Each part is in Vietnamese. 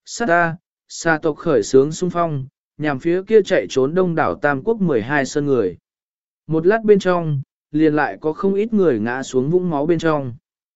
Sát ta, xà tộc khởi sướng xung phong, nhằm phía kia chạy trốn đông đảo Tam Quốc 12 sơn người. Một lát bên trong, liền lại có không ít người ngã xuống vũng máu bên trong.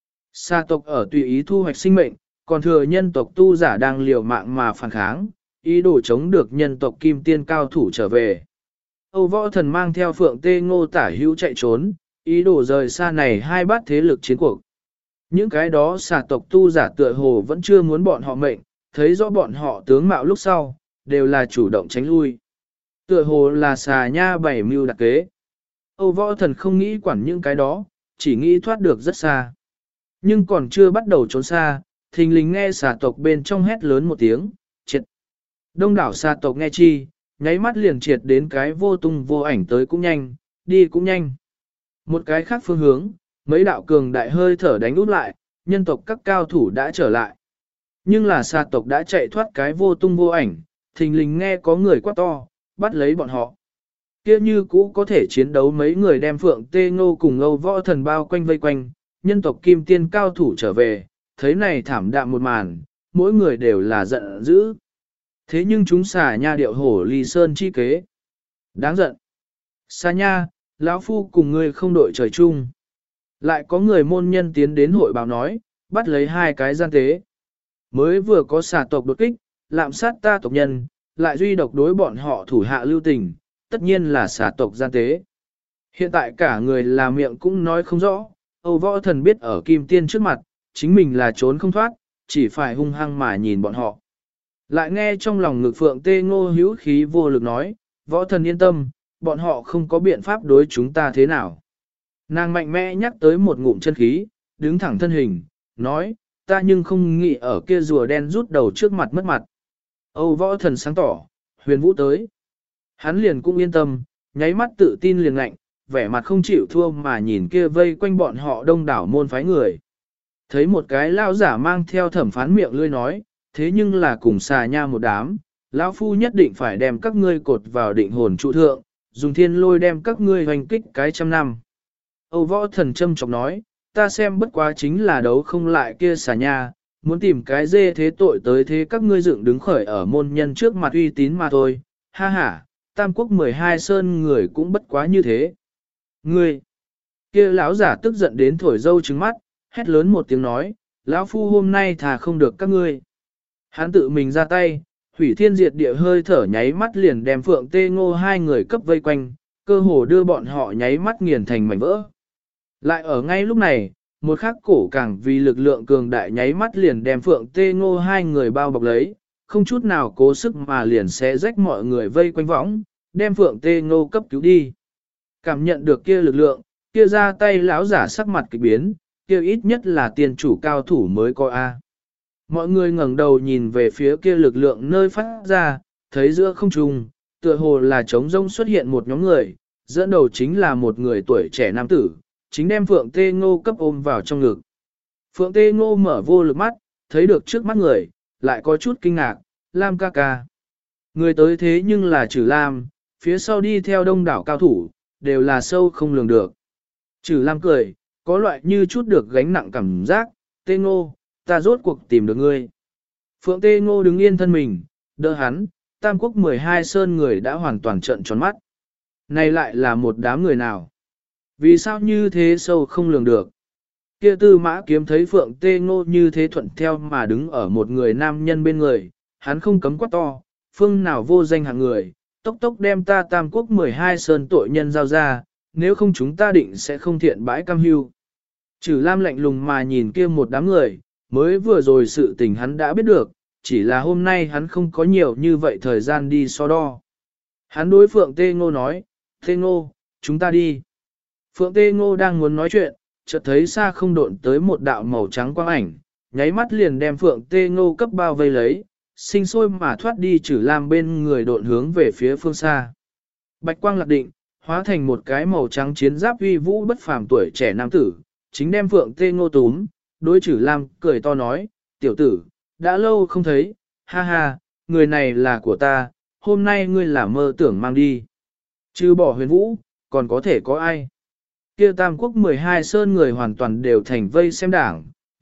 Xà tộc ở tùy ý thu hoạch sinh mệnh, còn thừa nhân tộc tu giả đang liều mạng mà phản kháng, ý đồ chống được nhân tộc kim tiên cao thủ trở về. Âu Võ Thần mang theo Phượng Tê Ngô tả hữu chạy trốn, ý đồ rời xa này hai bát thế lực chiến cuộc. Những cái đó xà tộc tu giả tựa hồ vẫn chưa muốn bọn họ mệnh, thấy rõ bọn họ tướng mạo lúc sau, đều là chủ động tránh lui. Tựa hồ là xà nha bảy mưu đặc kế. Âu Võ Thần không nghĩ quản những cái đó, chỉ nghĩ thoát được rất xa. Nhưng còn chưa bắt đầu trốn xa, thình lình nghe xà tộc bên trong hét lớn một tiếng, triệt. Đông đảo xà tộc nghe chi, nháy mắt liền triệt đến cái vô tung vô ảnh tới cũng nhanh, đi cũng nhanh. Một cái khác phương hướng, mấy đạo cường đại hơi thở đánh út lại, nhân tộc các cao thủ đã trở lại. Nhưng là xà tộc đã chạy thoát cái vô tung vô ảnh, thình lình nghe có người quát to, bắt lấy bọn họ. Kia như cũ có thể chiến đấu mấy người đem Phượng Tê Ngô cùng Âu Võ Thần bao quanh vây quanh, nhân tộc kim tiên cao thủ trở về, thấy này thảm đạm một màn, mỗi người đều là giận dữ. Thế nhưng chúng xà nha điệu hổ ly sơn chi kế. Đáng giận. Xà nha, lão phu cùng ngươi không đội trời chung. Lại có người môn nhân tiến đến hội báo nói, bắt lấy hai cái gian tế. Mới vừa có xà tộc đột kích, lạm sát ta tộc nhân, lại duy độc đối bọn họ thủ hạ lưu tình, tất nhiên là xà tộc gian tế. Hiện tại cả người là miệng cũng nói không rõ, Âu Võ Thần biết ở Kim Tiên trước mặt, chính mình là trốn không thoát, chỉ phải hung hăng mà nhìn bọn họ. Lại nghe trong lòng ngực Phượng Tê Ngô hữu khí vô lực nói, Võ Thần yên tâm, bọn họ không có biện pháp đối chúng ta thế nào. Nàng mạnh mẽ nhắc tới một ngụm chân khí, đứng thẳng thân hình, nói, ta nhưng không nghĩ ở kia rùa đen rút đầu trước mặt mất mặt. Âu Võ Thần sáng tỏ, Huyền Vũ tới. Hắn liền cũng yên tâm, nháy mắt tự tin liền ngạnh, vẻ mặt không chịu thua mà nhìn kia vây quanh bọn họ đông đảo môn phái người. Thấy một cái lao giả mang theo thẩm phán miệng lươi nói, thế nhưng là cùng xà nha một đám, lão phu nhất định phải đem các ngươi cột vào định hồn trụ thượng, dùng thiên lôi đem các ngươi hoành kích cái 100 năm. Âu Võ Thần châm chọc nói, ta xem bất quá chính là đấu không lại kia xà nha, muốn tìm cái dê thế tội tới thế các ngươi dựng đứng khởi ở môn nhân trước mặt uy tín mà thôi, ha ha, Tam Quốc 12 sơn người cũng bất quá như thế. Ngươi, kia lão giả tức giận đến thổi dâu trứng mắt, hét lớn một tiếng nói, lão phu hôm nay thà không được các ngươi. Hắn tự mình ra tay, hủy thiên diệt địa hơi thở nháy mắt liền đem Phượng Tê Ngô hai người cấp vây quanh, cơ hồ đưa bọn họ nháy mắt nghiền thành mảnh vỡ. Lại ở ngay lúc này, một khắc cổ càng vì lực lượng cường đại nháy mắt liền đem Phượng Tê Ngô hai người bao bọc lấy, không chút nào cố sức mà liền sẽ rách mọi người vây quanh võng, đem Phượng Tê Ngô cấp cứu đi. Cảm nhận được kia lực lượng, kia ra tay lão giả sắc mặt kịch biến, kia ít nhất là tiền chủ cao thủ mới có A. Mọi người ngẩng đầu nhìn về phía kia lực lượng nơi phát ra, thấy giữa không trung, tựa hồ là trống rông xuất hiện một nhóm người, dẫn đầu chính là một người tuổi trẻ nam tử, chính đem Phượng Tê Ngô cấp ôm vào trong ngực. Phượng Tê Ngô mở vô lực mắt, thấy được trước mắt người, lại có chút kinh ngạc, Lam ca ca. Người tới thế nhưng là Trử Lam, phía sau đi theo đông đảo cao thủ, đều là sâu không lường được. Trử Lam cười, có loại như chút được gánh nặng cảm giác, Tê Ngô, ta rốt cuộc tìm được ngươi. Phượng Tê Ngô đứng yên thân mình, đỡ hắn, Tam Quốc 12 sơn người đã hoàn toàn trợn tròn mắt. Này lại là một đám người nào? Vì sao như thế sâu không lường được? Kia Tư Mã Kiếm thấy Phượng Tê Ngô như thế thuận theo mà đứng ở một người nam nhân bên người, hắn không cấm quát to, phương nào vô danh hạng người, tốc tốc đem ta Tam Quốc 12 sơn tội nhân giao ra, nếu không chúng ta định sẽ không thiện bãi cam hưu. Trử Lam lạnh lùng mà nhìn kia một đám người, mới vừa rồi sự tình hắn đã biết được, chỉ là hôm nay hắn không có nhiều như vậy thời gian đi so đo. Hắn đối Phượng Tê Ngô nói, Tê Ngô, chúng ta đi. Phượng Tê Ngô đang muốn nói chuyện, chợt thấy xa không độn tới một đạo màu trắng quang ảnh, nháy mắt liền đem Phượng Tê Ngô cấp bao vây lấy, sinh sôi mà thoát đi Trử Lam bên người độn hướng về phía phương xa. Bạch quang lạc định, hóa thành một cái màu trắng chiến giáp uy vũ bất phàm tuổi trẻ nam tử, chính đem Phượng Tê Ngô túm, đối Trử Lam cười to nói, tiểu tử, đã lâu không thấy, ha ha, người này là của ta, hôm nay ngươi là mơ tưởng mang đi. Chứ bỏ Huyền Vũ, còn có thể có ai? Kia Tam Quốc 12 sơn người hoàn toàn đều thành vây xem đảng,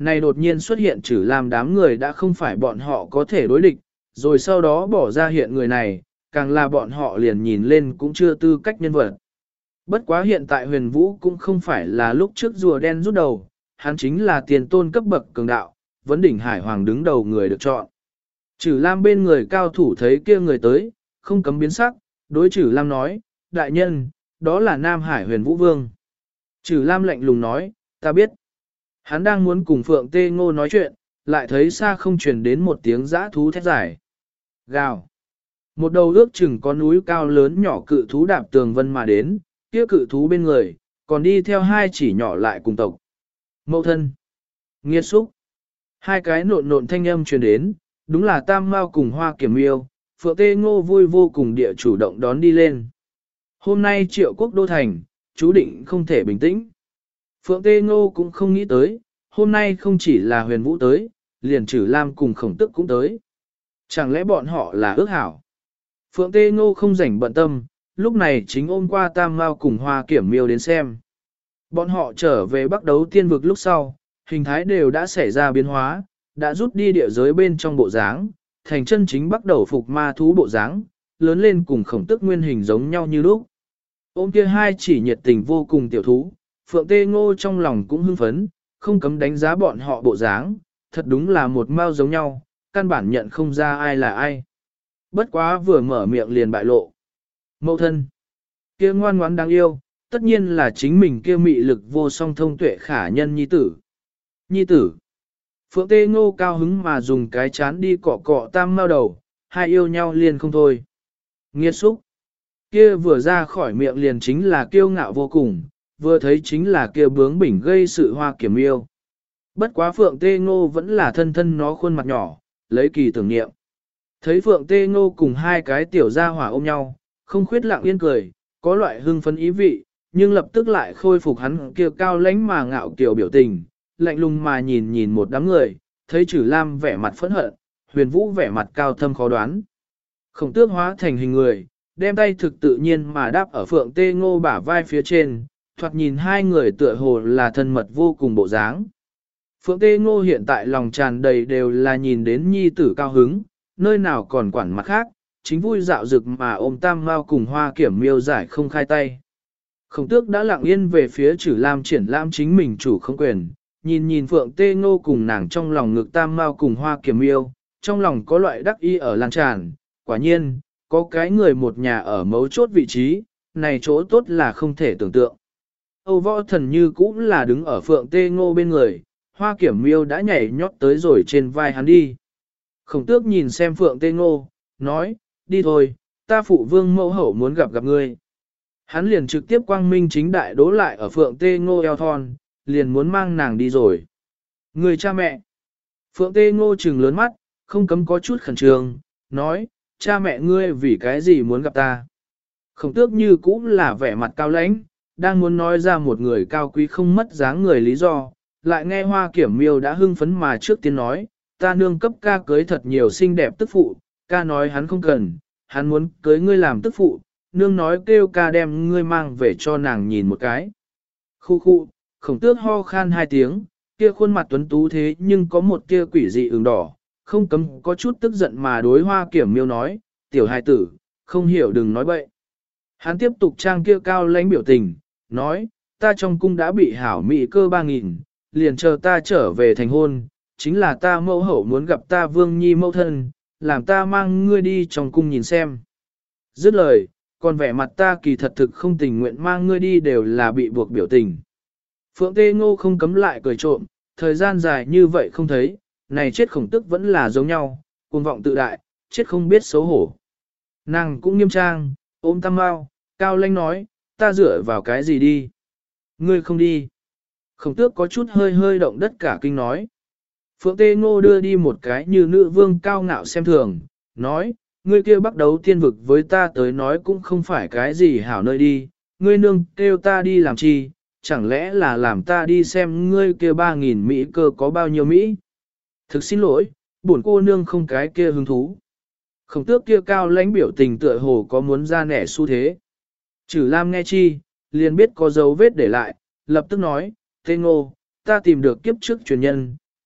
Này đột nhiên xuất hiện Trử Lam đám người đã không phải bọn họ có thể đối địch, rồi sau đó bỏ ra hiện người này, càng là bọn họ liền nhìn lên cũng chưa tư cách nhân vật. Bất quá hiện tại Huyền Vũ cũng không phải là lúc trước rùa đen rút đầu, hắn chính là tiền tôn cấp bậc cường đạo, vấn đỉnh hải hoàng đứng đầu người được chọn. Trử Lam bên người cao thủ thấy kia người tới, không cấm biến sắc, đối Trử Lam nói, đại nhân, đó là Nam Hải Huyền Vũ Vương. Trử Lam lạnh lùng nói, ta biết. Hắn đang muốn cùng Phượng Tê Ngô nói chuyện, lại thấy xa không truyền đến một tiếng dã thú thét dài. Gào. Một đầu ước chừng có núi cao lớn nhỏ cự thú đạp tường vân mà đến, kia cự thú bên người, còn đi theo hai chỉ nhỏ lại cùng tộc. Mậu thân. Nghiệt xúc. Hai cái nộn nộn thanh âm truyền đến, đúng là Tam Mao cùng Hoa Kiểm Miêu, Phượng Tê Ngô vui vô cùng địa chủ động đón đi lên. Hôm nay Triệu Quốc đô thành, chú định không thể bình tĩnh. Phượng Tê Ngô cũng không nghĩ tới, hôm nay không chỉ là Huyền Vũ tới, liền Trử Lam cùng Khổng Tức cũng tới. Chẳng lẽ bọn họ là ước hảo? Phượng Tê Ngô không rảnh bận tâm, lúc này chính ôm qua Tam Mao cùng Hoa Kiểm Miêu đến xem. Bọn họ trở về Bắc Đấu Tiên Vực lúc sau, hình thái đều đã xảy ra biến hóa, đã rút đi địa giới bên trong bộ dáng, thành chân chính bắt đầu phục ma thú bộ dáng, lớn lên cùng Khổng Tức nguyên hình giống nhau như lúc. Ôm kia hai chỉ nhiệt tình vô cùng tiểu thú, Phượng Tê Ngô trong lòng cũng hưng phấn, không cấm đánh giá bọn họ bộ dáng, thật đúng là một mao giống nhau, căn bản nhận không ra ai là ai. Bất quá vừa mở miệng liền bại lộ. Mậu thân, kia ngoan ngoãn đáng yêu, tất nhiên là chính mình kia mị lực vô song thông tuệ khả nhân nhi tử. Nhi tử. Phượng Tê Ngô cao hứng mà dùng cái chán đi cọ cọ Tam Mao đầu, hai yêu nhau liền không thôi. Nghiệt xúc. Kia vừa ra khỏi miệng liền chính là kiêu ngạo vô cùng, vừa thấy chính là kia bướng bỉnh gây sự Hoa Kiểm Miêu. Bất quá Phượng Tê Ngô vẫn là thân thân nó khuôn mặt nhỏ, lấy kỳ tưởng niệm. Thấy Phượng Tê Ngô cùng hai cái tiểu gia hỏa ôm nhau, không khuyết lặng yên cười, có loại hưng phấn ý vị, nhưng lập tức lại khôi phục hắn kia cao lãnh mà ngạo kiều biểu tình, lạnh lùng mà nhìn nhìn một đám người, thấy Trử Lam vẻ mặt phẫn hận, Huyền Vũ vẻ mặt cao thâm khó đoán. Khổng Tước hóa thành hình người, đem tay thực tự nhiên mà đáp ở Phượng Tê Ngô bả vai phía trên, thoạt nhìn hai người tựa hồ là thân mật vô cùng bộ dáng. Phượng Tê Ngô hiện tại lòng tràn đầy đều là nhìn đến nhi tử cao hứng, nơi nào còn quản mặt khác, chính vui dạo dực mà ôm Tam Mao cùng Hoa Kiểm Miêu giải không khai tay. Khổng Tước đã lặng yên về phía Trử Lam triển lãm chính mình chủ không quyền, nhìn nhìn Phượng Tê Ngô cùng nàng trong lòng ngực Tam Mao cùng Hoa Kiểm Miêu, trong lòng có loại đắc ý ở lan tràn, quả nhiên, có cái người một nhà ở mấu chốt vị trí, này chỗ tốt là không thể tưởng tượng. Âu Võ Thần như cũng là đứng ở Phượng Tê Ngô bên người, Hoa Kiểm Miêu đã nhảy nhót tới rồi trên vai hắn đi. Khổng Tước nhìn xem Phượng Tê Ngô, nói, đi thôi, ta phụ vương mẫu hậu muốn gặp ngươi. Hắn liền trực tiếp quang minh chính đại đố lại ở Phượng Tê Ngô eo thon, liền muốn mang nàng đi rồi. Người cha mẹ. Phượng Tê Ngô trừng lớn mắt, không cấm có chút khẩn trương, nói, cha mẹ ngươi vì cái gì muốn gặp ta. Khổng Tước như cũng là vẻ mặt cao lãnh, đang muốn nói ra một người cao quý không mất dáng người lý do, lại nghe Hoa Kiểm Miêu đã hưng phấn mà trước tiên nói, ta nương cấp ca cưới thật nhiều xinh đẹp tức phụ, ca nói hắn không cần, hắn muốn cưới ngươi làm tức phụ, nương nói kêu ca đem ngươi mang về cho nàng nhìn một cái. Khu khu, Khổng Tước ho khan hai tiếng, kia khuôn mặt tuấn tú thế nhưng có một kia quỷ dị ửng đỏ, không cấm có chút tức giận mà đối Hoa Kiểm Miêu nói, tiểu hài tử, không hiểu đừng nói bậy. Hắn tiếp tục trang kia cao lãnh biểu tình, nói, ta trong cung đã bị hảo mỹ cơ 3.000, liền chờ ta trở về thành hôn, chính là ta mẫu hậu muốn gặp ta vương nhi mẫu thân, làm ta mang ngươi đi trong cung nhìn xem. Dứt lời, còn vẻ mặt ta kỳ thật thực không tình nguyện mang ngươi đi đều là bị buộc biểu tình. Phượng Tê Ngô không cấm lại cười trộm, thời gian dài như vậy không thấy, này chết Khổng Tức vẫn là giống nhau, cuồng vọng tự đại, chết không biết xấu hổ. Nàng cũng nghiêm trang, ôm Tam Mao, cao lãnh nói, ta dựa vào cái gì đi? Ngươi không đi. Khổng Tước có chút hơi hơi động đất cả kinh nói. Phượng Tê Ngô đưa đi một cái như nữ vương cao ngạo xem thường, nói, ngươi kia bắt đầu tiên vực với ta tới nói cũng không phải cái gì hảo nơi đi, ngươi nương kêu ta đi làm chi, chẳng lẽ là làm ta đi xem ngươi kia 3.000 Mỹ cơ có bao nhiêu Mỹ? Thực xin lỗi, bổn cô nương không cái kia hứng thú. Khổng Tước kia cao lãnh biểu tình tựa hồ có muốn ra nẻ xu thế. Trử Lam nghe chi, liền biết có dấu vết để lại, lập tức nói, Tê Ngô, ta tìm được kiếp trước truyền nhân,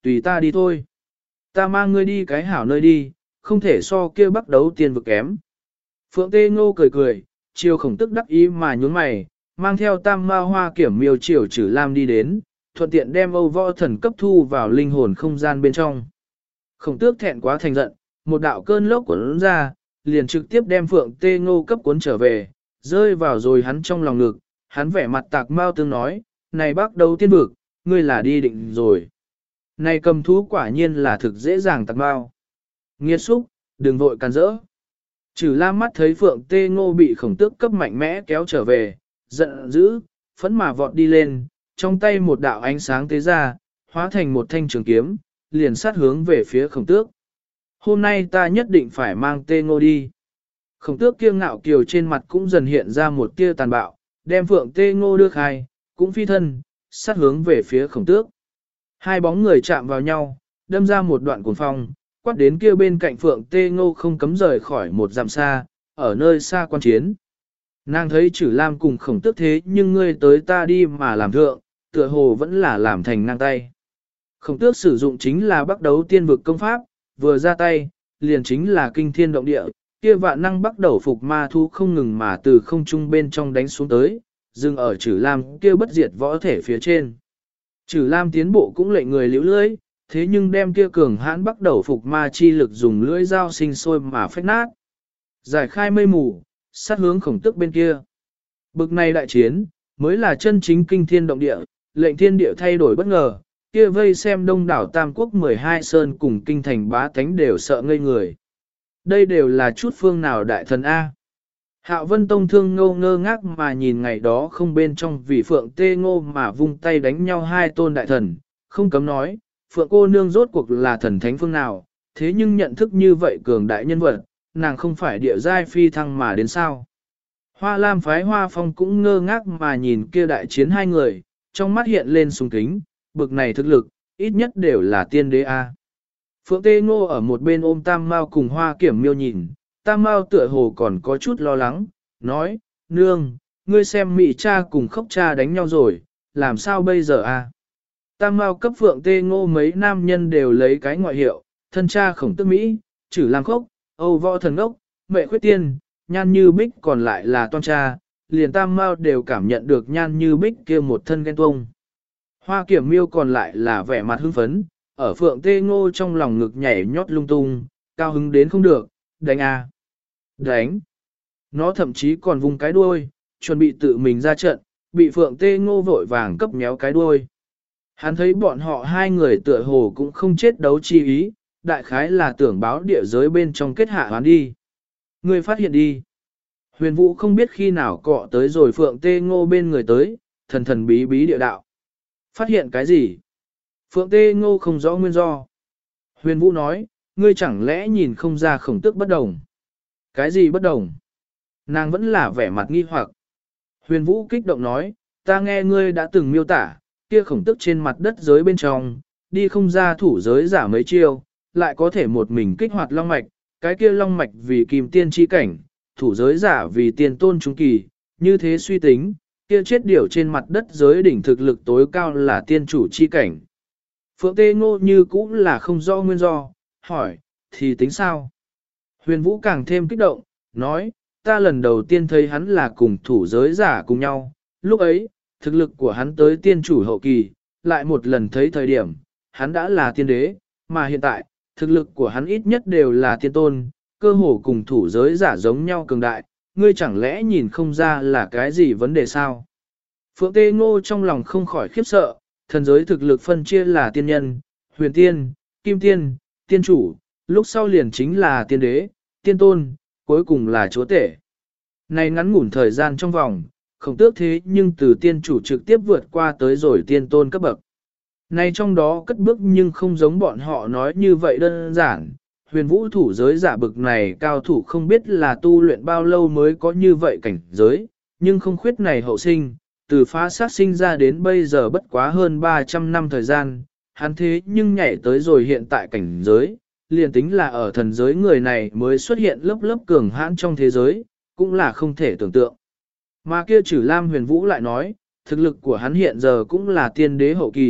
tùy ta đi thôi. Ta mang ngươi đi cái hảo nơi đi, không thể so kia bắt đấu tiên vực kém. Phượng Tê Ngô cười cười, chiều Khổng Tước đắc ý mà nhún mày, mang theo tam ma hoa kiểm miêu chiều Trử Lam đi đến, thuận tiện đem Âu Võ Thần cấp thu vào linh hồn không gian bên trong. Khổng Tước thẹn quá thành giận, một đạo cơn lốc cuốn ra, liền trực tiếp đem Phượng Tê Ngô cấp cuốn trở về, rơi vào rồi hắn trong lòng ngực, hắn vẻ mặt tạc mao tương nói, này bác đấu tiên vực, ngươi là đi định rồi. Này cầm thú quả nhiên là thực dễ dàng tạc mao. Nghiệt xúc, đừng vội càn rỡ. Trừ Lam mắt thấy Phượng Tê Ngô bị Khổng Tước cấp mạnh mẽ kéo trở về, giận dữ, phẫn mà vọt đi lên, trong tay một đạo ánh sáng tế ra, hóa thành một thanh trường kiếm, liền sát hướng về phía Khổng Tước. Hôm nay ta nhất định phải mang Tê Ngô đi. Khổng Tước kiêu ngạo kiều trên mặt cũng dần hiện ra một tia tàn bạo, đem Phượng Tê Ngô đưa khai, cũng phi thân, sát hướng về phía Khổng Tước. Hai bóng người chạm vào nhau, đâm ra một đoạn cuồng phong, quát đến kia bên cạnh Phượng Tê Ngô không cấm rời khỏi một dặm xa, ở nơi xa quan chiến. Nàng thấy Trử Lam cùng Khổng Tước thế nhưng ngươi tới ta đi mà làm thượng, tựa hồ vẫn là làm thành ngang tay. Khổng Tước sử dụng chính là bắt đấu tiên vực công pháp, vừa ra tay, liền chính là kinh thiên động địa, kia vạn năng bắt đầu phục ma thu không ngừng mà từ không trung bên trong đánh xuống tới, dừng ở Trử Lam kia bất diệt võ thể phía trên. Trử Lam tiến bộ cũng lệnh người liễu lưỡi, thế nhưng đem kia cường hãn bắt đầu phục ma chi lực dùng lưỡi dao sinh sôi mà phách nát. Giải khai mây mù, sát hướng Khổng Tước bên kia. Bực này đại chiến, mới là chân chính kinh thiên động địa, lệnh thiên địa thay đổi bất ngờ, kia vây xem đông đảo Tam Quốc 12 sơn cùng kinh thành bá tánh đều sợ ngây người. Đây đều là chút phương nào đại thần A. Hạo Vân Tông thương ngô ngơ ngác mà nhìn ngày đó không bên trong vì Phượng Tê Ngô mà vung tay đánh nhau hai tôn đại thần, không cấm nói, Phượng cô nương rốt cuộc là thần thánh phương nào, thế nhưng nhận thức như vậy cường đại nhân vật, nàng không phải địa giai phi thăng mà đến sao. Hoa Lam phái Hoa Phong cũng ngơ ngác mà nhìn kia đại chiến hai người, trong mắt hiện lên sùng kính, bực này thực lực, ít nhất đều là tiên đế A. Phượng Tê Ngô ở một bên ôm Tam Mao cùng Hoa Kiểm Miêu nhìn, Tam Mao tựa hồ còn có chút lo lắng, nói, nương, ngươi xem mị cha cùng khốc cha đánh nhau rồi, làm sao bây giờ A. Tam Mao cấp Phượng Tê Ngô mấy nam nhân đều lấy cái ngoại hiệu, thân cha Khổng Tước Mỹ, Trử Lam Khốc, Âu Võ Thần Ốc, Mẹ Khuyết Tiên, Nhan Như Bích còn lại là toan cha, liền Tam Mao đều cảm nhận được Nhan Như Bích kia một thân ghen tuông. Hoa Kiểm Miêu còn lại là vẻ mặt hưng phấn, ở Phượng Tê Ngô trong lòng ngực nhảy nhót lung tung, cao hứng đến không được, đánh a, đánh. Nó thậm chí còn vùng cái đuôi, chuẩn bị tự mình ra trận, bị Phượng Tê Ngô vội vàng cấp méo cái đuôi. Hắn thấy bọn họ hai người tựa hồ cũng không chết đấu chi ý, đại khái là tưởng báo địa giới bên trong kết hạ hoán đi. Người phát hiện đi. Huyền Vũ không biết khi nào cọ tới rồi Phượng Tê Ngô bên người tới, thần thần bí bí địa đạo. Phát hiện cái gì? Phượng Tê Ngô không rõ nguyên do. Huyền Vũ nói, ngươi chẳng lẽ nhìn không ra Khổng Tước bất đồng? Cái gì bất đồng? Nàng vẫn là vẻ mặt nghi hoặc. Huyền Vũ kích động nói, ta nghe ngươi đã từng miêu tả, kia Khổng Tước trên mặt đất giới bên trong, đi không ra thủ giới giả mấy chiêu, lại có thể một mình kích hoạt long mạch, cái kia long mạch vì kim tiên chi cảnh, thủ giới giả vì tiền tôn trung kỳ, như thế suy tính, kia chết điểu trên mặt đất giới đỉnh thực lực tối cao là tiên chủ chi cảnh. Phượng Tê Ngô như cũng là không rõ nguyên do, hỏi, thì tính sao? Huyền Vũ càng thêm kích động, nói, ta lần đầu tiên thấy hắn là cùng thủ giới giả cùng nhau, lúc ấy, thực lực của hắn tới tiên chủ hậu kỳ, lại một lần thấy thời điểm, hắn đã là tiên đế, mà hiện tại, thực lực của hắn ít nhất đều là tiên tôn, cơ hồ cùng thủ giới giả giống nhau cường đại, ngươi chẳng lẽ nhìn không ra là cái gì vấn đề sao? Phượng Tê Ngô trong lòng không khỏi khiếp sợ, thần giới thực lực phân chia là tiên nhân, huyền tiên, kim tiên, tiên chủ, lúc sau liền chính là tiên đế, tiên tôn, cuối cùng là chúa tể. Này ngắn ngủn thời gian trong vòng, Khổng Tước thế nhưng từ tiên chủ trực tiếp vượt qua tới rồi tiên tôn cấp bậc. Này trong đó cất bước nhưng không giống bọn họ nói như vậy đơn giản, huyền vũ thủ giới giả bực này cao thủ không biết là tu luyện bao lâu mới có như vậy cảnh giới, nhưng không khuyết này hậu sinh, từ phá sát sinh ra đến bây giờ bất quá hơn 300 năm thời gian, hắn thế nhưng nhảy tới rồi hiện tại cảnh giới, liền tính là ở thần giới người này mới xuất hiện lớp lớp cường hãn trong thế giới, cũng là không thể tưởng tượng. Mà kia Trử Lam Huyền Vũ lại nói, thực lực của hắn hiện giờ cũng là tiên đế hậu kỳ,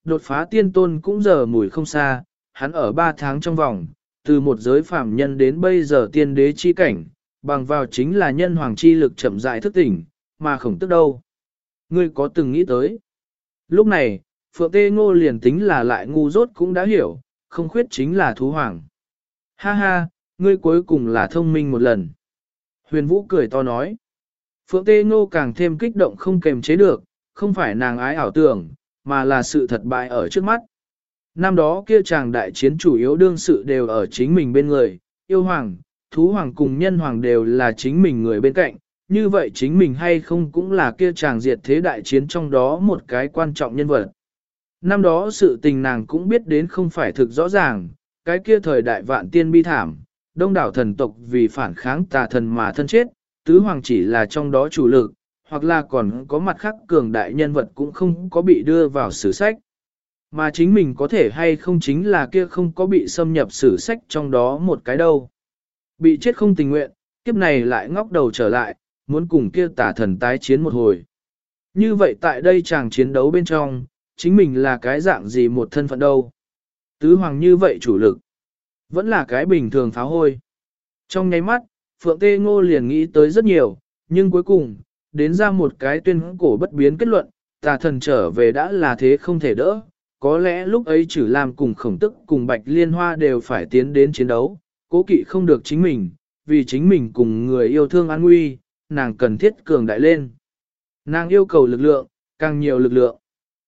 đột phá tiên tôn cũng giờ mùi không xa, hắn ở 3 tháng trong vòng, từ một giới phàm nhân đến bây giờ tiên đế chi cảnh, bằng vào chính là nhân hoàng chi lực chậm rãi thức tỉnh, mà Khổng Tước đâu. Ngươi có từng nghĩ tới? Lúc này, Phượng Tê Ngô liền tính là lại ngu dốt cũng đã hiểu, không khuyết chính là thú hoàng. Ha ha, ngươi cuối cùng là thông minh một lần. Huyền Vũ cười to nói. Phượng Tê Ngô càng thêm kích động không kềm chế được, không phải nàng ái ảo tưởng, mà là sự thật bại ở trước mắt. Năm đó kia chàng đại chiến chủ yếu đương sự đều ở chính mình bên người, yêu hoàng, thú hoàng cùng nhân hoàng đều là chính mình người bên cạnh, như vậy chính mình hay không cũng là kia chàng diệt thế đại chiến trong đó một cái quan trọng nhân vật. Năm đó sự tình nàng cũng biết đến không phải thực rõ ràng, cái kia thời đại vạn tiên bi thảm, đông đảo thần tộc vì phản kháng tà thần mà thân chết, tứ hoàng chỉ là trong đó chủ lực, hoặc là còn có mặt khác cường đại nhân vật cũng không có bị đưa vào sử sách. Mà chính mình có thể hay không chính là kia không có bị xâm nhập sử sách trong đó một cái đâu. Bị chết không tình nguyện, kiếp này lại ngóc đầu trở lại, muốn cùng kia tà thần tái chiến một hồi. Như vậy tại đây chàng chiến đấu bên trong, chính mình là cái dạng gì một thân phận đâu. Tứ hoàng như vậy chủ lực, vẫn là cái bình thường pháo hôi. Trong nháy mắt, Phượng Tê Ngô liền nghĩ tới rất nhiều, nhưng cuối cùng, đến ra một cái tuyên cổ bất biến kết luận, tà thần trở về đã là thế không thể đỡ. Có lẽ lúc ấy Trử Lam cùng Khổng Tức cùng Bạch Liên Hoa đều phải tiến đến chiến đấu, cố kỵ không được chính mình, vì chính mình cùng người yêu thương an nguy, nàng cần thiết cường đại lên. Nàng yêu cầu lực lượng, càng nhiều lực lượng.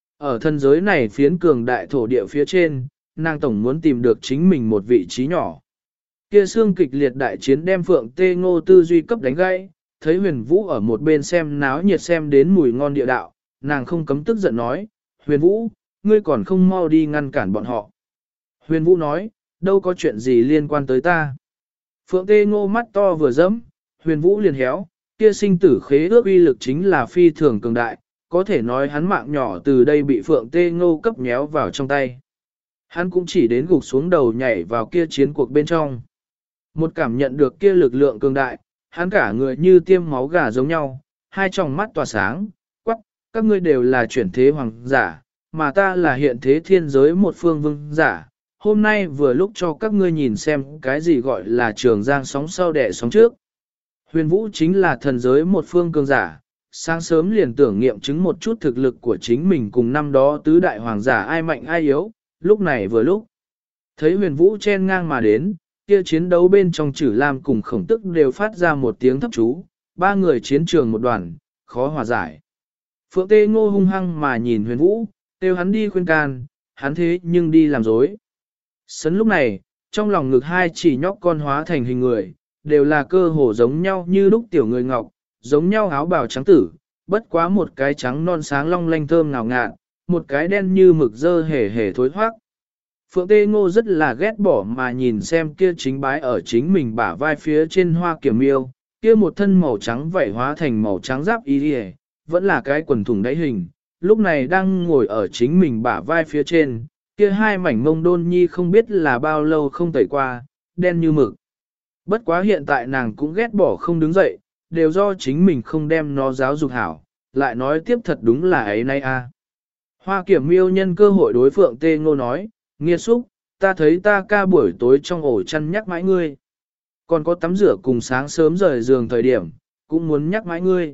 Ở thân giới này phiến cường đại thổ địa phía trên, nàng tổng muốn tìm được chính mình một vị trí nhỏ. Kia xương kịch liệt đại chiến đem Phượng Tê Ngô tư duy cấp đánh gãy, thấy Huyền Vũ ở một bên xem náo nhiệt xem đến mùi ngon địa đạo, nàng không cấm tức giận nói, Huyền Vũ, ngươi còn không mau đi ngăn cản bọn họ. Huyền Vũ nói, đâu có chuyện gì liên quan tới ta. Phượng Tê Ngô mắt to vừa dẫm, Huyền Vũ liền héo, kia sinh tử khế ước uy lực chính là phi thường cường đại, có thể nói hắn mạng nhỏ từ đây bị Phượng Tê Ngô cấp nhéo vào trong tay. Hắn cũng chỉ đến gục xuống đầu nhảy vào kia chiến cuộc bên trong. Một cảm nhận được kia lực lượng cường đại, hắn cả người như tiêm máu gà giống nhau, hai tròng mắt tỏa sáng, quắc, các ngươi đều là chuyển thế hoàng giả, mà ta là hiện thế thiên giới một phương vương giả. Hôm nay vừa lúc cho các ngươi nhìn xem cái gì gọi là trường giang sóng sau đẻ sóng trước. Huyền Vũ chính là thần giới một phương cường giả, sáng sớm liền tưởng nghiệm chứng một chút thực lực của chính mình cùng năm đó tứ đại hoàng giả ai mạnh ai yếu, lúc này vừa lúc. Thấy Huyền Vũ chen ngang mà đến, kia chiến đấu bên trong Trử Lam cùng Khổng Tức đều phát ra một tiếng thấp chú, ba người chiến trường một đoàn, khó hòa giải. Phượng Tê Ngô hung hăng mà nhìn Huyền Vũ, kêu hắn đi khuyên can, hắn thế nhưng đi làm dối. Sấn lúc này, trong lòng ngực hai chỉ nhóc con hóa thành hình người, đều là cơ hồ giống nhau như lúc tiểu người ngọc, giống nhau áo bào trắng tử, bất quá một cái trắng non sáng long lanh thơm ngào ngạt, một cái đen như mực dơ hề hề thối thoát. Phượng Tê Ngô rất là ghét bỏ mà nhìn xem kia chính bái ở chính mình bả vai phía trên hoa kiểm miêu, kia một thân màu trắng vảy hóa thành màu trắng giáp y đi, vẫn là cái quần thủng đáy hình, lúc này đang ngồi ở chính mình bả vai phía trên, kia hai mảnh mông đôn nhi không biết là bao lâu không tẩy qua, đen như mực. Bất quá hiện tại nàng cũng ghét bỏ không đứng dậy, đều do chính mình không đem nó giáo dục hảo, lại nói tiếp thật đúng là ấy nay a. Hoa kiểm miêu nhân cơ hội đối Phượng Tê Ngô nói, nghiệt xúc, ta thấy ta ca buổi tối trong ổ chăn nhắc mãi ngươi. Còn có tắm rửa cùng sáng sớm rời giường thời điểm, cũng muốn nhắc mãi ngươi.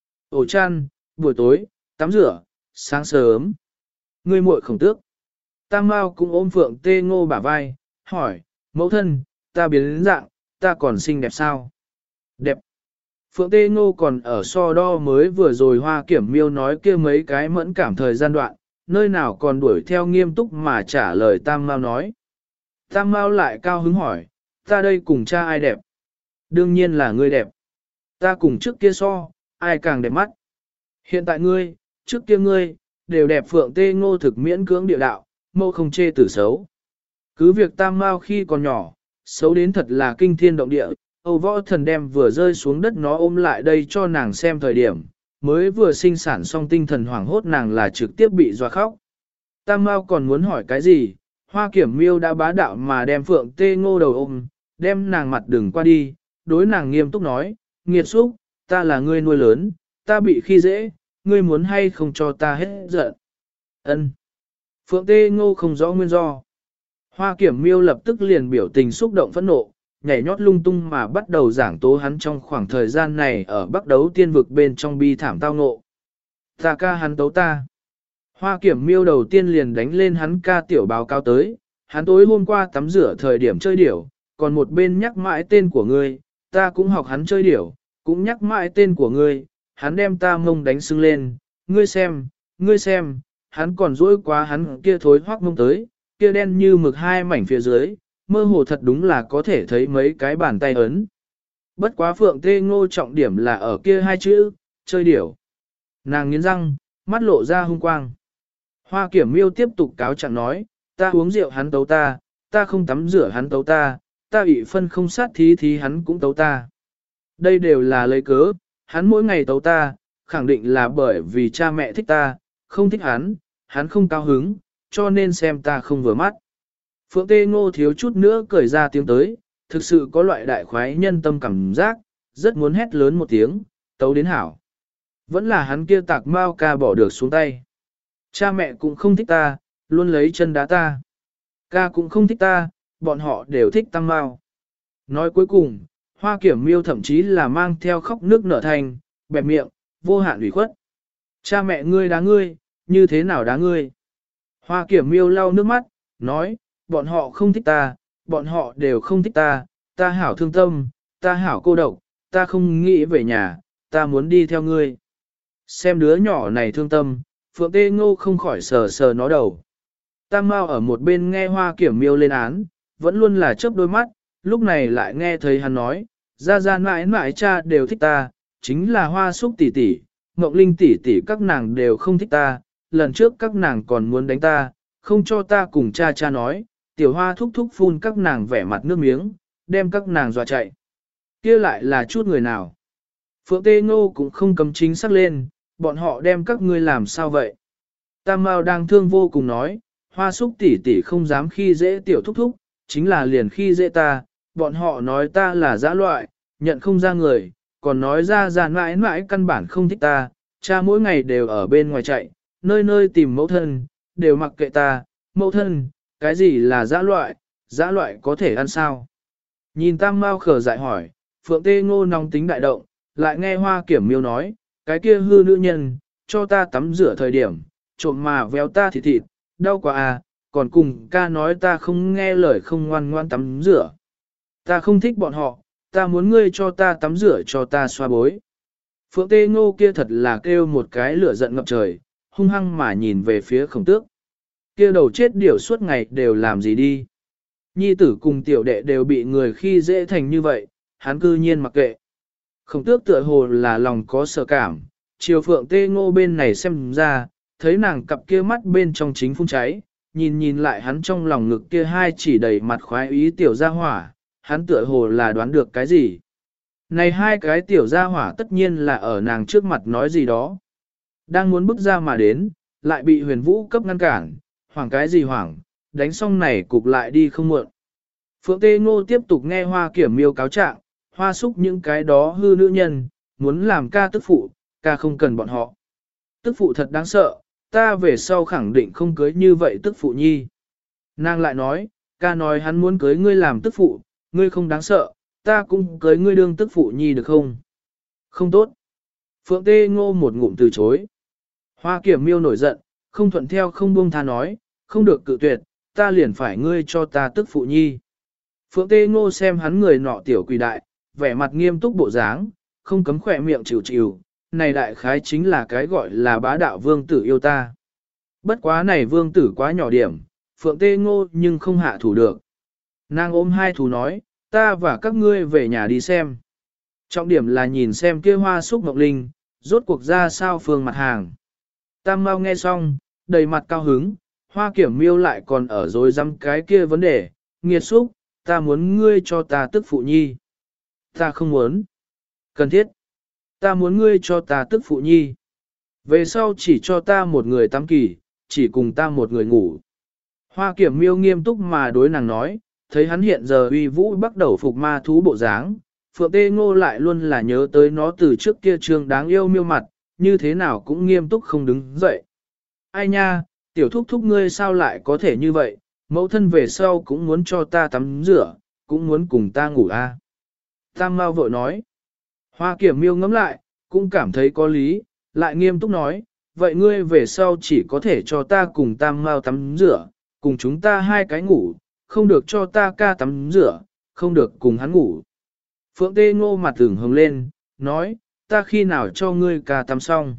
Ổ chăn, buổi tối, tắm rửa, sáng sớm. Ngươi muội Khổng Tước. Tam Mao cũng ôm Phượng Tê Ngô bả vai, hỏi, mẫu thân, ta biến đến dạng, ta còn xinh đẹp sao? Đẹp. Phượng Tê Ngô còn ở so đo mới vừa rồi Hoa Kiểm Miêu nói kia mấy cái mẫn cảm thời gian đoạn, nơi nào còn đuổi theo nghiêm túc mà trả lời Tam Mao nói. Tam Mao lại cao hứng hỏi, ta đây cùng cha ai đẹp? Đương nhiên là ngươi đẹp. Ta cùng trước kia so, ai càng đẹp mắt? Hiện tại ngươi, trước kia ngươi, đều đẹp. Phượng Tê Ngô thực miễn cưỡng địa đạo, mâu không chê tử xấu. Cứ việc Tam Mao khi còn nhỏ, xấu đến thật là kinh thiên động địa, Âu Võ Thần đem vừa rơi xuống đất nó ôm lại đây cho nàng xem thời điểm, mới vừa sinh sản xong tinh thần hoảng hốt nàng là trực tiếp bị dọa khóc. Tam Mao còn muốn hỏi cái gì, Hoa Kiểm Miêu đã bá đạo mà đem Phượng Tê Ngô đầu ôm, đem nàng mặt đừng qua đi, đối nàng nghiêm túc nói, nghiệt xúc, ta là ngươi nuôi lớn, ta bị khi dễ, ngươi muốn hay không cho ta hết giận. Ân. Phượng Tê Ngô không rõ nguyên do. Hoa Kiểm Miêu lập tức liền biểu tình xúc động phẫn nộ, nhảy nhót lung tung mà bắt đầu giảng tố hắn trong khoảng thời gian này ở Bắc Đấu Tiên vực bên trong bi thảm tao ngộ. Ta ca hắn tấu ta. Hoa Kiểm Miêu đầu tiên liền đánh lên hắn ca tiểu báo cáo tới, hắn tối hôm qua tắm rửa thời điểm chơi điểu, còn một bên nhắc mãi tên của ngươi, ta cũng học hắn chơi điểu, cũng nhắc mãi tên của ngươi, hắn đem ta mông đánh sưng lên, ngươi xem, hắn còn dỗi quá hắn kia thối hoác mông tới, kia đen như mực hai mảnh phía dưới, mơ hồ thật đúng là có thể thấy mấy cái bàn tay ấn. Bất quá Phượng Tê Ngô trọng điểm là ở kia hai chữ, chơi điểu. Nàng nghiến răng, mắt lộ ra hung quang. Hoa Kiểm Miêu tiếp tục cáo trạng nói, ta uống rượu hắn tấu ta không tắm rửa hắn tấu ta bị phân không sát thí hắn cũng tấu ta. Đây đều là lấy cớ, hắn mỗi ngày tấu ta, khẳng định là bởi vì cha mẹ thích ta, không thích hắn không cao hứng, cho nên xem ta không vừa mắt. Phượng Tê Ngô thiếu chút nữa cười ra tiếng tới, thực sự có loại đại khoái nhân tâm cảm giác, rất muốn hét lớn một tiếng, tấu đến hảo. Vẫn là hắn kia tạc mao ca bỏ được xuống tay. Cha mẹ cũng không thích ta, luôn lấy chân đá ta. Ca cũng không thích ta, bọn họ đều thích tăng mao. Nói cuối cùng, Hoa Kiểm Miêu thậm chí là mang theo khóc nước nở thành, bẹp miệng, vô hạn ủy khuất. Cha mẹ ngươi đá ngươi, như thế nào đá ngươi? Hoa Kiểm Miêu lau nước mắt, nói, bọn họ không thích ta, bọn họ đều không thích ta hảo thương tâm, ta hảo cô độc, ta không nghĩ về nhà, ta muốn đi theo ngươi. Xem đứa nhỏ này thương tâm, Phượng Tê Ngô không khỏi sờ sờ nó đầu. Tam Mao ở một bên nghe Hoa Kiểm Miêu lên án, vẫn luôn là chớp đôi mắt, lúc này lại nghe thấy hắn nói, ra mãi mãi cha đều thích ta, chính là Hoa Súc tỷ tỷ, Ngọc Linh tỷ tỷ các nàng đều không thích ta, lần trước các nàng còn muốn đánh ta, không cho ta cùng cha nói, tiểu Hoa thúc thúc phun các nàng vẻ mặt nước miếng, đem các nàng dọa chạy. Kia lại là chút người nào? Phượng Tê Ngô cũng không cấm chính xác lên, bọn họ đem các ngươi làm sao vậy? Tam Mao đang thương vô cùng nói, Hoa Súc tỷ tỷ không dám khi dễ tiểu thúc thúc, chính là liền khi dễ ta, bọn họ nói ta là dã loại, nhận không ra người, còn nói ra mãi mãi căn bản không thích ta, cha mỗi ngày đều ở bên ngoài chạy, nơi nơi tìm mẫu thân, đều mặc kệ ta, mẫu thân, cái gì là dã loại có thể ăn sao? Nhìn Tam Mao khờ dại hỏi, Phượng Tê Ngô nóng tính đại động, lại nghe Hoa Kiểm Miêu nói, cái kia hư nữ nhân, cho ta tắm rửa thời điểm, trộm mà véo ta thịt, đau quá à, còn cùng ca nói ta không nghe lời không ngoan ngoan tắm rửa. Ta không thích bọn họ, ta muốn ngươi cho ta tắm rửa cho ta xoa bối. Phượng Tê Ngô kia thật là kêu một cái lửa giận ngập trời, hung hăng mà nhìn về phía Khổng Tước. Kia đầu chết điểu suốt ngày đều làm gì đi. Nhi tử cùng tiểu đệ đều bị người khi dễ thành như vậy, hắn cư nhiên mặc kệ. Khổng Tước tựa hồ là lòng có sợ cảm, chiều Phượng Tê Ngô bên này xem ra, thấy nàng cặp kia mắt bên trong chính phun cháy, nhìn lại hắn trong lòng ngực kia hai chỉ đầy mặt khoái ý tiểu gia hỏa, hắn tựa hồ là đoán được cái gì. Này hai cái tiểu gia hỏa tất nhiên là ở nàng trước mặt nói gì đó. Đang muốn bước ra mà đến, lại bị Huyền Vũ cấp ngăn cản, hoảng cái gì hoảng, đánh xong này cục lại đi không muộn. Phượng Tê Ngô tiếp tục nghe Hoa Kiểm Miêu cáo trạng, Hoa Súc những cái đó hư nữ nhân, muốn làm ca tức phụ, ca không cần bọn họ. Tức phụ thật đáng sợ, ta về sau khẳng định không cưới như vậy tức phụ nhi. Nàng lại nói, ca nói hắn muốn cưới ngươi làm tức phụ, ngươi không đáng sợ, ta cũng cưới ngươi đương tức phụ nhi được không? Không tốt. Phượng Tê Ngô một ngụm từ chối. Hoa Kiểm Miêu nổi giận, không thuận theo không buông tha nói, không được cự tuyệt, ta liền phải ngươi cho ta tức phụ nhi. Phượng Tê Ngô xem hắn người nọ tiểu quỷ đại, vẻ mặt nghiêm túc bộ dáng, không cấm khỏe miệng chịu chịu, này đại khái chính là cái gọi là bá đạo vương tử yêu ta. Bất quá này vương tử quá nhỏ điểm, Phượng Tê Ngô nhưng không hạ thủ được. Nàng ôm hai thú nói, ta và các ngươi về nhà đi xem. Trọng điểm là nhìn xem kia Hoa Súc Ngọc Linh, rốt cuộc ra sao phương mặt hàng. Tam Mao nghe xong, đầy mặt cao hứng, Hoa Kiểm Miêu lại còn ở dối dăm cái kia vấn đề, nghiệt xúc, ta muốn ngươi cho ta tức phụ nhi. Ta không muốn. Cần thiết. Ta muốn ngươi cho ta tức phụ nhi. Về sau chỉ cho ta một người tắm kỳ, chỉ cùng ta một người ngủ. Hoa Kiểm Miêu nghiêm túc mà đối nàng nói, thấy hắn hiện giờ uy vũ bắt đầu phục ma thú bộ dáng, Phượng Tê Ngô lại luôn là nhớ tới nó từ trước kia trường đáng yêu miêu mặt, như thế nào cũng nghiêm túc không đứng dậy. Ai nha, Tiểu thúc thúc ngươi sao lại có thể như vậy, mẫu thân về sau cũng muốn cho ta tắm rửa, cũng muốn cùng ta ngủ a. Tam Mao vội nói. Hoa Kiểm Miêu ngẫm lại, cũng cảm thấy có lý, lại nghiêm túc nói, vậy ngươi về sau chỉ có thể cho ta cùng Tam Mao tắm rửa, cùng chúng ta hai cái ngủ, không được cho ta ca tắm rửa, không được cùng hắn ngủ. Phượng Tê Ngô mặt tưởng hồng lên, nói, ta khi nào cho ngươi ca tắm xong.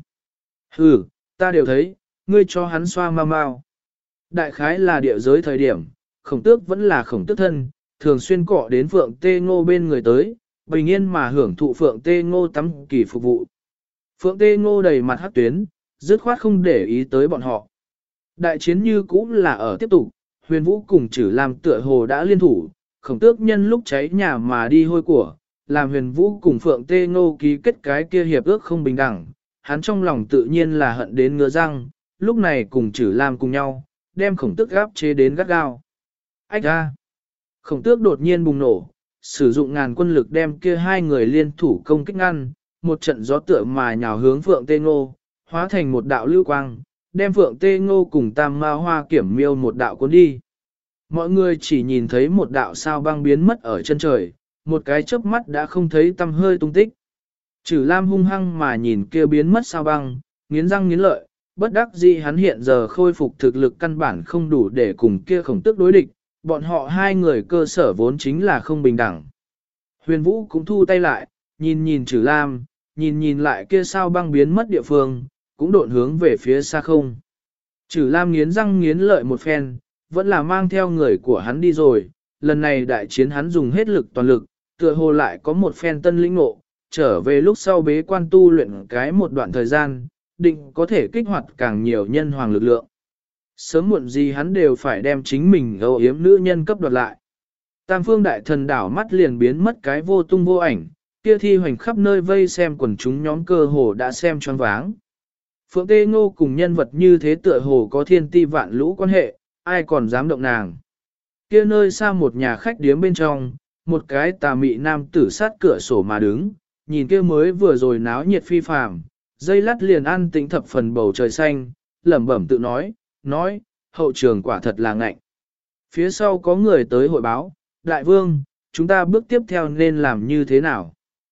Ta đều thấy, ngươi cho hắn xoa mau mau. Đại khái là địa giới thời điểm, khổng tước vẫn là khổng tước thân, thường xuyên cọ đến Phượng Tê Ngô bên người tới, bình yên mà hưởng thụ Phượng Tê Ngô tắm kỳ phục vụ. Phượng Tê Ngô đầy mặt hắc tuyến, dứt khoát không để ý tới bọn họ. Đại chiến như cũ là ở tiếp tục, Huyền Vũ cùng Trử Lam tựa hồ đã liên thủ, khổng tước nhân lúc cháy nhà mà đi hôi của, làm Huyền Vũ cùng Phượng Tê Ngô ký kết cái kia hiệp ước không bình đẳng, hắn trong lòng tự nhiên là hận đến ngứa răng, lúc này cùng Trử Lam cùng nhau, đem khổng tước gáp chế đến gắt gao. Ách ra! Khổng tước đột nhiên bùng nổ, sử dụng ngàn quân lực đem kia hai người liên thủ công kích ngăn, một trận gió tựa mà nhào hướng Phượng Tê Ngô, hóa thành một đạo lưu quang, đem Phượng Tê Ngô cùng Tam Ma Hoa Kiểm Miêu một đạo cuốn đi. Mọi người chỉ nhìn thấy một đạo sao băng biến mất ở chân trời, một cái chớp mắt đã không thấy tăm hơi tung tích. Trử Lam hung hăng mà nhìn kia biến mất sao băng, nghiến răng nghiến lợi, bất đắc dĩ hắn hiện giờ khôi phục thực lực căn bản không đủ để cùng kia khổng tước đối địch, bọn họ hai người cơ sở vốn chính là không bình đẳng. Huyền Vũ cũng thu tay lại, nhìn nhìn Trử Lam, nhìn lại kia sao băng biến mất địa phương, cũng độn hướng về phía xa không. Trử Lam nghiến răng nghiến lợi một phen, vẫn là mang theo người của hắn đi rồi, lần này đại chiến hắn dùng hết lực toàn lực, tựa hồ lại có một phen tân lĩnh ngộ, trở về lúc sau bế quan tu luyện cái một đoạn thời gian, định có thể kích hoạt càng nhiều nhân hoàng lực lượng. Sớm muộn gì hắn đều phải đem chính mình âu yếm nữ nhân cấp đoạt lại. Tam phương đại thần đảo mắt liền biến mất cái vô tung vô ảnh, kia thi hoành khắp nơi vây xem quần chúng nhóm cơ hồ đã xem choáng váng. Phượng Tê Ngô cùng nhân vật như thế tựa hồ có thiên ti vạn lũ quan hệ, ai còn dám động nàng. Kia nơi xa một nhà khách điếm bên trong, một cái tà mị nam tử sát cửa sổ mà đứng, nhìn kia mới vừa rồi náo nhiệt phi phàm, dây lát liền ăn tĩnh thập phần bầu trời xanh, lẩm bẩm tự nói, hậu trường quả thật là ngạnh. Phía sau có người tới hội báo, đại vương, chúng ta bước tiếp theo nên làm như thế nào?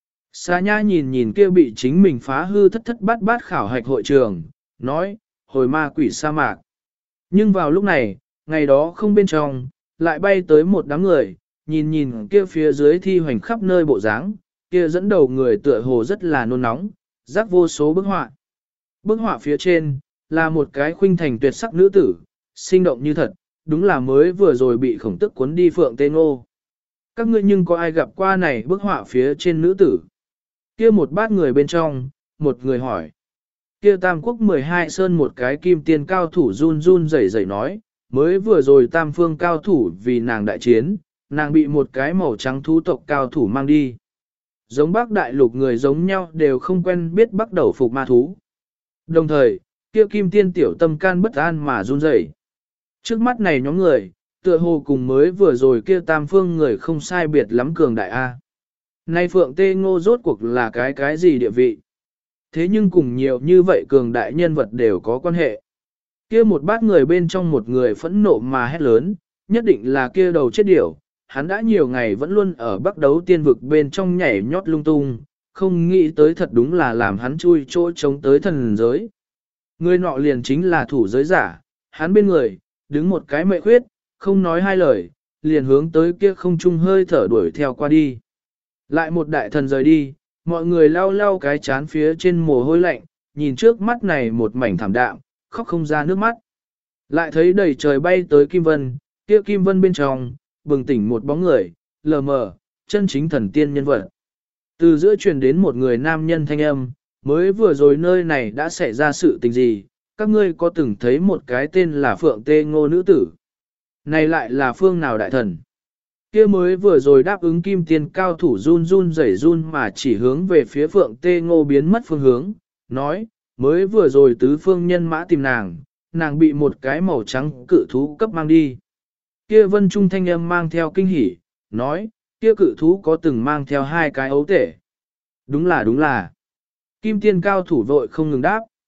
Sa Nha nhìn kia bị chính mình phá hư thất thất bát bát khảo hạch hội trường, nói, hồi ma quỷ sa mạc. Nhưng vào lúc này, ngày đó không bên trong, lại bay tới một đám người, nhìn kia phía dưới thi hoành khắp nơi bộ dáng, kia dẫn đầu người tựa hồ rất là nôn nóng, rắc vô số bức họa. Bức họa phía trên, là một cái khuynh thành tuyệt sắc nữ tử, sinh động như thật, đúng là mới vừa rồi bị khổng tức cuốn đi Phượng Tê Ngô. Các ngươi nhưng có ai gặp qua này bức họa phía trên nữ tử? Kia một bát người bên trong, một người hỏi. Kia Tam Quốc 12 Sơn một cái kim tiên cao thủ run run rẩy rẩy nói, mới vừa rồi Tam Phương cao thủ vì nàng đại chiến, nàng bị một cái màu trắng thú tộc cao thủ mang đi. Giống Bắc Đại Lục người giống nhau đều không quen biết bắt đầu phục ma thú. Đồng thời, kia kim tiên tiểu tâm can bất an mà run rẩy. Trước mắt này nhóm người, tựa hồ cùng mới vừa rồi kia Tam Phương người không sai biệt lắm cường đại A. Nay Phượng Tê Ngô rốt cuộc là cái gì địa vị? Thế nhưng cùng nhiều như vậy cường đại nhân vật đều có quan hệ. Kia một bát người bên trong một người phẫn nộ mà hét lớn, nhất định là kia đầu chết điểu, hắn đã nhiều ngày vẫn luôn ở bắc đấu tiên vực bên trong nhảy nhót lung tung, không nghĩ tới thật đúng là làm hắn chui chỗ chống tới thần giới. Người nọ liền chính là thủ giới giả, hắn bên người, đứng một cái mệ khuyết, không nói hai lời, liền hướng tới kia không trung hơi thở đuổi theo qua đi. Lại một đại thần rời đi, mọi người lau lau cái chán phía trên mồ hôi lạnh, nhìn trước mắt này một mảnh thảm đạm, khóc không ra nước mắt. Lại thấy đầy trời bay tới Kim Vân, kia Kim Vân bên trong, bừng tỉnh một bóng người, lờ mờ, chân chính thần tiên nhân vật. Từ giữa truyền đến một người nam nhân thanh âm, mới vừa rồi nơi này đã xảy ra sự tình gì, các ngươi có từng thấy một cái tên là Phượng Tê Ngô nữ tử. Này lại là phương nào đại thần? Kia mới vừa rồi đáp ứng kim tiên cao thủ run run rẩy run mà chỉ hướng về phía Phượng Tê Ngô biến mất phương hướng, nói, mới vừa rồi tứ phương nhân mã tìm nàng, nàng bị một cái màu trắng cự thú cấp mang đi. Kia vân trung thanh âm mang theo kinh hỉ, nói, kia cự thú có từng mang theo hai cái ấu tể. Đúng là. Kim tiên cao thủ vội không ngừng đáp.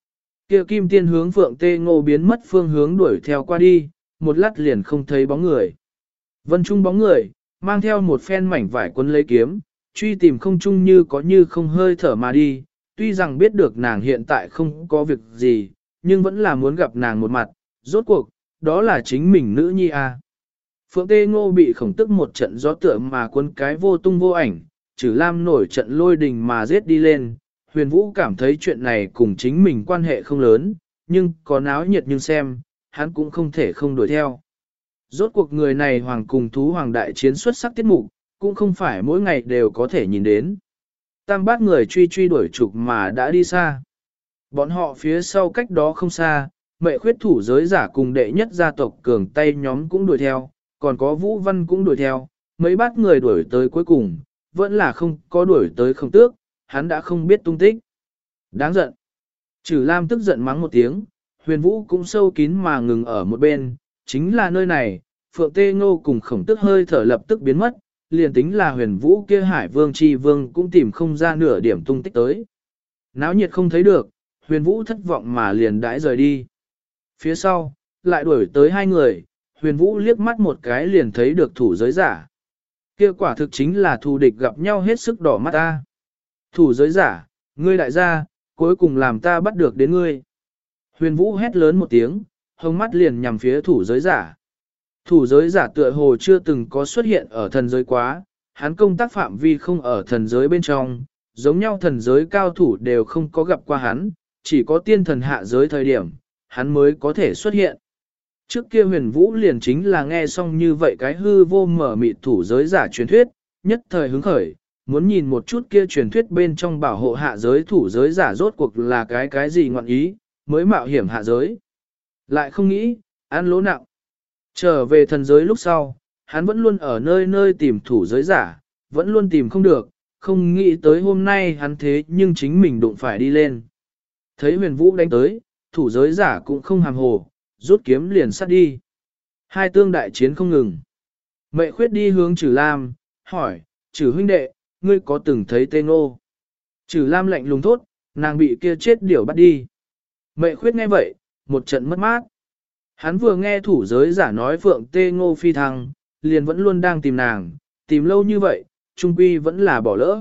Kia kim tiên hướng Phượng Tê Ngô biến mất phương hướng đuổi theo qua đi, một lát liền không thấy bóng người. Vân Trung bóng người, mang theo một phen mảnh vải quân lấy kiếm, truy tìm không chung như không hơi thở mà đi, tuy rằng biết được nàng hiện tại không có việc gì, nhưng vẫn là muốn gặp nàng một mặt, rốt cuộc, đó là chính mình nữ nhi a. Phượng Tê Ngô bị khổng tức một trận gió tựa mà quân cái vô tung vô ảnh, Trử Lam nổi trận lôi đình mà giết đi lên, Huyền Vũ cảm thấy chuyện này cùng chính mình quan hệ không lớn, nhưng có náo nhiệt nhưng xem, hắn cũng không thể không đuổi theo. Rốt cuộc người này hoàng cùng thú hoàng đại chiến xuất sắc tiết mục, cũng không phải mỗi ngày đều có thể nhìn đến. Tam bát người truy đuổi trục mà đã đi xa. Bọn họ phía sau cách đó không xa, mệ khuyết thủ giới giả cùng đệ nhất gia tộc cường tay nhóm cũng đuổi theo, còn có Vũ Văn cũng đuổi theo, mấy bát người đuổi tới cuối cùng, vẫn là không có đuổi tới không tước, hắn đã không biết tung tích. Đáng giận. Trử Lam tức giận mắng một tiếng, Huyền Vũ cũng sâu kín mà ngừng ở một bên, chính là nơi này, Phượng Tê Ngô cùng khổng tức hơi thở lập tức biến mất, liền tính là Huyền Vũ kia Hải Vương Chi Vương cũng tìm không ra nửa điểm tung tích tới. Náo nhiệt không thấy được, Huyền Vũ thất vọng mà liền đãi rời đi. Phía sau, lại đuổi tới hai người, Huyền Vũ liếc mắt một cái liền thấy được thủ giới giả. Kia quả thực chính là thù địch gặp nhau hết sức đỏ mắt ta. Thủ giới giả, ngươi đại gia, cuối cùng làm ta bắt được đến ngươi. Huyền Vũ hét lớn một tiếng, hông mắt liền nhằm phía thủ giới giả. Thủ giới giả tựa hồ chưa từng có xuất hiện ở thần giới quá, hắn công tác phạm vi không ở thần giới bên trong, giống nhau thần giới cao thủ đều không có gặp qua hắn, chỉ có tiên thần hạ giới thời điểm, hắn mới có thể xuất hiện. Trước kia Huyền Vũ liền chính là nghe xong như vậy cái hư vô mở mịt thủ giới giả truyền thuyết, nhất thời hứng khởi, muốn nhìn một chút kia truyền thuyết bên trong bảo hộ hạ giới thủ giới giả rốt cuộc là cái gì ngọn ý, mới mạo hiểm hạ giới. Lại không nghĩ, ăn lỗ nặng. Trở về thần giới lúc sau, hắn vẫn luôn ở nơi nơi tìm thủ giới giả, vẫn luôn tìm không được, không nghĩ tới hôm nay hắn thế nhưng chính mình đụng phải đi lên. Thấy Huyền Vũ đánh tới, thủ giới giả cũng không hàm hồ, rút kiếm liền sát đi. Hai tương đại chiến không ngừng. Mệ khuyết đi hướng Trử Lam, hỏi, Trử huynh đệ, ngươi có từng thấy Tê Ngô? Trử Lam lạnh lùng thốt, nàng bị kia chết điểu bắt đi. Mệ khuyết nghe vậy, một trận mất mát. Hắn vừa nghe thủ giới giả nói Phượng Tê Ngô phi thăng, liền vẫn luôn đang tìm nàng, tìm lâu như vậy, trung quy vẫn là bỏ lỡ.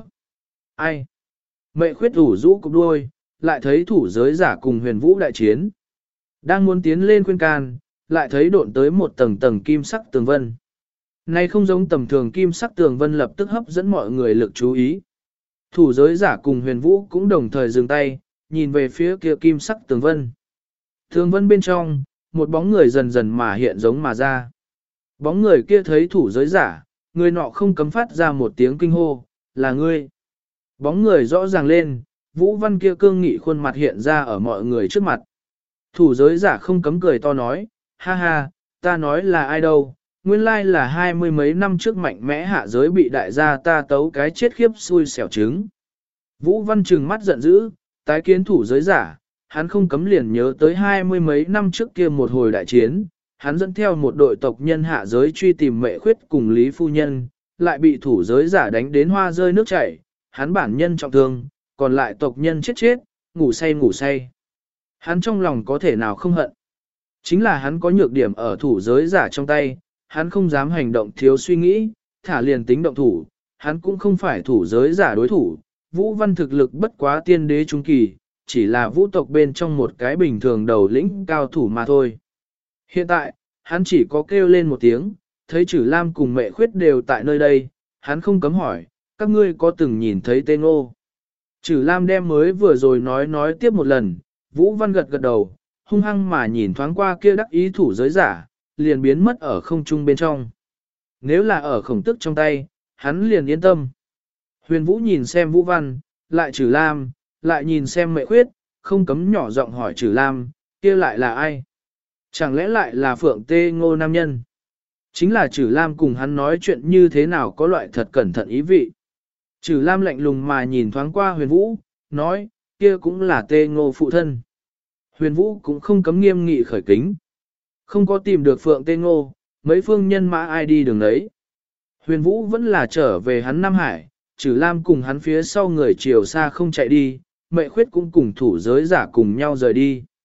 Ai? Mệ khuyết ủ rũ cục đuôi, lại thấy thủ giới giả cùng Huyền Vũ đại chiến. Đang muốn tiến lên khuyên can, lại thấy độn tới một tầng tầng kim sắc tường vân. Này không giống tầm thường kim sắc tường vân lập tức hấp dẫn mọi người lực chú ý. Thủ giới giả cùng Huyền Vũ cũng đồng thời dừng tay, nhìn về phía kia kim sắc tường vân. Tường vân bên trong, một bóng người dần dần mà hiện giống mà ra. Bóng người kia thấy thủ giới giả, người nọ không cấm phát ra một tiếng kinh hô, là ngươi. Bóng người rõ ràng lên, Vũ Văn kia cương nghị khuôn mặt hiện ra ở mọi người trước mặt. Thủ giới giả không cấm cười to nói, ha ha, ta nói là ai đâu, nguyên lai là 20 mấy năm trước mạnh mẽ hạ giới bị đại gia ta tấu cái chết khiếp xui xẻo trứng. Vũ Văn trừng mắt giận dữ, tái kiến thủ giới giả, hắn không cấm liền nhớ tới 20 mấy năm trước kia một hồi đại chiến, hắn dẫn theo một đội tộc nhân hạ giới truy tìm Mệ Khuyết cùng Lý Phu Nhân, lại bị thủ giới giả đánh đến hoa rơi nước chảy, hắn bản nhân trọng thương, còn lại tộc nhân chết, ngủ say. Hắn trong lòng có thể nào không hận. Chính là hắn có nhược điểm ở thủ giới giả trong tay, hắn không dám hành động thiếu suy nghĩ, thả liền tính động thủ, hắn cũng không phải thủ giới giả đối thủ. Vũ Văn thực lực bất quá tiên đế trung kỳ, chỉ là vũ tộc bên trong một cái bình thường đầu lĩnh cao thủ mà thôi. Hiện tại, hắn chỉ có kêu lên một tiếng, thấy Trử Lam cùng Mệ Khuyết đều tại nơi đây, hắn không cấm hỏi, các ngươi có từng nhìn thấy Tê Ngô? Trử Lam đem mới vừa rồi nói tiếp một lần, Vũ Văn gật đầu, hung hăng mà nhìn thoáng qua kia đắc ý thủ giới giả, liền biến mất ở không trung bên trong. Nếu là ở khổng tức trong tay, hắn liền yên tâm. Huyền Vũ nhìn xem Vũ Văn, lại Trử Lam, lại nhìn xem Mệ Khuyết, không cấm nhỏ giọng hỏi Trử Lam, kia lại là ai? Chẳng lẽ lại là Phượng Tê Ngô nam nhân? Chính là Trử Lam cùng hắn nói chuyện như thế nào có loại thật cẩn thận ý vị. Trử Lam lạnh lùng mà nhìn thoáng qua Huyền Vũ, nói, kia cũng là Tê Ngô phụ thân. Huyền Vũ cũng không cấm nghiêm nghị khởi kính. Không có tìm được Phượng Tê Ngô, mấy phương nhân mã ai đi đường đấy. Huyền Vũ vẫn là trở về hắn Nam Hải, Trử Lam cùng hắn phía sau người chiều xa không chạy đi, Mệ Khuyết cũng cùng thủ giới giả cùng nhau rời đi.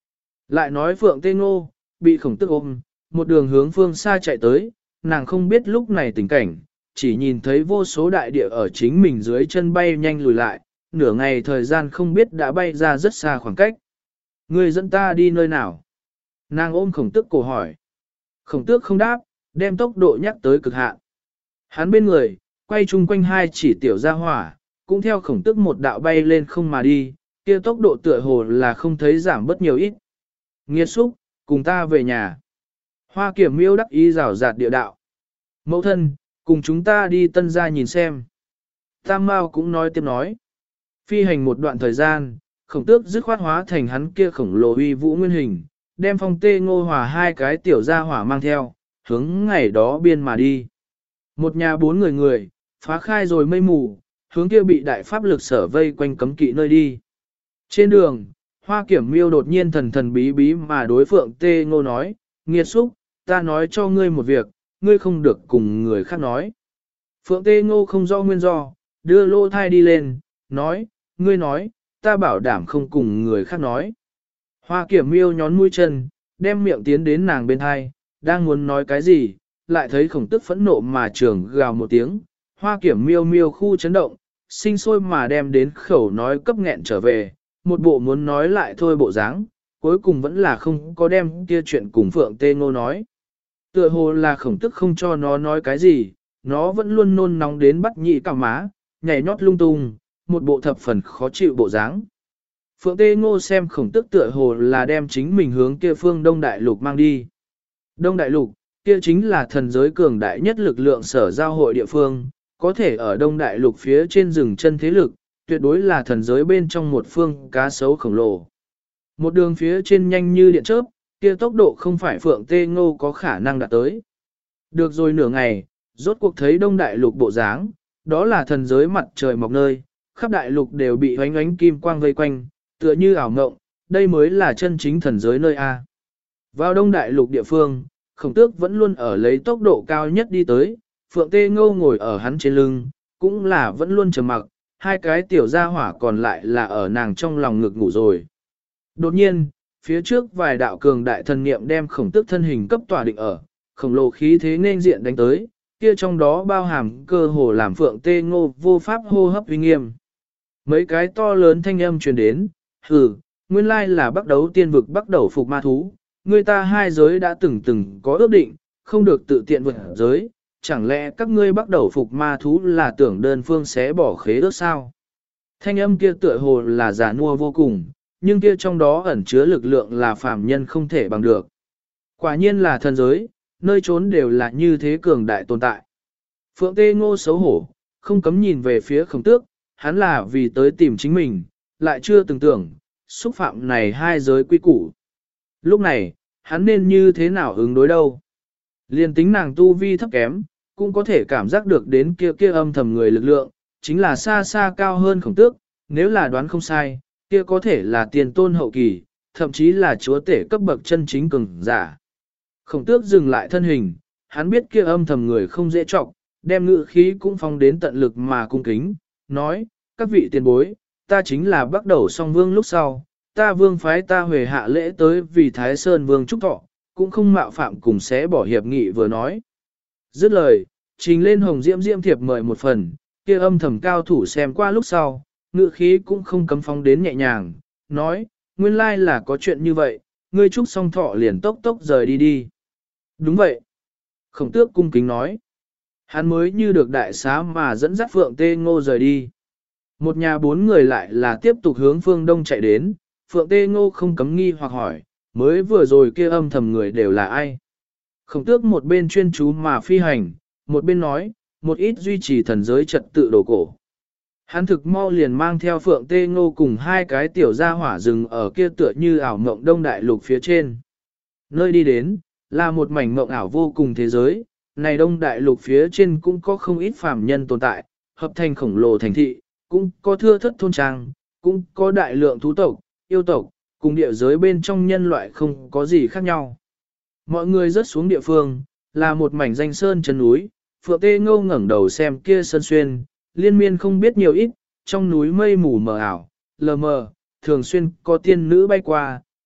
Lại nói Phượng Tê Ngô, bị Khổng Tước ôm, một đường hướng phương xa chạy tới, nàng không biết lúc này tình cảnh, chỉ nhìn thấy vô số đại địa ở chính mình dưới chân bay nhanh lùi lại, nửa ngày thời gian không biết đã bay ra rất xa khoảng cách. Người dẫn ta đi nơi nào? Nàng ôm Khổng Tước cổ hỏi. Khổng Tước không đáp, đem tốc độ nhắc tới cực hạn. Hắn bên người, quay chung quanh hai chỉ tiểu gia hỏa, cũng theo Khổng Tước một đạo bay lên không mà đi, kia tốc độ tựa hồ là không thấy giảm bất nhiều ít. Nghiệt xúc, cùng ta về nhà. Hoa Kiểm Miêu đắc ý rào rạt địa đạo. Mẫu thân, cùng chúng ta đi Tân gia nhìn xem. Tam Mao cũng nói tiếp nói. Phi hành một đoạn thời gian, Khổng Tước dứt khoát hóa thành hắn kia khổng lồ uy vũ nguyên hình, đem Phong Tê Ngô Hòa hai cái tiểu gia hỏa mang theo, hướng ngày đó biên mà đi. Một nhà bốn người, phá khai rồi mây mù, hướng kia bị đại pháp lực sở vây quanh cấm kỵ nơi đi. Trên đường, Hoa Kiểm Miêu đột nhiên thần thần bí bí mà đối Phượng Tê Ngô nói, nghiệt xúc, ta nói cho ngươi một việc, ngươi không được cùng người khác nói. Phượng Tê Ngô không rõ nguyên do, đưa lô thai đi lên, nói, ngươi nói, ta bảo đảm không cùng người khác nói. Hoa Kiểm Miêu nhón mũi chân, đem miệng tiến đến nàng bên thai, đang muốn nói cái gì, lại thấy Khổng Tước phẫn nộ mà trường gào một tiếng, Hoa Kiểm Miêu miêu khu chấn động, sinh sôi mà đem đến khẩu nói cấp nghẹn trở về, một bộ muốn nói lại thôi bộ dáng, cuối cùng vẫn là không có đem kia chuyện cùng Phượng Tê Ngô nói. Tựa hồ là Khổng Tước không cho nó nói cái gì, nó vẫn luôn nôn nóng đến bắt nhị cả má, nhảy nhót lung tung, một bộ thập phần khó chịu bộ dáng. Phượng Tê Ngô xem Khổng Tước tựa hồ là đem chính mình hướng kia phương Đông Đại Lục mang đi. Đông Đại Lục, kia chính là thần giới cường đại nhất lực lượng sở giao hội địa phương, có thể ở Đông Đại Lục phía trên rừng chân thế lực, tuyệt đối là thần giới bên trong một phương cá sấu khổng lồ. Một đường phía trên nhanh như điện chớp, kia tốc độ không phải Phượng Tê Ngô có khả năng đạt tới. Được rồi nửa ngày, rốt cuộc thấy Đông Đại Lục bộ dáng, đó là thần giới mặt trời mọc nơi, khắp đại lục đều bị oánh oánh kim quang vây quanh, tựa như ảo ngộng, đây mới là chân chính thần giới nơi A. Vào Đông Đại Lục địa phương, Khổng Tước vẫn luôn ở lấy tốc độ cao nhất đi tới, Phượng Tê Ngô ngồi ở hắn trên lưng, cũng là vẫn luôn trầm mặc, hai cái tiểu gia hỏa còn lại là ở nàng trong lòng ngực ngủ rồi. Đột nhiên, phía trước vài đạo cường đại thần niệm đem Khổng Tước thân hình cấp tỏa định ở, khổng lồ khí thế nên diện đánh tới, kia trong đó bao hàm cơ hồ làm Phượng Tê Ngô vô pháp hô hấp uy nghiêm. Mấy cái to lớn thanh âm truyền đến, hừ, nguyên lai là bắt đấu tiên vực bắt đầu phục ma thú, người ta hai giới đã từng có ước định, không được tự tiện vượt giới, chẳng lẽ các ngươi bắt đầu phục ma thú là tưởng đơn phương xé bỏ khế ước sao? Thanh âm kia tựa hồ là giả nua vô cùng, nhưng kia trong đó ẩn chứa lực lượng là phàm nhân không thể bằng được. Quả nhiên là thần giới, nơi trốn đều là như thế cường đại tồn tại. Phượng Tê Ngô xấu hổ, không cấm nhìn về phía Khổng Tước, hắn là vì tới tìm chính mình, lại chưa từng tưởng, xúc phạm này hai giới quy củ. Lúc này, hắn nên như thế nào ứng đối đâu? Liên tính nàng tu vi thấp kém, cũng có thể cảm giác được đến kia âm thầm người lực lượng, chính là xa xa cao hơn Khổng Tước, nếu là đoán không sai, kia có thể là tiền tôn hậu kỳ, thậm chí là chúa tể cấp bậc chân chính cường giả. Khổng Tước dừng lại thân hình, hắn biết kia âm thầm người không dễ trọng, đem ngự khí cũng phong đến tận lực mà cung kính, nói, các vị tiền bối, ta chính là bắt đầu song vương lúc sau, ta vương phái ta huề hạ lễ tới vì Thái Sơn vương trúc thọ, cũng không mạo phạm cùng sẽ bỏ hiệp nghị vừa nói. Dứt lời, trình lên hồng diễm diễm thiệp mời một phần, kia âm thầm cao thủ xem qua lúc sau, ngự khí cũng không cấm phóng đến nhẹ nhàng, nói, nguyên lai là có chuyện như vậy, ngươi trúc xong thọ liền tốc tốc rời đi đi. Đúng vậy. Khổng Tước cung kính nói. Hắn mới như được đại xá mà dẫn dắt Phượng Tê Ngô rời đi. Một nhà bốn người lại là tiếp tục hướng phương đông chạy đến, Phượng Tê Ngô không cấm nghi hoặc hỏi, mới vừa rồi kia âm thầm người đều là ai? Khổng Tước một bên chuyên chú mà phi hành, một bên nói, một ít duy trì thần giới trật tự đồ cổ. Hắn thực mau liền mang theo Phượng Tê Ngô cùng hai cái tiểu gia hỏa rừng ở kia tựa như ảo mộng Đông Đại Lục phía trên. Nơi đi đến, là một mảnh mộng ảo vô cùng thế giới, này Đông Đại Lục phía trên cũng có không ít phàm nhân tồn tại, hợp thành khổng lồ thành thị, cũng có thưa thất thôn trang, cũng có đại lượng thú tộc, yêu tộc, cùng địa giới bên trong nhân loại không có gì khác nhau. Mọi người rớt xuống địa phương, là một mảnh danh sơn chân núi, Phượng Tê Ngô ngẩng đầu xem kia sơn xuyên, liên miên không biết nhiều ít, trong núi mây mù mờ ảo, lờ mờ, thường xuyên có tiên nữ bay qua,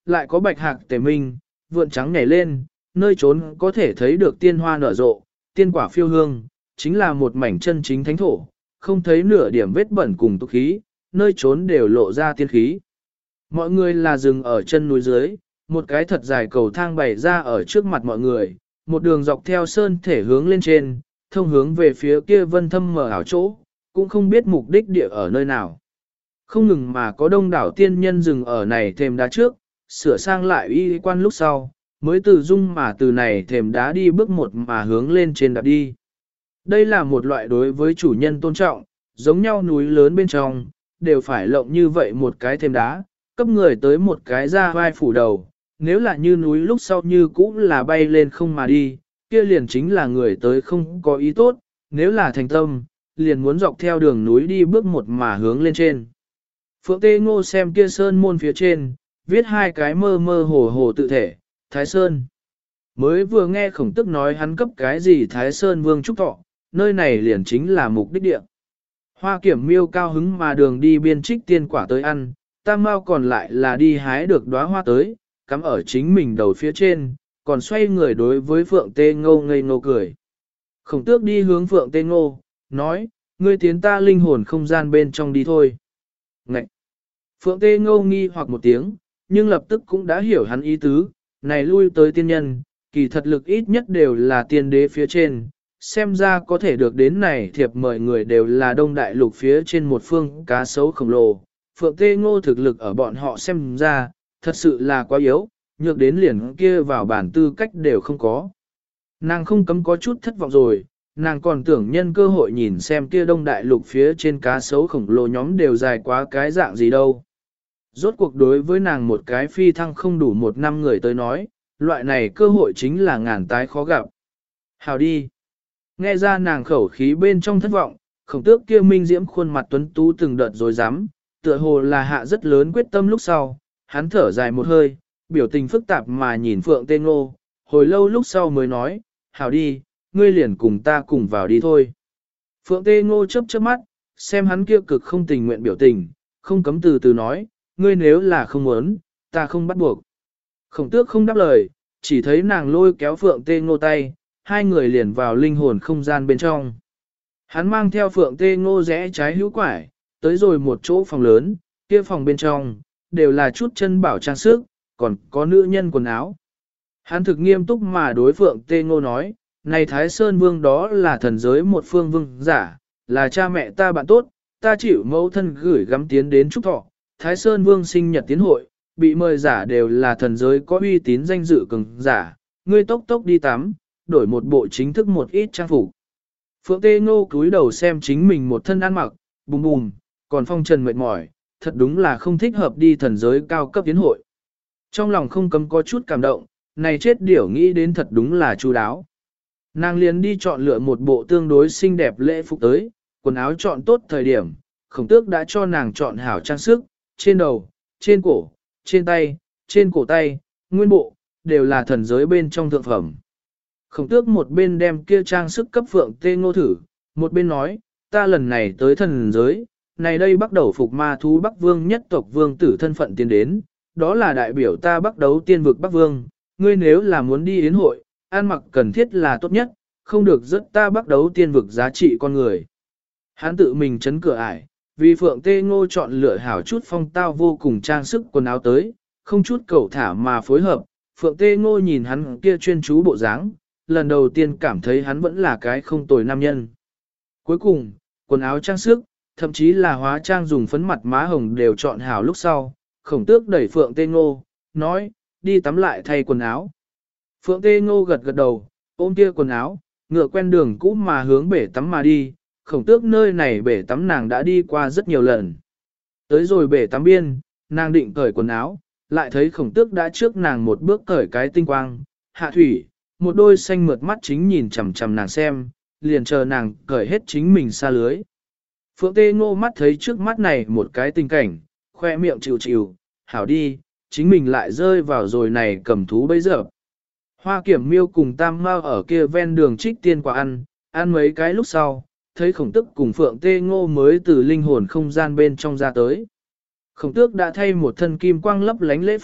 lại có bạch hạc tề minh, vượn trắng nhảy lên, nơi trốn có thể thấy được tiên hoa nở rộ, tiên quả phiêu hương, chính là một mảnh chân chính thánh thổ, không thấy nửa điểm vết bẩn cùng tục khí, nơi trốn đều lộ ra tiên khí. Mọi người là dừng ở chân núi dưới, một cái thật dài cầu thang bày ra ở trước mặt mọi người, một đường dọc theo sơn thể hướng lên trên, thông hướng về phía kia vân thâm mở ảo chỗ, cũng không biết mục đích địa ở nơi nào. Không ngừng mà có đông đảo tiên nhân dừng ở này thềm đá trước, sửa sang lại y quan lúc sau, mới từ dung mà từ này thềm đá đi bước một mà hướng lên trên đạp đi. Đây là một loại đối với chủ nhân tôn trọng, giống nhau núi lớn bên trong, đều phải lộng như vậy một cái thềm đá, cấp người tới một cái ra vai phủ đầu, nếu là như núi lúc sau như cũ là bay lên không mà đi, kia liền chính là người tới không có ý tốt, nếu là thành tâm, liền muốn dọc theo đường núi đi bước một mà hướng lên trên. Phượng Tê Ngô xem kia sơn môn phía trên, viết hai cái mơ mơ hồ hồ tự thể, Thái Sơn. Mới vừa nghe khổng tức nói hắn cấp cái gì Thái Sơn Vương Trúc Thọ, nơi này liền chính là mục đích địa. Hoa Kiểm Miêu cao hứng mà đường đi biên trích tiên quả tới ăn, Tam Mao còn lại là đi hái được đóa hoa tới, cắm ở chính mình đầu phía trên, còn xoay người đối với Phượng Tê Ngô ngây ngô cười. Khổng tước đi hướng Phượng Tê Ngô, nói, ngươi tiến ta linh hồn không gian bên trong đi thôi. Ngậy! Phượng Tê Ngô nghi hoặc một tiếng, nhưng lập tức cũng đã hiểu hắn ý tứ, này lui tới tiên nhân, kỳ thật lực ít nhất đều là tiên đế phía trên, xem ra có thể được đến này thiệp mời người đều là đông đại lục phía trên một phương cá sấu khổng lồ. Phượng Tê Ngô thực lực ở bọn họ xem ra, thật sự là quá yếu, nhược đến liền kia vào bản tư cách đều không có. Nàng không cấm có chút thất vọng rồi, nàng còn tưởng nhân cơ hội nhìn xem kia đông đại lục phía trên cá sấu khổng lồ nhóm đều dài quá cái dạng gì đâu. Rốt cuộc đối với nàng một cái phi thăng không đủ một năm người tới nói, loại này cơ hội chính là ngàn tái khó gặp. Hào đi! Nghe ra nàng khẩu khí bên trong thất vọng, khổng tước kia minh diễm khuôn mặt tuấn tú từng đợt rồi dám, tựa hồ là hạ rất lớn quyết tâm lúc sau, hắn thở dài một hơi, biểu tình phức tạp mà nhìn Phượng Tê Ngô, hồi lâu lúc sau mới nói, hảo đi, ngươi liền cùng ta cùng vào đi thôi. Phượng Tê Ngô chớp chớp mắt, xem hắn kia cực không tình nguyện biểu tình, không cấm từ từ nói, ngươi nếu là không muốn, ta không bắt buộc. Khổng tước không đáp lời, chỉ thấy nàng lôi kéo Phượng Tê Ngô tay, hai người liền vào linh hồn không gian bên trong. Hắn mang theo Phượng Tê Ngô rẽ trái hữu quải, tới rồi một chỗ phòng lớn, kia phòng bên trong, đều là chút chân bảo trang sức, còn có nữ nhân quần áo. Hắn thực nghiêm túc mà đối Phượng Tê Ngô nói, này Thái Sơn Vương đó là thần giới một phương vương giả, là cha mẹ ta bạn tốt, ta chịu mẫu thân gửi gắm tiến đến chúc thọ. Thái Sơn Vương sinh nhật tiến hội, bị mời giả đều là thần giới có uy tín danh dự cường giả, ngươi tốc tốc đi tắm, đổi một bộ chính thức một ít trang phục. Phượng Tê Ngô cúi đầu xem chính mình một thân ăn mặc, bùm bùm, còn phong trần mệt mỏi, thật đúng là không thích hợp đi thần giới cao cấp tiến hội. Trong lòng không cấm có chút cảm động, này chết điểu nghĩ đến thật đúng là chu đáo. Nàng liền đi chọn lựa một bộ tương đối xinh đẹp lễ phục tới, quần áo chọn tốt thời điểm, khổng tước đã cho nàng chọn hảo trang sức, trên đầu, trên cổ, trên tay, trên cổ tay, nguyên bộ, đều là thần giới bên trong thượng phẩm. Khổng tước một bên đem kia trang sức cấp Phượng Tê Ngô thử, một bên nói, ta lần này tới thần giới, này đây bắt đầu phục ma thú Bắc Vương nhất tộc vương tử thân phận tiến đến, đó là đại biểu ta bắt đấu tiên vực Bắc Vương, ngươi nếu là muốn đi yến hội, ăn mặc cần thiết là tốt nhất, không được rất ta bắt đấu tiên vực giá trị con người. Hắn tự mình chấn cửa ải, vì Phượng Tê Ngô chọn lựa hảo chút phong tao vô cùng trang sức quần áo tới, không chút cầu thả mà phối hợp, Phượng Tê Ngô nhìn hắn kia chuyên chú bộ dáng, lần đầu tiên cảm thấy hắn vẫn là cái không tồi nam nhân. Cuối cùng, quần áo trang sức, thậm chí là hóa trang dùng phấn mặt má hồng đều chọn hảo lúc sau, khổng tước đẩy Phượng Tê Ngô, nói, đi tắm lại thay quần áo. Phượng Tê Ngô gật gật đầu, ôm kia quần áo, ngựa quen đường cũ mà hướng bể tắm mà đi, khổng tước nơi này bể tắm nàng đã đi qua rất nhiều lần. Tới rồi bể tắm biên, nàng định cởi quần áo, lại thấy khổng tước đã trước nàng một bước cởi cái tinh quang, hạ thủy, một đôi xanh mượt mắt chính nhìn chằm chằm nàng xem, liền chờ nàng cởi hết chính mình xa lưới. Phượng Tê Ngô mắt thấy trước mắt này một cái tình cảnh, khoe miệng chịu chịu, hảo đi, chính mình lại rơi vào rồi này cầm thú bây giờ. Hoa Kiểm Miêu cùng Tam Mao ở kia ven đường trích tiên quả ăn mấy cái lúc sau, thấy khổng tức cùng Phượng Tê Ngô mới từ linh hồn không gian bên trong ra tới. Khổng tước đã thay một thân kim quang lấp lánh lễ phục,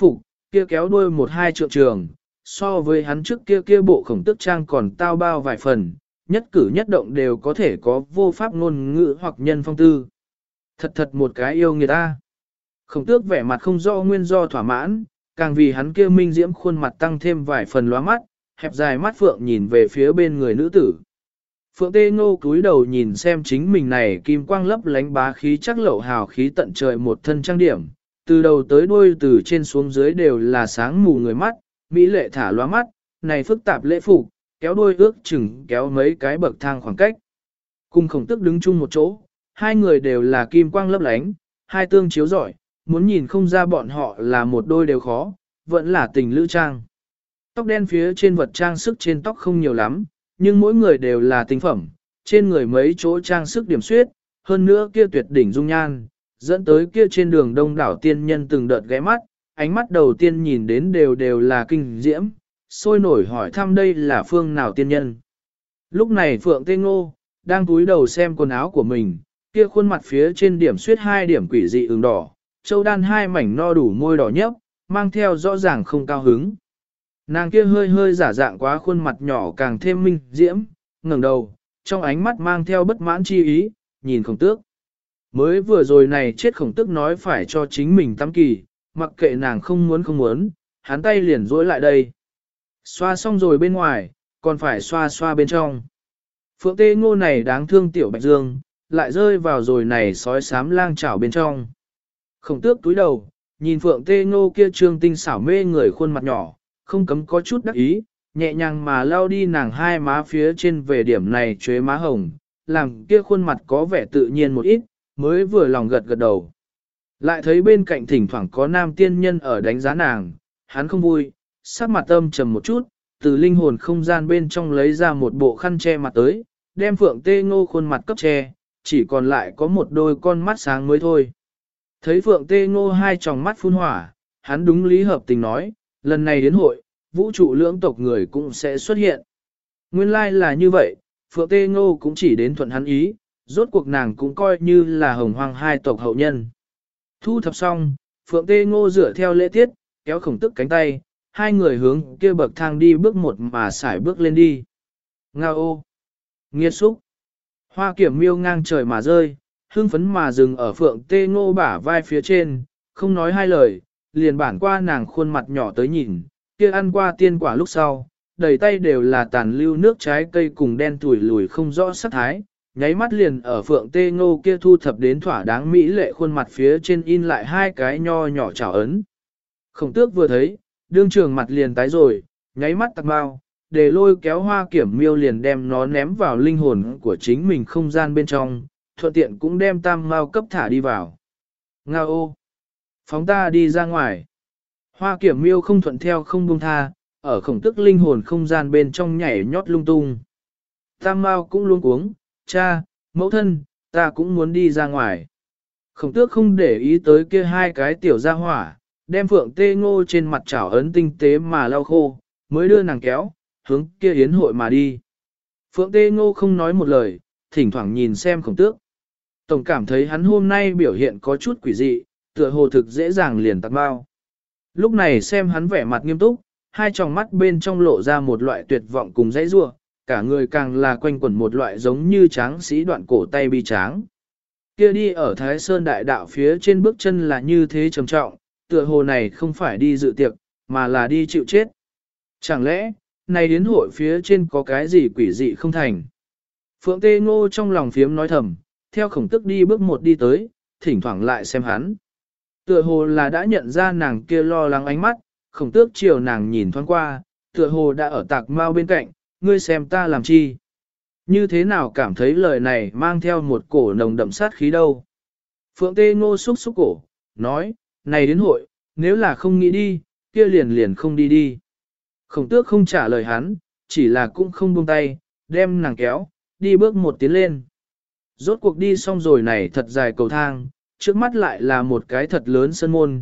kia kéo đuôi một hai trượng trường, so với hắn trước kia bộ khổng tước trang còn tao bao vài phần, nhất cử nhất động đều có thể có vô pháp ngôn ngữ hoặc nhân phong tư. Thật một cái yêu người ta. Khổng tước vẻ mặt không do nguyên do thỏa mãn, càng vì hắn kia minh diễm khuôn mặt tăng thêm vài phần lóa mắt, hẹp dài mắt phượng nhìn về phía bên người nữ tử. Phượng Tê Ngô cúi đầu nhìn xem chính mình này kim quang lấp lánh bá khí chắc lậu hào khí tận trời một thân trang điểm, từ đầu tới đuôi từ trên xuống dưới đều là sáng mù người mắt, mỹ lệ thả lóa mắt, này phức tạp lễ phục, kéo đuôi ước chừng kéo mấy cái bậc thang khoảng cách. Cùng khổng tức đứng chung một chỗ, hai người đều là kim quang lấp lánh, hai tương chiếu rọi, muốn nhìn không ra bọn họ là một đôi đều khó, vẫn là tình lữ trang. Tóc đen phía trên vật trang sức trên tóc không nhiều lắm, nhưng mỗi người đều là tinh phẩm, trên người mấy chỗ trang sức điểm xuyết, hơn nữa kia tuyệt đỉnh dung nhan, dẫn tới kia trên đường đông đảo tiên nhân từng đợt ghé mắt, ánh mắt đầu tiên nhìn đến đều là kinh diễm, sôi nổi hỏi thăm đây là phương nào tiên nhân. Lúc này Phượng Tê Ngô, đang cúi đầu xem quần áo của mình, kia khuôn mặt phía trên điểm xuyết hai điểm quỷ dị ửng đỏ, châu đan hai mảnh no đủ môi đỏ nhấp, mang theo rõ ràng không cao hứng. Nàng kia hơi hơi giả dạng quá khuôn mặt nhỏ càng thêm minh diễm, ngẩng đầu, trong ánh mắt mang theo bất mãn chi ý, nhìn khổng tước. Mới vừa rồi này chết khổng tước nói phải cho chính mình tắm kỳ, mặc kệ nàng không muốn, hắn tay liền duỗi lại đây. Xoa xong rồi bên ngoài, còn phải xoa xoa bên trong. Phượng Tê Ngô này đáng thương tiểu Bạch Dương, lại rơi vào rồi này sói xám lang chảo bên trong. Khổng tước túi đầu, nhìn Phượng Tê Ngô kia trương tinh xảo mê người khuôn mặt nhỏ, không cấm có chút đắc ý, nhẹ nhàng mà lau đi nàng hai má phía trên về điểm này chuế má hồng, làm kia khuôn mặt có vẻ tự nhiên một ít, mới vừa lòng gật gật đầu. Lại thấy bên cạnh thỉnh thoảng có nam tiên nhân ở đánh giá nàng, hắn không vui, sắc mặt âm trầm một chút, từ linh hồn không gian bên trong lấy ra một bộ khăn che mặt tới, đem Phượng Tê Ngô khuôn mặt cấp che, chỉ còn lại có một đôi con mắt sáng mới thôi. Thấy Phượng Tê Ngô hai tròng mắt phun hỏa, hắn đúng lý hợp tình nói, lần này đến hội, vũ trụ lưỡng tộc người cũng sẽ xuất hiện. Nguyên lai là như vậy, Phượng Tê Ngô cũng chỉ đến thuận hắn ý, rốt cuộc nàng cũng coi như là hồng hoang hai tộc hậu nhân. Thu thập xong, Phượng Tê Ngô dựa theo lễ tiết, kéo khổng tức cánh tay, hai người hướng kia bậc thang đi bước một mà xài bước lên đi. Ngao ô! Nghiệt xúc! Hoa kiểm miêu ngang trời mà rơi, hưng phấn mà dừng ở Phượng Tê Ngô bả vai phía trên, không nói hai lời, liền bản qua nàng khuôn mặt nhỏ tới nhìn, kia ăn qua tiên quả lúc sau, đầy tay đều là tàn lưu nước trái cây cùng đen tuổi lùi không rõ sắc thái, nháy mắt liền ở Phượng Tê Ngô kia thu thập đến thỏa đáng mỹ lệ khuôn mặt phía trên in lại hai cái nho nhỏ chảo ấn. Khổng tước vừa thấy, đương trường mặt liền tái rồi, nháy mắt tặc bao, để lôi kéo hoa kiểm miêu liền đem nó ném vào linh hồn của chính mình không gian bên trong, thuận tiện cũng đem tam mao cấp thả đi vào. Ngao ô! Phóng ta đi ra ngoài. Hoa kiểm miêu không thuận theo không buông tha, ở khổng tức linh hồn không gian bên trong nhảy nhót lung tung. Tam mao cũng luôn cuống, cha, mẫu thân, ta cũng muốn đi ra ngoài. Khổng tước không để ý tới kia hai cái tiểu gia hỏa, đem Phượng Tê Ngô trên mặt chảo ấn tinh tế mà lau khô, mới đưa nàng kéo, hướng kia yến hội mà đi. Phượng Tê Ngô không nói một lời, thỉnh thoảng nhìn xem khổng tước. Tổng cảm thấy hắn hôm nay biểu hiện có chút quỷ dị, tựa hồ thực dễ dàng liền tạc bao. Lúc này xem hắn vẻ mặt nghiêm túc, hai tròng mắt bên trong lộ ra một loại tuyệt vọng cùng dãy rua, cả người càng là quanh quẩn một loại giống như tráng sĩ đoạn cổ tay bi tráng. Kia đi ở Thái Sơn Đại Đạo phía trên bước chân là như thế trầm trọng, tựa hồ này không phải đi dự tiệc, mà là đi chịu chết. Chẳng lẽ, này đến hội phía trên có cái gì quỷ dị không thành? Phượng Tê Ngô trong lòng phiếm nói thầm, theo khổng tức đi bước một đi tới, thỉnh thoảng lại xem hắn. Tựa hồ là đã nhận ra nàng kia lo lắng ánh mắt, khổng tước chiều nàng nhìn thoáng qua, tựa hồ đã ở tạc mau bên cạnh, ngươi xem ta làm chi. Như thế nào cảm thấy lời này mang theo một cổ nồng đậm sát khí đâu. Phượng Tê Ngô xúc xúc cổ, nói, này đến hội, nếu là không nghĩ đi, kia liền liền không đi đi. Khổng tước không trả lời hắn, chỉ là cũng không buông tay, đem nàng kéo, đi bước một tiến lên. Rốt cuộc đi xong rồi này thật dài cầu thang, trước mắt lại là một cái thật lớn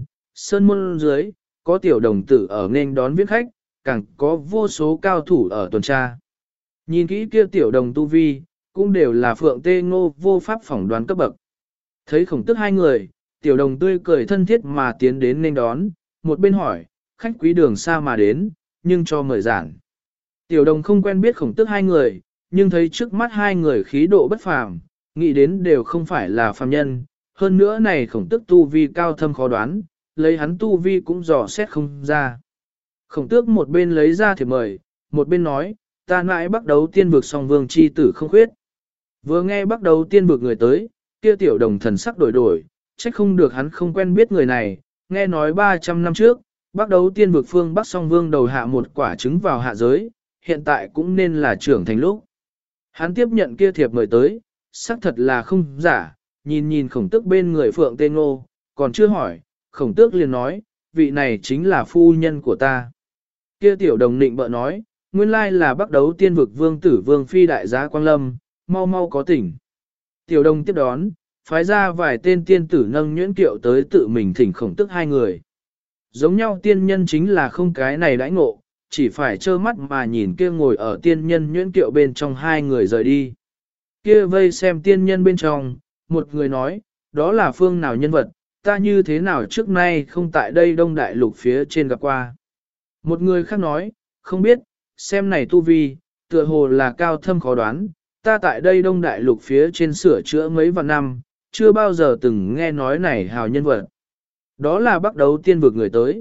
sơn môn dưới, có tiểu đồng tử ở nên đón viết khách, càng có vô số cao thủ ở tuần tra. Nhìn kỹ kia tiểu đồng tu vi, cũng đều là Phượng Tê Ngô vô pháp phỏng đoán cấp bậc. Thấy khổng tức hai người, tiểu đồng tươi cười thân thiết mà tiến đến nên đón, một bên hỏi, khách quý đường xa mà đến, nhưng cho mời giản. Tiểu đồng không quen biết khổng tước hai người, nhưng thấy trước mắt hai người khí độ bất phàm, nghĩ đến đều không phải là phàm nhân, hơn nữa này khổng tước tu vi cao thâm khó đoán, lấy hắn tu vi cũng dò xét không ra. Khổng tước một bên lấy ra thiệp mời, một bên nói, ta mãi bắt đầu tiên vực song vương chi tử không khuyết. Vừa nghe bắt đầu tiên vực người tới, kia tiểu đồng thần sắc đổi đổi, trách không được hắn không quen biết người này, nghe nói 300 năm trước, bắt đầu tiên vực phương Bắc song vương đầu hạ một quả trứng vào hạ giới, hiện tại cũng nên là trưởng thành lúc. Hắn tiếp nhận kia thiệp mời tới, xác thật là không giả, nhìn nhìn khổng tước bên người Phượng Tê Ngô, còn chưa hỏi, khổng tước liền nói, vị này chính là phu nhân của ta. Kia tiểu đồng nịnh bợ nói, nguyên lai là bắt đầu tiên vực vương tử vương phi đại giá Quang Lâm, mau mau có tỉnh. Tiểu đồng tiếp đón, phái ra vài tên tiên tử nâng nhuyễn kiệu tới tự mình thỉnh khổng tước hai người. Giống nhau tiên nhân chính là không cái này đãi ngộ, chỉ phải trơ mắt mà nhìn kia ngồi ở tiên nhân nhuyễn kiệu bên trong hai người rời đi. Kia vây xem tiên nhân bên trong, một người nói, đó là phương nào nhân vật, ta như thế nào trước nay không tại đây Đông Đại Lục phía trên gặp qua. Một người khác nói, không biết, xem này tu vi, tựa hồ là cao thâm khó đoán, ta tại đây Đông Đại Lục phía trên sửa chữa mấy vạn năm, chưa bao giờ từng nghe nói này hào nhân vật. Đó là bắt đầu tiên vực người tới.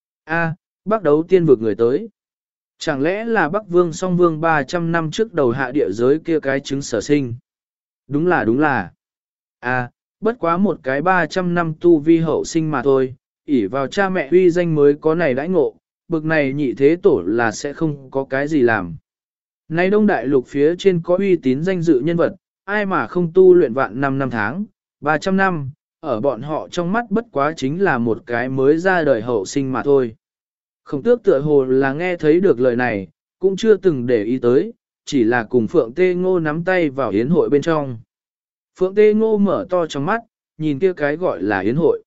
Bắt đầu tiên vực người tới. Chẳng lẽ là Bắc Vương song vương 300 năm trước đầu hạ địa giới kia cái trứng sở sinh? Đúng là. Bất quá một cái 300 năm tu vi hậu sinh mà thôi, ỷ vào cha mẹ uy danh mới có này đãi ngộ, bực này nhị thế tổ là sẽ không có cái gì làm. Nay Đông Đại Lục phía trên có uy tín danh dự nhân vật, ai mà không tu luyện vạn năm tháng, 300 năm, ở bọn họ trong mắt bất quá chính là một cái mới ra đời hậu sinh mà thôi. Khổng tước tựa hồ là nghe thấy được lời này, cũng chưa từng để ý tới, chỉ là cùng Phượng Tê Ngô nắm tay vào yến hội bên trong. Phượng Tê Ngô mở to trong mắt, nhìn kia cái gọi là yến hội.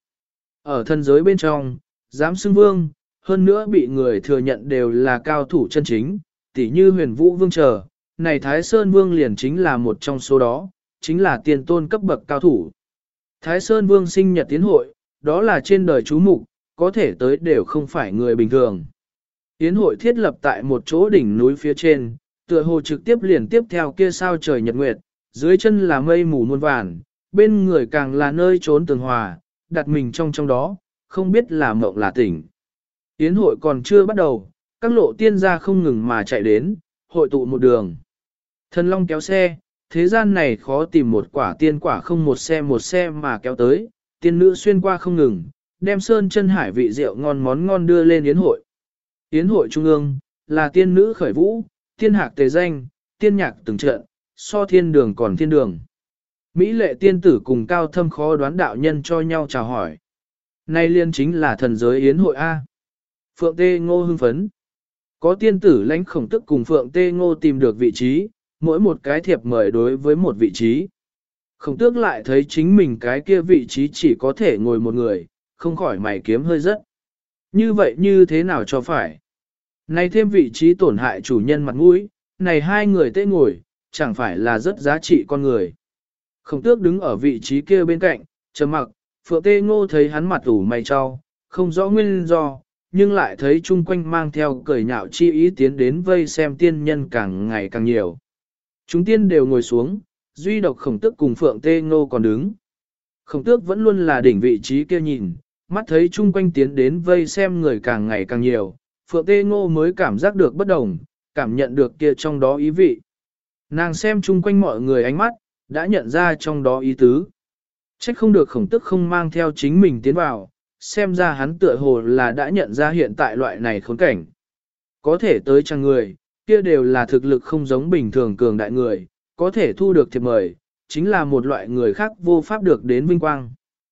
Ở thân giới bên trong, dám xưng vương, hơn nữa bị người thừa nhận đều là cao thủ chân chính, tỉ như Huyền Vũ Vương chờ, này Thái Sơn Vương liền chính là một trong số đó, chính là tiền tôn cấp bậc cao thủ. Thái Sơn Vương sinh nhật tiến hội, đó là trên đời chú mục, có thể tới đều không phải người bình thường. Tiến hội thiết lập tại một chỗ đỉnh núi phía trên, tựa hồ trực tiếp liền tiếp theo kia sao trời nhật nguyệt, dưới chân là mây mù muôn vàn, bên người càng là nơi trốn tường hòa, đặt mình trong đó, không biết là mộng là tỉnh. Tiến hội còn chưa bắt đầu, các lộ tiên gia không ngừng mà chạy đến, hội tụ một đường. Thần Long kéo xe, thế gian này khó tìm một quả tiên quả không một xe mà kéo tới, tiên nữ xuyên qua không ngừng, đem sơn chân hải vị rượu ngon món ngon đưa lên yến hội. Yến hội trung ương, là tiên nữ khởi vũ, tiên hạc tề danh, tiên nhạc từng trận, so thiên đường còn thiên đường. Mỹ lệ tiên tử cùng cao thâm khó đoán đạo nhân cho nhau chào hỏi. Nay liên chính là thần giới yến hội A. Phượng Tê Ngô hưng phấn. Có tiên tử lãnh khổng tức cùng Phượng Tê Ngô tìm được vị trí, mỗi một cái thiệp mời đối với một vị trí. Khổng tước lại thấy chính mình cái kia vị trí chỉ có thể ngồi một người, không khỏi mày kiếm hơi rất. Như vậy như thế nào cho phải? Này thêm vị trí tổn hại chủ nhân mặt mũi, này hai người tê ngồi, chẳng phải là rất giá trị con người. Khổng tước đứng ở vị trí kia bên cạnh, trầm mặc, Phượng Tê Ngô thấy hắn mặt ủ mày cho, không rõ nguyên do, nhưng lại thấy chung quanh mang theo cười nhạo chi ý tiến đến vây xem tiên nhân càng ngày càng nhiều. Chúng tiên đều ngồi xuống, duy độc khổng tước cùng Phượng Tê Ngô còn đứng. Khổng tước vẫn luôn là đỉnh vị trí kia nhìn, mắt thấy chung quanh tiến đến vây xem người càng ngày càng nhiều, Phượng Tê Ngô mới cảm giác được bất đồng, cảm nhận được kia trong đó ý vị. Nàng xem chung quanh mọi người ánh mắt, đã nhận ra trong đó ý tứ. Trách không được khổng tước không mang theo chính mình tiến vào, xem ra hắn tựa hồ là đã nhận ra hiện tại loại này khốn cảnh. Có thể tới chăng người, kia đều là thực lực không giống bình thường cường đại người, có thể thu được thiệp mời, chính là một loại người khác vô pháp được đến vinh quang.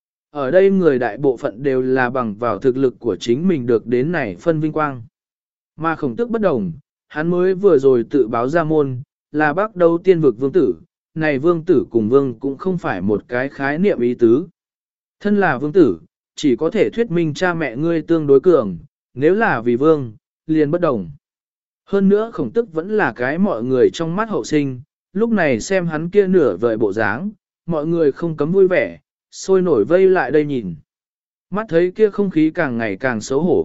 Ở đây người đại bộ phận đều là bằng vào thực lực của chính mình được đến này phân vinh quang. Mà khổng tước bất đồng, hắn mới vừa rồi tự báo ra môn, là bác đầu tiên vực vương tử, này vương tử cùng vương cũng không phải một cái khái niệm ý tứ. Thân là vương tử, chỉ có thể thuyết minh cha mẹ ngươi tương đối cường, nếu là vì vương, liền bất đồng. Hơn nữa khổng tức vẫn là cái mọi người trong mắt hậu sinh, lúc này xem hắn kia nửa vời bộ dáng, mọi người không cấm vui vẻ, sôi nổi vây lại đây nhìn. Mắt thấy kia không khí càng ngày càng xấu hổ,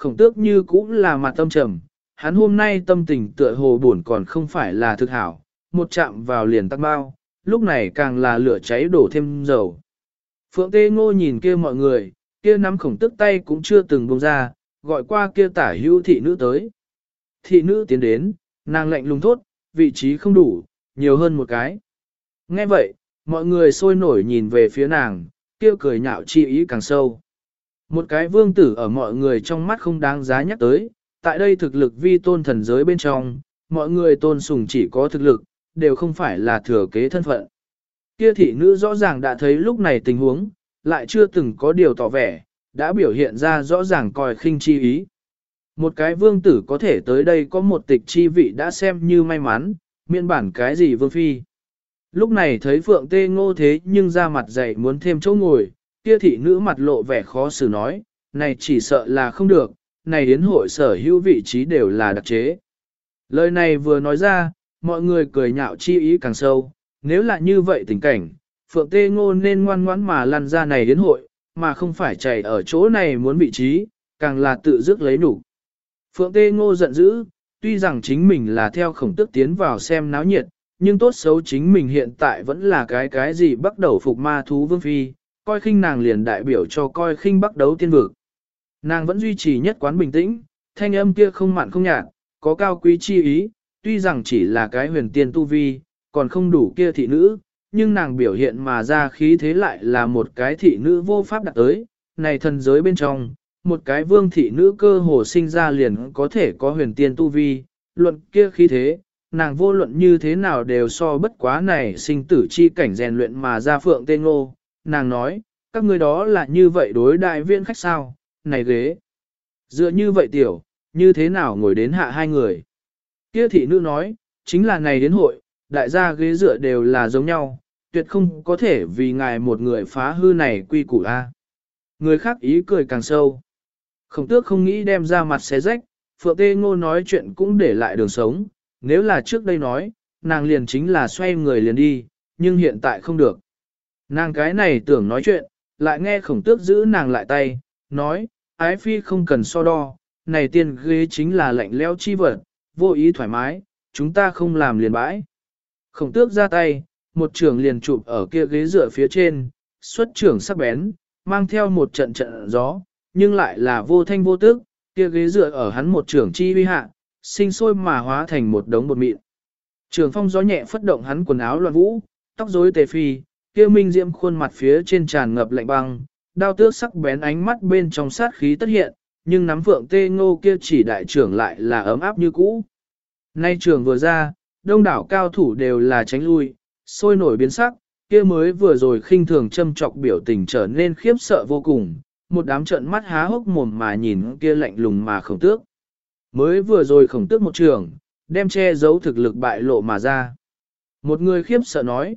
Khổng tước như cũng là mặt tâm trầm, hắn hôm nay tâm tình tựa hồ buồn còn không phải là thực hảo, một chạm vào liền tắc bao, lúc này càng là lửa cháy đổ thêm dầu. Phượng Tê Ngô nhìn kia mọi người, kia nắm khổng tước tay cũng chưa từng buông ra, gọi qua kia tả hữu thị nữ tới. Thị nữ tiến đến, nàng lạnh lùng thốt, vị trí không đủ, nhiều hơn một cái. Nghe vậy, mọi người sôi nổi nhìn về phía nàng, kia cười nhạo chi ý càng sâu. Một cái vương tử ở mọi người trong mắt không đáng giá nhắc tới, tại đây thực lực vi tôn thần giới bên trong, mọi người tôn sùng chỉ có thực lực, đều không phải là thừa kế thân phận. Kia thị nữ rõ ràng đã thấy lúc này tình huống, lại chưa từng có điều tỏ vẻ, đã biểu hiện ra rõ ràng coi khinh chi ý. Một cái vương tử có thể tới đây có một tịch chi vị đã xem như may mắn, miễn bản cái gì vương phi. Lúc này thấy Phượng Tê Ngô thế nhưng ra mặt dày muốn thêm chỗ ngồi, kia thị nữ mặt lộ vẻ khó xử nói, này chỉ sợ là không được, này đến hội sở hữu vị trí đều là đặc chế. Lời này vừa nói ra, mọi người cười nhạo chi ý càng sâu, nếu là như vậy tình cảnh, Phượng Tê Ngô nên ngoan ngoãn mà lăn ra này đến hội, mà không phải chạy ở chỗ này muốn vị trí, càng là tự dứt lấy đủ. Phượng Tê Ngô giận dữ, tuy rằng chính mình là theo khổng tức tiến vào xem náo nhiệt, nhưng tốt xấu chính mình hiện tại vẫn là cái gì bắt đầu phục ma thú vương phi, coi khinh nàng liền đại biểu cho coi khinh bắt đấu tiên vực. Nàng vẫn duy trì nhất quán bình tĩnh, thanh âm kia không mặn không nhạt, có cao quý chi ý, tuy rằng chỉ là cái huyền tiên tu vi, còn không đủ kia thị nữ, nhưng nàng biểu hiện mà ra khí thế lại là một cái thị nữ vô pháp đạt tới, này thần giới bên trong, một cái vương thị nữ cơ hồ sinh ra liền có thể có huyền tiên tu vi, luận kia khí thế, nàng vô luận như thế nào đều so bất quá này sinh tử chi cảnh rèn luyện mà ra Phượng Tê Ngô, nàng nói, các người đó là như vậy đối đại viên khách sao, này ghế. Dựa như vậy tiểu, như thế nào ngồi đến hạ hai người. Kia thị nữ nói, chính là này đến hội, đại gia ghế dựa đều là giống nhau, tuyệt không có thể vì ngài một người phá hư này quy củ a. Người khác ý cười càng sâu. Khổng tước không nghĩ đem ra mặt xé rách, Phượng Tê Ngô nói chuyện cũng để lại đường sống, nếu là trước đây nói, nàng liền chính là xoay người liền đi, nhưng hiện tại không được. Nàng cái này tưởng nói chuyện, lại nghe khổng tước giữ nàng lại tay, nói, ái phi không cần so đo, này tiên ghế chính là lạnh leo chi vật, vô ý thoải mái, chúng ta không làm liền bãi. Khổng tước ra tay, một trường liền chụp ở kia ghế dựa phía trên, xuất trưởng sắc bén, mang theo một trận trận gió, nhưng lại là vô thanh vô tức, kia ghế dựa ở hắn một trường chi uy hạ, sinh sôi mà hóa thành một đống bột mịn. Trường phong gió nhẹ phất động hắn quần áo loạn vũ, tóc rối tề phi, kia minh diễm khuôn mặt phía trên tràn ngập lạnh băng, đao tước sắc bén ánh mắt bên trong sát khí tất hiện, nhưng nắm Phượng Tê Ngô kia chỉ đại trưởng lại là ấm áp như cũ. Nay trường vừa ra, đông đảo cao thủ đều là tránh lui, sôi nổi biến sắc, kia mới vừa rồi khinh thường châm trọc biểu tình trở nên khiếp sợ vô cùng, một đám trợn mắt há hốc mồm mà nhìn kia lạnh lùng mà khổng tước. Mới vừa rồi khổng tước một trường, đem che giấu thực lực bại lộ mà ra. Một người khiếp sợ nói,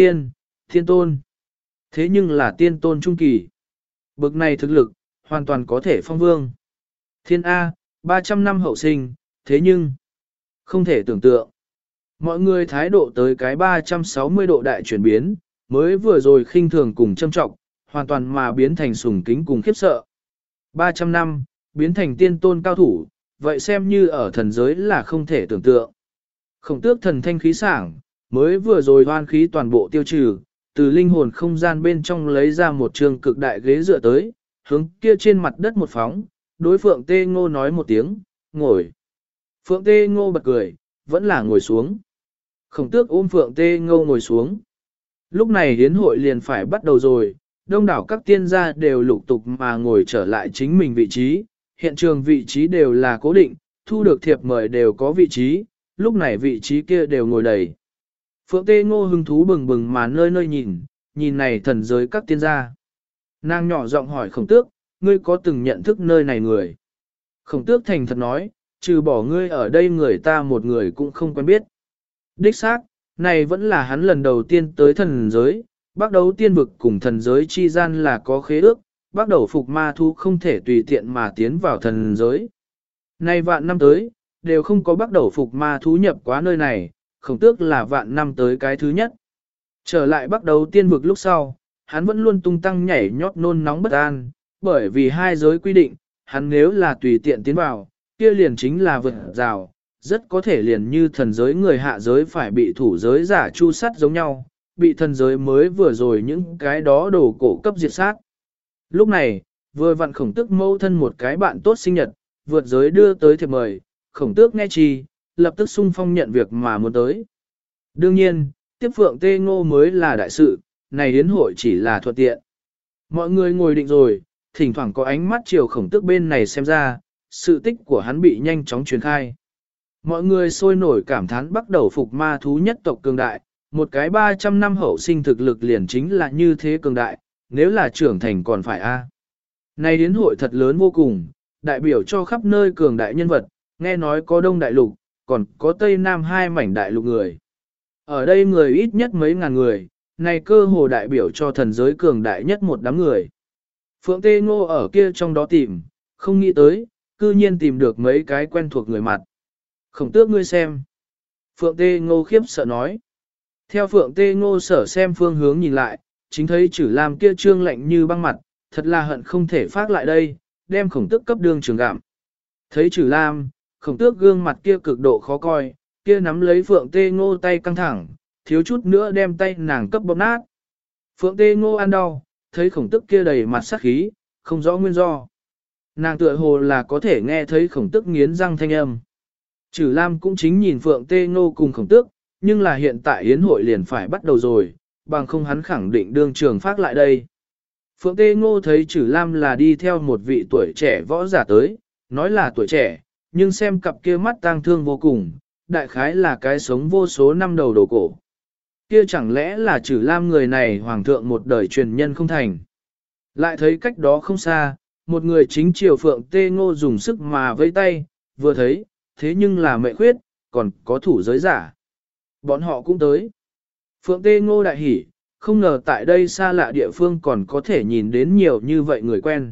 thiên tôn. Thế nhưng là tiên tôn trung kỳ. Bực này thực lực, hoàn toàn có thể phong vương. Thiên A, 300 năm hậu sinh, thế nhưng, không thể tưởng tượng. Mọi người thái độ tới cái 360 độ đại chuyển biến, mới vừa rồi khinh thường cùng châm trọng, hoàn toàn mà biến thành sùng kính cùng khiếp sợ. 300 năm, biến thành tiên tôn cao thủ, vậy xem như ở thần giới là không thể tưởng tượng. Khổng tước thần thanh khí sảng, mới vừa rồi hoan khí toàn bộ tiêu trừ, từ linh hồn không gian bên trong lấy ra một trường cực đại ghế dựa tới, hướng kia trên mặt đất một phóng, đối Phượng Tê Ngô nói một tiếng, ngồi. Phượng Tê Ngô bật cười, vẫn là ngồi xuống. Khổng tước ôm Phượng Tê Ngô ngồi xuống. Lúc này hiến hội liền phải bắt đầu rồi, đông đảo các tiên gia đều lục tục mà ngồi trở lại chính mình vị trí, hiện trường vị trí đều là cố định, thu được thiệp mời đều có vị trí, lúc này vị trí kia đều ngồi đầy. Phượng Tê Ngô hứng thú bừng bừng mà nơi nơi nhìn này thần giới các tiên gia. Nàng nhỏ giọng hỏi khổng tước, ngươi có từng nhận thức nơi này người? Khổng tước thành thật nói, trừ bỏ ngươi ở đây người ta một người cũng không quen biết. Đích xác, này vẫn là hắn lần đầu tiên tới thần giới, bắt đầu tiên vực cùng thần giới chi gian là có khế ước, bắt đầu phục ma thu không thể tùy tiện mà tiến vào thần giới. Này vạn năm tới, đều không có bắt đầu phục ma thú nhập quá nơi này, khổng tước là vạn năm tới cái thứ nhất. Trở lại bắt đầu tiên vực lúc sau, hắn vẫn luôn tung tăng nhảy nhót nôn nóng bất an, bởi vì hai giới quy định, hắn nếu là tùy tiện tiến vào, kia liền chính là vượt rào, rất có thể liền như thần giới người hạ giới phải bị thủ giới giả chu sát giống nhau, bị thần giới mới vừa rồi những cái đó đồ cổ cấp diệt sát. Lúc này, vừa vặn khổng tước mâu thân một cái bạn tốt sinh nhật, vượt giới đưa tới thiệp mời, khổng tước nghe chi, lập tức sung phong nhận việc mà muốn tới. Đương nhiên, tiếp Phượng Tê Ngô mới là đại sự, này đến hội chỉ là thuận tiện. Mọi người ngồi định rồi, thỉnh thoảng có ánh mắt chiều khổng tước bên này xem ra, sự tích của hắn bị nhanh chóng truyền khai. Mọi người sôi nổi cảm thán bắt đầu phục ma thú nhất tộc cường đại, một cái 300 năm hậu sinh thực lực liền chính là như thế cường đại, nếu là trưởng thành còn phải a. Này đến hội thật lớn vô cùng, đại biểu cho khắp nơi cường đại nhân vật, nghe nói có Đông Đại Lục, còn có Tây Nam hai mảnh đại lục người. Ở đây người ít nhất mấy ngàn người, này cơ hồ đại biểu cho thần giới cường đại nhất một đám người. Phượng Tê Ngô ở kia trong đó tìm, không nghĩ tới, cư nhiên tìm được mấy cái quen thuộc người mặt. Khổng tước ngươi xem. Phượng Tê Ngô khiếp sợ nói. Theo Phượng Tê Ngô sở xem phương hướng nhìn lại, chính thấy Chử Lam kia trương lạnh như băng mặt, thật là hận không thể phát lại đây, đem khổng tước cấp đương trường gạm. Thấy Chử Lam, khổng tước gương mặt kia cực độ khó coi, kia nắm lấy Phượng Tê Ngô tay căng thẳng, thiếu chút nữa đem tay nàng cấp bóp nát. Phượng Tê Ngô ăn đau, thấy khổng tước kia đầy mặt sát khí, không rõ nguyên do. Nàng tựa hồ là có thể nghe thấy khổng tước nghiến răng thanh âm. Chử Lam cũng chính nhìn Phượng Tê Ngô cùng khổng tước, nhưng là hiện tại yến hội liền phải bắt đầu rồi, bằng không hắn khẳng định đương trường phát lại đây. Phượng Tê Ngô thấy Chử Lam là đi theo một vị tuổi trẻ võ giả tới, nói là tuổi trẻ, nhưng xem cặp kia mắt tang thương vô cùng, đại khái là cái sống vô số năm đầu đồ cổ. Kia chẳng lẽ là Chử Lam người này hoàng thượng một đời truyền nhân không thành. Lại thấy cách đó không xa, một người chính chiều Phượng Tê Ngô dùng sức mà vẫy tay, vừa thấy, thế nhưng là Mệ Khuyết, còn có thủ giới giả. Bọn họ cũng tới. Phượng Tê Ngô đại hỉ, không ngờ tại đây xa lạ địa phương còn có thể nhìn đến nhiều như vậy người quen.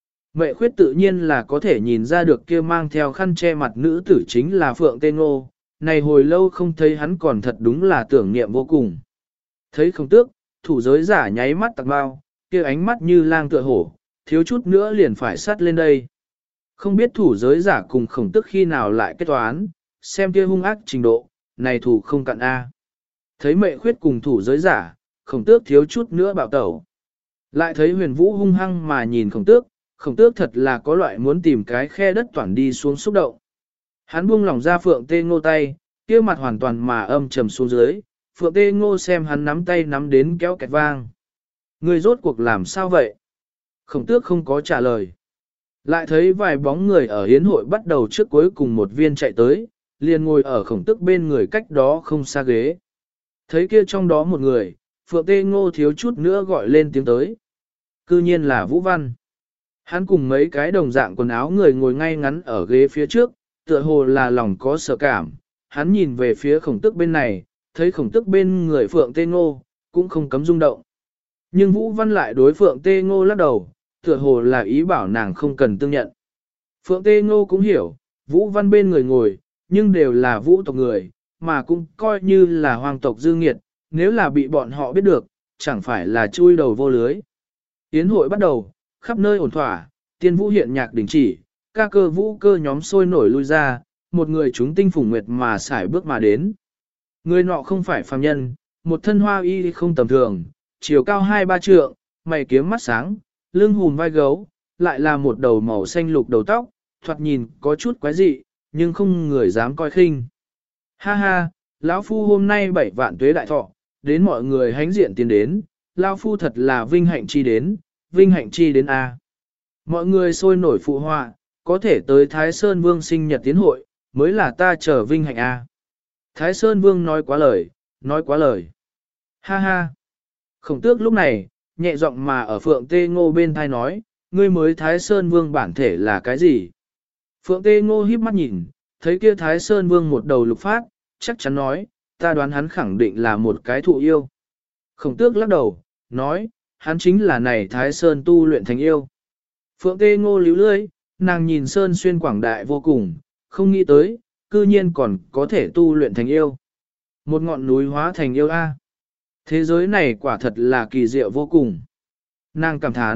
Mệ Khuyết tự nhiên là có thể nhìn ra được kia mang theo khăn che mặt nữ tử chính là Phượng Tê Ngô, này hồi lâu không thấy hắn còn thật đúng là tưởng niệm vô cùng. Thấy không tước, thủ giới giả nháy mắt tặc bao, kia ánh mắt như lang tựa hổ, thiếu chút nữa liền phải sát lên đây. Không biết thủ giới giả cùng khổng tức khi nào lại kết toán, xem kia hung ác trình độ, này thủ không cạn A. Thấy Mệ Khuyết cùng thủ giới giả, khổng tước thiếu chút nữa bạo tẩu. Lại thấy huyền vũ hung hăng mà nhìn khổng tước thật là có loại muốn tìm cái khe đất toàn đi xuống xúc động. Hắn buông lỏng ra Phượng Tê Ngô tay, kia mặt hoàn toàn mà âm trầm xuống dưới, Phượng Tê Ngô xem hắn nắm tay nắm đến kéo kẹt vang. Người rốt cuộc làm sao vậy? Khổng tước không có trả lời. Lại thấy vài bóng người ở hiến hội bắt đầu trước cuối cùng một viên chạy tới, liền ngồi ở khổng tước bên người cách đó không xa ghế. Thấy kia trong đó một người, Phượng Tê Ngô thiếu chút nữa gọi lên tiếng tới. Cư nhiên là Vũ Văn. Hắn cùng mấy cái đồng dạng quần áo người ngồi ngay ngắn ở ghế phía trước, tựa hồ là lòng có sợ cảm. Hắn nhìn về phía khổng tước bên này, thấy khổng tước bên người Phượng Tê Ngô, cũng không cấm rung động. Nhưng Vũ Văn lại đối Phượng Tê Ngô lắc đầu, tựa hồ là ý bảo nàng không cần tương nhận. Phượng Tê Ngô cũng hiểu, Vũ Văn bên người ngồi, nhưng đều là vũ tộc người, mà cũng coi như là hoàng tộc dư nghiệt, nếu là bị bọn họ biết được, chẳng phải là chui đầu vô lưới. Yến hội bắt đầu, khắp nơi ổn thỏa, tiên vũ hiện nhạc đình chỉ, ca cơ vũ cơ nhóm sôi nổi lui ra, một người chúng tinh phủng nguyệt mà xài bước mà đến. Người nọ không phải phàm nhân, một thân hoa y không tầm thường, chiều cao 2-3 trượng, mày kiếm mắt sáng, lưng hùn vai gấu, lại là một đầu màu xanh lục đầu tóc, thoạt nhìn có chút quái dị, nhưng không người dám coi khinh. Ha ha, lão phu hôm nay 7 vạn tuế đại thọ, đến mọi người hánh diện tiến đến, lão phu thật là vinh hạnh chi đến, vinh hạnh chi đến a. Mọi người sôi nổi phụ họa, có thể tới Thái Sơn Vương sinh nhật tiến hội, mới là ta chờ vinh hạnh a. Thái Sơn Vương nói quá lời, nói quá lời. Ha ha. Khổng tước lúc này, nhẹ giọng mà ở Phượng Tê Ngô bên thai nói, ngươi mới Thái Sơn Vương bản thể là cái gì? Phượng Tê Ngô híp mắt nhìn, thấy kia Thái Sơn Vương một đầu lục phát, chắc chắn nói, ta đoán hắn khẳng định là một cái thụ yêu. Khổng tước lắc đầu, nói, hắn chính là này Thái Sơn tu luyện thành yêu. Phượng Tê Ngô líu lưỡi, nàng nhìn Sơn xuyên quảng đại vô cùng, không nghĩ tới, cư nhiên còn có thể tu luyện thành yêu. Một ngọn núi hóa thành yêu a. Thế giới này quả thật là kỳ diệu vô cùng. Nàng cảm thán,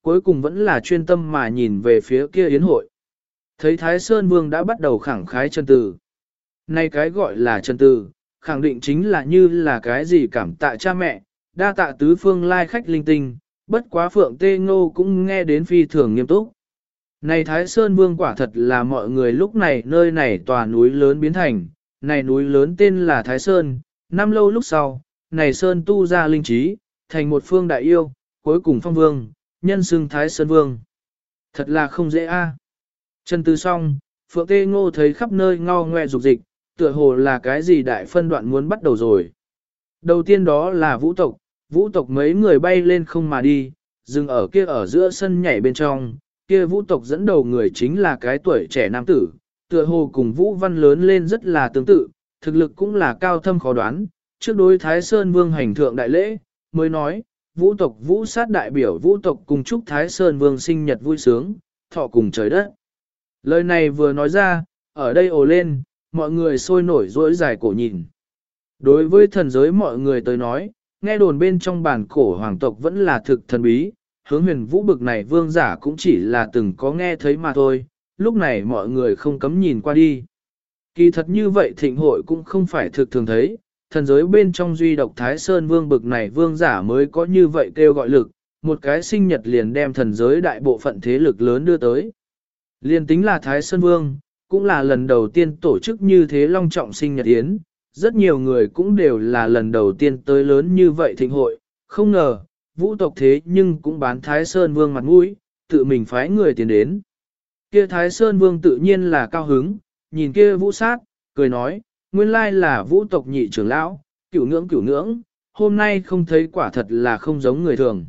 cuối cùng vẫn là chuyên tâm mà nhìn về phía kia yến hội. Thấy Thái Sơn Vương đã bắt đầu khẳng khái chân từ. Nay cái gọi là chân từ, khẳng định chính là như là cái gì cảm tạ cha mẹ, đa tạ tứ phương lai khách linh tinh, bất quá Phượng Tê Ngô cũng nghe đến phi thường nghiêm túc. Này Thái Sơn Vương quả thật là mọi người lúc này nơi này tòa núi lớn biến thành, này núi lớn tên là Thái Sơn, năm lâu lúc sau, này Sơn tu ra linh trí, thành một phương đại yêu, cuối cùng phong vương, nhân xưng Thái Sơn Vương. Thật là không dễ a. Chân từ xong, Phượng Tê Ngô thấy khắp nơi ngao ngoe dục dịch, tựa hồ là cái gì đại phân đoạn muốn bắt đầu rồi. Đầu tiên đó là vũ tộc mấy người bay lên không mà đi, dừng ở kia ở giữa sân nhảy bên trong, kia vũ tộc dẫn đầu người chính là cái tuổi trẻ nam tử, tựa hồ cùng vũ văn lớn lên rất là tương tự, thực lực cũng là cao thâm khó đoán, trước đối Thái Sơn Vương hành thượng đại lễ, mới nói, vũ tộc vũ sát đại biểu vũ tộc cùng chúc Thái Sơn Vương sinh nhật vui sướng, thọ cùng trời đất. Lời này vừa nói ra, ở đây ồ lên, mọi người sôi nổi rỗi dài cổ nhìn. Đối với thần giới mọi người tới nói, nghe đồn bên trong bản cổ hoàng tộc vẫn là thực thần bí, hướng huyền vũ bực này vương giả cũng chỉ là từng có nghe thấy mà thôi, lúc này mọi người không cấm nhìn qua đi. Kỳ thật như vậy thịnh hội cũng không phải thực thường thấy, thần giới bên trong duy độc Thái Sơn Vương bực này vương giả mới có như vậy kêu gọi lực, một cái sinh nhật liền đem thần giới đại bộ phận thế lực lớn đưa tới. Liên tính là Thái Sơn Vương, cũng là lần đầu tiên tổ chức như thế long trọng sinh nhật yến, rất nhiều người cũng đều là lần đầu tiên tới lớn như vậy thịnh hội, không ngờ, vũ tộc thế nhưng cũng bán Thái Sơn Vương mặt mũi, tự mình phái người tiến đến. Kia Thái Sơn Vương tự nhiên là cao hứng, nhìn kia vũ sát, cười nói, nguyên lai là vũ tộc nhị trưởng lão, cửu ngưỡng, hôm nay không thấy quả thật là không giống người thường.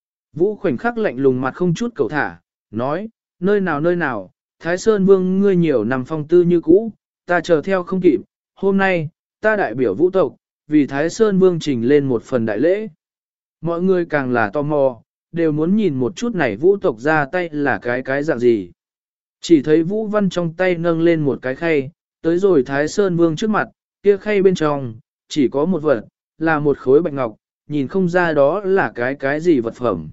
Vũ khoảnh khắc lạnh lùng mặt không chút cầu thả, nói, nơi nào, Thái Sơn Vương ngươi nhiều năm phong tư như cũ, ta chờ theo không kịp, hôm nay, ta đại biểu vũ tộc, vì Thái Sơn Vương trình lên một phần đại lễ. Mọi người càng là tò mò, đều muốn nhìn một chút này vũ tộc ra tay là cái dạng gì. Chỉ thấy Vũ Văn trong tay nâng lên một cái khay, tới rồi Thái Sơn Vương trước mặt, kia khay bên trong, chỉ có một vật, là một khối bạch ngọc, nhìn không ra đó là cái gì vật phẩm.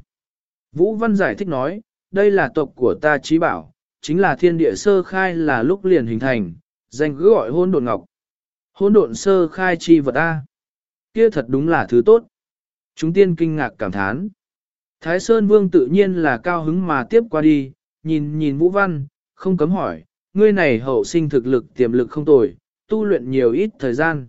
Vũ Văn giải thích nói, đây là tộc của ta trí bảo, chính là thiên địa sơ khai là lúc liền hình thành, danh cứ gọi hôn độn ngọc. Hôn độn sơ khai chi vật A. Kia thật đúng là thứ tốt. Chúng tiên kinh ngạc cảm thán. Thái Sơn Vương tự nhiên là cao hứng mà tiếp qua đi, nhìn Vũ Văn, không cấm hỏi, ngươi này hậu sinh thực lực tiềm lực không tồi, tu luyện nhiều ít thời gian.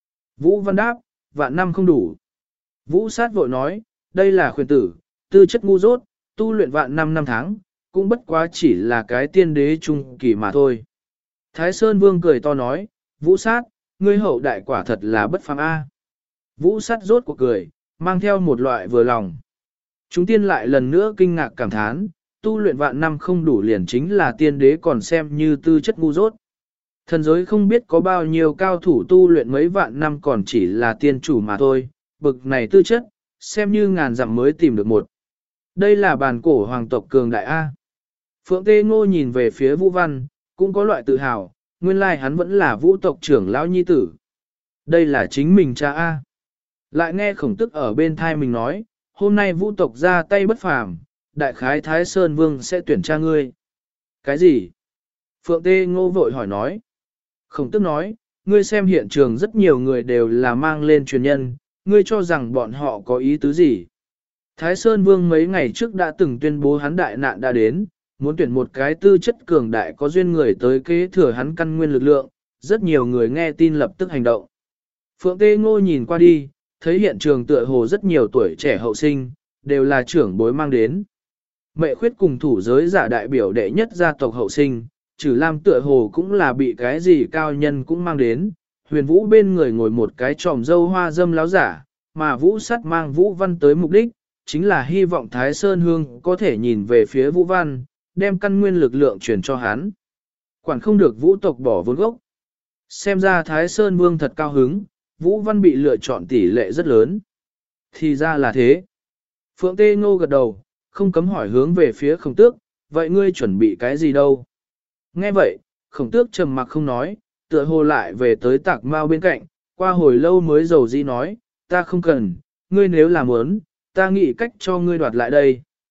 Vũ Văn đáp, vạn năm không đủ. Vũ sát vội nói, đây là khuyên tử, tư chất ngu dốt, tu luyện vạn năm tháng, cũng bất quá chỉ là cái tiên đế trung kỳ mà thôi. Thái Sơn Vương cười to nói, Vũ sát, ngươi hậu đại quả thật là bất phàm A. Vũ sát rốt cuộc cười, mang theo một loại vừa lòng. Chúng tiên lại lần nữa kinh ngạc cảm thán, tu luyện vạn năm không đủ liền chính là tiên đế còn xem như tư chất ngu dốt. Thần giới không biết có bao nhiêu cao thủ tu luyện mấy vạn năm còn chỉ là tiên chủ mà thôi, bực này tư chất, xem như ngàn dặm mới tìm được một. Đây là bản cổ hoàng tộc cường đại A. Phượng Tê Ngô nhìn về phía Vũ Văn, cũng có loại tự hào, nguyên lai hắn vẫn là vũ tộc trưởng lão nhi tử. Đây là chính mình cha A. Lại nghe khổng tức ở bên thai mình nói, hôm nay vũ tộc ra tay bất phàm, đại khái Thái Sơn Vương sẽ tuyển cha ngươi. Cái gì? Phượng Tê Ngô vội hỏi nói. Khổng tức nói, ngươi xem hiện trường rất nhiều người đều là mang lên truyền nhân, ngươi cho rằng bọn họ có ý tứ gì? Thái Sơn Vương mấy ngày trước đã từng tuyên bố hắn đại nạn đã đến, muốn tuyển một cái tư chất cường đại có duyên người tới kế thừa hắn căn nguyên lực lượng, rất nhiều người nghe tin lập tức hành động. Phượng Tê Ngô nhìn qua đi, thấy hiện trường tựa hồ rất nhiều tuổi trẻ hậu sinh, đều là trưởng bối mang đến. Mẹ khuyết cùng thủ giới giả đại biểu đệ nhất gia tộc hậu sinh, Trừ Lam tựa hồ cũng là bị cái gì cao nhân cũng mang đến, Huyền Vũ bên người ngồi một cái tròm dâu hoa dâm láo giả, mà Vũ Sắt mang Vũ Văn tới mục đích, chính là hy vọng Thái Sơn Hương có thể nhìn về phía Vũ Văn, đem căn nguyên lực lượng truyền cho hắn. Quản không được Vũ tộc bỏ vốn gốc. Xem ra Thái Sơn Vương thật cao hứng, Vũ Văn bị lựa chọn tỷ lệ rất lớn. Thì ra là thế. Phượng Tê Ngô gật đầu, không cấm hỏi hướng về phía Khổng Tước, vậy ngươi chuẩn bị cái gì đâu? Nghe vậy, Khổng Tước trầm mặc không nói, tựa hồ lại về tới Tạc Mao bên cạnh, qua hồi lâu mới dầu dĩ nói, ta không cần, ngươi nếu làm muốn, ta nghĩ cách cho ngươi đoạt lại đây.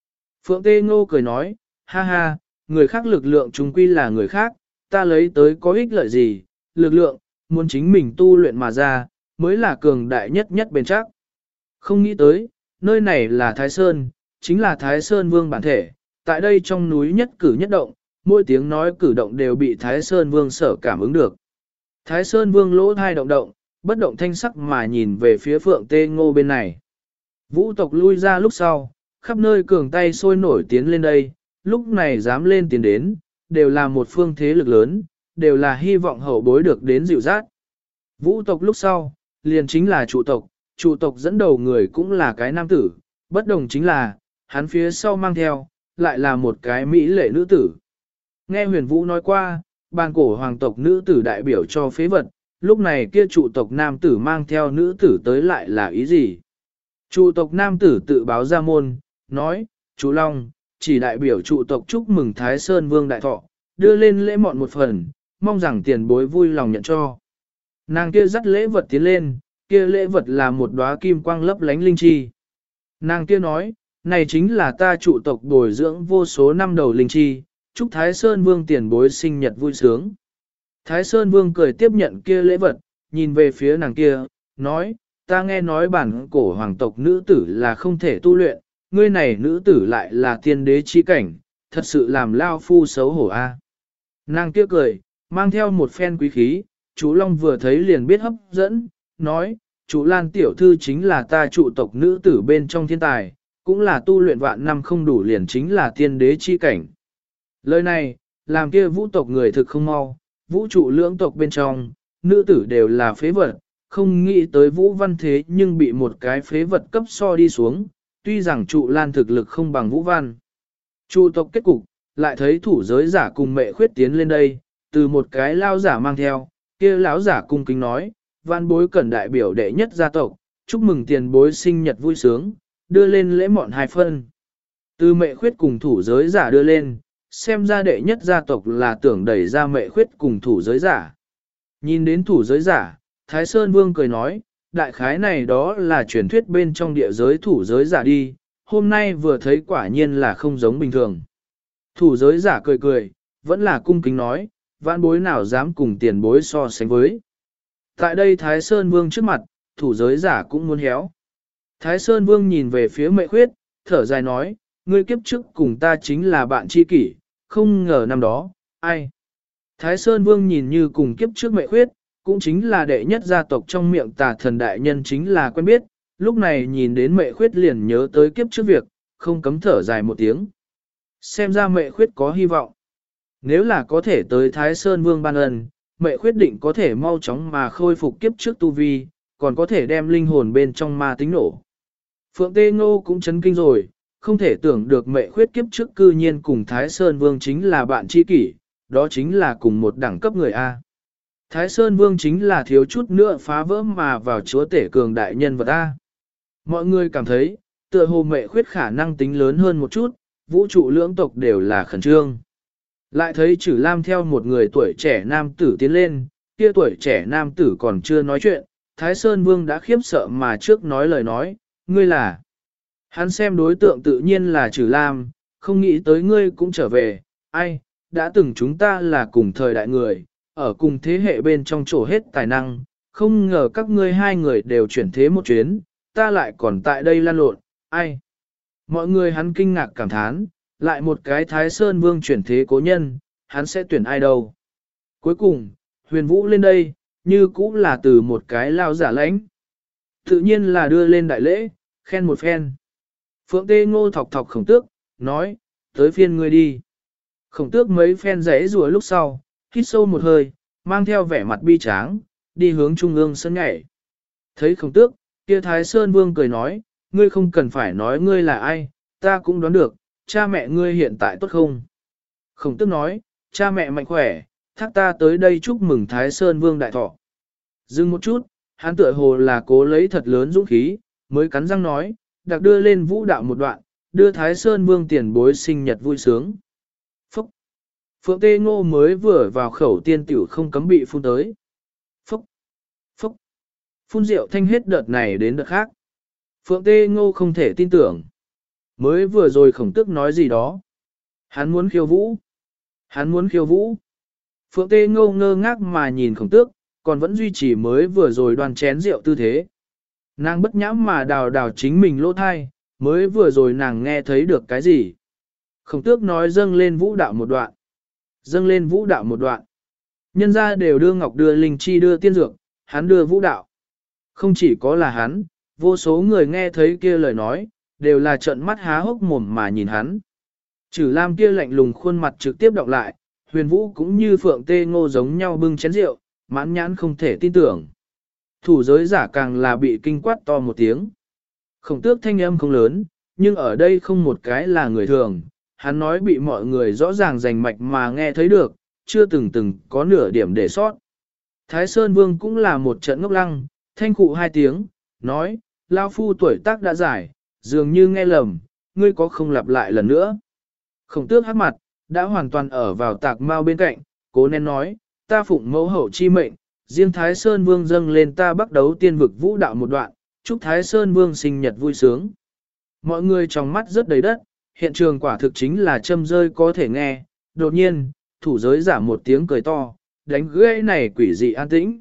Phượng Tê Ngô cười nói, ha ha, người khác lực lượng chúng quy là người khác, ta lấy tới có ích lợi gì, lực lượng, muốn chính mình tu luyện mà ra, mới là cường đại nhất nhất bền chắc. Không nghĩ tới, nơi này là Thái Sơn, chính là Thái Sơn Vương bản thể, tại đây trong núi nhất cử nhất động, mỗi tiếng nói cử động đều bị Thái Sơn Vương sở cảm ứng được. Thái Sơn Vương lỗ thai động động, bất động thanh sắc mà nhìn về phía Phượng Tê Ngô bên này. Vũ tộc lui ra lúc sau, khắp nơi cường tay sôi nổi tiến lên đây, lúc này dám lên tiến đến, đều là một phương thế lực lớn, đều là hy vọng hậu bối được đến dịu dát. Vũ tộc lúc sau, liền chính là trụ tộc dẫn đầu người cũng là cái nam tử, bất đồng chính là, hắn phía sau mang theo, lại là một cái mỹ lệ nữ tử. Nghe huyền vũ nói qua, bàn cổ hoàng tộc nữ tử đại biểu cho phế vật, lúc này kia trụ tộc nam tử mang theo nữ tử tới lại là ý gì? Trụ tộc nam tử tự báo ra môn, nói, chú Long, chỉ đại biểu trụ tộc chúc mừng Thái Sơn Vương đại thọ, đưa lên lễ mọn một phần, mong rằng tiền bối vui lòng nhận cho. Nàng kia dắt lễ vật tiến lên, kia lễ vật là một đóa kim quang lấp lánh linh chi. Nàng kia nói, này chính là ta trụ tộc bồi dưỡng vô số năm đầu linh chi, chúc Thái Sơn Vương tiền bối sinh nhật vui sướng. Thái Sơn Vương cười tiếp nhận kia lễ vật, nhìn về phía nàng kia, nói, ta nghe nói bản cổ hoàng tộc nữ tử là không thể tu luyện, ngươi này nữ tử lại là tiên đế chi cảnh, thật sự làm lao phu xấu hổ a. Nàng kia cười, mang theo một phen quý khí, chú Long vừa thấy liền biết hấp dẫn, nói, chú Lan tiểu thư chính là ta trụ tộc nữ tử bên trong thiên tài, cũng là tu luyện vạn năm không đủ liền chính là tiên đế chi cảnh. Lời này, làm kia vũ tộc người thực không mau, vũ trụ lưỡng tộc bên trong, nữ tử đều là phế vật, không nghĩ tới vũ văn thế nhưng bị một cái phế vật cấp so đi xuống, tuy rằng trụ lan thực lực không bằng vũ văn. Trụ tộc kết cục, lại thấy thủ giới giả cùng mẹ khuyết tiến lên đây, từ một cái lao giả mang theo, kia lão giả cung kính nói, văn bối cẩn đại biểu đệ nhất gia tộc, chúc mừng tiền bối sinh nhật vui sướng, đưa lên lễ mọn 2 phân. Từ mẹ khuyết cùng thủ giới giả đưa lên, xem ra đệ nhất gia tộc là tưởng đẩy ra mẹ khuyết cùng thủ giới giả. Nhìn đến thủ giới giả, Thái Sơn Vương cười nói, đại khái này đó là truyền thuyết bên trong địa giới thủ giới giả đi, hôm nay vừa thấy quả nhiên là không giống bình thường. Thủ giới giả cười cười, vẫn là cung kính nói, vãn bối nào dám cùng tiền bối so sánh với. Tại đây Thái Sơn Vương trước mặt, thủ giới giả cũng muốn héo. Thái Sơn Vương nhìn về phía mẹ khuyết, thở dài nói, ngươi kiếp trước cùng ta chính là bạn tri kỷ, không ngờ năm đó, ai. Thái Sơn Vương nhìn như cùng kiếp trước mẹ khuyết, cũng chính là đệ nhất gia tộc trong miệng tà thần đại nhân chính là quen biết, lúc này nhìn đến mẹ khuyết liền nhớ tới kiếp trước việc, không cấm thở dài một tiếng. Xem ra mẹ khuyết có hy vọng. Nếu là có thể tới Thái Sơn Vương ban ân, mẹ khuyết định có thể mau chóng mà khôi phục kiếp trước tu vi, còn có thể đem linh hồn bên trong ma tính nổ. Phượng Tê Ngô cũng chấn kinh rồi, không thể tưởng được mẹ khuyết kiếp trước cư nhiên cùng Thái Sơn Vương chính là bạn tri kỷ, đó chính là cùng một đẳng cấp người A. Thái Sơn Vương chính là thiếu chút nữa phá vỡ mà vào chúa tể cường đại nhân vật A. Mọi người cảm thấy, tựa hồ mẹ khuyết khả năng tính lớn hơn một chút, vũ trụ lưỡng tộc đều là khẩn trương. Lại thấy Trử Lam theo một người tuổi trẻ nam tử tiến lên, kia tuổi trẻ nam tử còn chưa nói chuyện, Thái Sơn Vương đã khiếp sợ mà trước nói lời nói, ngươi là. Hắn xem đối tượng tự nhiên là Trử Lam, không nghĩ tới ngươi cũng trở về, ai, đã từng chúng ta là cùng thời đại người, ở cùng thế hệ bên trong trổ hết tài năng, không ngờ các ngươi hai người đều chuyển thế một chuyến, ta lại còn tại đây lan lộn, ai. Mọi người hắn kinh ngạc cảm thán, lại một cái Thái Sơn Vương chuyển thế cố nhân, hắn sẽ tuyển ai đâu. Cuối cùng, Huyền Vũ lên đây, như cũng là từ một cái lao giả lãnh. Tự nhiên là đưa lên đại lễ, khen một phen. Phượng Tê Ngô thọc thọc Khổng Tước, nói, tới phiên ngươi đi. Khổng Tước mấy phen rẽ rùa lúc sau, hít sâu một hơi, mang theo vẻ mặt bi tráng, đi hướng trung ương sân nhảy. Thấy Khổng Tước, kia Thái Sơn Vương cười nói, ngươi không cần phải nói ngươi là ai, ta cũng đoán được, cha mẹ ngươi hiện tại tốt không? Khổng Tước nói, cha mẹ mạnh khỏe, thác ta tới đây chúc mừng Thái Sơn Vương đại thọ. Dừng một chút, hắn tựa hồ là cố lấy thật lớn dũng khí, mới cắn răng nói, đặc đưa lên vũ đạo một đoạn, đưa Thái Sơn Vương tiền bối sinh nhật vui sướng. Phúc! Phượng Tê Ngô mới vừa vào khẩu tiên tiểu không cấm bị phun tới. Phúc! Phúc! Phun rượu thanh hết đợt này đến đợt khác. Phượng Tê Ngô không thể tin tưởng. Mới vừa rồi khổng tước nói gì đó. Hắn muốn khiêu vũ. Hắn muốn khiêu vũ. Phượng Tê Ngô ngơ ngác mà nhìn khổng tước, còn vẫn duy trì mới vừa rồi đoan chén rượu tư thế. Nàng bất nhãm mà đào đào chính mình lỗ thai, mới vừa rồi nàng nghe thấy được cái gì. Khổng tước nói dâng lên vũ đạo một đoạn. Dâng lên vũ đạo một đoạn. Nhân ra đều đưa ngọc đưa linh chi đưa tiên dược, hắn đưa vũ đạo. Không chỉ có là hắn, vô số người nghe thấy kia lời nói, đều là trợn mắt há hốc mồm mà nhìn hắn. Chử Lam kia lạnh lùng khuôn mặt trực tiếp đọc lại, Huyền Vũ cũng như Phượng Tê Ngô giống nhau bưng chén rượu, mãn nhãn không thể tin tưởng. Thủ giới giả càng là bị kinh quát to một tiếng. Khổng tước thanh âm không lớn, nhưng ở đây không một cái là người thường, hắn nói bị mọi người rõ ràng rành mạch mà nghe thấy được, chưa từng có nửa điểm để sót. Thái Sơn Vương cũng là một trận ngốc lăng, thanh khụ hai tiếng, nói, Lao Phu tuổi tác đã giải, dường như nghe lầm, ngươi có không lặp lại lần nữa. Khổng tước hắc mặt, đã hoàn toàn ở vào tạc mau bên cạnh, cố nén nói, ta phụng mẫu hậu chi mệnh, riêng Thái Sơn Vương dâng lên ta bắt đấu tiên vực vũ đạo một đoạn, chúc Thái Sơn Vương sinh nhật vui sướng. Mọi người trong mắt rất đầy đất, hiện trường quả thực chính là châm rơi có thể nghe, đột nhiên, thủ giới giả một tiếng cười to, đánh gãy này quỷ dị an tĩnh.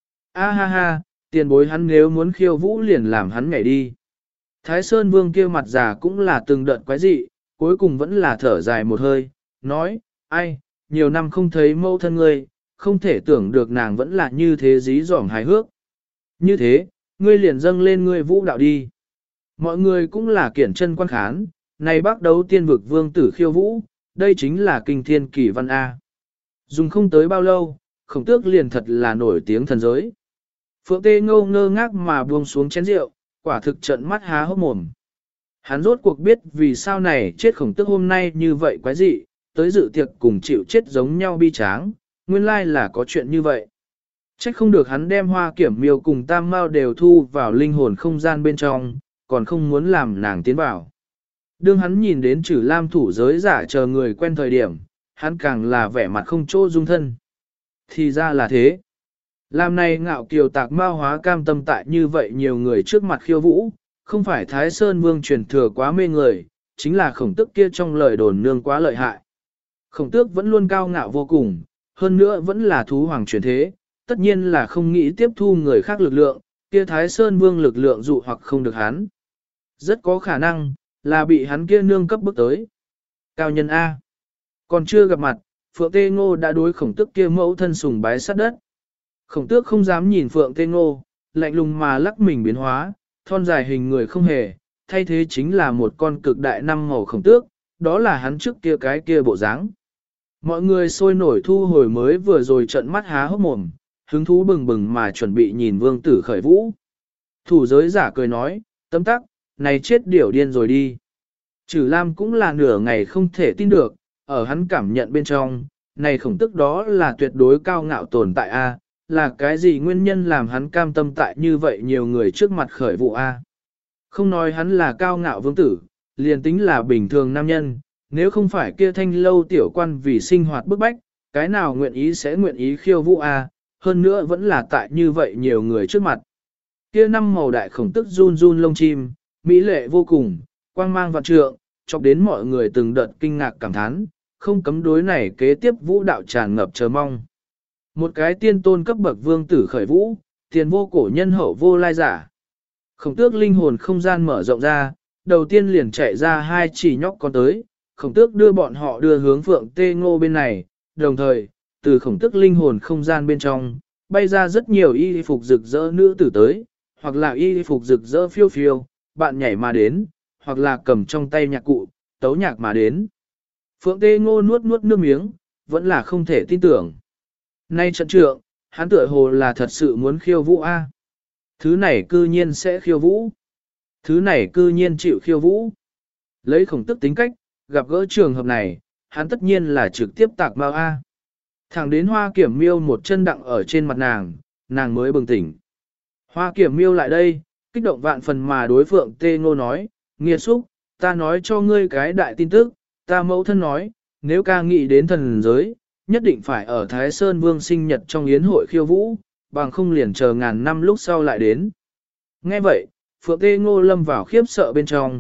A ha ha, tiền bối hắn nếu muốn khiêu vũ liền làm hắn nhảy đi. Thái Sơn Vương kia mặt giả cũng là từng đợt quái dị, cuối cùng vẫn là thở dài một hơi, nói, ai, nhiều năm không thấy mẫu thân ngươi, không thể tưởng được nàng vẫn là như thế dí dỏm hài hước. Như thế, ngươi liền dâng lên ngươi vũ đạo đi. Mọi người cũng là kiển chân quan khán, này bắt đấu tiên vực vương tử khiêu vũ, đây chính là kinh thiên kỳ văn A. Dùng không tới bao lâu, khổng tước liền thật là nổi tiếng thần giới. Phượng Tê Ngô ngơ ngác mà buông xuống chén rượu, quả thực trận mắt há hốc mồm. Hắn rốt cuộc biết vì sao này chết khổng tước hôm nay như vậy quái dị, tới dự tiệc cùng chịu chết giống nhau bi tráng, nguyên lai là có chuyện như vậy. Trách không được hắn đem hoa kiểm miêu cùng tam mao đều thu vào linh hồn không gian bên trong, còn không muốn làm nàng tiến vào. Đương hắn nhìn đến Trử Lam thủ giới giả chờ người quen thời điểm, hắn càng là vẻ mặt không chỗ dung thân. Thì ra là thế. Làm này ngạo kiều tạc mao hóa cam tâm tại như vậy nhiều người trước mặt khiêu vũ, không phải Thái Sơn Vương truyền thừa quá mê người, chính là khổng tước kia trong lời đồn nương quá lợi hại. Khổng tước vẫn luôn cao ngạo vô cùng, hơn nữa vẫn là thú hoàng truyền thế, tất nhiên là không nghĩ tiếp thu người khác lực lượng, kia Thái Sơn Vương lực lượng dụ hoặc không được hắn. Rất có khả năng, là bị hắn kia nương cấp bước tới. Cao nhân A. Còn chưa gặp mặt, Phượng Tê Ngô đã đối khổng tước kia mẫu thân sùng bái sát đất. Khổng tước không dám nhìn Phượng Tê Ngô, lạnh lùng mà lắc mình biến hóa, thon dài hình người không hề, thay thế chính là một con cực đại năm màu khổng tước, đó là hắn trước kia cái kia bộ dáng. Mọi người sôi nổi thu hồi mới vừa rồi trận mắt há hốc mồm, hứng thú bừng bừng mà chuẩn bị nhìn vương tử khởi vũ. Thủ giới giả cười nói, tấm tắc, này chết điểu điên rồi đi. Trử Lam cũng là nửa ngày không thể tin được, ở hắn cảm nhận bên trong, này khổng tức đó là tuyệt đối cao ngạo tồn tại A, là cái gì nguyên nhân làm hắn cam tâm tại như vậy nhiều người trước mặt khởi vụ A. Không nói hắn là cao ngạo vương tử, liền tính là bình thường nam nhân, nếu không phải kia thanh lâu tiểu quan vì sinh hoạt bức bách, cái nào nguyện ý sẽ nguyện ý khiêu vũ A, hơn nữa vẫn là tại như vậy nhiều người trước mặt. Kia năm màu đại khổng tức run run lông chim, mỹ lệ vô cùng, quang mang vạn trượng, chọc đến mọi người từng đợt kinh ngạc cảm thán, không cấm đối này kế tiếp vũ đạo tràn ngập chờ mong. Một cái tiên tôn cấp bậc vương tử khởi vũ, tiền vô cổ nhân hậu vô lai giả. Khổng tước linh hồn không gian mở rộng ra, đầu tiên liền chạy ra hai chỉ nhóc con tới, khổng tước đưa bọn họ đưa hướng Phượng Tê Ngô bên này, đồng thời, từ khổng tước linh hồn không gian bên trong, bay ra rất nhiều y phục rực rỡ nữ tử tới, hoặc là y phục rực rỡ phiêu phiêu, bạn nhảy mà đến, hoặc là cầm trong tay nhạc cụ, tấu nhạc mà đến. Phượng Tê Ngô nuốt nuốt nước miếng, vẫn là không thể tin tưởng. Nay trận trượng, hắn tựa hồ là thật sự muốn khiêu vũ A. Thứ này cư nhiên sẽ khiêu vũ. Thứ này cư nhiên chịu khiêu vũ. Lấy khổng tức tính cách, gặp gỡ trường hợp này, hắn tất nhiên là trực tiếp tạc mau A. Thẳng đến hoa kiểm miêu một chân đặng ở trên mặt nàng mới bừng tỉnh. Hoa kiểm miêu lại đây, kích động vạn phần mà đối Phượng Tê Ngô nói, nghiệt xúc, ta nói cho ngươi cái đại tin tức, ta mẫu thân nói, nếu ca nghĩ đến thần giới, nhất định phải ở Thái Sơn Vương sinh nhật trong yến hội khiêu vũ, bằng không liền chờ ngàn năm lúc sau lại đến. Nghe vậy, Phượng Tê Ngô lâm vào khiếp sợ bên trong,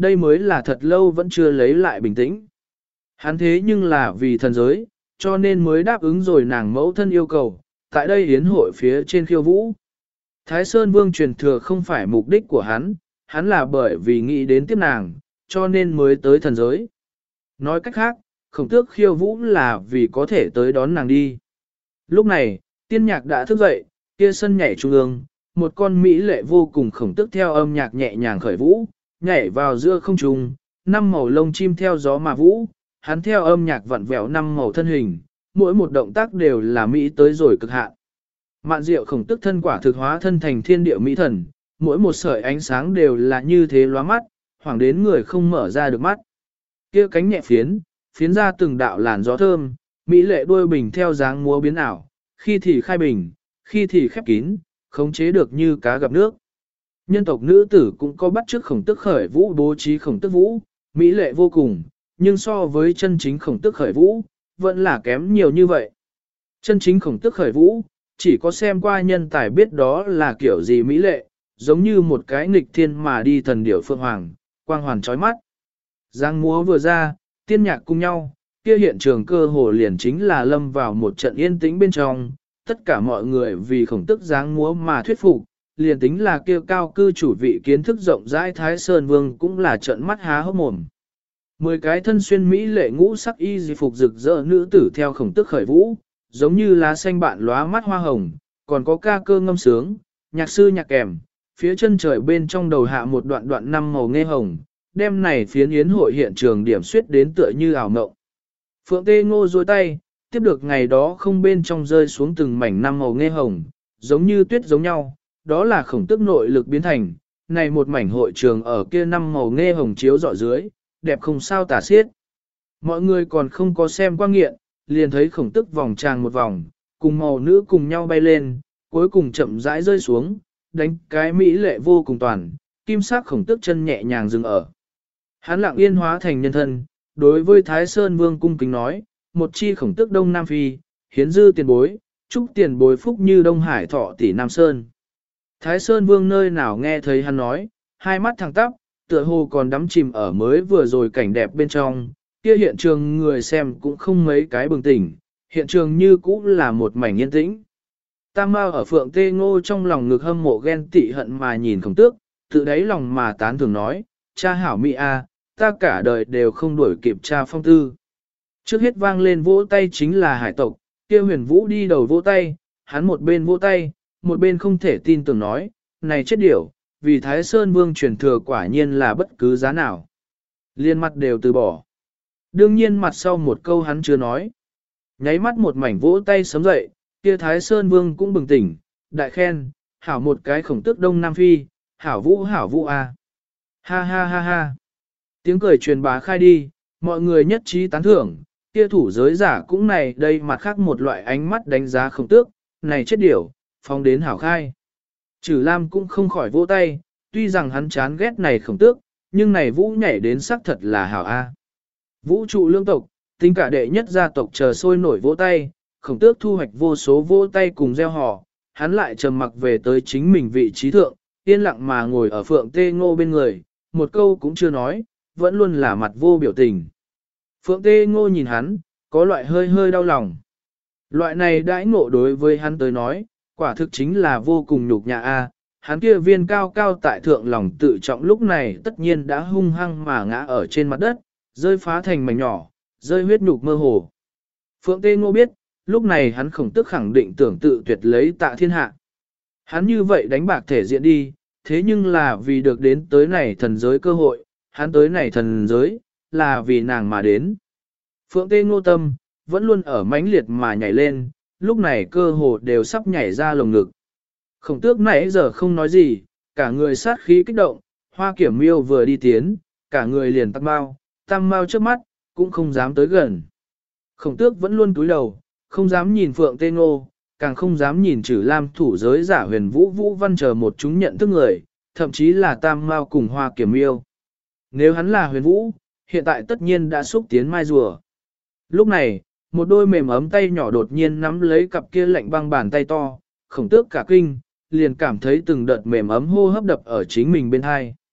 đây mới là thật lâu vẫn chưa lấy lại bình tĩnh. Hắn thế nhưng là vì thần giới, cho nên mới đáp ứng rồi nàng mẫu thân yêu cầu, tại đây yến hội phía trên khiêu vũ. Thái Sơn Vương truyền thừa không phải mục đích của hắn là bởi vì nghĩ đến tiếp nàng, cho nên mới tới thần giới. Nói cách khác, khổng tước khiêu vũ là vì có thể tới đón nàng đi. Lúc này, tiên nhạc đã thức dậy, kia sân nhảy trung ương, một con mỹ lệ vô cùng khổng tước theo âm nhạc nhẹ nhàng khởi vũ, nhảy vào giữa không trung, năm màu lông chim theo gió mà vũ, hắn theo âm nhạc vặn vẹo năm màu thân hình, mỗi một động tác đều là mỹ tới rồi cực hạn. Mạn diệu khổng tước thân quả thực hóa thân thành thiên địa mỹ thần, mỗi một sợi ánh sáng đều là như thế lóa mắt, hoảng đến người không mở ra được mắt. Kia cánh nhẹ phiến ra từng đạo làn gió thơm, mỹ lệ đuôi bình theo dáng múa biến ảo, khi thì khai bình, khi thì khép kín, khống chế được như cá gặp nước. Nhân tộc nữ tử cũng có bắt chước khổng tước khởi vũ bố trí khổng tước vũ, mỹ lệ vô cùng, nhưng so với chân chính khổng tước khởi vũ, vẫn là kém nhiều như vậy. Chân chính khổng tước khởi vũ, chỉ có xem qua nhân tài biết đó là kiểu gì mỹ lệ, giống như một cái nghịch thiên mà đi thần điểu phượng hoàng, quang hoàn chói mắt. Giang múa vừa ra, tiên nhạc cùng nhau, kia hiện trường cơ hồ liền chính là lâm vào một trận yên tĩnh bên trong, tất cả mọi người vì khổng tức giáng múa mà thuyết phục, liền tính là kia cao cư chủ vị kiến thức rộng rãi Thái Sơn Vương cũng là trận mắt há hốc mồm. 10 cái thân xuyên mỹ lệ ngũ sắc y di phục rực rỡ nữ tử theo khổng tức khởi vũ, giống như lá xanh bạn lóa mắt hoa hồng, còn có ca cơ ngâm sướng, nhạc sư nhạc kèm, phía chân trời bên trong đầu hạ một đoạn đoạn năm màu nghe hồng, đêm này phiến yến hội hiện trường điểm suyết đến tựa như ảo mộng. Phượng Tê Ngô duỗi tay, tiếp được ngày đó không bên trong rơi xuống từng mảnh năm màu nghe hồng, giống như tuyết giống nhau, đó là khổng tức nội lực biến thành, này một mảnh hội trường ở kia năm màu nghe hồng chiếu rọi dưới, đẹp không sao tả xiết. Mọi người còn không có xem qua nghiện, liền thấy khổng tức vòng tràng một vòng, cùng màu nữ cùng nhau bay lên, cuối cùng chậm rãi rơi xuống, đánh cái mỹ lệ vô cùng toàn, kim sắc khổng tức chân nhẹ nhàng dừng ở. Hắn lặng yên hóa thành nhân thân, đối với Thái Sơn Vương cung kính nói, một chi khổng tức Đông Nam Phi, hiến dư tiền bối, chúc tiền bối phúc như Đông Hải thọ tỷ Nam Sơn. Thái Sơn Vương nơi nào nghe thấy hắn nói, hai mắt thẳng tắp, tựa hồ còn đắm chìm ở mới vừa rồi cảnh đẹp bên trong, kia hiện trường người xem cũng không mấy cái bừng tỉnh, hiện trường như cũ là một mảnh yên tĩnh. Tam Mao ở Phượng Tê Ngô trong lòng ngực hâm mộ ghen tị hận mà nhìn khổng tước, tự đáy lòng mà tán thường nói, cha hảo mỹ a, ta cả đời đều không đuổi kịp cha phong tư. Trước hết vang lên vỗ tay chính là hải tộc, kia huyền vũ đi đầu vỗ tay, hắn một bên vỗ tay, một bên không thể tin tưởng nói, này chết điểu, vì Thái Sơn Vương truyền thừa quả nhiên là bất cứ giá nào. Liên mặt đều từ bỏ. Đương nhiên mặt sau một câu hắn chưa nói. Nháy mắt một mảnh vỗ tay sớm dậy, kia Thái Sơn Vương cũng bừng tỉnh, đại khen, hảo một cái khổng tước Đông Nam Phi, hảo vũ a. Ha ha ha ha. Tiếng cười truyền bá khai đi, mọi người nhất trí tán thưởng, kia thủ giới giả cũng này đây mặt khác một loại ánh mắt đánh giá khổng tước, này chết điểu, phong đến hảo khai. Trừ Lam cũng không khỏi vỗ tay, tuy rằng hắn chán ghét này khổng tước, nhưng này vũ nhảy đến sắc thật là hảo a. Vũ trụ lương tộc, tính cả đệ nhất gia tộc chờ sôi nổi vỗ tay, khổng tước thu hoạch vô số vỗ tay cùng gieo hò, hắn lại trầm mặc về tới chính mình vị trí thượng, yên lặng mà ngồi ở Phượng Tê Ngô bên người, một câu cũng chưa nói, vẫn luôn là mặt vô biểu tình. Phượng Tê Ngô nhìn hắn, có loại hơi hơi đau lòng. Loại này đãi ngộ đối với hắn tới nói, quả thực chính là vô cùng nhục nhã a. Hắn kia viên cao cao tại thượng lòng tự trọng lúc này tất nhiên đã hung hăng mà ngã ở trên mặt đất, rơi phá thành mảnh nhỏ, rơi huyết nhục mơ hồ. Phượng Tê Ngô biết, lúc này hắn khổng tức khẳng định tưởng tự tuyệt lấy Tạ Thiên Hạ. Hắn như vậy đánh bạc thể diện đi, thế nhưng là vì được đến tới này thần giới cơ hội, hắn tới này thần giới, là vì nàng mà đến. Phượng Tê Ngô tâm, vẫn luôn ở mãnh liệt mà nhảy lên, lúc này cơ hồ đều sắp nhảy ra lồng ngực. Khổng tước nãy giờ không nói gì, cả người sát khí kích động, Hoa Kiểm Miêu vừa đi tiến, cả người liền tam mau trước mắt, cũng không dám tới gần. Khổng tước vẫn luôn cúi đầu, không dám nhìn Phượng Tê Ngô, càng không dám nhìn Trử Lam thủ giới giả Huyền Vũ Vũ Văn chờ một chúng nhận thức người, thậm chí là Tam Mao cùng Hoa Kiểm Miêu. Nếu hắn là Huyền Vũ, hiện tại tất nhiên đã xúc tiến mai rùa. Lúc này, một đôi mềm ấm tay nhỏ đột nhiên nắm lấy cặp kia lạnh băng bàn tay to, khổng tước cả kinh, liền cảm thấy từng đợt mềm ấm hô hấp đập ở chính mình bên hai.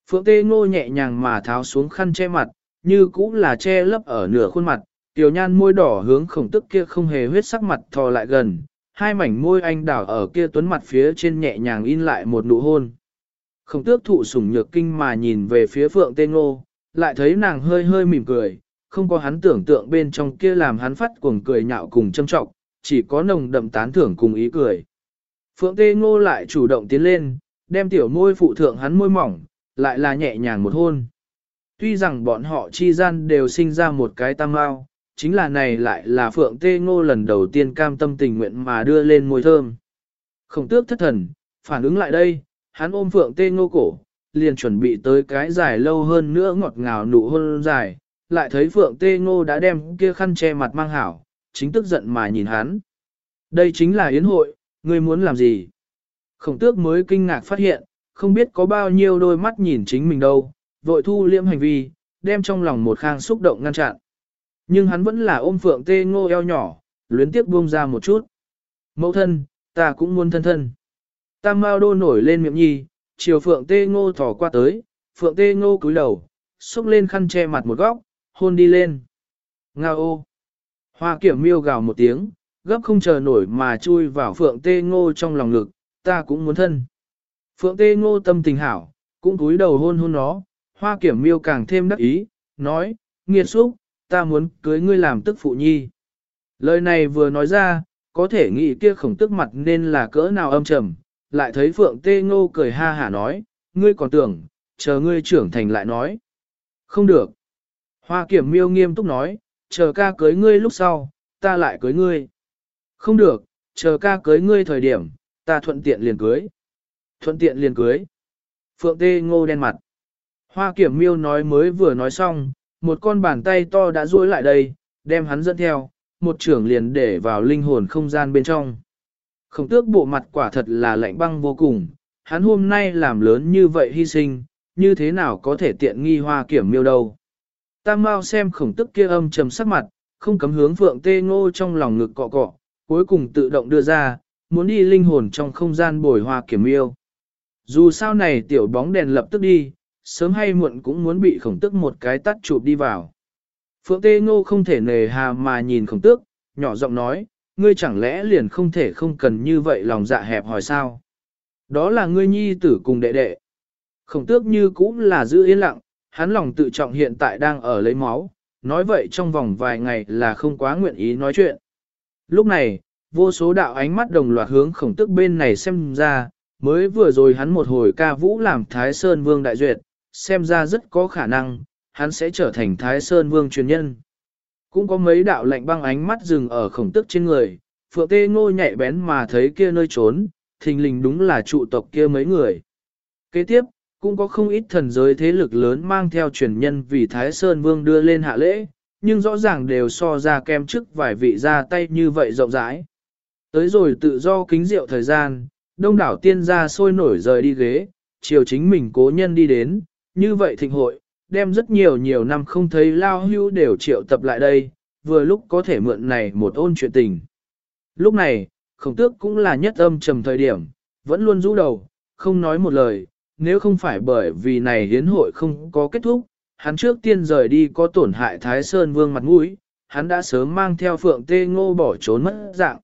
Phượng Tê Ngô nhẹ nhàng mà tháo xuống khăn che mặt, như cũ là che lấp ở nửa khuôn mặt, tiểu nhan môi đỏ hướng Khổng Tước kia không hề huyết sắc mặt thò lại gần, hai mảnh môi anh đảo ở kia tuấn mặt phía trên nhẹ nhàng in lại một nụ hôn. Khổng Tước thụ sủng nhược kinh mà nhìn về phía Phượng Tê Ngô, lại thấy nàng hơi hơi mỉm cười, không có hắn tưởng tượng bên trong kia làm hắn phát cuồng cười nhạo cùng châm trọng, chỉ có nồng đậm tán thưởng cùng ý cười. Phượng Tê Ngô lại chủ động tiến lên, đem tiểu môi phụ thượng hắn môi mỏng, lại là nhẹ nhàng một hôn. Tuy rằng bọn họ chi gian đều sinh ra một cái tam mau, chính là này lại là Phượng Tê Ngô lần đầu tiên cam tâm tình nguyện mà đưa lên môi thơm. Khổng Tước thất thần, phản ứng lại đây, hắn ôm Phượng Tê Ngô cổ, liền chuẩn bị tới cái dài lâu hơn nữa ngọt ngào nụ hôn dài, lại thấy Phượng Tê Ngô đã đem kia khăn che mặt mang hảo, chính tức giận mà nhìn hắn. Đây chính là yến hội, ngươi muốn làm gì? Khổng Tước mới kinh ngạc phát hiện, không biết có bao nhiêu đôi mắt nhìn chính mình đâu, vội thu liễm hành vi, đem trong lòng một khang xúc động ngăn chặn. Nhưng hắn vẫn là ôm Phượng Tê Ngô eo nhỏ, luyến tiếp buông ra một chút. Mẫu thân, ta cũng muốn thân thân. Tam Mao Đô nổi lên miệng nhi, chiều Phượng Tê Ngô thỏ qua tới, Phượng Tê Ngô cúi đầu, xúc lên khăn che mặt một góc, hôn đi lên. Ngao ô! Hoa Kiểm Miêu gào một tiếng, gấp không chờ nổi mà chui vào Phượng Tê Ngô trong lòng ngực, ta cũng muốn thân. Phượng Tê Ngô tâm tình hảo, cũng cúi đầu hôn hôn nó, Hoa Kiểm Miêu càng thêm đắc ý, nói, nghiệt xúc, ta muốn cưới ngươi làm tức phụ nhi. Lời này vừa nói ra, có thể nghĩ kia Khổng Tước mặt nên là cỡ nào âm trầm, lại thấy Phượng Tê Ngô cười ha hả nói, ngươi còn tưởng, chờ ngươi trưởng thành lại nói. Không được. Hoa Kiểm Miêu nghiêm túc nói, chờ ca cưới ngươi lúc sau, ta lại cưới ngươi. Không được, chờ ca cưới ngươi thời điểm, ta thuận tiện liền cưới. Thuận tiện liền cưới. Phượng Tê Ngô đen mặt. Hoa Kiểm Miêu nói mới vừa nói xong, một con bàn tay to đã duỗi lại đây, đem hắn dẫn theo, một trưởng liền để vào linh hồn không gian bên trong. Khổng Tước bộ mặt quả thật là lạnh băng vô cùng, hắn hôm nay làm lớn như vậy hy sinh, như thế nào có thể tiện nghi Hoa Kiểm Miêu đâu. Tam Mao xem Khổng Tước kia âm trầm sắc mặt, không cấm hướng Phượng Tê Ngô trong lòng ngực cọ cọ, cuối cùng tự động đưa ra, muốn đi linh hồn trong không gian bồi Hoa Kiểm Miêu. Dù sao này tiểu bóng đèn lập tức đi, sớm hay muộn cũng muốn bị Khổng Tước một cái tắt chụp đi vào. Phượng Tê Ngô không thể nề hà mà nhìn Khổng Tước, nhỏ giọng nói, ngươi chẳng lẽ liền không thể không cần như vậy lòng dạ hẹp hỏi sao? Đó là ngươi nhi tử cùng đệ đệ. Khổng Tước như cũng là giữ yên lặng, hắn lòng tự trọng hiện tại đang ở lấy máu, nói vậy trong vòng vài ngày là không quá nguyện ý nói chuyện. Lúc này, vô số đạo ánh mắt đồng loạt hướng Khổng Tước bên này xem ra, mới vừa rồi hắn một hồi ca vũ làm Thái Sơn Vương đại duyệt, xem ra rất có khả năng, hắn sẽ trở thành Thái Sơn Vương truyền nhân. Cũng có mấy đạo lạnh băng ánh mắt dừng ở Khổng Tước trên người, Phượng Tê Ngô nhạy bén mà thấy kia nơi trốn, thình lình đúng là trụ tộc kia mấy người. Kế tiếp, cũng có không ít thần giới thế lực lớn mang theo truyền nhân vì Thái Sơn Vương đưa lên hạ lễ, nhưng rõ ràng đều so ra kem trước vài vị ra tay như vậy rộng rãi. Tới rồi tự do kính rượu thời gian, đông đảo tiên gia sôi nổi rời đi ghế, chiều chính mình cố nhân đi đến, như vậy thịnh hội, đem rất nhiều năm không thấy lao hưu đều triệu tập lại đây, vừa lúc có thể mượn này một ôn chuyện tình. Lúc này, Khổng Tước cũng là nhất âm trầm thời điểm, vẫn luôn rũ đầu, không nói một lời, nếu không phải bởi vì này hiến hội không có kết thúc, hắn trước tiên rời đi có tổn hại Thái Sơn Vương mặt mũi, hắn đã sớm mang theo Phượng Tê Ngô bỏ trốn mất dạng.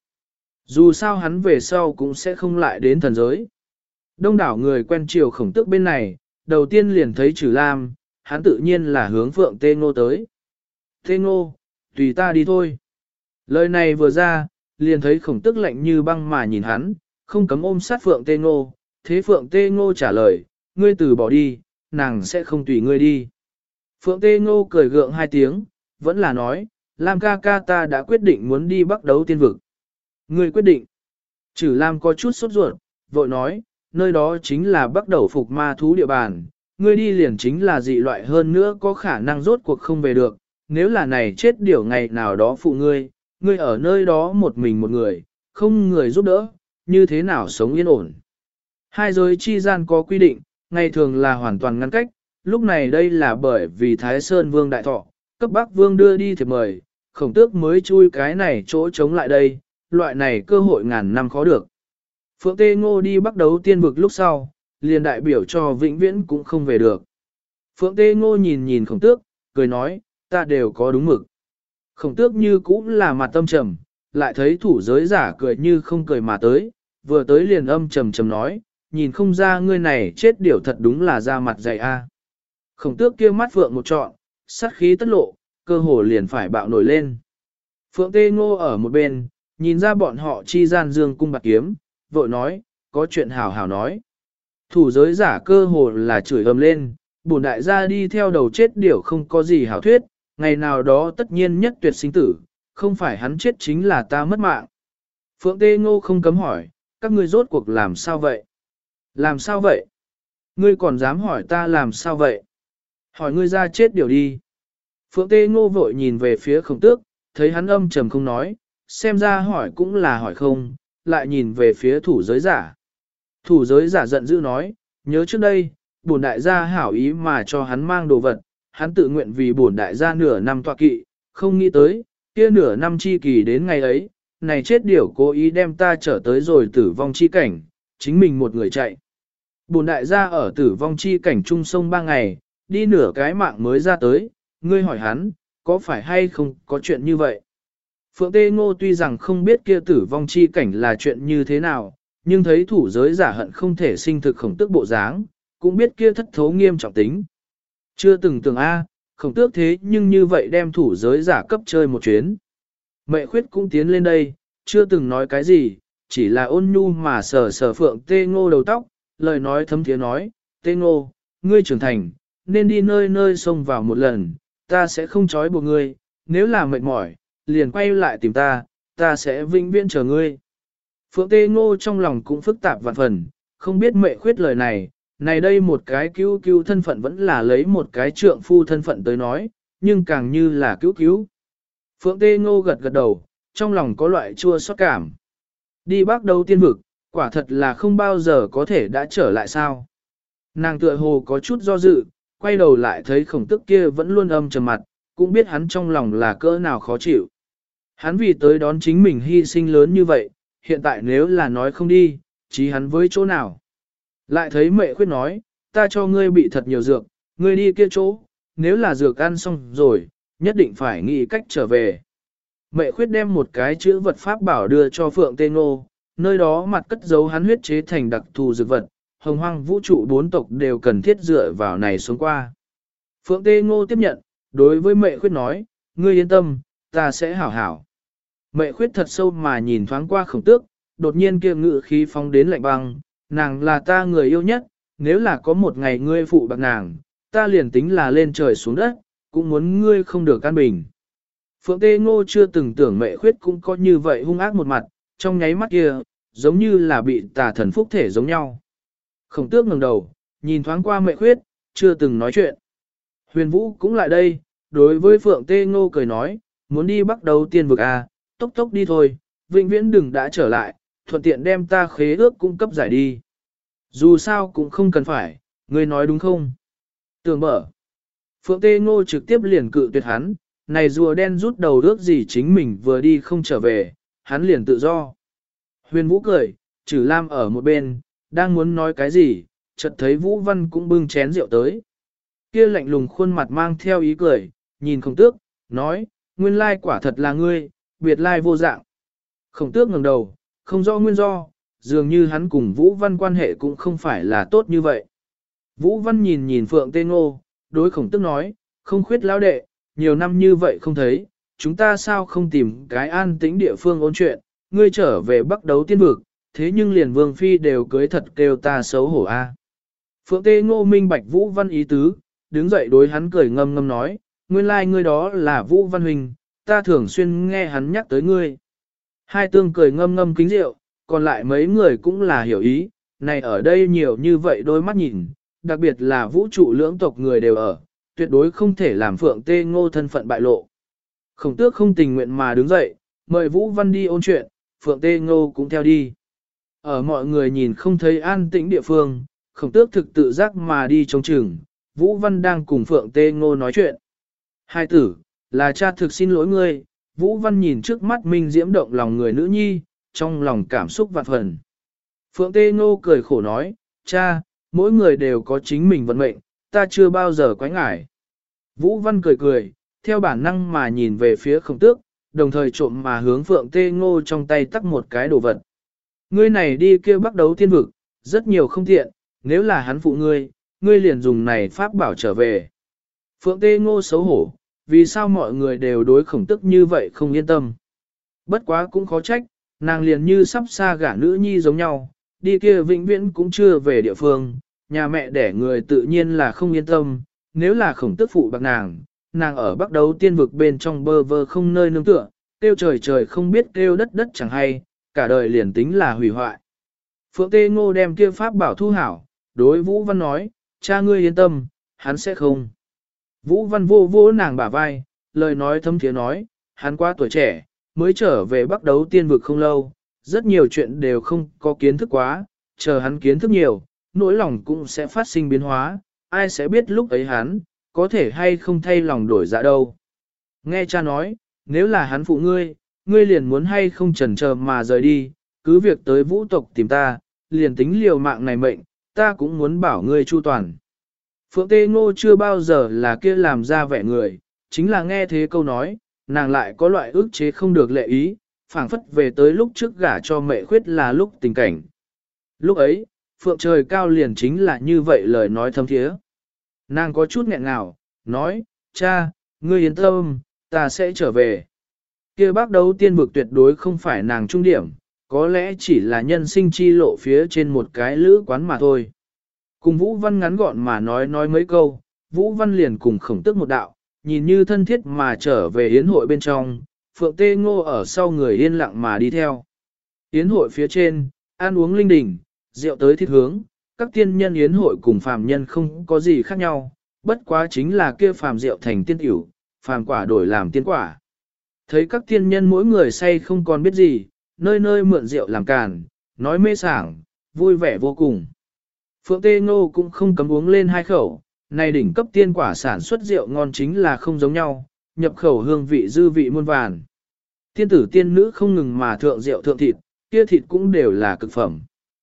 Dù sao hắn về sau cũng sẽ không lại đến thần giới. Đông đảo người quen triều Khổng Tước bên này, đầu tiên liền thấy Trừ Lam, hắn tự nhiên là hướng Phượng Tê Ngô tới. Tê Ngô, tùy ta đi thôi. Lời này vừa ra, liền thấy Khổng Tước lạnh như băng mà nhìn hắn, không cấm ôm sát Phượng Tê Ngô. Thế Phượng Tê Ngô trả lời, ngươi từ bỏ đi, nàng sẽ không tùy ngươi đi. Phượng Tê Ngô cười gượng hai tiếng, vẫn là nói, Lam ca ca ta đã quyết định muốn đi Bắc Đấu Tiên Vực. Ngươi quyết định. Trừ Lam có chút sốt ruột, vội nói, nơi đó chính là Bắc Đấu phục ma thú địa bàn, ngươi đi liền chính là dị loại hơn nữa có khả năng rốt cuộc không về được, nếu là này chết điểu ngày nào đó phụ ngươi, ngươi ở nơi đó một mình một người, không người giúp đỡ, như thế nào sống yên ổn. Hai giới chi gian có quy định, ngày thường là hoàn toàn ngăn cách, lúc này đây là bởi vì Thái Sơn Vương đại thọ, cấp Bắc Vương đưa đi thiệp mời, Khổng Tước mới chui cái này chỗ chống lại đây, loại này cơ hội ngàn năm khó được. Phượng Tê Ngô đi Bắc Đấu Tiên Vực lúc sau, liền đại biểu cho vĩnh viễn cũng không về được. Phượng Tê Ngô nhìn nhìn Khổng Tước, cười nói, ta đều có đúng mực. Khổng Tước như cũng là mặt tâm trầm, lại thấy thủ giới giả cười như không cười mà tới, vừa tới liền âm trầm trầm nói, nhìn không ra ngươi này chết điểu thật đúng là da mặt dày a. Khổng Tước kia mắt Phượng một trọn, sát khí tất lộ, cơ hồ liền phải bạo nổi lên. Phượng Tê Ngô ở một bên, nhìn ra bọn họ chi gian dương cung bạc kiếm, vội nói, có chuyện hảo hảo nói. Thủ giới giả cơ hồ là chửi ầm lên, bổn đại gia đi theo đầu chết điểu không có gì hảo thuyết, ngày nào đó tất nhiên nhất tuyệt sinh tử, không phải hắn chết chính là ta mất mạng. Phượng Tê Ngô không cấm hỏi, các ngươi rốt cuộc làm sao vậy? Làm sao vậy? Ngươi còn dám hỏi ta làm sao vậy? Hỏi ngươi ra chết điều đi. Phượng Tê Ngô vội nhìn về phía Khổng Tước, thấy hắn âm trầm không nói, xem ra hỏi cũng là hỏi không, lại nhìn về phía thủ giới giả. Thủ giới giả giận dữ nói, nhớ trước đây, bổn đại gia hảo ý mà cho hắn mang đồ vật, hắn tự nguyện vì bổn đại gia nửa năm tọa kỵ, không nghĩ tới, kia nửa năm chi kỳ đến ngày ấy, này chết điểu cố ý đem ta trở tới rồi tử vong chi cảnh, chính mình một người chạy. Bổn đại gia ở tử vong chi cảnh trung sông 3 ngày, đi nửa cái mạng mới ra tới, ngươi hỏi hắn, có phải hay không có chuyện như vậy? Phượng Tê Ngô tuy rằng không biết kia tử vong chi cảnh là chuyện như thế nào, nhưng thấy thủ giới giả hận không thể sinh thực Khổng Tước bộ dáng, cũng biết kia thất thố nghiêm trọng tính. Chưa từng tưởng Khổng Tước thế nhưng như vậy đem thủ giới giả cấp chơi một chuyến. Mệ Khuyết cũng tiến lên đây, chưa từng nói cái gì, chỉ là ôn nhu mà sờ sờ Phượng Tê Ngô đầu tóc, lời nói thấm thiế nói, Tê Ngô, ngươi trưởng thành, nên đi nơi nơi xông vào một lần, ta sẽ không trói buộc ngươi, nếu là mệt mỏi, liền quay lại tìm ta sẽ vĩnh viễn chờ ngươi. Phượng Tê Ngô trong lòng cũng phức tạp vạn phần, không biết Mệ Khuyết lời này đây một cái cứu thân phận vẫn là lấy một cái trượng phu thân phận tới nói, nhưng càng như là cứu. Phượng Tê Ngô gật gật đầu, trong lòng có loại chua xót cảm. Đi Bắc Đấu Tiên Vực, quả thật là không bao giờ có thể đã trở lại sao. Nàng tựa hồ có chút do dự, quay đầu lại thấy Khổng Tước kia vẫn luôn âm trầm mặt, cũng biết hắn trong lòng là cỡ nào khó chịu. Hắn vì tới đón chính mình hy sinh lớn như vậy, hiện tại nếu là nói không đi, chí hắn với chỗ nào. Lại thấy Mệ Khuyết nói, ta cho ngươi bị thật nhiều dược, ngươi đi kia chỗ, nếu là dược ăn xong rồi, nhất định phải nghĩ cách trở về. Mệ Khuyết đem một cái chữ vật pháp bảo đưa cho Phượng Tê Ngô, nơi đó mặt cất dấu hắn huyết chế thành đặc thù dược vật, hồng hoang vũ trụ 4 tộc đều cần thiết dựa vào này xuống qua. Phượng Tê Ngô tiếp nhận, đối với Mệ Khuyết nói, ngươi yên tâm, ta sẽ hảo hảo. Mệ Khuyết thật sâu mà nhìn thoáng qua Khổng Tước, đột nhiên kia ngự khí phóng đến lạnh băng, nàng là ta người yêu nhất, nếu là có một ngày ngươi phụ bạc nàng, ta liền tính là lên trời xuống đất, cũng muốn ngươi không được an bình. Phượng Tê Ngô chưa từng tưởng Mệ Khuyết cũng có như vậy hung ác một mặt, trong nháy mắt kia, giống như là bị tà thần phúc thể giống nhau. Khổng Tước ngẩng đầu, nhìn thoáng qua Mệ Khuyết, chưa từng nói chuyện. Huyền Vũ cũng lại đây, đối với Phượng Tê Ngô cười nói, muốn đi Bắc Đấu Tiên Vực tốc tốc đi thôi, vĩnh viễn đừng đã trở lại, thuận tiện đem ta khế ước cung cấp giải đi. Dù sao cũng không cần phải, ngươi nói đúng không? Tường mở. Phượng Tê Ngô trực tiếp liền cự tuyệt hắn, này rùa đen rút đầu ước gì chính mình vừa đi không trở về, hắn liền tự do. Huyền Vũ cười, Trử Lam ở một bên, đang muốn nói cái gì, chợt thấy Vũ Văn cũng bưng chén rượu tới. Kia lạnh lùng khuôn mặt mang theo ý cười, nhìn Khổng Tước, nói, nguyên lai quả thật là ngươi, biệt lai vô dạng. Khổng Tước ngẩng đầu, không rõ nguyên do, dường như hắn cùng Vũ Văn quan hệ cũng không phải là tốt như vậy. Vũ Văn nhìn nhìn Phượng Tê Ngô, đối Khổng Tước nói, không khuyết lão đệ, nhiều năm như vậy không thấy, chúng ta sao không tìm cái an tĩnh địa phương ôn chuyện, ngươi trở về Bắc Đấu Tiên Vực, thế nhưng liền Vương Phi đều cưới thật kêu ta xấu hổ Phượng Tê Ngô minh bạch Vũ Văn ý tứ, đứng dậy đối hắn cười ngâm ngâm nói, nguyên lai like ngươi đó là Vũ Văn Huynh, ta thường xuyên nghe hắn nhắc tới ngươi. Hai tương cười ngâm ngâm kính rượu, còn lại mấy người cũng là hiểu ý, này ở đây nhiều như vậy đôi mắt nhìn, đặc biệt là vũ trụ lưỡng tộc người đều ở, tuyệt đối không thể làm Phượng Tê Ngô thân phận bại lộ. Khổng Tước không tình nguyện mà đứng dậy, mời Vũ Văn đi ôn chuyện, Phượng Tê Ngô cũng theo đi. Ở mọi người nhìn không thấy an tĩnh địa phương, Khổng Tước thực tự giác mà đi trông chừng, Vũ Văn đang cùng Phượng Tê Ngô nói chuyện. Hai tử, là cha thực xin lỗi ngươi, Vũ Văn nhìn trước mắt minh diễm động lòng người nữ nhi, trong lòng cảm xúc vạn phần. Phượng Tê Ngô cười khổ nói, cha, mỗi người đều có chính mình vận mệnh, ta chưa bao giờ quái ngải. Vũ Văn cười cười, theo bản năng mà nhìn về phía Khổng Tước, đồng thời trộm mà hướng Phượng Tê Ngô trong tay tắc một cái đồ vật. Ngươi này đi kêu bắt đấu tiên vực, rất nhiều không tiện, nếu là hắn phụ ngươi, ngươi liền dùng này pháp bảo trở về. Phượng Tê Ngô xấu hổ, vì sao mọi người đều đối Khổng Tước như vậy không yên tâm. Bất quá cũng khó trách, nàng liền như sắp xa gả nữ nhi giống nhau, đi kia vĩnh viễn cũng chưa về địa phương, nhà mẹ đẻ người tự nhiên là không yên tâm, nếu là Khổng Tước phụ bạc nàng ở bắt đấu tiên vực bên trong bơ vơ không nơi nương tựa, kêu trời trời không biết kêu đất đất chẳng hay, cả đời liền tính là hủy hoại. Phượng Tê Ngô đem kia pháp bảo thu hảo, đối Vũ Văn nói, cha ngươi yên tâm, hắn sẽ không. Vũ Văn vô vô nàng bả vai, lời nói thâm thiế nói, hắn quá tuổi trẻ, mới trở về bắt đấu tiên vực không lâu, rất nhiều chuyện đều không có kiến thức quá, chờ hắn kiến thức nhiều, nỗi lòng cũng sẽ phát sinh biến hóa, ai sẽ biết lúc ấy hắn, có thể hay không thay lòng đổi dạ đâu. Nghe cha nói, nếu là hắn phụ ngươi, ngươi liền muốn hay không chần chờ mà rời đi, cứ việc tới vũ tộc tìm ta, liền tính liều mạng này mệnh, ta cũng muốn bảo ngươi chu toàn. Phượng Tê Ngô chưa bao giờ là kia làm ra vẻ người, chính là nghe thế câu nói, nàng lại có loại ức chế không được lệ ý, phảng phất về tới lúc trước gả cho mẹ khuyết là lúc tình cảnh. Lúc ấy, Phượng trời cao liền chính là như vậy lời nói thâm thiế. Nàng có chút nghẹn ngào, nói, cha, ngươi yên tâm, ta sẽ trở về. Kia bác đấu tiên vực tuyệt đối không phải nàng trung điểm, có lẽ chỉ là nhân sinh chi lộ phía trên một cái lữ quán mà thôi. Cùng Vũ Văn ngắn gọn mà nói mấy câu, Vũ Văn liền cùng Khổng Tước một đạo, nhìn như thân thiết mà trở về yến hội bên trong, Phượng Tê Ngô ở sau người yên lặng mà đi theo. Yến hội phía trên, ăn uống linh đình, rượu tới thịt hướng, các tiên nhân yến hội cùng phàm nhân không có gì khác nhau, bất quá chính là kia phàm rượu thành tiên tiểu, phàm quả đổi làm tiên quả. Thấy các tiên nhân mỗi người say không còn biết gì, nơi nơi mượn rượu làm càn, nói mê sảng, vui vẻ vô cùng. Phượng Tê Ngô cũng không cấm uống lên hai khẩu, này đỉnh cấp tiên quả sản xuất rượu ngon chính là không giống nhau, nhập khẩu hương vị dư vị muôn vàn. Tiên tử tiên nữ không ngừng mà thượng rượu thượng thịt, kia thịt cũng đều là cực phẩm.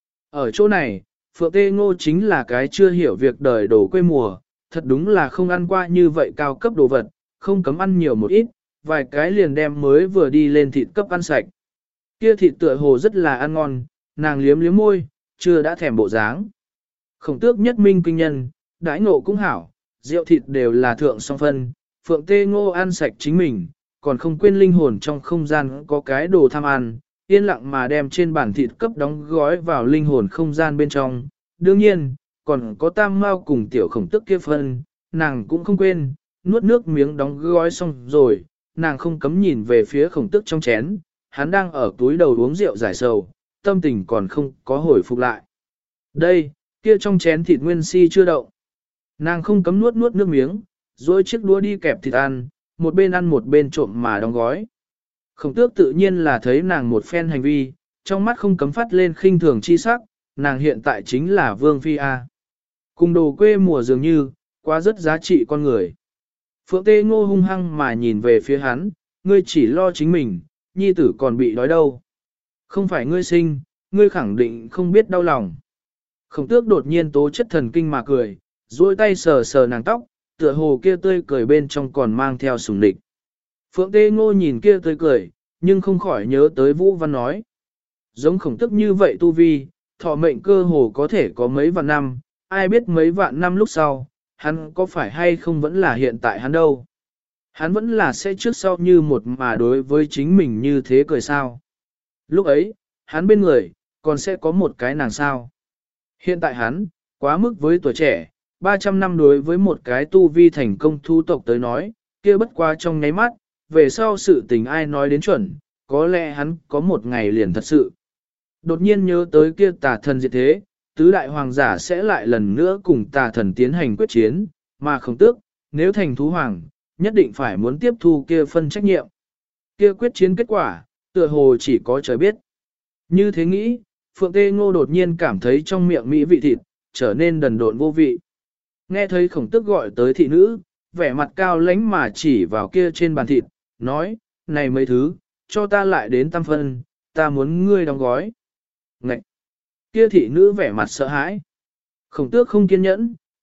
Ở chỗ này, Phượng Tê Ngô chính là cái chưa hiểu việc đời đổ quê mùa, thật đúng là không ăn qua như vậy cao cấp đồ vật, không cấm ăn nhiều một ít, vài cái liền đem mới vừa đi lên thịt cấp ăn sạch. Kia thịt tựa hồ rất là ăn ngon, nàng liếm liếm môi, chưa đã thèm bộ dáng. Khổng Tước nhất minh kinh nhân, đãi ngộ cũng hảo, rượu thịt đều là thượng song phân, Phượng Tê Ngô ăn sạch chính mình, còn không quên linh hồn trong không gian có cái đồ tham ăn, yên lặng mà đem trên bàn thịt cấp đóng gói vào linh hồn không gian bên trong. Đương nhiên, còn có Tam Mao cùng tiểu Khổng Tước kia phân, nàng cũng không quên, nuốt nước miếng đóng gói xong rồi, nàng không cấm nhìn về phía Khổng Tước trong chén, hắn đang ở túi đầu uống rượu giải sầu, tâm tình còn không có hồi phục lại. Đây, kia trong chén thịt nguyên si chưa động. Nàng không cấm nuốt nước miếng, rồi chiếc đũa đi kẹp thịt ăn, một bên ăn một bên trộm mà đóng gói. Khổng Tước tự nhiên là thấy nàng một phen hành vi, trong mắt không cấm phát lên khinh thường chi sắc, nàng hiện tại chính là Vương Phi A. Cùng đồ quê mùa dường như, quá rất giá trị con người. Phượng Tê Ngô hung hăng mà nhìn về phía hắn, ngươi chỉ lo chính mình, nhi tử còn bị đói đâu. Không phải ngươi sinh, ngươi khẳng định không biết đau lòng. Khổng Tước đột nhiên tố chất thần kinh mà cười, duỗi tay sờ sờ nàng tóc, tựa hồ kia tươi cười bên trong còn mang theo sủng địch. Phượng Tê Ngô nhìn kia tươi cười, nhưng không khỏi nhớ tới Vũ Văn nói. Giống Khổng Tước như vậy tu vi, thọ mệnh cơ hồ có thể có mấy vạn năm, ai biết mấy vạn năm lúc sau, hắn có phải hay không vẫn là hiện tại hắn đâu. Hắn vẫn là sẽ trước sau như một mà đối với chính mình như thế cười sao. Lúc ấy, hắn bên người, còn sẽ có một cái nàng sao. Hiện tại hắn, quá mức với tuổi trẻ, 300 năm đối với một cái tu vi thành công thu tộc tới nói, kia bất qua trong nháy mắt, về sau sự tình ai nói đến chuẩn, có lẽ hắn có một ngày liền thật sự. Đột nhiên nhớ tới kia tà thần diệt thế, tứ đại hoàng giả sẽ lại lần nữa cùng tà thần tiến hành quyết chiến, mà Khổng Tước, nếu thành thú hoàng, nhất định phải muốn tiếp thu kia phân trách nhiệm. Kia quyết chiến kết quả, tựa hồ chỉ có trời biết. Như thế nghĩ, Phượng Tê Ngô đột nhiên cảm thấy trong miệng mỹ vị thịt, trở nên đần độn vô vị. Nghe thấy Khổng Tước gọi tới thị nữ, vẻ mặt cao lãnh mà chỉ vào kia trên bàn thịt, nói, này mấy thứ, cho ta lại đến tam phân, ta muốn ngươi đóng gói. Ngậy! Kia thị nữ vẻ mặt sợ hãi. Khổng Tước không kiên nhẫn,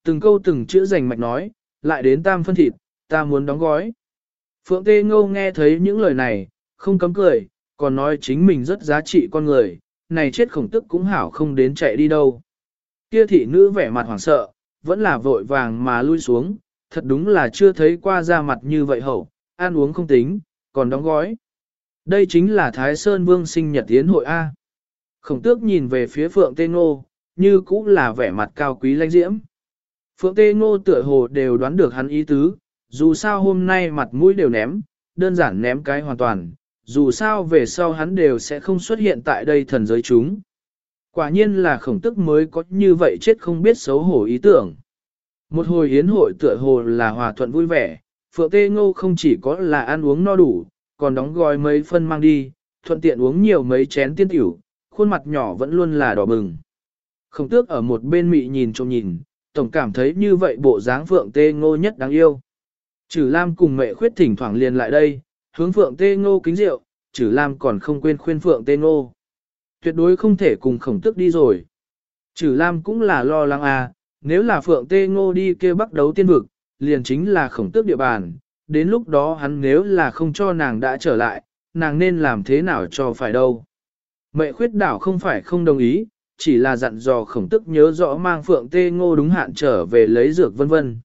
từng câu từng chữ rành mạch nói, lại đến tam phân thịt, ta muốn đóng gói. Phượng Tê Ngô nghe thấy những lời này, không cấm cười, còn nói chính mình rất giá trị con người, này chết khổng tức cũng hảo không đến chạy đi đâu. Kia thị nữ vẻ mặt hoảng sợ, vẫn là vội vàng mà lui xuống, thật đúng là chưa thấy qua da mặt như vậy hậu, ăn uống không tính, còn đóng gói. Đây chính là Thái Sơn Vương sinh nhật tiến hội A. Khổng tước nhìn về phía Phượng Tê Ngô, như cũng là vẻ mặt cao quý lãnh diễm. Phượng Tê Ngô tựa hồ đều đoán được hắn ý tứ, dù sao hôm nay mặt mũi đều ném, đơn giản ném cái hoàn toàn, dù sao về sau hắn đều sẽ không xuất hiện tại đây thần giới chúng. Quả nhiên là khổng tức mới có như vậy chết không biết xấu hổ ý tưởng. Một hồi yến hội tựa hồ là hòa thuận vui vẻ, Phượng Tê Ngô không chỉ có là ăn uống no đủ, còn đóng gói mấy phân mang đi, thuận tiện uống nhiều mấy chén tiên tiểu, khuôn mặt nhỏ vẫn luôn là đỏ bừng. Khổng tước ở một bên mị nhìn trông nhìn, tổng cảm thấy như vậy bộ dáng Phượng Tê Ngô nhất đáng yêu. Chử Lam cùng Mẹ Khuyết thỉnh thoảng liền lại đây, hướng Phượng Tê Ngô kính rượu, Chử Lam còn không quên khuyên Phượng Tê Ngô. Tuyệt đối không thể cùng khổng tước đi rồi. Chử Lam cũng là lo lắng à, nếu là Phượng Tê Ngô đi kia bắt đấu tiên vực, liền chính là khổng tước địa bàn, đến lúc đó hắn nếu là không cho nàng đã trở lại, nàng nên làm thế nào cho phải đâu. Mẹ Khuyết đảo không phải không đồng ý, chỉ là dặn dò khổng tước nhớ rõ mang Phượng Tê Ngô đúng hạn trở về lấy dược vân vân.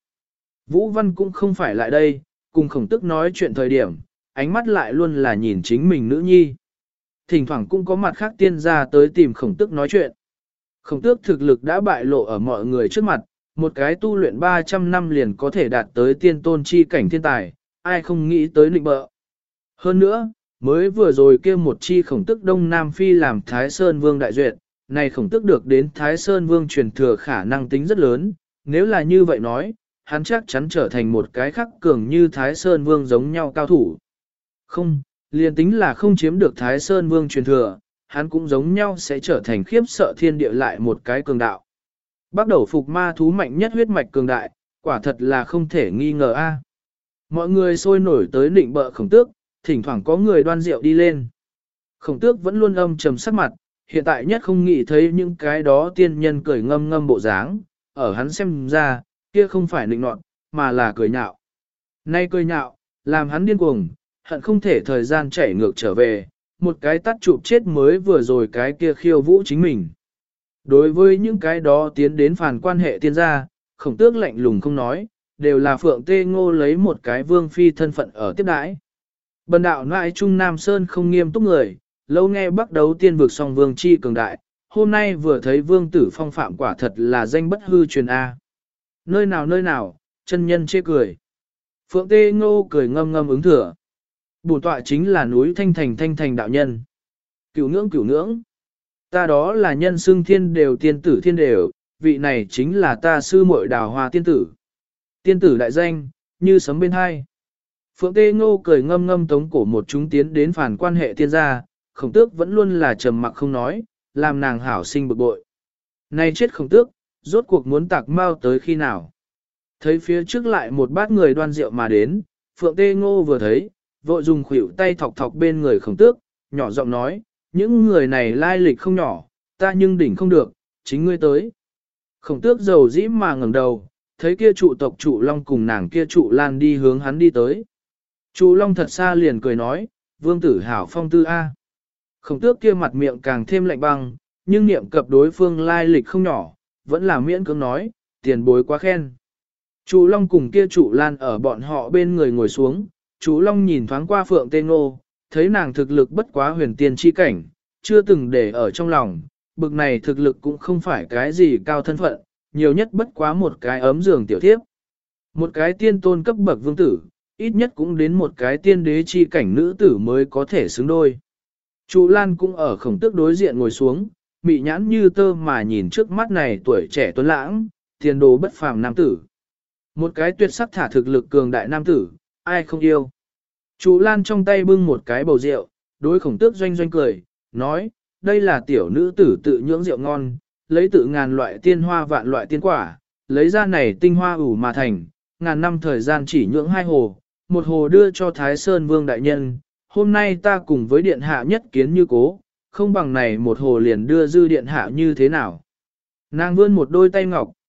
Vũ Văn cũng không phải lại đây, cùng khổng tước nói chuyện thời điểm, ánh mắt lại luôn là nhìn chính mình nữ nhi. Thỉnh thoảng cũng có mặt khác tiên gia tới tìm khổng tước nói chuyện. Khổng tước thực lực đã bại lộ ở mọi người trước mặt, một cái tu luyện 300 năm liền có thể đạt tới tiên tôn chi cảnh thiên tài, ai không nghĩ tới nịnh bợ. Hơn nữa, mới vừa rồi kia một chi khổng tước Đông Nam Phi làm Thái Sơn Vương đại duyệt, này khổng tước được đến Thái Sơn Vương truyền thừa khả năng tính rất lớn, nếu là như vậy nói, hắn chắc chắn trở thành một cái khắc cường như Thái Sơn Vương giống nhau cao thủ. Không, liền tính là không chiếm được Thái Sơn Vương truyền thừa, hắn cũng giống nhau sẽ trở thành khiếp sợ thiên địa lại một cái cường đạo. Bắt đầu phục ma thú mạnh nhất huyết mạch cường đại, quả thật là không thể nghi ngờ a. Mọi người sôi nổi tới nịnh bợ khổng tước, thỉnh thoảng có người đoan rượu đi lên. Khổng tước vẫn luôn âm trầm sắc mặt, hiện tại nhất không nghĩ thấy những cái đó tiên nhân cười ngâm ngâm bộ dáng, ở hắn xem ra, kia không phải nịnh nọt, mà là cười nhạo. Nay cười nhạo, làm hắn điên cuồng, hận không thể thời gian chảy ngược trở về, một cái tắt chụp chết mới vừa rồi cái kia khiêu vũ chính mình. Đối với những cái đó tiến đến phản quan hệ tiên gia, khổng tước lạnh lùng không nói, đều là Phượng Tê Ngô lấy một cái vương phi thân phận ở tiếp đãi. Bần đạo nại Trung Nam Sơn không nghiêm túc người, lâu nghe bắt đấu tiên vực song vương chi cường đại, hôm nay vừa thấy vương tử phong phạm quả thật là danh bất hư truyền A. Nơi nào, chân nhân chê cười. Phượng Tê Ngô cười ngâm ngâm ứng thừa. Bổn tọa chính là núi thanh thành đạo nhân. Cửu ngưỡng. Ta đó là nhân xưng thiên đều tiên tử thiên đều, vị này chính là ta sư muội Đào Hoa tiên tử. Tiên tử đại danh, như sấm bên hai. Phượng Tê Ngô cười ngâm ngâm tống cổ một chúng tiến đến phản quan hệ tiên gia, khổng tước vẫn luôn là trầm mặc không nói, làm nàng hảo sinh bực bội. Này chết khổng tước, rốt cuộc muốn tạc mau tới khi nào. Thấy phía trước lại một bát người đoan rượu mà đến, Phượng Tê Ngô vừa thấy, vội dùng khuỷu tay thọc bên người khổng tước, nhỏ giọng nói, những người này lai lịch không nhỏ, ta nhưng đỉnh không được, chính ngươi tới. Khổng tước dầu dĩ mà ngẩng đầu, thấy kia trụ tộc trụ long cùng nàng kia trụ lan đi hướng hắn đi tới. Trụ long thật xa liền cười nói, vương tử hảo phong tư A. Khổng tước kia mặt miệng càng thêm lạnh băng, nhưng niệm cập đối phương lai lịch không nhỏ, vẫn là miễn cưỡng nói, tiền bối quá khen. Trụ long cùng kia trụ lan ở bọn họ bên người ngồi xuống, Trụ long nhìn thoáng qua Phượng Tê Ngô, thấy nàng thực lực bất quá huyền tiên chi cảnh, chưa từng để ở trong lòng, bực này thực lực cũng không phải cái gì cao thân phận, nhiều nhất bất quá một cái ấm giường tiểu thiếp. Một cái tiên tôn cấp bậc vương tử, ít nhất cũng đến một cái tiên đế chi cảnh nữ tử mới có thể xứng đôi. Trụ Lan cũng ở khổng tước đối diện ngồi xuống, mị nhãn như tơ mà nhìn trước mắt này tuổi trẻ tuấn lãng, tiền đồ bất phàm nam tử. Một cái tuyệt sắc thả thực lực cường đại nam tử, ai không yêu. Trụ Lan trong tay bưng một cái bầu rượu, đối khổng tước doanh doanh cười, nói, đây là tiểu nữ tử tự nhưỡng rượu ngon, lấy tự ngàn loại tiên hoa vạn loại tiên quả, lấy ra này tinh hoa ủ mà thành, ngàn năm thời gian chỉ nhưỡng 2 hồ, một hồ đưa cho Thái Sơn Vương đại nhân, hôm nay ta cùng với điện hạ nhất kiến như cố, không bằng này một hồ liền đưa dư điện hạ như thế nào. Nàng vươn một đôi tay ngọc,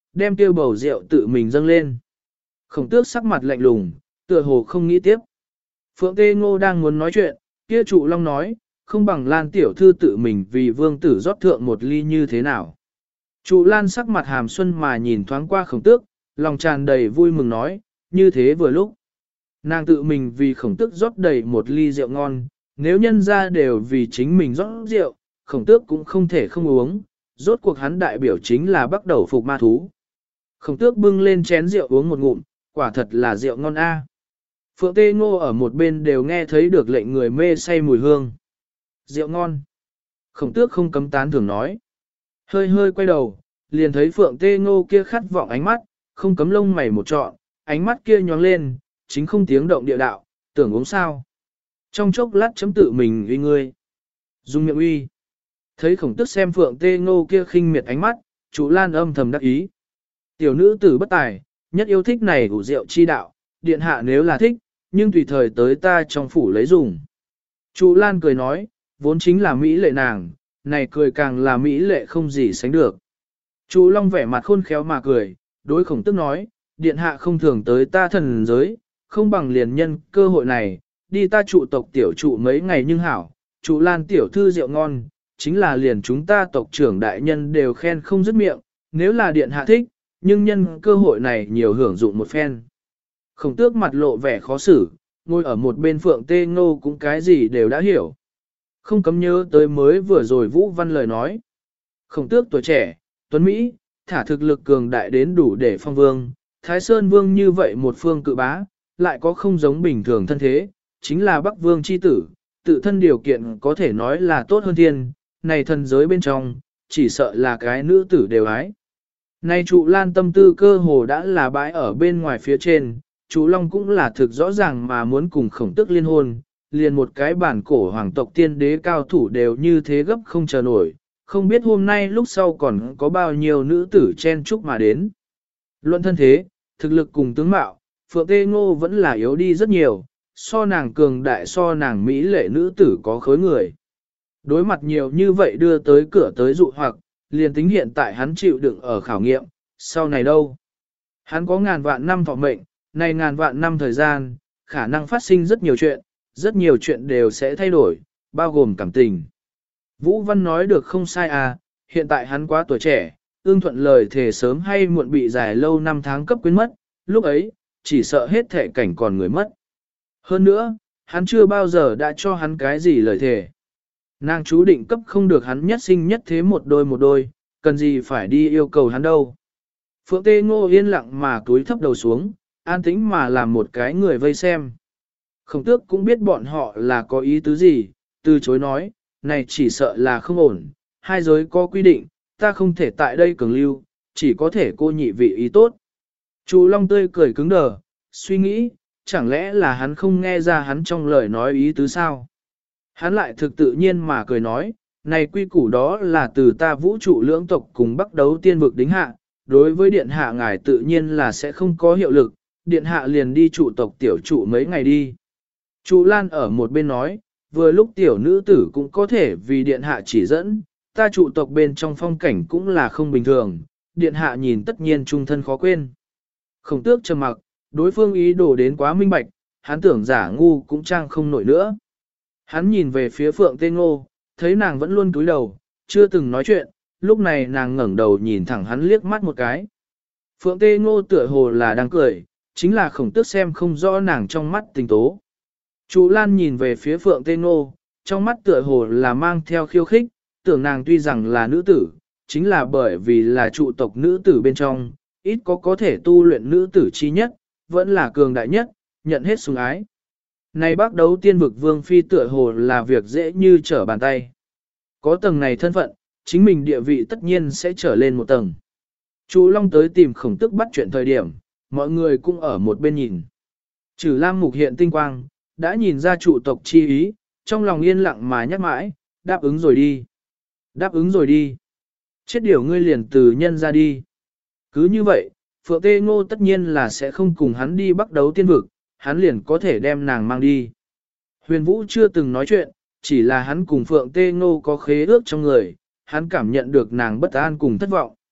đem kia bầu rượu tự mình dâng lên. Khổng tước sắc mặt lạnh lùng, tựa hồ không nghĩ tiếp. Phượng Tê Ngô đang muốn nói chuyện, kia trụ long nói, không bằng Lan tiểu thư tự mình vì vương tử rót thượng một ly như thế nào. Trụ Lan sắc mặt hàm xuân mà nhìn thoáng qua khổng tước, lòng tràn đầy vui mừng nói, như thế vừa lúc. Nàng tự mình vì khổng tước rót đầy một ly rượu ngon, nếu nhân ra đều vì chính mình rót rượu, khổng tước cũng không thể không uống, rốt cuộc hắn đại biểu chính là bắt đầu phục ma thú. Khổng tước bưng lên chén rượu uống một ngụm, quả thật là rượu ngon a. Phượng Tê Ngô ở một bên đều nghe thấy được lệnh người mê say mùi hương. Rượu ngon. Khổng tước không cấm tán thưởng nói. Hơi hơi quay đầu, liền thấy Phượng Tê Ngô kia khát vọng ánh mắt, không cấm lông mày một trọn, ánh mắt kia nhóng lên, chính không tiếng động địa đạo, tưởng uống sao. Trong chốc lát chấm tự mình uy ngươi. Dùng miệng uy. Thấy khổng tước xem Phượng Tê Ngô kia khinh miệt ánh mắt, chủ Lan âm thầm đắc ý. Tiểu nữ tử bất tài, nhất yêu thích này ủ rượu chi đạo, điện hạ nếu là thích, nhưng tùy thời tới ta trong phủ lấy dùng. Chủ Lan cười nói, vốn chính là mỹ lệ nàng, này cười càng là mỹ lệ không gì sánh được. Chủ Long vẻ mặt khôn khéo mà cười, đối khổng tước nói, điện hạ không thường tới ta thần giới, không bằng liền nhân cơ hội này, đi ta trụ tộc tiểu trụ mấy ngày nhưng hảo, chủ Lan tiểu thư rượu ngon, chính là liền chúng ta tộc trưởng đại nhân đều khen không dứt miệng, nếu là điện hạ thích, nhưng nhân cơ hội này nhiều hưởng dụng một phen. Khổng tước mặt lộ vẻ khó xử, ngồi ở một bên Phượng Tê Ngô cũng cái gì đều đã hiểu. Không cấm nhớ tới mới vừa rồi Vũ Văn lời nói. Khổng tước tuổi trẻ, tuấn Mỹ, thả thực lực cường đại đến đủ để phong vương, Thái Sơn Vương như vậy một phương cự bá, lại có không giống bình thường thân thế, chính là Bắc Vương chi tử, tự thân điều kiện có thể nói là tốt hơn thiên, này thần giới bên trong, chỉ sợ là cái nữ tử đều ái. Này trụ Lan tâm tư cơ hồ đã là bãi ở bên ngoài phía trên, trụ Long cũng là thực rõ ràng mà muốn cùng khổng tước liên hôn, liền một cái bản cổ hoàng tộc tiên đế cao thủ đều như thế gấp không chờ nổi, không biết hôm nay lúc sau còn có bao nhiêu nữ tử chen chúc mà đến. Luận thân thế, thực lực cùng tướng mạo, Phượng Tê Ngô vẫn là yếu đi rất nhiều, so nàng cường đại so nàng mỹ lệ nữ tử có khối người. Đối mặt nhiều như vậy đưa tới cửa tới dụ hoặc, liền tính hiện tại hắn chịu đựng ở khảo nghiệm, sau này đâu? Hắn có ngàn vạn năm thọ mệnh, này ngàn vạn năm thời gian, khả năng phát sinh rất nhiều chuyện đều sẽ thay đổi, bao gồm cảm tình. Vũ Văn nói được không sai à, hiện tại hắn quá tuổi trẻ, ương thuận lời thề sớm hay muộn bị dài lâu năm tháng cấp quên mất, lúc ấy, chỉ sợ hết thể cảnh còn người mất. Hơn nữa, hắn chưa bao giờ đã cho hắn cái gì lời thề. Nàng chú định cấp không được hắn nhất sinh nhất thế một đôi, cần gì phải đi yêu cầu hắn đâu. Phượng Tê Ngô yên lặng mà túi thấp đầu xuống, an tĩnh mà làm một cái người vây xem. Khổng tước cũng biết bọn họ là có ý tứ gì, từ chối nói, này chỉ sợ là không ổn, hai giới có quy định, ta không thể tại đây cường lưu, chỉ có thể cô nhị vị ý tốt. Chú Long tươi cười cứng đờ, suy nghĩ, chẳng lẽ là hắn không nghe ra hắn trong lời nói ý tứ sao? Hắn lại thực tự nhiên mà cười nói, này quy củ đó là từ ta vũ trụ lưỡng tộc cùng bắt đấu tiên vực đính hạ, đối với điện hạ ngài tự nhiên là sẽ không có hiệu lực, điện hạ liền đi trụ tộc tiểu trụ mấy ngày đi. Trụ Lan ở một bên nói, vừa lúc tiểu nữ tử cũng có thể vì điện hạ chỉ dẫn, ta trụ tộc bên trong phong cảnh cũng là không bình thường, điện hạ nhìn tất nhiên trung thân khó quên. Khổng tước trầm mặc, đối phương ý đồ đến quá minh bạch, hắn tưởng giả ngu cũng trang không nổi nữa. Hắn nhìn về phía Phượng Tê Ngô, thấy nàng vẫn luôn cúi đầu, chưa từng nói chuyện, lúc này nàng ngẩng đầu nhìn thẳng hắn liếc mắt một cái. Phượng Tê Ngô tựa hồ là đang cười, chính là khổng tước xem không rõ nàng trong mắt tình tố. Chú Lan nhìn về phía Phượng Tê Ngô, trong mắt tựa hồ là mang theo khiêu khích, tưởng nàng tuy rằng là nữ tử, chính là bởi vì là trụ tộc nữ tử bên trong, ít có thể tu luyện nữ tử chi nhất, vẫn là cường đại nhất, nhận hết sủng ái. Này bác đấu tiên vực vương phi tựa hồ là việc dễ như trở bàn tay. Có tầng này thân phận, chính mình địa vị tất nhiên sẽ trở lên một tầng. Chú Long tới tìm khổng tước bắt chuyện thời điểm, mọi người cũng ở một bên nhìn. Trừ Lam mục hiện tinh quang, đã nhìn ra trụ tộc chi ý, trong lòng yên lặng mà nhắc mãi, đáp ứng rồi đi. Đáp ứng rồi đi. Chết điều ngươi liền từ nhân ra đi. Cứ như vậy, Phượng Tê Ngô tất nhiên là sẽ không cùng hắn đi bắt đấu tiên vực, hắn liền có thể đem nàng mang đi. Huyền Vũ chưa từng nói chuyện, chỉ là hắn cùng Phượng Tê Ngô có khế ước trong người, hắn cảm nhận được nàng bất an cùng thất vọng.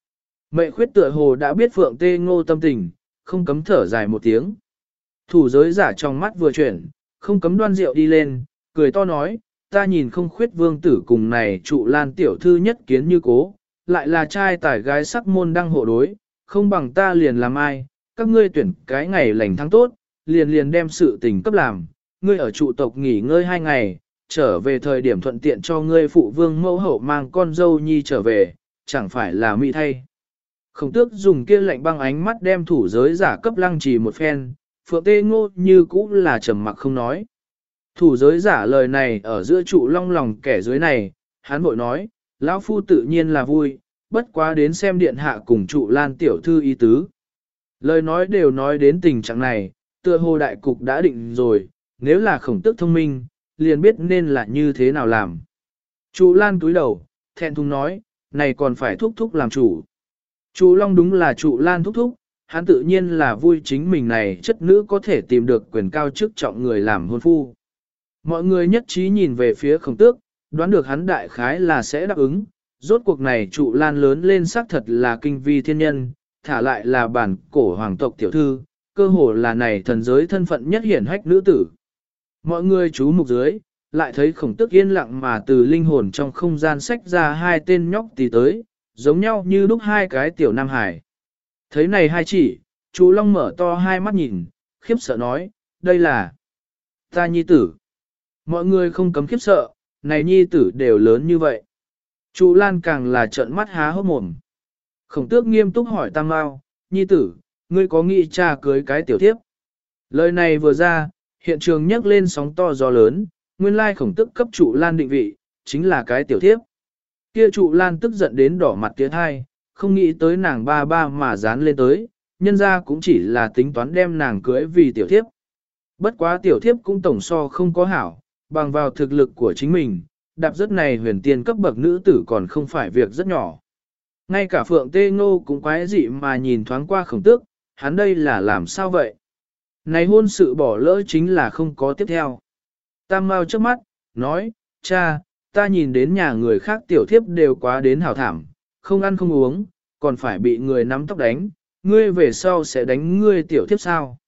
Mệ khuyết tựa hồ đã biết Phượng Tê Ngô tâm tình, không cấm thở dài một tiếng. Thủ giới giả trong mắt vừa chuyển, không cấm đoan rượu đi lên, cười to nói, ta nhìn không khuyết vương tử cùng này trụ lan tiểu thư nhất kiến như cố, lại là trai tài gái sắc môn đăng hộ đối, không bằng ta liền làm ai, các ngươi tuyển cái ngày lành tháng tốt, liền đem sự tình cấp làm, ngươi ở trụ tộc nghỉ ngơi 2 ngày, trở về thời điểm thuận tiện cho ngươi phụ vương mẫu hậu mang con dâu nhi trở về, chẳng phải là mỹ thay. Khổng tước dùng kia lạnh băng ánh mắt đem thủ giới giả cấp lăng trì một phen, Phượng Tê Ngô như cũ là trầm mặc không nói. Thủ giới giả lời này ở giữa trụ long lòng kẻ dưới này, hắn bội nói, lão phu tự nhiên là vui, bất quá đến xem điện hạ cùng trụ lan tiểu thư ý tứ. Lời nói đều nói đến tình trạng này, tựa hồ đại cục đã định rồi, nếu là khổng tước thông minh, liền biết nên là như thế nào làm. Trụ lan túi đầu, thẹn thùng nói, này còn phải thúc thúc làm chủ. Trụ long đúng là trụ lan thúc thúc, hắn tự nhiên là vui chính mình này chất nữ có thể tìm được quyền cao chức trọng người làm hôn phu. Mọi người nhất trí nhìn về phía khổng tước, đoán được hắn đại khái là sẽ đáp ứng, rốt cuộc này trụ lan lớn lên xác thật là kinh vi thiên nhân, thả lại là bản cổ hoàng tộc tiểu thư, cơ hồ là này thần giới thân phận nhất hiển hách nữ tử. Mọi người chú mục dưới, lại thấy khổng tước yên lặng mà từ linh hồn trong không gian sách ra 2 tên nhóc tí tới, giống nhau như lúc 2 cái tiểu nam hải. Thấy này hai chỉ, chú Long mở to 2 mắt nhìn, khiếp sợ nói, đây là ta nhi tử. Mọi người không cấm khiếp sợ, này nhi tử đều lớn như vậy. Chú Lan càng là trợn mắt há hốc mồm. Khổng tước nghiêm túc hỏi Tam Mao, nhi tử, ngươi có nghĩ cha cưới cái tiểu thiếp? Lời này vừa ra, hiện trường nhấc lên sóng to gió lớn, nguyên lai khổng tước cấp trụ Lan định vị, chính là cái tiểu thiếp. Kia trụ Lan tức giận đến đỏ mặt tiến hai, không nghĩ tới nàng ba ba mà dán lên tới, nhân ra cũng chỉ là tính toán đem nàng cưới vì tiểu thiếp. Bất quá tiểu thiếp cũng tổng so không có hảo, bằng vào thực lực của chính mình, đạp rất này huyền tiên cấp bậc nữ tử còn không phải việc rất nhỏ. Ngay cả Phượng Tê Ngô cũng quái dị mà nhìn thoáng qua khổng tước, hắn đây là làm sao vậy? Này hôn sự bỏ lỡ chính là không có tiếp theo. Tam Mao trước mắt, nói, cha, ta nhìn đến nhà người khác tiểu thiếp đều quá đến hảo thảm, không ăn không uống, còn phải bị người nắm tóc đánh, ngươi về sau sẽ đánh ngươi tiểu thiếp sao?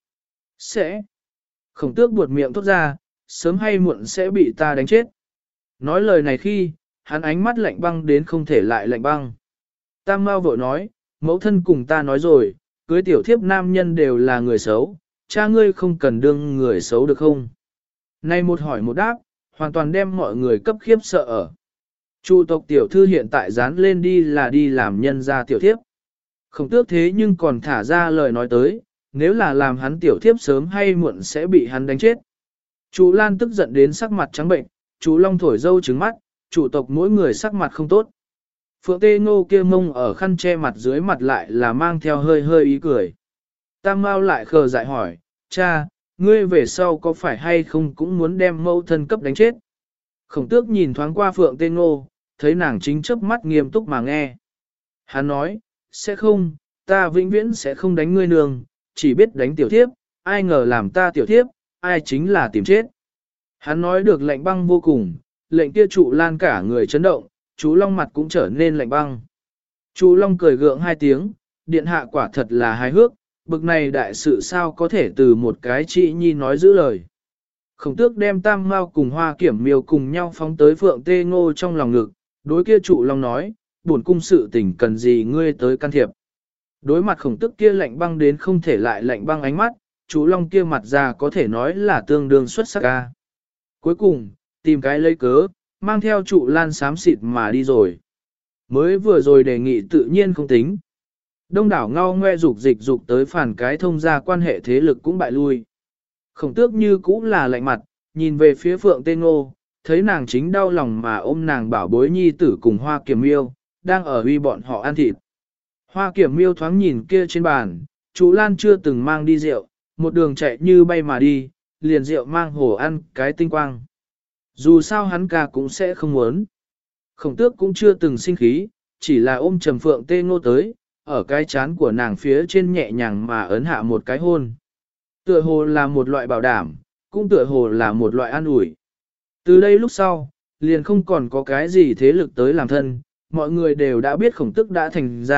Sẽ. Khổng tước buột miệng thốt ra, sớm hay muộn sẽ bị ta đánh chết. Nói lời này khi, hắn ánh mắt lạnh băng đến không thể lại lạnh băng. Tam Mao vội nói, mẫu thân cùng ta nói rồi, cưới tiểu thiếp nam nhân đều là người xấu, cha ngươi không cần đương người xấu được không? Nay một hỏi một đáp, hoàn toàn đem mọi người cấp khiếp sợ ở. Trụ tộc tiểu thư hiện tại dán lên đi là đi làm nhân gia tiểu thiếp. Không tước thế nhưng còn thả ra lời nói tới, nếu là làm hắn tiểu thiếp sớm hay muộn sẽ bị hắn đánh chết. Chú Lan tức giận đến sắc mặt trắng bệnh, chú Long thổi dâu trứng mắt, trụ tộc mỗi người sắc mặt không tốt. Phượng Tê Ngô kia mông ở khăn che mặt dưới mặt lại là mang theo hơi hơi ý cười. Tam Mao lại khờ dại hỏi, cha, ngươi về sau có phải hay không cũng muốn đem mẫu thân cấp đánh chết? Khổng tước nhìn thoáng qua Phượng Tê Ngô, thấy nàng chính chớp mắt nghiêm túc mà nghe. Hắn nói, sẽ không, ta vĩnh viễn sẽ không đánh ngươi nương, chỉ biết đánh tiểu thiếp, ai ngờ làm ta tiểu thiếp, ai chính là tìm chết. Hắn nói được lạnh băng vô cùng, lệnh kia trụ Lan cả người chấn động, chú Long mặt cũng trở nên lạnh băng. Chú Long cười gượng 2 tiếng, điện hạ quả thật là hài hước, bực này đại sự sao có thể từ một cái chị nhi nói giữ lời. Khổng tước đem Tam Mao cùng Hoa Kiểm Miêu cùng nhau phóng tới Phượng Tê Ngô trong lòng ngực, đối kia trụ Long nói, buồn cung sự tình cần gì ngươi tới can thiệp. Đối mặt khổng tước kia lạnh băng đến không thể lại lạnh băng ánh mắt, trụ Long kia mặt ra có thể nói là tương đương xuất sắc ca. Cuối cùng, tìm cái lấy cớ, mang theo trụ Lan xám xịt mà đi rồi. Mới vừa rồi đề nghị tự nhiên không tính. Đông đảo ngao ngoe dục dịch dục tới phản cái thông ra quan hệ thế lực cũng bại lui. Khổng tước như cũ là lạnh mặt, nhìn về phía Phượng Tê Ngô, thấy nàng chính đau lòng mà ôm nàng bảo bối nhi tử cùng Hoa Kiểm Miêu, đang ở uy bọn họ ăn thịt. Hoa Kiểm Miêu thoáng nhìn kia trên bàn, chú Lan chưa từng mang đi rượu, một đường chạy như bay mà đi, liền rượu mang hồ ăn cái tinh quang. Dù sao hắn ca cũng sẽ không muốn. Khổng tước cũng chưa từng sinh khí, chỉ là ôm trầm Phượng Tê Ngô tới, ở cái chán của nàng phía trên nhẹ nhàng mà ấn hạ một cái hôn. Tựa hồ là một loại bảo đảm, cũng tựa hồ là một loại an ủi. Từ đây lúc sau, liền không còn có cái gì thế lực tới làm thân, mọi người đều đã biết khổng tước đã thành ra,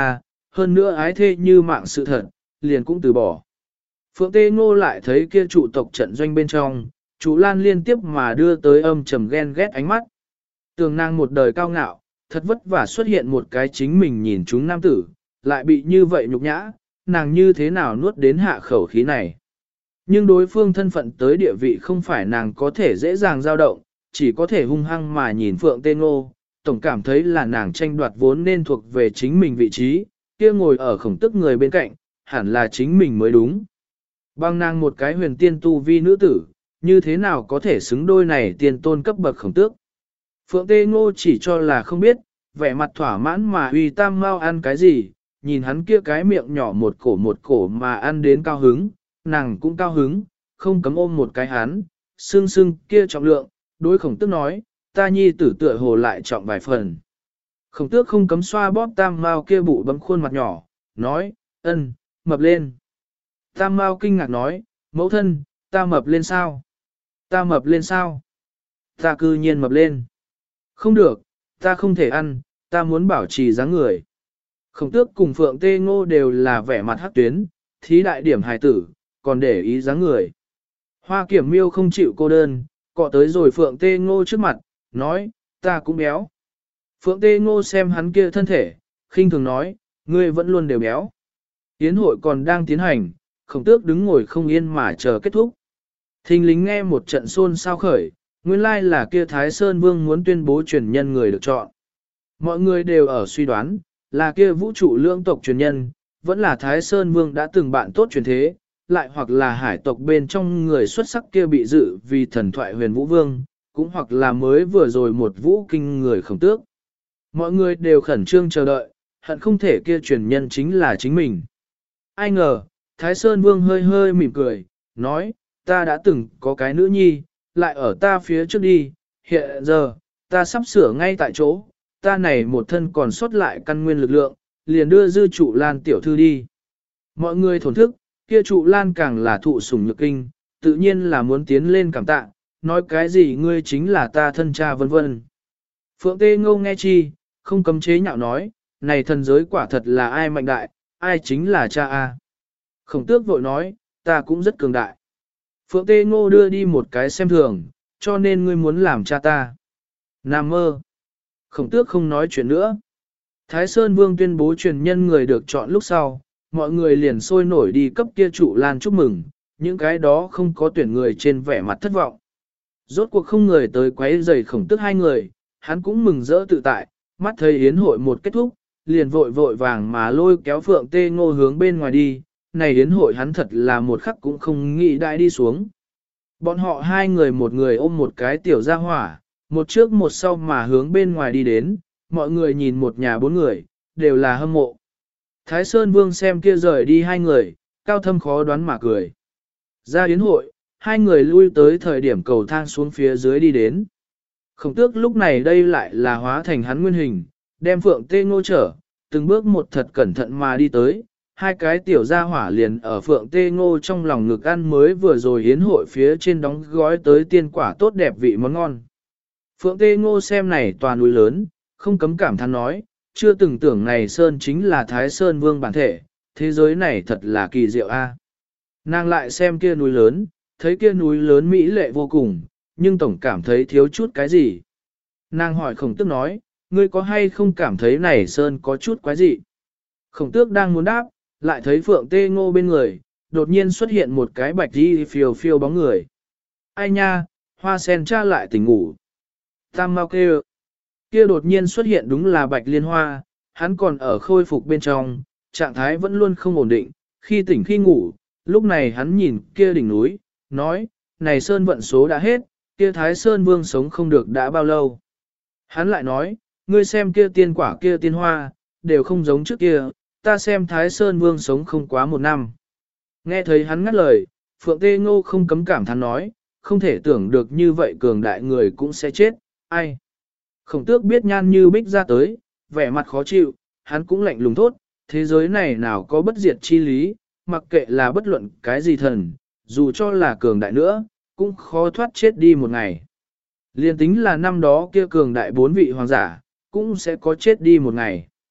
hơn nữa ái thê như mạng sự thật, liền cũng từ bỏ. Phượng Tê Ngô lại thấy kia trụ tộc trận doanh bên trong, chú Lan liên tiếp mà đưa tới âm trầm ghen ghét ánh mắt. Tường nàng một đời cao ngạo, thật vất vả xuất hiện một cái chính mình nhìn chúng nam tử, lại bị như vậy nhục nhã, nàng như thế nào nuốt đến hạ khẩu khí này. Nhưng đối phương thân phận tới địa vị không phải nàng có thể dễ dàng dao động, chỉ có thể hung hăng mà nhìn Phượng Tê Ngô, tổng cảm thấy là nàng tranh đoạt vốn nên thuộc về chính mình vị trí, kia ngồi ở khổng tức người bên cạnh, hẳn là chính mình mới đúng. Bằng nàng một cái huyền tiên tu vi nữ tử, như thế nào có thể xứng đôi này tiên tôn cấp bậc khổng tước. Phượng Tê Ngô chỉ cho là không biết, vẻ mặt thỏa mãn mà uy tam mau ăn cái gì, nhìn hắn kia cái miệng nhỏ một cổ mà ăn đến cao hứng, nàng cũng cao hứng, không cấm ôm một cái hắn, sưng sưng kia trọng lượng, đối khổng tước nói, ta nhi tử tựa hồ lại trọng vài phần. Khổng tước không cấm xoa bóp tam mau kia bụ bấm khuôn mặt nhỏ, nói, ân, mập lên. Tam mau kinh ngạc nói, mẫu thân, ta mập lên sao? Ta mập lên sao? Ta cư nhiên mập lên. Không được, ta không thể ăn, ta muốn bảo trì dáng người. Khổng tước cùng Phượng Tê Ngô đều là vẻ mặt hắc tuyến, thí đại điểm hài tử, còn để ý dáng người. Hoa Kiểm Miêu không chịu cô đơn, cọ tới rồi Phượng Tê Ngô trước mặt, nói, ta cũng béo. Phượng Tê Ngô xem hắn kia thân thể, khinh thường nói, ngươi vẫn luôn đều béo. Yến hội còn đang tiến hành, khổng tước đứng ngồi không yên mà chờ kết thúc. Thình lính nghe một trận xôn xao khởi, nguyên lai là kia Thái Sơn Vương muốn tuyên bố truyền nhân người được chọn. Mọi người đều ở suy đoán, là kia vũ trụ lưỡng tộc truyền nhân, vẫn là Thái Sơn Vương đã từng bạn tốt truyền thế, lại hoặc là hải tộc bên trong người xuất sắc kia bị dự vì thần thoại huyền vũ vương, cũng hoặc là mới vừa rồi một vũ kinh người khổng tước. Mọi người đều khẩn trương chờ đợi, hận không thể kia truyền nhân chính là chính mình. Ai ngờ, Thái Sơn Vương hơi hơi mỉm cười, nói, ta đã từng có cái nữ nhi, lại ở ta phía trước đi, hiện giờ, ta sắp sửa ngay tại chỗ, ta này một thân còn sót lại căn nguyên lực lượng, liền đưa dư trụ Lan tiểu thư đi. Mọi người thổn thức, kia trụ Lan càng là thụ sủng nhược kinh, tự nhiên là muốn tiến lên cảm tạ, nói cái gì ngươi chính là ta thân cha vân vân. Phượng Tê Ngô nghe chi, không cấm chế nhạo nói, này thần giới quả thật là ai mạnh đại, ai chính là cha a. Khổng tước vội nói, ta cũng rất cường đại. Phượng Tê Ngô đưa đi một cái xem thường, cho nên ngươi muốn làm cha ta. Nam mơ. Khổng tước không nói chuyện nữa. Thái Sơn Vương tuyên bố truyền nhân người được chọn lúc sau, mọi người liền sôi nổi đi cấp kia trụ Lan chúc mừng, những cái đó không có tuyển người trên vẻ mặt thất vọng. Rốt cuộc không người tới quấy rầy khổng tước hai người, hắn cũng mừng rỡ tự tại, mắt thấy yến hội một kết thúc, liền vội vội vàng mà lôi kéo Phượng Tê Ngô hướng bên ngoài đi, này yến hội hắn thật là một khắc cũng không nghĩ đại đi xuống. Bọn họ hai người một người ôm một cái tiểu gia hỏa, một trước một sau mà hướng bên ngoài đi đến, mọi người nhìn một nhà bốn người, đều là hâm mộ. Thái Sơn Vương xem kia rời đi hai người, cao thâm khó đoán mà cười. Ra yến hội, hai người lui tới thời điểm cầu thang xuống phía dưới đi đến. Khổng tước lúc này đây lại là hóa thành hắn nguyên hình, đem Phượng Tê Ngô trở, từng bước một thật cẩn thận mà đi tới. Hai cái tiểu gia hỏa liền ở Phượng Tê Ngô trong lòng ngực ăn mới vừa rồi yến hội phía trên đóng gói tới tiên quả tốt đẹp vị món ngon. Phượng Tê Ngô xem này toàn núi lớn, không cấm cảm thán nói, chưa từng tưởng này Sơn chính là Thái Sơn Vương bản thể, thế giới này thật là kỳ diệu a. Nàng lại xem kia núi lớn, thấy kia núi lớn mỹ lệ vô cùng, nhưng tổng cảm thấy thiếu chút cái gì. Nàng hỏi khổng tước nói, ngươi có hay không cảm thấy này Sơn có chút quái gì? Khổng tước đang muốn đáp, lại thấy Phượng Tê Ngô bên người, đột nhiên xuất hiện một cái bạch đi phiêu phiêu bóng người. Ai nha, Hoa Sen cha lại tỉnh ngủ. Tam mau kêu. Kia đột nhiên xuất hiện đúng là Bạch Liên Hoa, hắn còn ở khôi phục bên trong, trạng thái vẫn luôn không ổn định, khi tỉnh khi ngủ, lúc này hắn nhìn kia đỉnh núi, nói, này Sơn vận số đã hết, kia Thái Sơn Vương sống không được đã bao lâu. Hắn lại nói, ngươi xem kia tiên quả kia tiên hoa, đều không giống trước kia, ta xem Thái Sơn Vương sống không quá một năm. Nghe thấy hắn ngắt lời, Phượng Tê Ngô không cấm cảm thán nói, không thể tưởng được như vậy cường đại người cũng sẽ chết, ai. Khổng tước biết Nhan Như Bích ra tới, vẻ mặt khó chịu, hắn cũng lạnh lùng thốt, thế giới này nào có bất diệt chi lý, mặc kệ là bất luận cái gì thần, dù cho là cường đại nữa, cũng khó thoát chết đi một ngày. Liên tính là năm đó kia cường đại 4 vị hoàng giả, cũng sẽ có chết đi một ngày.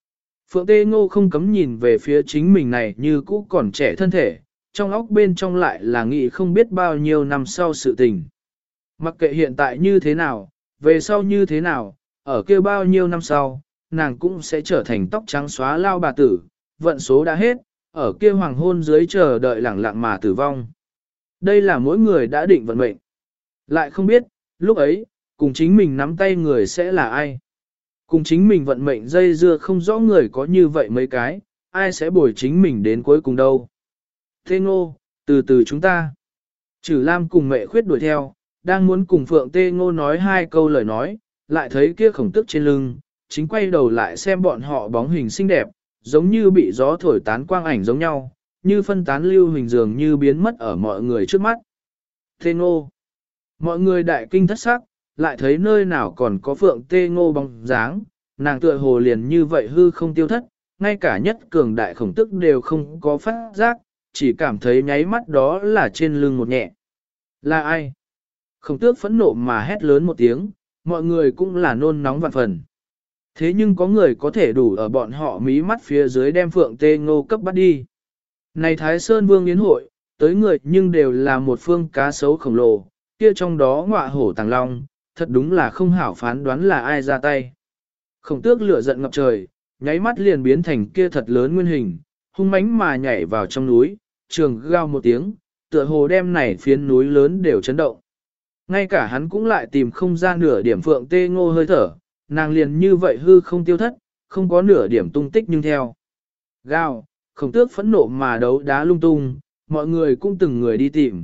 Phượng Tê Ngô không cấm nhìn về phía chính mình này như cũ còn trẻ thân thể, trong óc bên trong lại là nghĩ không biết bao nhiêu năm sau sự tình. Mặc kệ hiện tại như thế nào, về sau như thế nào, ở kia bao nhiêu năm sau, nàng cũng sẽ trở thành tóc trắng xóa lao bà tử, vận số đã hết, ở kia hoàng hôn dưới chờ đợi lẳng lặng mà tử vong. Đây là mỗi người đã định vận mệnh. Lại không biết, lúc ấy, cùng chính mình nắm tay người sẽ là ai. Cùng chính mình vận mệnh dây dưa không rõ người có như vậy mấy cái, ai sẽ bồi chính mình đến cuối cùng đâu. Tê Ngô, từ từ chúng ta. Trử Lam cùng mẹ khuyết đuổi theo, đang muốn cùng Phượng Tê Ngô nói hai câu lời nói, lại thấy kia khổng tức trên lưng, chính quay đầu lại xem bọn họ bóng hình xinh đẹp, giống như bị gió thổi tán quang ảnh giống nhau, như phân tán lưu hình dường như biến mất ở mọi người trước mắt. Tê Ngô. Mọi người đại kinh thất sắc, lại thấy nơi nào còn có Phượng Tê Ngô bóng dáng, nàng tựa hồ liền như vậy hư không tiêu thất, ngay cả nhất cường đại khổng tức đều không có phát giác, chỉ cảm thấy nháy mắt đó là trên lưng một nhẹ. Là ai? Khổng tước phẫn nộ mà hét lớn một tiếng, mọi người cũng là nôn nóng vạn phần. Thế nhưng có người có thể đủ ở bọn họ mí mắt phía dưới đem Phượng Tê Ngô cấp bắt đi. Này Thái Sơn Vương Yến hội, tới người nhưng đều là một phương cá sấu khổng lồ, kia trong đó ngọa hổ tàng long, thật đúng là không hảo phán đoán là ai ra tay. Khổng tước lửa giận ngập trời, nháy mắt liền biến thành kia thật lớn nguyên hình, hung mãnh mà nhảy vào trong núi, trường gào một tiếng, tựa hồ đem này phiến núi lớn đều chấn động. Ngay cả hắn cũng lại tìm không ra nửa điểm Phượng Tê Ngô hơi thở, nàng liền như vậy hư không tiêu thất, không có nửa điểm tung tích nhưng theo. Gào, khổng tước phẫn nộ mà đấu đá lung tung, mọi người cũng từng người đi tìm.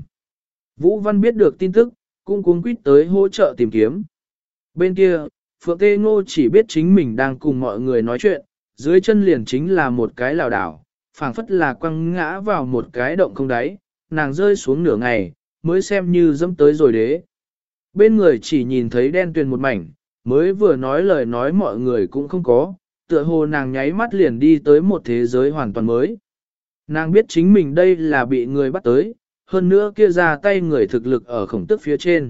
Vũ Văn biết được tin tức, cũng cuống quýt tới hỗ trợ tìm kiếm. Bên kia, Phượng Tê Ngô chỉ biết chính mình đang cùng mọi người nói chuyện, dưới chân liền chính là một cái lảo đảo, phảng phất là quăng ngã vào một cái động không đáy, nàng rơi xuống nửa ngày, mới xem như dẫm tới rồi đế. Bên người chỉ nhìn thấy đen tuyền một mảnh, mới vừa nói lời nói mọi người cũng không có, tựa hồ nàng nháy mắt liền đi tới một thế giới hoàn toàn mới. Nàng biết chính mình đây là bị người bắt tới, hơn nữa kia ra tay người thực lực ở khổng tức phía trên.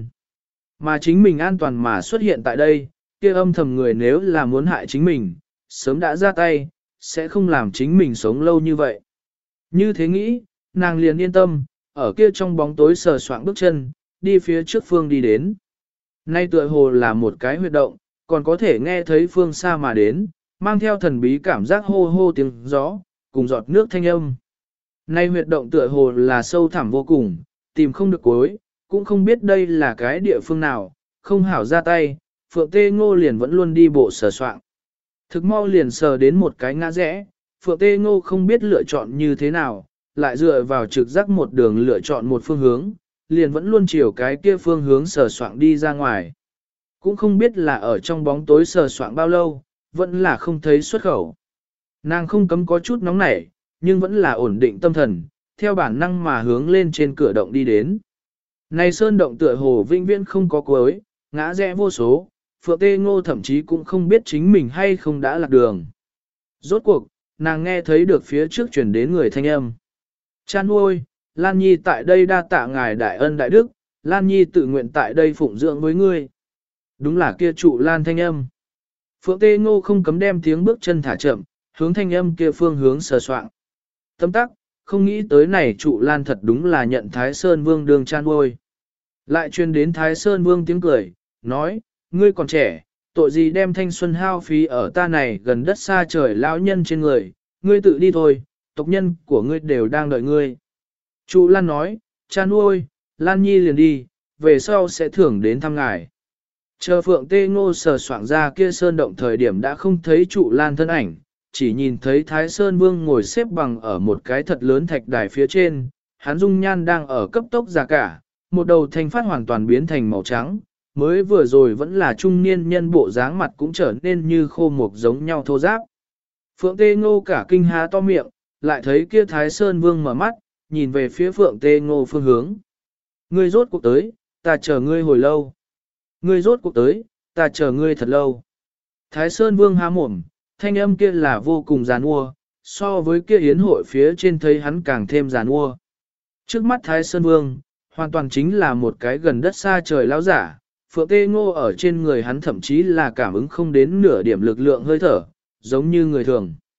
Mà chính mình an toàn mà xuất hiện tại đây, kia âm thầm người nếu là muốn hại chính mình, sớm đã ra tay, sẽ không làm chính mình sống lâu như vậy. Như thế nghĩ, nàng liền yên tâm, ở kia trong bóng tối sờ soạng bước chân, đi phía trước phương đi đến. Nay tựa hồ là một cái huyệt động, còn có thể nghe thấy phương xa mà đến, mang theo thần bí cảm giác hô hô tiếng gió, cùng giọt nước thanh âm. Nay huyệt động tựa hồ là sâu thẳm vô cùng, tìm không được cuối, cũng không biết đây là cái địa phương nào, không hảo ra tay, Phượng Tê Ngô liền vẫn luôn đi bộ sờ soạng. Thực mau liền sờ đến một cái ngã rẽ, Phượng Tê Ngô không biết lựa chọn như thế nào, lại dựa vào trực giác một đường lựa chọn một phương hướng, liền vẫn luôn chiều cái kia phương hướng sờ soạng đi ra ngoài. Cũng không biết là ở trong bóng tối sờ soạng bao lâu, vẫn là không thấy xuất khẩu. Nàng không cấm có chút nóng nảy, nhưng vẫn là ổn định tâm thần, theo bản năng mà hướng lên trên cửa động đi đến. Này sơn động tựa hồ vinh viễn không có cuối, ngã rẽ vô số, Phượng Tê Ngô thậm chí cũng không biết chính mình hay không đã lạc đường. Rốt cuộc, nàng nghe thấy được phía trước chuyển đến người thanh âm. Cha nuôi, Lan Nhi tại đây đa tạ ngài đại ân đại đức, Lan Nhi tự nguyện tại đây phụng dưỡng với ngươi. Đúng là kia trụ Lan thanh âm. Phượng Tê Ngô không cấm đem tiếng bước chân thả chậm, hướng thanh âm kia phương hướng sờ soạng. Tâm tắc, không nghĩ tới này trụ Lan thật đúng là nhận Thái Sơn Vương đương cha nuôi. Lại truyền đến Thái Sơn Vương tiếng cười, nói, ngươi còn trẻ, tội gì đem thanh xuân hao phí ở ta này gần đất xa trời lão nhân trên người, ngươi tự đi thôi, tộc nhân của ngươi đều đang đợi ngươi. Trụ Lan nói, cha nuôi, Lan Nhi liền đi, về sau sẽ thưởng đến thăm ngài. Chờ Phượng Tê Ngô sờ soạng ra kia sơn động thời điểm đã không thấy trụ Lan thân ảnh, chỉ nhìn thấy Thái Sơn Vương ngồi xếp bằng ở một cái thật lớn thạch đài phía trên, hắn dung nhan đang ở cấp tốc già cả, một đầu thanh phát hoàn toàn biến thành màu trắng, mới vừa rồi vẫn là trung niên nhân bộ dáng mặt cũng trở nên như khô mục giống nhau thô ráp. Phượng Tê Ngô cả kinh há to miệng, lại thấy kia Thái Sơn Vương mở mắt, nhìn về phía Phượng Tê Ngô phương hướng. Ngươi rốt cuộc tới, ta chờ ngươi hồi lâu. Ngươi rốt cuộc tới, ta chờ ngươi thật lâu. Thái Sơn Vương há mồm, thanh âm kia là vô cùng giàn ua, so với kia yến hội phía trên thấy hắn càng thêm giàn ua. Trước mắt Thái Sơn Vương, hoàn toàn chính là một cái gần đất xa trời lão giả, Phượng Tê Ngô ở trên người hắn thậm chí là cảm ứng không đến nửa điểm lực lượng hơi thở, giống như người thường.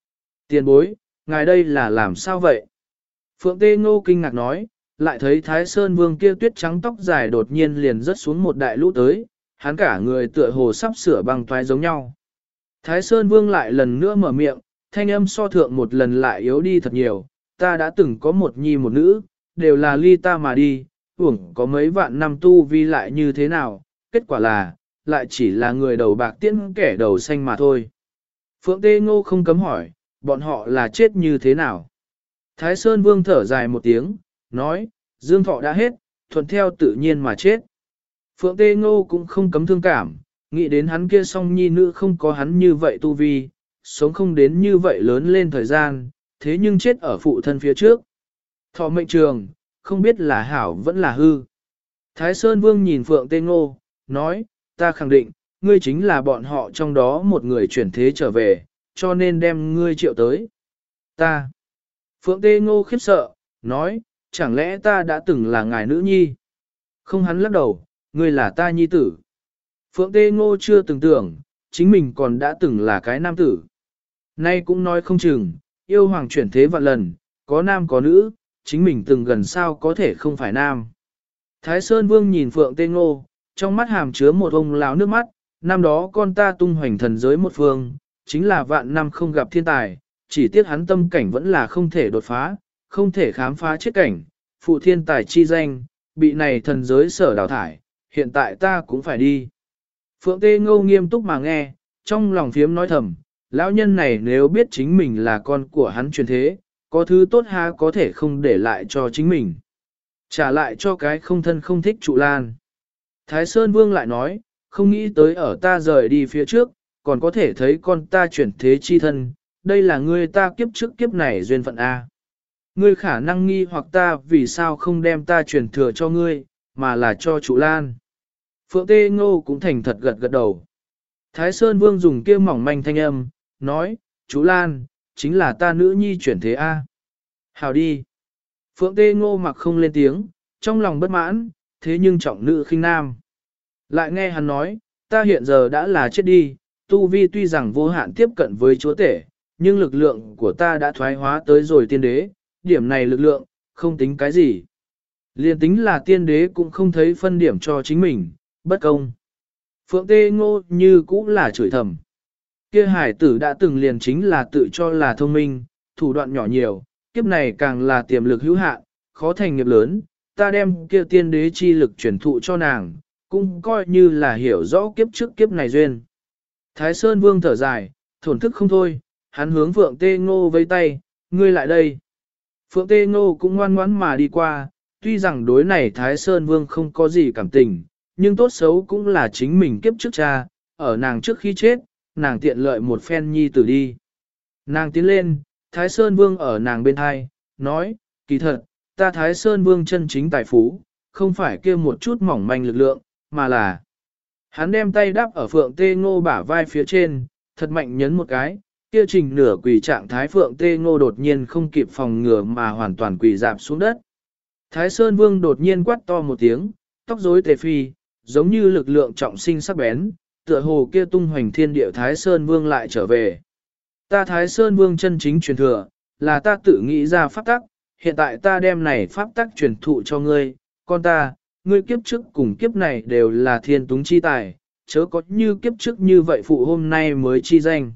Tiền bối, ngài đây là làm sao vậy? Phượng Tê Ngô kinh ngạc nói, lại thấy Thái Sơn Vương kia tuyết trắng tóc dài đột nhiên liền rớt xuống một đại lũ tới, hắn cả người tựa hồ sắp sửa băng toái giống nhau. Thái Sơn Vương lại lần nữa mở miệng, thanh âm so thượng một lần lại yếu đi thật nhiều, ta đã từng có một nhi một nữ, đều là ly ta mà đi, uổng có mấy vạn năm tu vi lại như thế nào, kết quả là, lại chỉ là người đầu bạc tiễn kẻ đầu xanh mà thôi. Phượng Tê Ngô không cấm hỏi, bọn họ là chết như thế nào? Thái Sơn Vương thở dài một tiếng, nói, dương thọ đã hết, thuận theo tự nhiên mà chết. Phượng Tê Ngô cũng không cấm thương cảm, nghĩ đến hắn kia song nhi nữ không có hắn như vậy tu vi, sống không đến như vậy lớn lên thời gian, thế nhưng chết ở phụ thân phía trước. Thọ mệnh trường, không biết là hảo vẫn là hư. Thái Sơn Vương nhìn Phượng Tê Ngô, nói, ta khẳng định, ngươi chính là bọn họ trong đó một người chuyển thế trở về, cho nên đem ngươi triệu tới. Ta. Phượng Tê Ngô khiếp sợ, nói, chẳng lẽ ta đã từng là ngài nữ nhi? Không, hắn lắc đầu, ngươi là ta nhi tử. Phượng Tê Ngô chưa từng tưởng, chính mình còn đã từng là cái nam tử. Nay cũng nói không chừng, yêu hoàng chuyển thế vạn lần, có nam có nữ, chính mình từng gần sao có thể không phải nam. Thái Sơn Vương nhìn Phượng Tê Ngô, trong mắt hàm chứa một ông lão nước mắt, năm đó con ta tung hoành thần giới một phương, chính là vạn năm không gặp thiên tài, chỉ tiếc hắn tâm cảnh vẫn là không thể đột phá, không thể khám phá chết cảnh, phụ thiên tài chi danh, bị này thần giới sở đào thải, hiện tại ta cũng phải đi. Phượng Tê Ngô nghiêm túc mà nghe, trong lòng phiếm nói thầm, lão nhân này nếu biết chính mình là con của hắn truyền thế, có thứ tốt ha có thể không để lại cho chính mình. Trả lại cho cái không thân không thích trụ lan. Thái Sơn Vương lại nói, không nghĩ tới ở ta rời đi phía trước, còn có thể thấy con ta chuyển thế chi thân, đây là ngươi ta kiếp trước kiếp này duyên phận A. Ngươi khả năng nghi hoặc ta vì sao không đem ta truyền thừa cho ngươi, mà là cho trụ lan. Phượng Tê Ngô cũng thành thật gật gật đầu. Thái Sơn Vương dùng kia mỏng manh thanh âm, nói, chú Lan, chính là ta nữ nhi chuyển thế A. Hào đi. Phượng Tê Ngô mặc không lên tiếng, trong lòng bất mãn, thế nhưng trọng nữ khinh nam. Lại nghe hắn nói, ta hiện giờ đã là chết đi, tu vi tuy rằng vô hạn tiếp cận với chúa tể, nhưng lực lượng của ta đã thoái hóa tới rồi tiên đế, điểm này lực lượng, không tính cái gì. Liên tính là tiên đế cũng không thấy phân điểm cho chính mình, bất công. Phượng Tê Ngô như cũng là chửi thầm. Kia hải tử đã từng liền chính là tự cho là thông minh, thủ đoạn nhỏ nhiều, kiếp này càng là tiềm lực hữu hạn, khó thành nghiệp lớn, ta đem kia tiên đế chi lực chuyển thụ cho nàng, cũng coi như là hiểu rõ kiếp trước kiếp này duyên. Thái Sơn Vương thở dài, thổn thức không thôi, hắn hướng Phượng Tê Ngô vây tay, ngươi lại đây. Phượng Tê Ngô cũng ngoan ngoãn mà đi qua, tuy rằng đối này Thái Sơn Vương không có gì cảm tình, nhưng tốt xấu cũng là chính mình kiếp trước cha, ở nàng trước khi chết, nàng tiện lợi một phen nhi tử đi. Nàng tiến lên, Thái Sơn Vương ở nàng bên hai, nói, kỳ thật, ta Thái Sơn Vương chân chính tài phú, không phải kia một chút mỏng manh lực lượng, mà là... Hắn đem tay đắp ở Phượng Tê Ngô bả vai phía trên, thật mạnh nhấn một cái, kia trình nửa quỳ trạng thái Phượng Tê Ngô đột nhiên không kịp phòng ngừa mà hoàn toàn quỳ dạp xuống đất. Thái Sơn Vương đột nhiên quát to một tiếng, tóc rối tề phi, giống như lực lượng trọng sinh sắc bén, tựa hồ kia tung hoành thiên địa Thái Sơn Vương lại trở về. Ta Thái Sơn Vương chân chính truyền thừa, là ta tự nghĩ ra pháp tắc, hiện tại ta đem này pháp tắc truyền thụ cho ngươi, con ta, ngươi kiếp trước cùng kiếp này đều là thiên túng chi tài, chớ có như kiếp trước như vậy phụ hôm nay mới chi danh.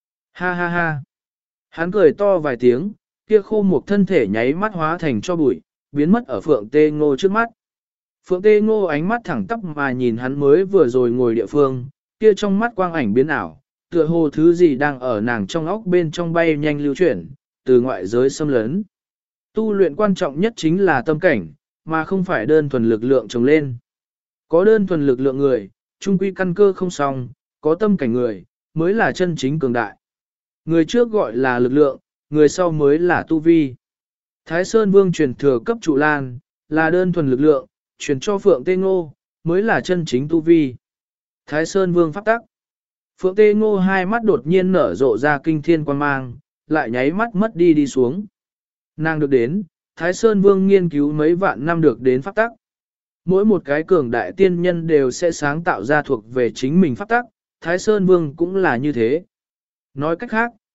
Ha ha ha. Hắn cười to vài tiếng, kia khô một thân thể nháy mắt hóa thành cho bụi, biến mất ở Phượng Tê Ngô trước mắt. Phượng Tê Ngô ánh mắt thẳng tắp mà nhìn hắn mới vừa rồi ngồi địa phương, kia trong mắt quang ảnh biến ảo, tựa hồ thứ gì đang ở nàng trong óc bên trong bay nhanh lưu chuyển, từ ngoại giới xâm lấn. Tu luyện quan trọng nhất chính là tâm cảnh, mà không phải đơn thuần lực lượng trồng lên. Có đơn thuần lực lượng người, trung quy căn cơ không xong, có tâm cảnh người, mới là chân chính cường đại. Người trước gọi là lực lượng, người sau mới là tu vi. Thái Sơn Vương truyền thừa cấp trụ lan, là đơn thuần lực lượng, truyền cho Phượng Tê Ngô, mới là chân chính tu vi. Thái Sơn Vương pháp tắc. Phượng Tê Ngô hai mắt đột nhiên nở rộ ra kinh thiên quan mang, lại nháy mắt mất đi đi xuống. Nàng được đến, Thái Sơn Vương nghiên cứu mấy vạn năm được đến pháp tắc. Mỗi một cái cường đại tiên nhân đều sẽ sáng tạo ra thuộc về chính mình pháp tắc, Thái Sơn Vương cũng là như thế. Nói cách khác,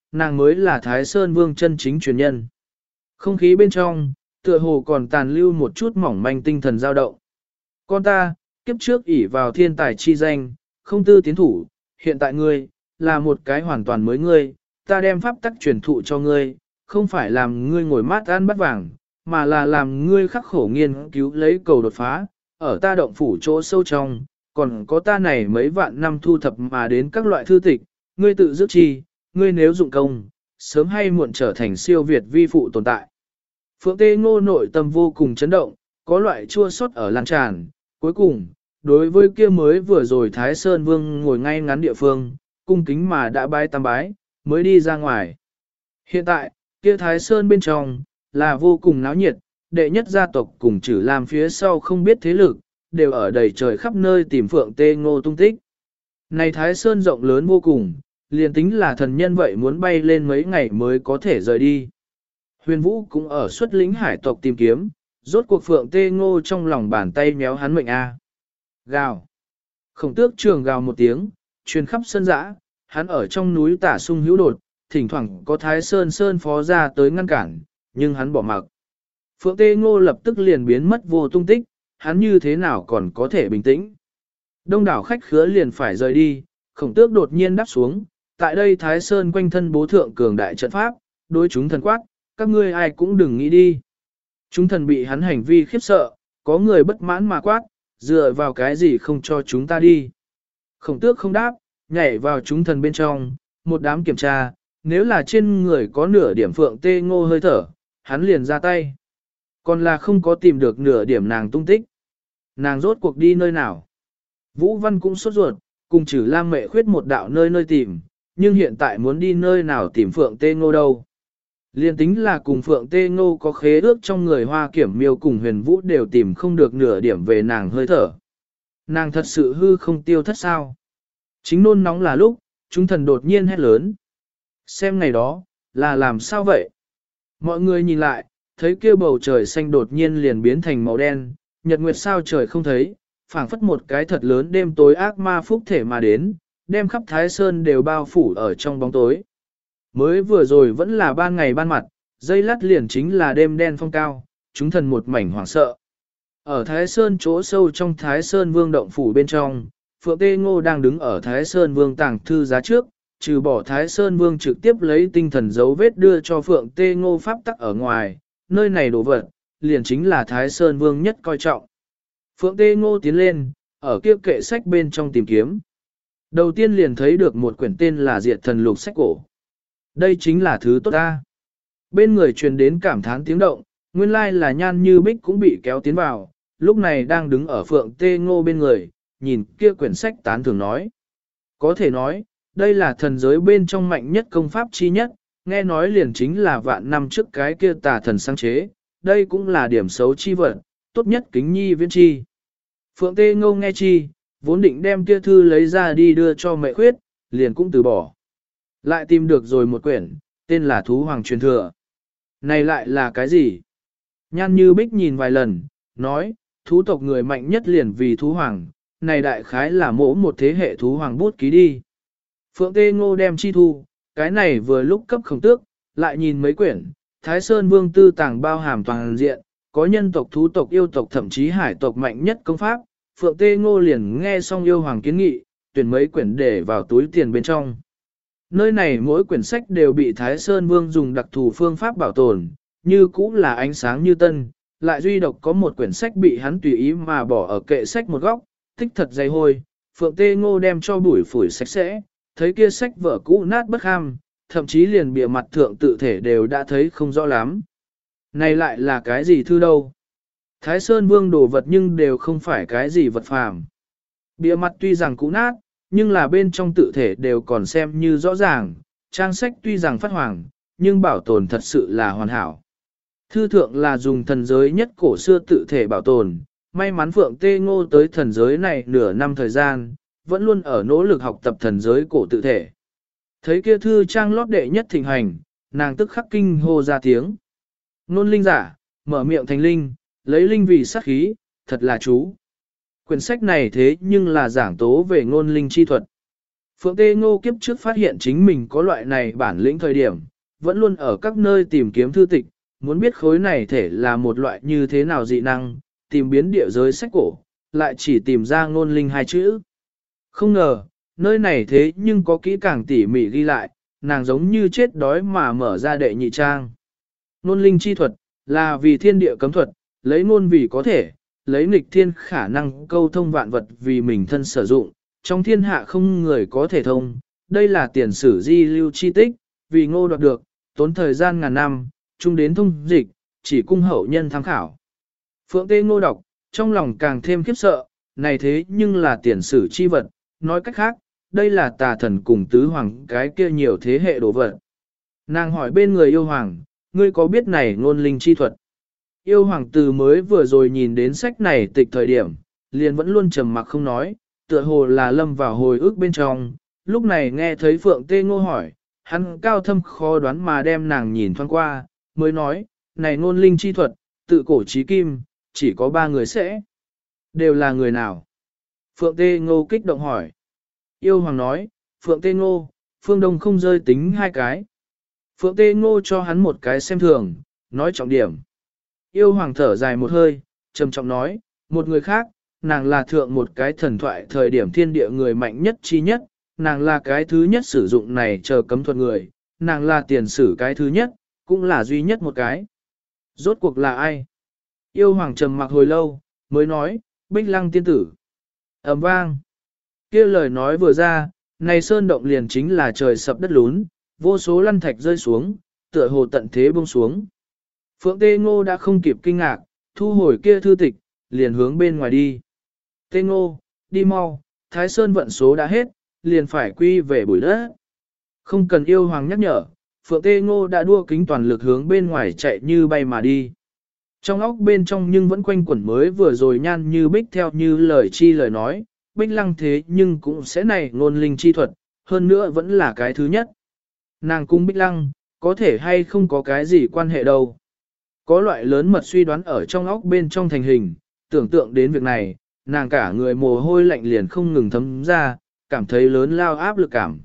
nàng mới là Thái Sơn Vương chân chính truyền nhân. Không khí bên trong, tựa hồ còn tàn lưu một chút mỏng manh tinh thần dao động. Con ta, kiếp trước ỷ vào thiên tài chi danh, không tư tiến thủ, hiện tại ngươi, là một cái hoàn toàn mới ngươi, ta đem pháp tắc truyền thụ cho ngươi, không phải làm ngươi ngồi mát ăn bát vàng, mà là làm ngươi khắc khổ nghiên cứu lấy cầu đột phá, ở ta động phủ chỗ sâu trong, còn có ta này mấy vạn năm thu thập mà đến các loại thư tịch, ngươi tự dứt chi, ngươi nếu dụng công, sớm hay muộn trở thành siêu việt vi phụ tồn tại. Phượng Tê Ngô nội tâm vô cùng chấn động, có loại chua xót ở lan tràn, cuối cùng, đối với kia mới vừa rồi Thái Sơn Vương ngồi ngay ngắn địa phương, cung kính mà đã bái tam bái, mới đi ra ngoài. Hiện tại, kia Thái Sơn bên trong, là vô cùng náo nhiệt, đệ nhất gia tộc cùng Trử Lam phía sau không biết thế lực, đều ở đầy trời khắp nơi tìm Phượng Tê Ngô tung tích. Này Thái Sơn rộng lớn vô cùng, liền tính là thần nhân vậy muốn bay lên mấy ngày mới có thể rời đi. Huyền Vũ cũng ở xuất lĩnh hải tộc tìm kiếm, rốt cuộc Phượng Tê Ngô trong lòng bàn tay méo hắn mệnh A. Gào. Khổng tước trường gào một tiếng, truyền khắp sân dã, hắn ở trong núi tả sung hữu đột, thỉnh thoảng có Thái Sơn Sơn phó ra tới ngăn cản, nhưng hắn bỏ mặc. Phượng Tê Ngô lập tức liền biến mất vô tung tích, hắn như thế nào còn có thể bình tĩnh. Đông đảo khách khứa liền phải rời đi, khổng tước đột nhiên đáp xuống, tại đây Thái Sơn quanh thân bố thượng cường đại trận pháp, đối chúng thần quát, các ngươi ai cũng đừng nghĩ đi. Chúng thần bị hắn hành vi khiếp sợ, có người bất mãn mà quát, dựa vào cái gì không cho chúng ta đi. Khổng tước không đáp, nhảy vào chúng thần bên trong, một đám kiểm tra, nếu là trên người có nửa điểm Phượng Tê Ngô hơi thở, hắn liền ra tay. Còn là không có tìm được nửa điểm nàng tung tích. Nàng rốt cuộc đi nơi nào? Vũ Văn cũng sốt ruột, cùng Trử Lam Mệ Khuyết một đạo nơi nơi tìm, nhưng hiện tại muốn đi nơi nào tìm Phượng Tê Ngô đâu. Liên tính là cùng Phượng Tê Ngô có khế ước trong người Hoa Kiểm Miêu cùng Huyền Vũ đều tìm không được nửa điểm về nàng hơi thở. Nàng thật sự hư không tiêu thất sao? Chính nôn nóng là lúc, chúng thần đột nhiên hét lớn. Xem ngày đó, là làm sao vậy? Mọi người nhìn lại, thấy kia bầu trời xanh đột nhiên liền biến thành màu đen, nhật nguyệt sao trời không thấy, phảng phất một cái thật lớn đêm tối ác ma phúc thể mà đến, đem khắp Thái Sơn đều bao phủ ở trong bóng tối. Mới vừa rồi vẫn là ban ngày ban mặt, dây lát liền chính là đêm đen phong cao, chúng thần một mảnh hoảng sợ. Ở Thái Sơn chỗ sâu trong Thái Sơn Vương động phủ bên trong, Phượng Tê Ngô đang đứng ở Thái Sơn Vương tàng thư giá trước, trừ bỏ Thái Sơn Vương trực tiếp lấy tinh thần dấu vết đưa cho Phượng Tê Ngô pháp tắc ở ngoài, nơi này đồ vật, liền chính là Thái Sơn Vương nhất coi trọng. Phượng Tê Ngô tiến lên, ở kia kệ sách bên trong tìm kiếm. Đầu tiên liền thấy được một quyển tên là Diệt Thần Lục sách cổ. Đây chính là thứ tốt ta. Bên người truyền đến cảm thán tiếng động, nguyên lai là Nhan Như Bích cũng bị kéo tiến vào, lúc này đang đứng ở Phượng Tê Ngô bên người, nhìn kia quyển sách tán thưởng nói. Có thể nói, đây là thần giới bên trong mạnh nhất công pháp chi nhất, nghe nói liền chính là vạn năm trước cái kia tà thần sáng chế, đây cũng là điểm xấu chi vật, tốt nhất kính nhi viễn chi. Phượng Tê Ngô nghe chi, vốn định đem kia thư lấy ra đi đưa cho Mệ Khuyết, liền cũng từ bỏ. Lại tìm được rồi một quyển, tên là Thú Hoàng Truyền Thừa. Này lại là cái gì? Nhan Như Bích nhìn vài lần, nói, thú tộc người mạnh nhất liền vì thú hoàng, này đại khái là mỗ một thế hệ thú hoàng bút ký đi. Phượng Tê Ngô đem chi thu, cái này vừa lúc cấp khổng tước, lại nhìn mấy quyển, Thái Sơn Vương tư tàng bao hàm toàn diện, có nhân tộc thú tộc yêu tộc thậm chí hải tộc mạnh nhất công pháp, Phượng Tê Ngô liền nghe xong yêu hoàng kiến nghị, tuyển mấy quyển để vào túi tiền bên trong. Nơi này mỗi quyển sách đều bị Thái Sơn Vương dùng đặc thù phương pháp bảo tồn, như cũ là ánh sáng như tân, lại duy độc có một quyển sách bị hắn tùy ý mà bỏ ở kệ sách một góc, tích thật dày hôi, Phượng Tê Ngô đem cho bụi phủi sạch sẽ, thấy kia sách vở cũ nát bất ham, thậm chí liền bìa mặt thượng tự thể đều đã thấy không rõ lắm. Này lại là cái gì thư đâu? Thái Sơn Vương đồ vật nhưng đều không phải cái gì vật phàm. Bìa mặt tuy rằng cũ nát, nhưng là bên trong tự thể đều còn xem như rõ ràng, trang sách tuy rằng phát hoàng, nhưng bảo tồn thật sự là hoàn hảo. Thư thượng là dùng thần giới nhất cổ xưa tự thể bảo tồn, may mắn Phượng Tê Ngô tới thần giới này nửa năm thời gian, vẫn luôn ở nỗ lực học tập thần giới cổ tự thể. Thấy kia thư trang lót đệ nhất thịnh hành, nàng tức khắc kinh hô ra tiếng. Nôn linh giả, mở miệng thành linh, lấy linh vì sát khí, thật là chú. Quyển sách này thế nhưng là giảng tố về ngôn linh chi thuật. Phượng Tê Ngô kiếp trước phát hiện chính mình có loại này bản lĩnh thời điểm, vẫn luôn ở các nơi tìm kiếm thư tịch, muốn biết khối này thể là một loại như thế nào dị năng, tìm biến địa giới sách cổ, lại chỉ tìm ra ngôn linh hai chữ. Không ngờ, nơi này thế nhưng có kỹ càng tỉ mỉ ghi lại, nàng giống như chết đói mà mở ra đệ nhị trang. Ngôn linh chi thuật, là vì thiên địa cấm thuật, lấy ngôn vì có thể, lấy nghịch thiên khả năng câu thông vạn vật vì mình thân sử dụng, trong thiên hạ không người có thể thông, đây là tiền sử di lưu chi tích, vì ngô đoạt được, tốn thời gian ngàn năm, chung đến thông dịch, chỉ cung hậu nhân tham khảo. Phượng Tê Ngô đọc, trong lòng càng thêm khiếp sợ, này thế nhưng là tiền sử chi vật, nói cách khác, đây là tà thần cùng tứ hoàng cái kia nhiều thế hệ đồ vật. Nàng hỏi bên người yêu hoàng, ngươi có biết này ngôn linh chi thuật? Yêu hoàng tử mới vừa rồi nhìn đến sách này tịch thời điểm, liền vẫn luôn trầm mặc không nói, tựa hồ là lâm vào hồi ức bên trong, lúc này nghe thấy Phượng Tê Ngô hỏi, hắn cao thâm khó đoán mà đem nàng nhìn thoáng qua, mới nói, này ngôn linh chi thuật, tự cổ chí kim, chỉ có 3 người sẽ. Đều là người nào? Phượng Tê Ngô kích động hỏi. Yêu hoàng nói, Phượng Tê Ngô, phương đông không rơi tính 2 cái. Phượng Tê Ngô cho hắn một cái xem thường, nói trọng điểm. Yêu hoàng thở dài một hơi, trầm trọng nói, một người khác, nàng là thượng một cái thần thoại thời điểm thiên địa người mạnh nhất chi nhất, nàng là cái thứ nhất sử dụng này chờ cấm thuật người, nàng là tiền sử cái thứ nhất, cũng là duy nhất một cái. Rốt cuộc là ai? Yêu hoàng trầm mặc hồi lâu, mới nói, Bích Lăng tiên tử. Ầm vang. Kia lời nói vừa ra, này sơn động liền chính là trời sập đất lún, vô số lăn thạch rơi xuống, tựa hồ tận thế buông xuống. Phượng Tê Ngô đã không kịp kinh ngạc, thu hồi kia thư tịch, liền hướng bên ngoài đi. Tê Ngô, đi mau, Thái Sơn vận số đã hết, liền phải quy về bụi đất. Không cần yêu hoàng nhắc nhở, Phượng Tê Ngô đã đua kính toàn lực hướng bên ngoài chạy như bay mà đi. Trong óc bên trong nhưng vẫn quanh quẩn mới vừa rồi nhan như bích theo như lời chi lời nói, Bích Lăng thế nhưng cũng sẽ này ngôn linh chi thuật, hơn nữa vẫn là cái thứ nhất. Nàng cung Bích Lăng, có thể hay không có cái gì quan hệ đâu. Có loại lớn mật suy đoán ở trong óc bên trong thành hình, tưởng tượng đến việc này, nàng cả người mồ hôi lạnh liền không ngừng thấm ra, cảm thấy lớn lao áp lực cảm.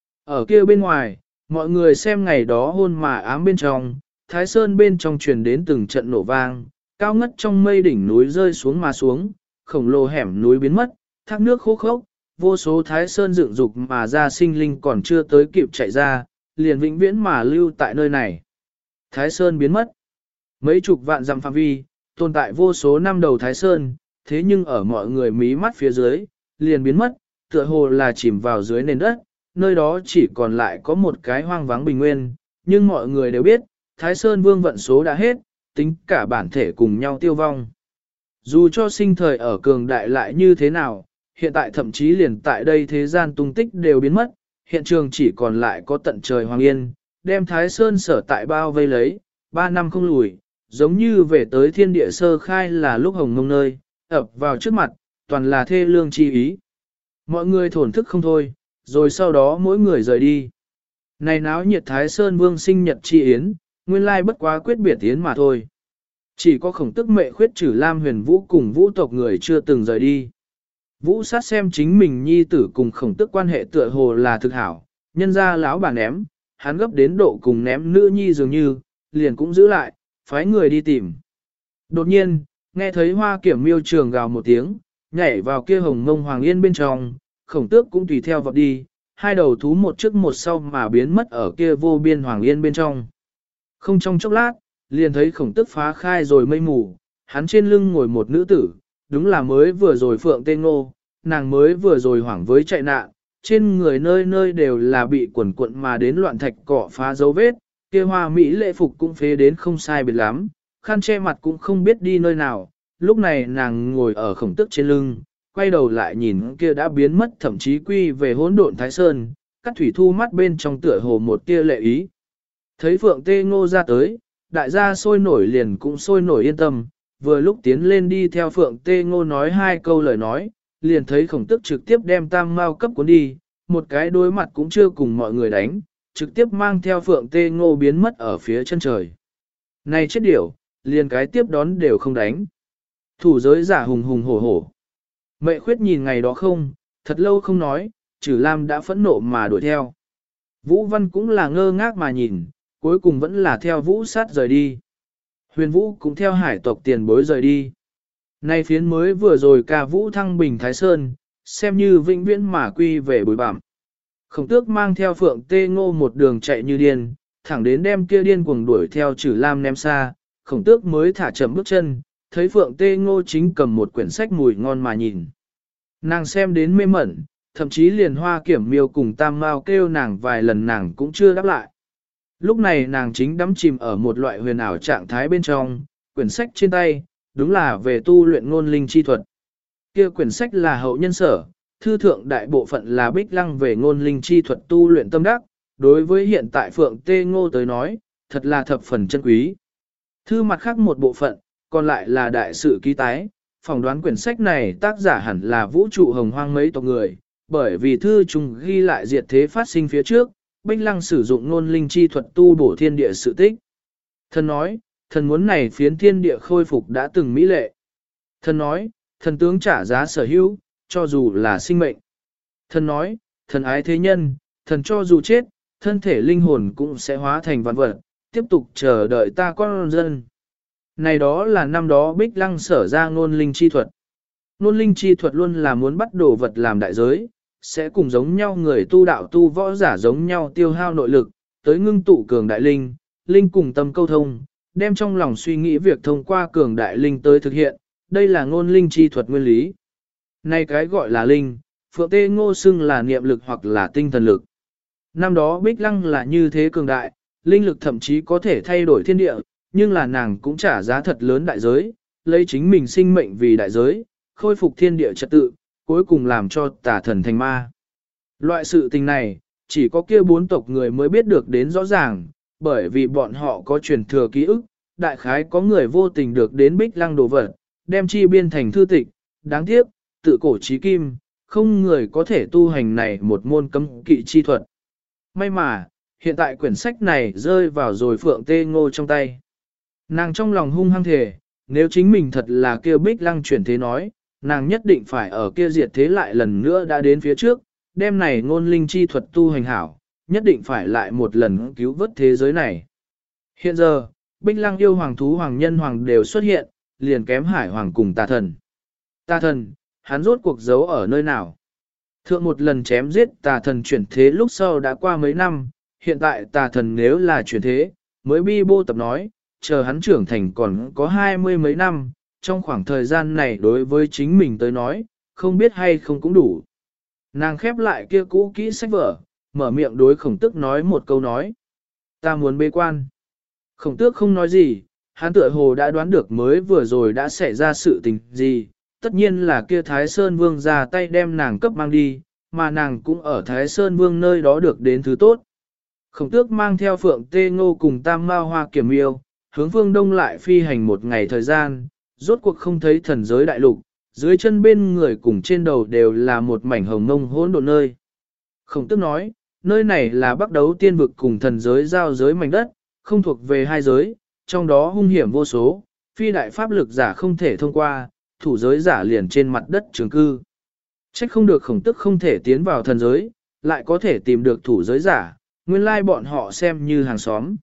Ở kia bên ngoài, mọi người xem ngày đó hôn mà ám bên trong, Thái Sơn bên trong truyền đến từng trận nổ vang, cao ngất trong mây đỉnh núi rơi xuống mà xuống, khổng lồ hẻm núi biến mất, thác nước khô khốc, vô số Thái Sơn dựng dục mà ra sinh linh còn chưa tới kịp chạy ra, liền vĩnh viễn mà lưu tại nơi này. Thái Sơn biến mất. Mấy chục vạn dặm phạm vi, tồn tại vô số năm đầu Thái Sơn, thế nhưng ở mọi người mí mắt phía dưới, liền biến mất, tựa hồ là chìm vào dưới nền đất, nơi đó chỉ còn lại có một cái hoang vắng bình nguyên, nhưng mọi người đều biết, Thái Sơn vương vận số đã hết, tính cả bản thể cùng nhau tiêu vong. Dù cho sinh thời ở cường đại lại như thế nào, hiện tại thậm chí liền tại đây thế gian tung tích đều biến mất, hiện trường chỉ còn lại có tận trời hoàng yên, đem Thái Sơn sở tại bao vây lấy, 3 năm không lùi, giống như về tới thiên địa sơ khai là lúc hồng mông nơi, ập vào trước mặt, toàn là thê lương chi ý. Mọi người thổn thức không thôi, rồi sau đó mỗi người rời đi. Này náo nhiệt Thái Sơn Vương sinh nhật chi yến, nguyên lai bất quá quyết biệt yến mà thôi. Chỉ có Khổng Tức mẹ khuyết trừ Lam Huyền Vũ cùng Vũ tộc người chưa từng rời đi. Vũ sát xem chính mình nhi tử cùng Khổng Tức quan hệ tựa hồ là thực hảo, nhân ra lão bà ném, hắn gấp đến độ cùng ném nữ nhi dường như, liền cũng giữ lại, phái người đi tìm. Đột nhiên, nghe thấy Hoa Kiểm Miêu trường gào một tiếng, nhảy vào kia hồng mông hoàng yên bên trong, Khổng Tước cũng tùy theo vọt đi, hai đầu thú một trước một sau mà biến mất ở kia vô biên hoàng yên bên trong. Không trong chốc lát, liền thấy Khổng Tước phá khai rồi mây mù, hắn trên lưng ngồi một nữ tử, đúng là mới vừa rồi Phượng Tê Ngô, nàng mới vừa rồi hoảng với chạy nạn, trên người nơi nơi đều là bị quần cuộn mà đến loạn thạch cọ phá dấu vết, kia hoa mỹ lễ phục cũng phế đến không sai biệt lắm, khăn che mặt cũng không biết đi nơi nào, lúc này nàng ngồi ở Khổng Tước trên lưng, quay đầu lại nhìn kia đã biến mất thậm chí quy về hỗn độn Thái Sơn, Cát Thủy Thu mắt bên trong tựa hồ một tia lệ ý. Thấy Phượng Tê Ngô ra tới, đại gia sôi nổi liền cũng sôi nổi yên tâm, vừa lúc tiến lên đi theo Phượng Tê Ngô nói 2 câu lời nói, liền thấy Khổng Tước trực tiếp đem Tam Mao cấp cuốn đi, một cái đối mặt cũng chưa cùng mọi người đánh, trực tiếp mang theo Phượng Tê Ngô biến mất ở phía chân trời. Này chết điểu, liền cái tiếp đón đều không đánh. Thủ giới giả hùng hùng hổ hổ. Mẹ khuyết nhìn ngày đó không, thật lâu không nói, Trử Lam đã phẫn nộ mà đuổi theo. Vũ Văn cũng là ngơ ngác mà nhìn, cuối cùng vẫn là theo Vũ sát rời đi. Huyền Vũ cũng theo hải tộc tiền bối rời đi. Nay phiến mới vừa rồi ca Vũ thăng bình Thái Sơn, xem như vĩnh viễn mà quy về bụi bặm. Khổng Tước mang theo Phượng Tê Ngô một đường chạy như điên, thẳng đến đem kia điên cuồng đuổi theo Trử Lam ném xa, Khổng Tước mới thả chậm bước chân, thấy Phượng Tê Ngô chính cầm một quyển sách mùi ngon mà nhìn. Nàng xem đến mê mẩn, thậm chí liền Hoa Kiểm Miêu cùng Tam Mao kêu nàng vài lần nàng cũng chưa đáp lại. Lúc này nàng chính đắm chìm ở một loại huyền ảo trạng thái bên trong, quyển sách trên tay, đúng là về tu luyện ngôn linh chi thuật. Kia quyển sách là hậu nhân sở, thư thượng đại bộ phận là Bích Lăng về ngôn linh chi thuật tu luyện tâm đắc, đối với hiện tại Phượng Tê Ngô tới nói, thật là thập phần chân quý. Thư mặt khác một bộ phận, còn lại là đại sự ký tái, phỏng đoán quyển sách này tác giả hẳn là vũ trụ hồng hoang mấy tộc người, bởi vì thư trùng ghi lại diệt thế phát sinh phía trước, Bích Lăng sử dụng ngôn linh chi thuật tu bổ thiên địa sự tích. Thần nói, thần muốn này phiến thiên địa khôi phục đã từng mỹ lệ. Thần nói, thần tướng trả giá sở hữu, cho dù là sinh mệnh. Thần nói, thần ái thế nhân, thần cho dù chết, thân thể linh hồn cũng sẽ hóa thành vạn vật, tiếp tục chờ đợi ta con dân. Này đó là năm đó Bích Lăng sở ra ngôn linh chi thuật. Ngôn linh chi thuật luôn là muốn bắt đồ vật làm đại giới, sẽ cùng giống nhau người tu đạo tu võ giả giống nhau tiêu hao nội lực, tới ngưng tụ cường đại linh, linh cùng tâm câu thông, đem trong lòng suy nghĩ việc thông qua cường đại linh tới thực hiện, đây là ngôn linh chi thuật nguyên lý. Này cái gọi là linh, Phượng Tê Ngô xưng là niệm lực hoặc là tinh thần lực. Năm đó Bích Lăng là như thế cường đại, linh lực thậm chí có thể thay đổi thiên địa, nhưng là nàng cũng trả giá thật lớn đại giới, lấy chính mình sinh mệnh vì đại giới, khôi phục thiên địa trật tự, cuối cùng làm cho tà thần thành ma. Loại sự tình này, chỉ có kia bốn tộc người mới biết được đến rõ ràng, bởi vì bọn họ có truyền thừa ký ức, đại khái có người vô tình được đến Bích Lăng đồ vật, đem chi biên thành thư tịch, đáng tiếc, tự cổ chí kim, không người có thể tu hành này một môn cấm kỵ chi thuật. May mà, hiện tại quyển sách này rơi vào rồi Phượng Tê Ngô trong tay. Nàng trong lòng hung hăng thề, nếu chính mình thật là kêu Bích Lăng chuyển thế nói, nàng nhất định phải ở kia diệt thế lại lần nữa đã đến phía trước, đêm này ngôn linh chi thuật tu hành hảo, nhất định phải lại một lần cứu vớt thế giới này. Hiện giờ, Bích Lăng yêu hoàng thú hoàng nhân hoàng đều xuất hiện, liền kém hải hoàng cùng tà thần. Tà thần, hắn rốt cuộc giấu ở nơi nào? Thượng một lần chém giết tà thần chuyển thế lúc sau đã qua mấy năm, hiện tại tà thần nếu là chuyển thế, mới bi bô tập nói, chờ hắn trưởng thành còn có 20 mấy năm, trong khoảng thời gian này đối với chính mình tới nói, không biết hay không cũng đủ. Nàng khép lại kia cũ kỹ sách vở, mở miệng đối Khổng Tước nói một câu nói. Ta muốn bế quan. Khổng Tước không nói gì, hắn tựa hồ đã đoán được mới vừa rồi đã xảy ra sự tình gì, tất nhiên là kia Thái Sơn Vương ra tay đem nàng cấp mang đi, mà nàng cũng ở Thái Sơn Vương nơi đó được đến thứ tốt. Khổng Tước mang theo Phượng Tê Ngô cùng Tam Mao Hoa Kiểm Miêu, hướng phương đông lại phi hành một ngày thời gian, rốt cuộc không thấy thần giới đại lục, dưới chân bên người cùng trên đầu đều là một mảnh hồng ngông hỗn độn nơi. Khổng Tước nói, nơi này là Bắc Đấu Tiên vực cùng thần giới giao giới mảnh đất, không thuộc về hai giới, trong đó hung hiểm vô số, phi đại pháp lực giả không thể thông qua, thủ giới giả liền trên mặt đất trường cư. Trách không được Khổng Tước không thể tiến vào thần giới, lại có thể tìm được thủ giới giả, nguyên lai bọn họ xem như hàng xóm.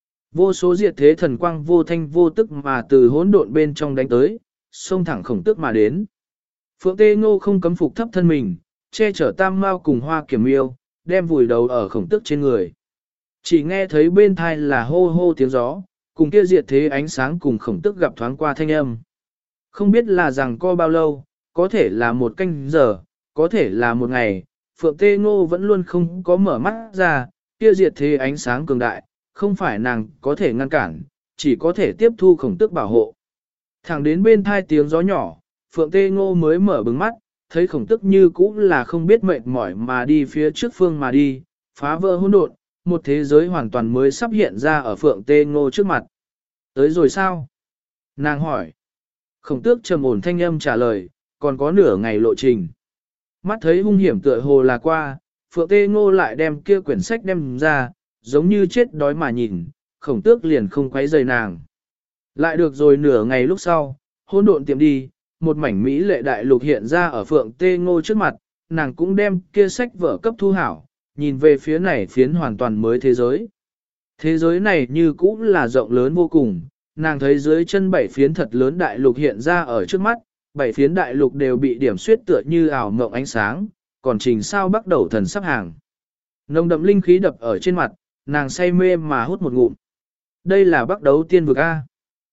Vô số diệt thế thần quang vô thanh vô tức mà từ hỗn độn bên trong đánh tới, xông thẳng Khổng Tước mà đến. Phượng Tê Ngô không cấm phục thấp thân mình, che chở Tam Mao cùng Hoa Kiểm Miêu, đem vùi đầu ở Khổng Tước trên người. Chỉ nghe thấy bên thai là hô hô tiếng gió, cùng kia diệt thế ánh sáng cùng Khổng Tước gặp thoáng qua thanh âm. Không biết là rằng co bao lâu, có thể là một canh giờ, có thể là một ngày, Phượng Tê Ngô vẫn luôn không có mở mắt ra, kia diệt thế ánh sáng cường đại, không phải nàng có thể ngăn cản, chỉ có thể tiếp thu Khổng Tước bảo hộ. Thẳng đến bên thai tiếng gió nhỏ, Phượng Tê Ngô mới mở bừng mắt, thấy Khổng Tước như cũ là không biết mệt mỏi mà đi phía trước phương mà đi, phá vỡ hỗn độn, một thế giới hoàn toàn mới sắp hiện ra ở Phượng Tê Ngô trước mặt. Tới rồi sao? Nàng hỏi. Khổng Tước trầm ổn thanh âm trả lời, còn có nửa ngày lộ trình. Mắt thấy hung hiểm tựa hồ là qua, Phượng Tê Ngô lại đem kia quyển sách đem ra, giống như chết đói mà nhìn, Khổng Tước liền không quấy rầy nàng. Lại được rồi nửa ngày lúc sau, hỗn độn tiệm đi, một mảnh mỹ lệ đại lục hiện ra ở Phượng Tê Ngô trước mặt, nàng cũng đem kia sách vở cấp thu hảo, nhìn về phía này phiến hoàn toàn mới thế giới. Thế giới này như cũng là rộng lớn vô cùng, nàng thấy dưới chân 7 phiến thật lớn đại lục hiện ra ở trước mắt, 7 phiến đại lục đều bị điểm xuyết tựa như ảo mộng ánh sáng, còn trình sao bắt đầu thần sắp hàng. Nồng đậm linh khí đập ở trên mặt, nàng say mê mà hút một ngụm. Đây là bắt đầu tiên vực A.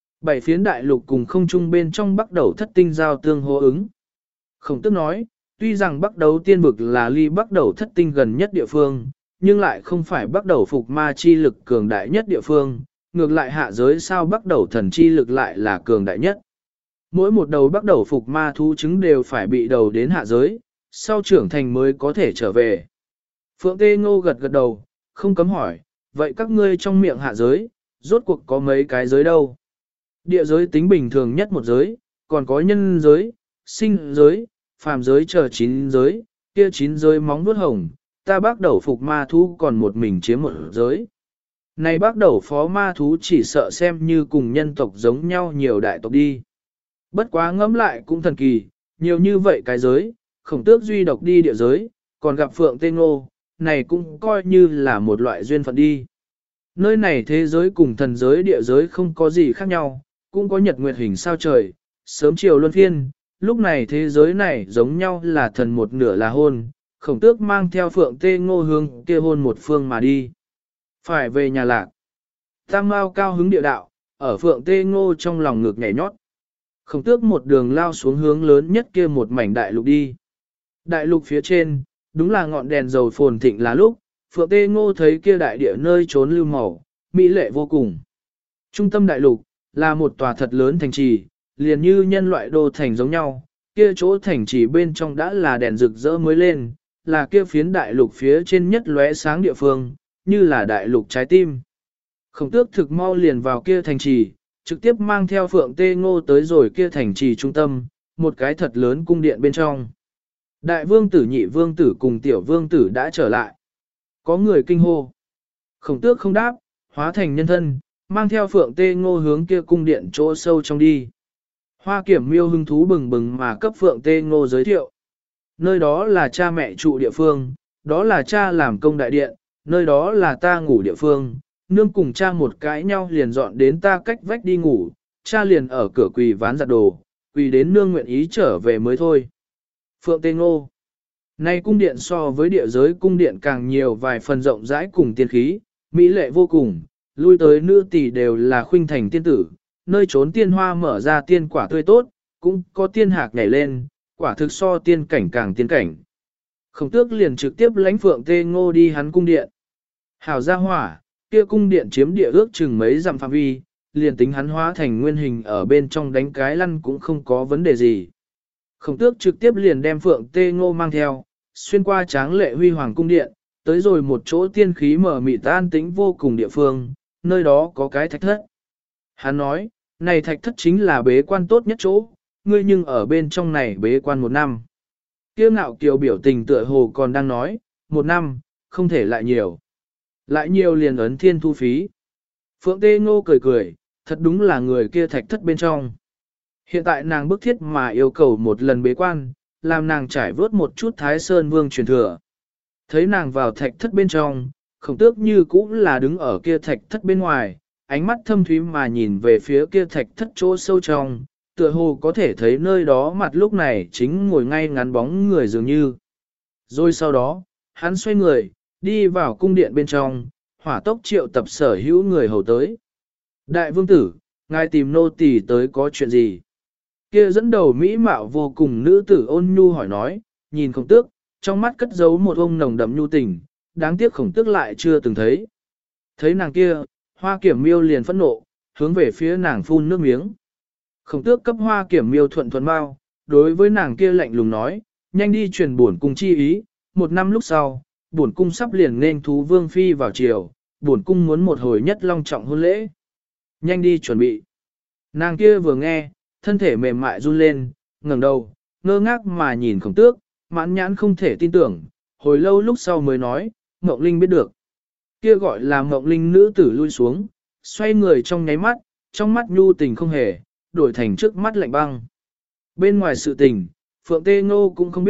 7 phiến đại lục cùng không trung bên trong bắt đầu thất tinh giao tương hô ứng. Khổng Tước nói, tuy rằng bắt đầu tiên vực là ly bắt đầu thất tinh gần nhất địa phương, nhưng lại không phải bắt đầu phục ma chi lực cường đại nhất địa phương, ngược lại hạ giới sao bắt đầu thần chi lực lại là cường đại nhất. Mỗi một đầu bắt đầu phục ma thú trứng đều phải bị đầu đến hạ giới, sau trưởng thành mới có thể trở về. Phượng Tê Ngô gật gật đầu, không cấm hỏi, vậy các ngươi trong miệng hạ giới, rốt cuộc có mấy cái giới đâu? Địa giới tính bình thường nhất một giới, còn có nhân giới, sinh giới, phàm giới chờ 9 giới, kia 9 giới móng vuốt hồng, ta bắt đầu phục ma thú còn một mình chiếm một giới. Này bắt đầu phó ma thú chỉ sợ xem như cùng nhân tộc giống nhau nhiều đại tộc đi. Bất quá ngẫm lại cũng thần kỳ, nhiều như vậy cái giới, Khổng Tước duy độc đi địa giới, còn gặp Phượng Tê Ngô, này cũng coi như là một loại duyên phận đi. Nơi này thế giới cùng thần giới địa giới không có gì khác nhau, cũng có nhật nguyệt hình sao trời, sớm chiều luân phiên, lúc này thế giới này giống nhau là thần một nửa là hôn, Khổng Tước mang theo Phượng Tê Ngô hướng kia hôn một phương mà đi. Phải về nhà Lạc. Tam Mao cao hứng địa đạo, ở Phượng Tê Ngô trong lòng ngược nhảy nhót. Khổng Tước một đường lao xuống hướng lớn nhất kia một mảnh đại lục đi. Đại lục phía trên, đúng là ngọn đèn dầu phồn thịnh là lúc, Phượng Tê Ngô thấy kia đại địa nơi trốn lưu màu, mỹ lệ vô cùng. Trung tâm đại lục, là một tòa thật lớn thành trì, liền như nhân loại đô thành giống nhau, kia chỗ thành trì bên trong đã là đèn rực rỡ mới lên, là kia phiến đại lục phía trên nhất lóe sáng địa phương, như là đại lục trái tim. Khổng Tước thực mau liền vào kia thành trì, trực tiếp mang theo Phượng Tê Ngô tới rồi kia thành trì trung tâm, một cái thật lớn cung điện bên trong. Đại vương tử nhị vương tử cùng tiểu vương tử đã trở lại. Có người kinh hô. Khổng Tước không đáp, hóa thành nhân thân, mang theo Phượng Tê Ngô hướng kia cung điện chỗ sâu trong đi. Hoa Kiểm Miêu hứng thú bừng bừng mà cấp Phượng Tê Ngô giới thiệu. Nơi đó là cha mẹ trụ địa phương, đó là cha làm công đại điện, nơi đó là ta ngủ địa phương, nương cùng cha một cãi nhau liền dọn đến ta cách vách đi ngủ, cha liền ở cửa quỳ ván giặt đồ, quỳ đến nương nguyện ý trở về mới thôi. Phượng Tê Ngô. Nay cung điện so với địa giới cung điện càng nhiều vài phần rộng rãi cùng tiên khí, mỹ lệ vô cùng, lui tới nữ tỷ đều là khuynh thành tiên tử, nơi trốn tiên hoa mở ra tiên quả tươi tốt, cũng có tiên hạc nhảy lên, quả thực so tiên cảnh càng tiên cảnh. Khổng Tước liền trực tiếp lãnh Phượng Tê Ngô đi hắn cung điện. Hảo gia hỏa, kia cung điện chiếm địa ước chừng mấy dặm phạm vi, liền tính hắn hóa thành nguyên hình ở bên trong đánh cái lăn cũng không có vấn đề gì. Khổng Tước trực tiếp liền đem Phượng Tê Ngô mang theo, xuyên qua tráng lệ huy hoàng cung điện, tới rồi một chỗ tiên khí mở mịt an tĩnh vô cùng địa phương, nơi đó có cái thạch thất. Hắn nói, này thạch thất chính là bế quan tốt nhất chỗ, ngươi nhưng ở bên trong này bế quan 1 năm. Kiêu ngạo kiều biểu tình tựa hồ còn đang nói, 1 năm, không thể lại nhiều. Lại nhiều liền ấn thiên thu phí. Phượng Tê Ngô cười cười, thật đúng là người kia thạch thất bên trong. Hiện tại nàng bức thiết mà yêu cầu một lần bế quan, làm nàng trải vớt một chút Thái Sơn Vương truyền thừa. Thấy nàng vào thạch thất bên trong, Khổng Tước như cũ là đứng ở kia thạch thất bên ngoài, ánh mắt thâm thúy mà nhìn về phía kia thạch thất chỗ sâu trong, tựa hồ có thể thấy nơi đó mặt lúc này chính ngồi ngay ngắn bóng người dường như. Rồi sau đó, hắn xoay người, đi vào cung điện bên trong, hỏa tốc triệu tập sở hữu người hầu tới. Đại vương tử, ngài tìm nô tỳ tới có chuyện gì? Kia dẫn đầu mỹ mạo vô cùng nữ tử ôn nhu hỏi nói, nhìn Khổng Tước, trong mắt cất giấu một ông nồng đậm nhu tình, đáng tiếc Khổng Tước lại chưa từng thấy. Thấy nàng kia, Hoa Kiểm Miêu liền phẫn nộ, hướng về phía nàng phun nước miếng. Khổng Tước cấp Hoa Kiểm Miêu thuận thuận bao, đối với nàng kia lạnh lùng nói, nhanh đi truyền bổn cung chi ý, 1 năm lúc sau, bổn cung sắp liền nên thú vương phi vào triều, bổn cung muốn một hồi nhất long trọng hôn lễ. Nhanh đi chuẩn bị. Nàng kia vừa nghe, thân thể mềm mại run lên, ngẩng đầu, ngơ ngác mà nhìn Khổng Tước, mãn nhãn không thể tin tưởng, hồi lâu lúc sau mới nói, Ngọc Linh biết được. Kia gọi là Ngọc Linh nữ tử lui xuống, xoay người trong nháy mắt, trong mắt nhu tình không hề, đổi thành trước mắt lạnh băng. Bên ngoài sự tình, Phượng Tê Ngô cũng không biết,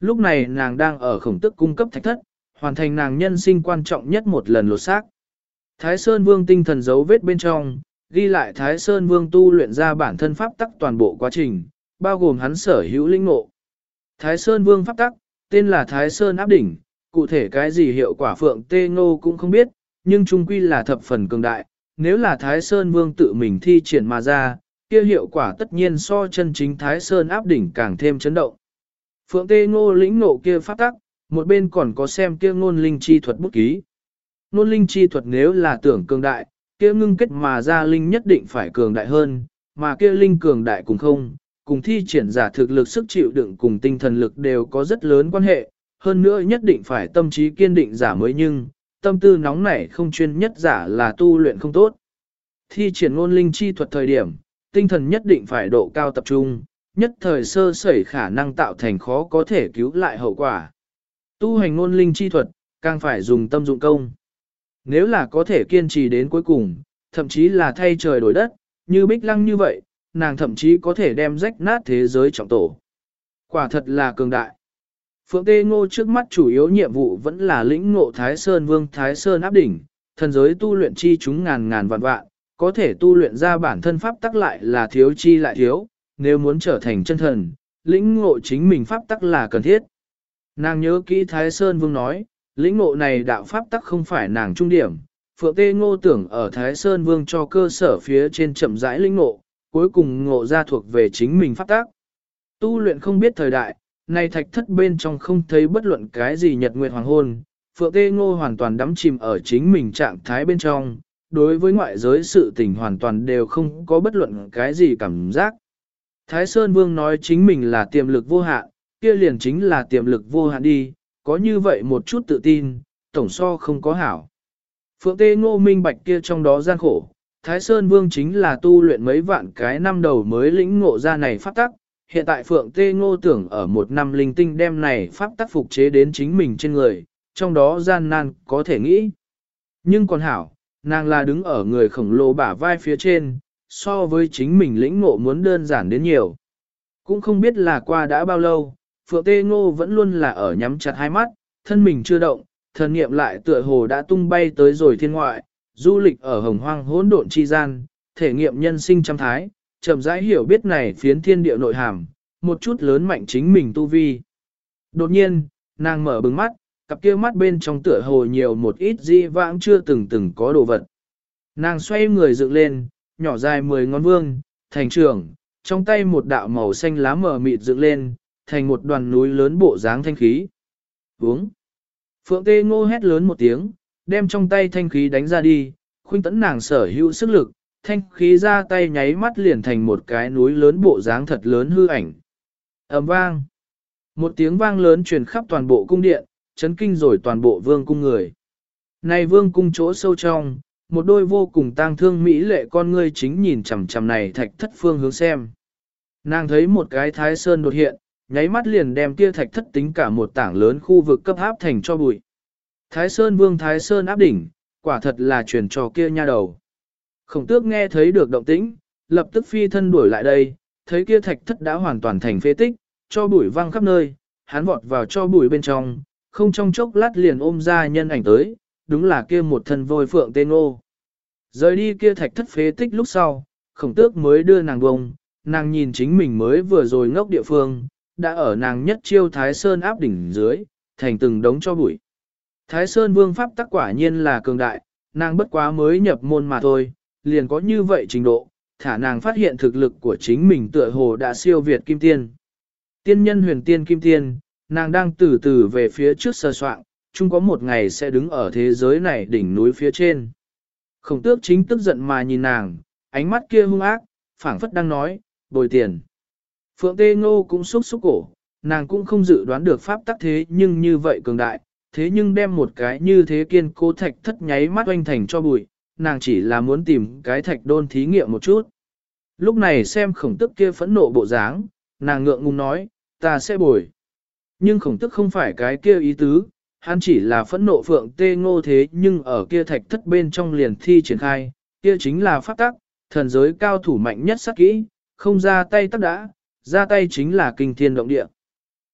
Lúc này nàng đang ở khổng tức cung cấp thạch thất, hoàn thành nàng nhân sinh quan trọng nhất một lần lột xác. Thái Sơn Vương tinh thần dấu vết bên trong, ghi lại Thái Sơn Vương tu luyện ra bản thân pháp tắc toàn bộ quá trình, bao gồm hắn sở hữu linh ngộ. Thái Sơn Vương pháp tắc, tên là Thái Sơn áp đỉnh, cụ thể cái gì hiệu quả Phượng Tê Ngô cũng không biết, nhưng chung quy là thập phần cường đại, nếu là Thái Sơn Vương tự mình thi triển mà ra, kia hiệu quả tất nhiên so chân chính Thái Sơn áp đỉnh càng thêm chấn động. Phượng Tê Ngô lĩnh ngộ kia pháp tắc, một bên còn có xem kia ngôn linh chi thuật bút ký. Ngôn linh chi thuật nếu là tưởng cường đại, kia ngưng kết mà ra linh nhất định phải cường đại hơn, mà kia linh cường đại cùng không, cùng thi triển giả thực lực sức chịu đựng cùng tinh thần lực đều có rất lớn quan hệ, hơn nữa nhất định phải tâm trí kiên định giả mới nhưng, tâm tư nóng nảy không chuyên nhất giả là tu luyện không tốt. Thi triển ngôn linh chi thuật thời điểm, tinh thần nhất định phải độ cao tập trung, nhất thời sơ sẩy khả năng tạo thành khó có thể cứu lại hậu quả. Tu hành ngôn linh chi thuật, càng phải dùng tâm dụng công. Nếu là có thể kiên trì đến cuối cùng, thậm chí là thay trời đổi đất, như Bích Lăng như vậy, nàng thậm chí có thể đem rách nát thế giới trọng tổ. Quả thật là cường đại. Phượng Tê Ngô trước mắt chủ yếu nhiệm vụ vẫn là lĩnh ngộ Thái Sơn Vương Thái Sơn áp đỉnh, thần giới tu luyện chi chúng ngàn ngàn vạn vạn, có thể tu luyện ra bản thân pháp tắc lại là thiếu chi lại thiếu, nếu muốn trở thành chân thần, lĩnh ngộ chính mình pháp tắc là cần thiết. Nàng nhớ kỹ Thái Sơn Vương nói, lĩnh ngộ này đạo pháp tắc không phải nàng trung điểm, Phượng Tê Ngô tưởng ở Thái Sơn Vương cho cơ sở phía trên chậm rãi lĩnh ngộ, cuối cùng ngộ ra thuộc về chính mình pháp tắc. Tu luyện không biết thời đại, nay thạch thất bên trong không thấy bất luận cái gì nhật nguyệt hoàng hôn, Phượng Tê Ngô hoàn toàn đắm chìm ở chính mình trạng thái bên trong, đối với ngoại giới sự tình hoàn toàn đều không có bất luận cái gì cảm giác. Thái Sơn Vương nói chính mình là tiềm lực vô hạn, kia liền chính là tiềm lực vô hạn đi, có như vậy một chút tự tin, tổng so không có hảo. Phượng Tê Ngô minh bạch kia trong đó gian khổ, Thái Sơn Vương chính là tu luyện mấy vạn cái năm đầu mới lĩnh ngộ ra này pháp tắc, hiện tại Phượng Tê Ngô tưởng ở một năm linh tinh đem này pháp tắc phục chế đến chính mình trên người, trong đó gian nan có thể nghĩ. Nhưng còn hảo, nàng là đứng ở người khổng lồ bả vai phía trên, so với chính mình lĩnh ngộ muốn đơn giản đến nhiều. Cũng không biết là qua đã bao lâu, Phượng Tê Ngô vẫn luôn là ở nhắm chặt hai mắt, thân mình chưa động, thần niệm lại tựa hồ đã tung bay tới rồi thiên ngoại, du lịch ở hồng hoang hỗn độn chi gian, thể nghiệm nhân sinh trăm thái, chậm rãi hiểu biết này phiến thiên địa nội hàm, một chút lớn mạnh chính mình tu vi. Đột nhiên, nàng mở bừng mắt, cặp kia mắt bên trong tựa hồ nhiều một ít di vãng chưa từng có đồ vật. Nàng xoay người dựng lên, nhỏ dài 10 ngón vương, thành trưởng, trong tay một đạo màu xanh lá mờ mịt dựng lên, thành một đoàn núi lớn bộ dáng thanh khí. Uống. Phượng Tê Ngô hét lớn một tiếng, đem trong tay thanh khí đánh ra đi, khuynh tấn nàng sở hữu sức lực, thanh khí ra tay nháy mắt liền thành một cái núi lớn bộ dáng thật lớn hư ảnh. Ầm vang. Một tiếng vang lớn truyền khắp toàn bộ cung điện, chấn kinh rồi toàn bộ vương cung người. Này vương cung chỗ sâu trong, một đôi vô cùng tang thương mỹ lệ con ngươi chính nhìn chằm chằm này thạch thất phương hướng xem. Nàng thấy một cái thái sơn đột hiện, nháy mắt liền đem kia thạch thất tính cả một tảng lớn khu vực cấp áp thành cho bụi. Thái sơn vương thái sơn áp đỉnh, quả thật là truyền trò kia nha đầu. Khổng tước nghe thấy được động tĩnh, lập tức phi thân đuổi lại đây, thấy kia thạch thất đã hoàn toàn thành phế tích, cho bụi văng khắp nơi, hắn vọt vào cho bụi bên trong, không trong chốc lát liền ôm ra nhân ảnh tới, đúng là kia một thân vôi Phượng Tê Ngô. Rời đi kia thạch thất phế tích lúc sau, khổng tước mới đưa nàng bông, nàng nhìn chính mình mới vừa rồi ngốc địa phương, đã ở nàng nhất chiêu Thái Sơn áp đỉnh dưới, thành từng đống cho bụi. Thái Sơn vương pháp tắc quả nhiên là cường đại, nàng bất quá mới nhập môn mà thôi, liền có như vậy trình độ, thả nàng phát hiện thực lực của chính mình tựa hồ đã siêu việt kim tiên. Tiên nhân huyền tiên kim tiên, nàng đang từ từ về phía trước sơ soạn, chung có một ngày sẽ đứng ở thế giới này đỉnh núi phía trên. Khổng tước chính tức giận mà nhìn nàng, ánh mắt kia hung ác, phảng phất đang nói, bồi tiền. Phượng Tê Ngô cũng xúc cổ, nàng cũng không dự đoán được pháp tắc thế nhưng như vậy cường đại, thế nhưng đem một cái như thế kiên cố thạch thất nháy mắt oanh thành cho bụi, nàng chỉ là muốn tìm cái thạch đôn thí nghiệm một chút. Lúc này xem khổng tức kia phẫn nộ bộ dáng, nàng ngượng ngùng nói, ta sẽ bồi. Nhưng khổng tức không phải cái kia ý tứ, hắn chỉ là phẫn nộ Phượng Tê Ngô thế nhưng ở kia thạch thất bên trong liền thi triển khai, kia chính là pháp tắc, thần giới cao thủ mạnh nhất sắc kỹ, không ra tay tắc đã, ra tay chính là kinh thiên động địa.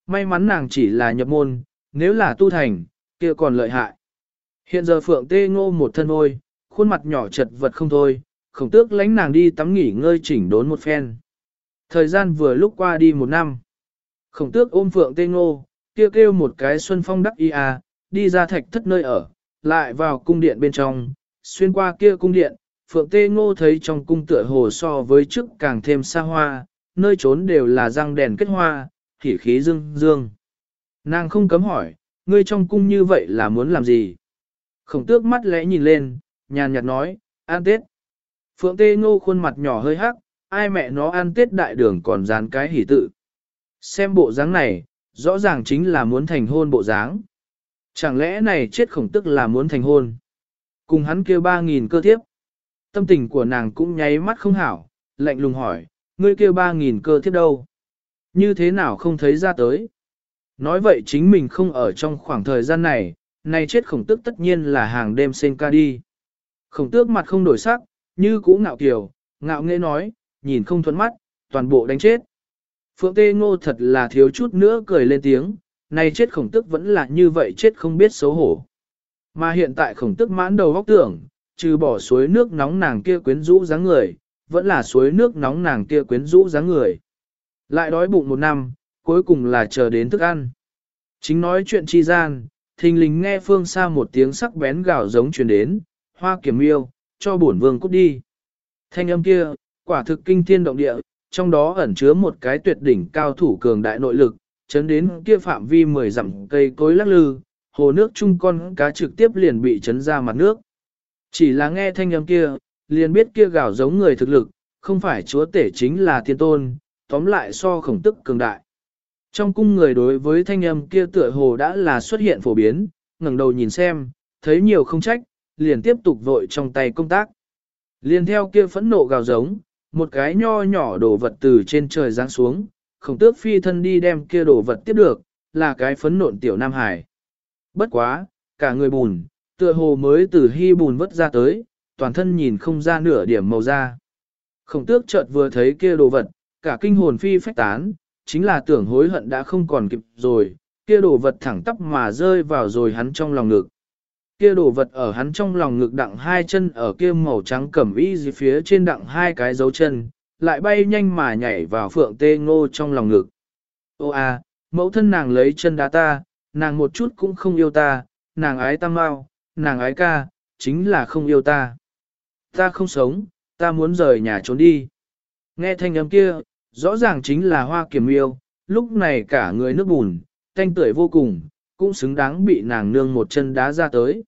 May mắn nàng chỉ là nhập môn, nếu là tu thành, kia còn lợi hại. Hiện giờ Phượng Tê Ngô một thân ôi, khuôn mặt nhỏ chật vật không thôi, Khổng Tước lánh nàng đi tắm nghỉ ngơi chỉnh đốn một phen. Thời gian vừa lúc qua đi 1 năm. Khổng Tước ôm Phượng Tê Ngô, kêu một cái xuân phong đắc y đi ra thạch thất nơi ở, lại vào cung điện bên trong, xuyên qua kia cung điện, Phượng Tê Ngô thấy trong cung tựa hồ so với trước càng thêm xa hoa, nơi trốn đều là răng đèn kết hoa, hỉ khí dương dương. Nàng không cấm hỏi, ngươi trong cung như vậy là muốn làm gì? Khổng Tước mắt lẽ nhìn lên, nhàn nhạt nói, ăn Tết. Phượng Tê Ngô khuôn mặt nhỏ hơi hắc, ai mẹ nó ăn Tết đại đường còn dán cái hỉ tự. Xem bộ dáng này, rõ ràng chính là muốn thành hôn bộ dáng. Chẳng lẽ này chết Khổng Tước là muốn thành hôn? Cùng hắn kêu 3.000 cơ thiếp. Tâm tình của nàng cũng nháy mắt không hảo, lạnh lùng hỏi, ngươi kêu 3.000 cơ thiếp đâu? Như thế nào không thấy ra tới? Nói vậy chính mình không ở trong khoảng thời gian này, này chết Khổng Tước tất nhiên là hàng đêm sen ca đi. Khổng Tước mặt không đổi sắc, như cũ ngạo kiều, ngạo nghễ nói, nhìn không thuận mắt, toàn bộ đánh chết. Phượng Tê Ngô thật là thiếu chút nữa cười lên tiếng, này chết Khổng Tước vẫn là như vậy chết không biết xấu hổ. Mà hiện tại Khổng Tước mãn đầu góc tưởng, trừ bỏ suối nước nóng nàng kia quyến rũ dáng người, vẫn là suối nước nóng nàng kia quyến rũ dáng người. Lại đói bụng 1 năm, cuối cùng là chờ đến thức ăn. Chính nói chuyện chi gian, thình lình nghe phương xa một tiếng sắc bén gào giống truyền đến, Hoa Kiểm Miêu, cho bổn vương cút đi. Thanh âm kia, quả thực kinh thiên động địa, trong đó ẩn chứa một cái tuyệt đỉnh cao thủ cường đại nội lực, chấn đến kia phạm vi 10 dặm cây cối lắc lư, hồ nước chung con cá trực tiếp liền bị chấn ra mặt nước. Chỉ là nghe thanh âm kia, liền biết kia gào giống người thực lực, không phải chúa tể chính là thiên tôn, tóm lại so Khổng Tức cường đại. Trong cung người đối với thanh âm kia tựa hồ đã là xuất hiện phổ biến, ngẩng đầu nhìn xem, thấy nhiều không trách, liền tiếp tục vội trong tay công tác. Liền theo kia phẫn nộ gào giống, một cái nho nhỏ đồ vật từ trên trời giáng xuống, Khổng Tước phi thân đi đem kia đồ vật tiếp được, là cái phấn nộn tiểu Nam Hải. Bất quá, cả người bùn, tựa hồ mới từ hy bùn vớt ra tới, toàn thân nhìn không ra nửa điểm màu da. Khổng Tước chợt vừa thấy kia đồ vật, cả kinh hồn phi phách tán, chính là tưởng hối hận đã không còn kịp rồi, kia đồ vật thẳng tắp mà rơi vào rồi hắn trong lòng ngực. Kia đồ vật ở hắn trong lòng ngực đặng 2 chân ở kia màu trắng cẩm y dưới phía trên đặng 2 cái dấu chân, lại bay nhanh mà nhảy vào Phượng Tê Ngô trong lòng ngực. Ô mẫu thân nàng lấy chân đá ta, nàng một chút cũng không yêu ta, nàng ái tam mau, nàng ái ca, chính là không yêu ta. Ta không sống, ta muốn rời nhà trốn đi. Nghe thanh âm kia, rõ ràng chính là Hoa Kiểm Miêu, lúc này cả người nước bùn, tanh tưởi vô cùng, cũng xứng đáng bị nàng nương một chân đá ra tới.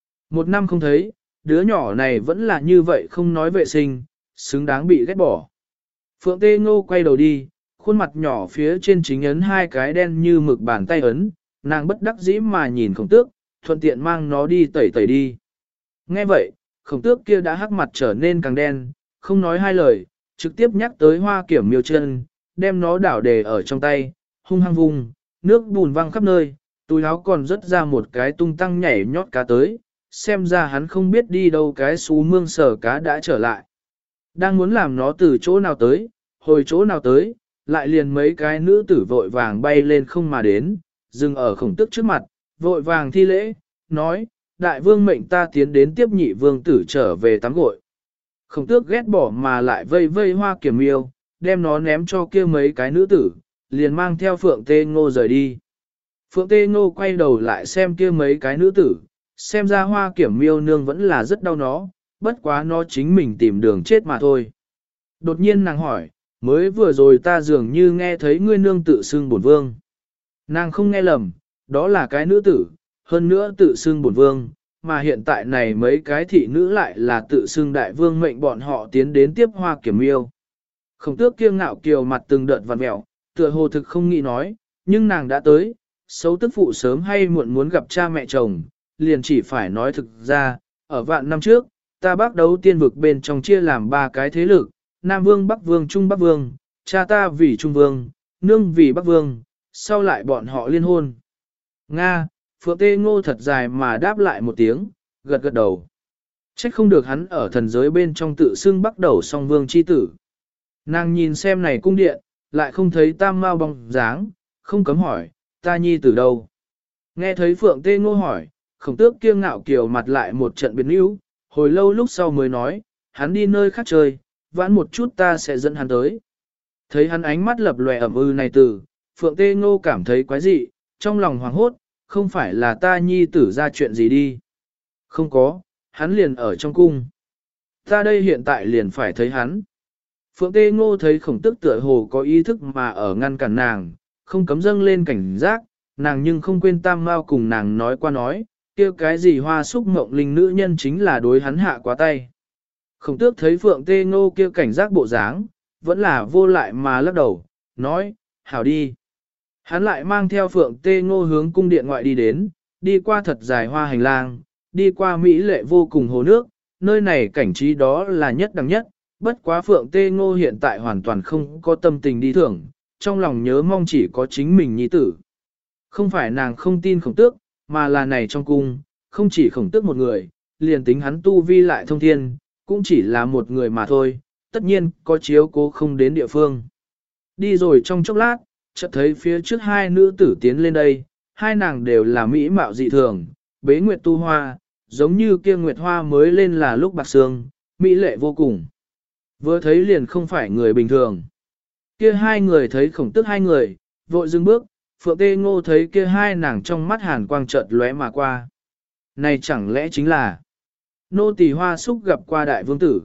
1 năm không thấy, đứa nhỏ này vẫn là như vậy không nói vệ sinh, xứng đáng bị ghét bỏ. Phượng Tê Ngô quay đầu đi, khuôn mặt nhỏ phía trên chính ấn 2 cái đen như mực bàn tay ấn, nàng bất đắc dĩ mà nhìn Khổng Tước, thuận tiện mang nó đi tẩy tẩy đi. Nghe vậy, Khổng Tước kia đã hắc mặt trở nên càng đen, không nói 2 lời, trực tiếp nhắc tới Hoa Kiểm Miêu chân, đem nó đảo đề ở trong tay, hung hăng vùng, nước bùn văng khắp nơi, túi áo còn rớt ra một cái tung tăng nhảy nhót cá tới, xem ra hắn không biết đi đâu cái xú mương sở cá đã trở lại. Đang muốn làm nó từ chỗ nào tới, hồi chỗ nào tới, lại liền mấy cái nữ tử vội vàng bay lên không mà đến, dừng ở Khổng Tước trước mặt, vội vàng thi lễ, nói, đại vương mệnh ta tiến đến tiếp nhị vương tử trở về tắm gội. Khổng Tước ghét bỏ mà lại vây vây Hoa Kiểm Miêu, đem nó ném cho kia mấy cái nữ tử, liền mang theo Phượng Tê Ngô rời đi. Phượng Tê Ngô quay đầu lại xem kia mấy cái nữ tử, xem ra Hoa Kiểm Miêu nương vẫn là rất đau nó, bất quá nó chính mình tìm đường chết mà thôi. Đột nhiên nàng hỏi, mới vừa rồi ta dường như nghe thấy ngươi nương tự xưng bổn vương. Nàng không nghe lầm, đó là cái nữ tử, hơn nữa tự xưng bổn vương, mà hiện tại này mấy cái thị nữ lại là tự xưng đại vương mệnh bọn họ tiến đến tiếp Hoa Kiểm Miêu. Khổng Tước kiêng ngạo kiều mặt từng đợt vặn mẹo, tựa hồ thực không nghĩ nói, nhưng nàng đã tới, xấu tức phụ sớm hay muộn muốn gặp cha mẹ chồng, liền chỉ phải nói thực ra, ở vạn năm trước, ta Bắc đấu tiên vực bên trong chia làm 3 cái thế lực, Nam Vương, Bắc Vương, Trung Bắc Vương, cha ta vì Trung Vương, nương vì Bắc Vương, sau lại bọn họ liên hôn. Nga, Phượng Tê Ngô thật dài mà đáp lại một tiếng, gật gật đầu. Trách không được hắn ở thần giới bên trong tự xưng Bắc Đầu song vương chi tử. Nàng nhìn xem này cung điện, lại không thấy tam mao bóng dáng, không cấm hỏi, ta nhi tử đâu? Nghe thấy Phượng Tê Ngô hỏi, Khổng Tước kia ngạo kiều mặt lại một trận biến yếu, hồi lâu lúc sau mới nói, hắn đi nơi khác chơi, vãn một chút ta sẽ dẫn hắn tới. Thấy hắn ánh mắt lập lòe ẩm này từ, Phượng Tê Ngô cảm thấy quái dị, trong lòng hoảng hốt, không phải là ta nhi tử ra chuyện gì đi. Không có, hắn liền ở trong cung. Ta đây hiện tại liền phải thấy hắn. Phượng Tê Ngô thấy Khổng Tước tựa hồ có ý thức mà ở ngăn cản nàng, không cấm dâng lên cảnh giác, nàng nhưng không quên Tam Mao cùng nàng nói qua nói, kia cái gì hoa xúc mộng linh nữ nhân chính là đối hắn hạ quá tay. Khổng Tước thấy Phượng Tê Ngô kia cảnh giác bộ dáng, vẫn là vô lại mà lắc đầu, nói, hảo đi. Hắn lại mang theo Phượng Tê Ngô hướng cung điện ngoại đi đến, đi qua thật dài hoa hành lang, đi qua mỹ lệ vô cùng hồ nước, nơi này cảnh trí đó là nhất đẳng nhất, bất quá Phượng Tê Ngô hiện tại hoàn toàn không có tâm tình đi thưởng, trong lòng nhớ mong chỉ có chính mình nhi tử. Không phải nàng không tin Khổng Tước, mà là này trong cung, không chỉ Khổng Tước một người, liền tính hắn tu vi lại thông thiên, cũng chỉ là một người mà thôi, tất nhiên có chiếu cố không đến địa phương. Đi rồi trong chốc lát, chợt thấy phía trước hai nữ tử tiến lên đây, hai nàng đều là mỹ mạo dị thường, bế nguyệt tu hoa, giống như kia nguyệt hoa mới lên là lúc bạc sương, mỹ lệ vô cùng. Vừa thấy liền không phải người bình thường. Kia hai người thấy Khổng Tước hai người, vội dừng bước, Phượng Tê Ngô thấy kia hai nàng trong mắt hàn quang chợt lóe mà qua. Này chẳng lẽ chính là nô tỳ Hoa Súc gặp qua đại vương tử,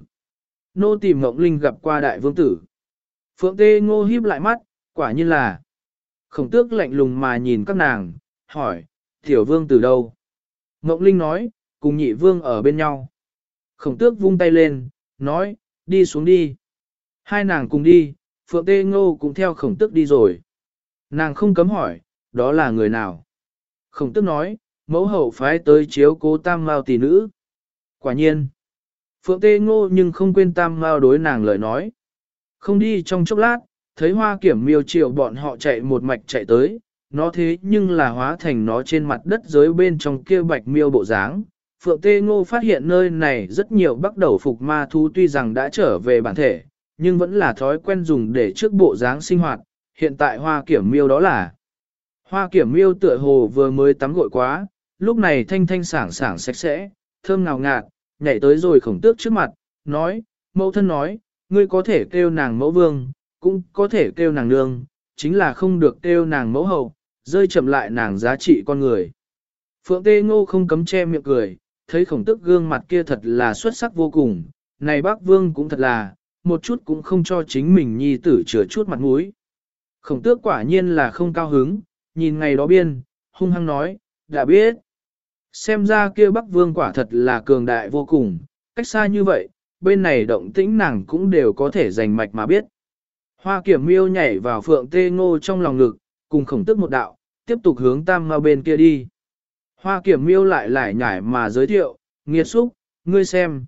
nô tỳ Mộng Linh gặp qua đại vương tử. Phượng Tê Ngô híp lại mắt, quả nhiên là. Khổng Tước lạnh lùng mà nhìn các nàng, hỏi, tiểu vương tử đâu? Mộng Linh nói, cùng nhị vương ở bên nhau. Khổng Tước vung tay lên, nói, đi xuống đi. Hai nàng cùng đi, Phượng Tê Ngô cũng theo Khổng Tước đi rồi. Nàng không cấm hỏi, đó là người nào? Khổng Tước nói, mẫu hậu phái tới chiếu cố Tam Mao tỷ nữ. Quả nhiên. Phượng Tê Ngô nhưng không quên Tam Mao đối nàng lời nói. Không đi trong chốc lát, thấy Hoa Kiểm Miêu Triệu bọn họ chạy một mạch chạy tới, nó thế nhưng là hóa thành nó trên mặt đất dưới bên trong kia bạch miêu bộ dáng. Phượng Tê Ngô phát hiện nơi này rất nhiều bắt đầu phục ma thú tuy rằng đã trở về bản thể, nhưng vẫn là thói quen dùng để trước bộ dáng sinh hoạt. Hiện tại Hoa Kiểm Miêu đó là Hoa Kiểm Miêu tựa hồ vừa mới tắm gội quá, lúc này thanh thanh sảng sảng sạch sẽ, thơm ngào ngạt, nhảy tới rồi Khổng Tước trước mặt, nói, mẫu thân nói, ngươi có thể kêu nàng mẫu vương, cũng có thể kêu nàng nương, chính là không được kêu nàng mẫu hậu, rơi chậm lại nàng giá trị con người. Phượng Tê Ngô không cấm che miệng cười, thấy Khổng Tước gương mặt kia thật là xuất sắc vô cùng, này bác vương cũng thật là, một chút cũng không cho chính mình nhi tử chừa chút mặt mũi. Khổng Tước quả nhiên là không cao hứng, nhìn ngày đó biên, hung hăng nói, đã biết. Xem ra kia Bắc Vương quả thật là cường đại vô cùng, cách xa như vậy, bên này động tĩnh nàng cũng đều có thể giành mạch mà biết. Hoa Kiểm Miêu nhảy vào Phượng Tê Ngô trong lòng ngực, cùng Khổng Tước một đạo, tiếp tục hướng Tam Mao bên kia đi. Hoa Kiểm Miêu lại lải nhải mà giới thiệu, nghiệt xúc, ngươi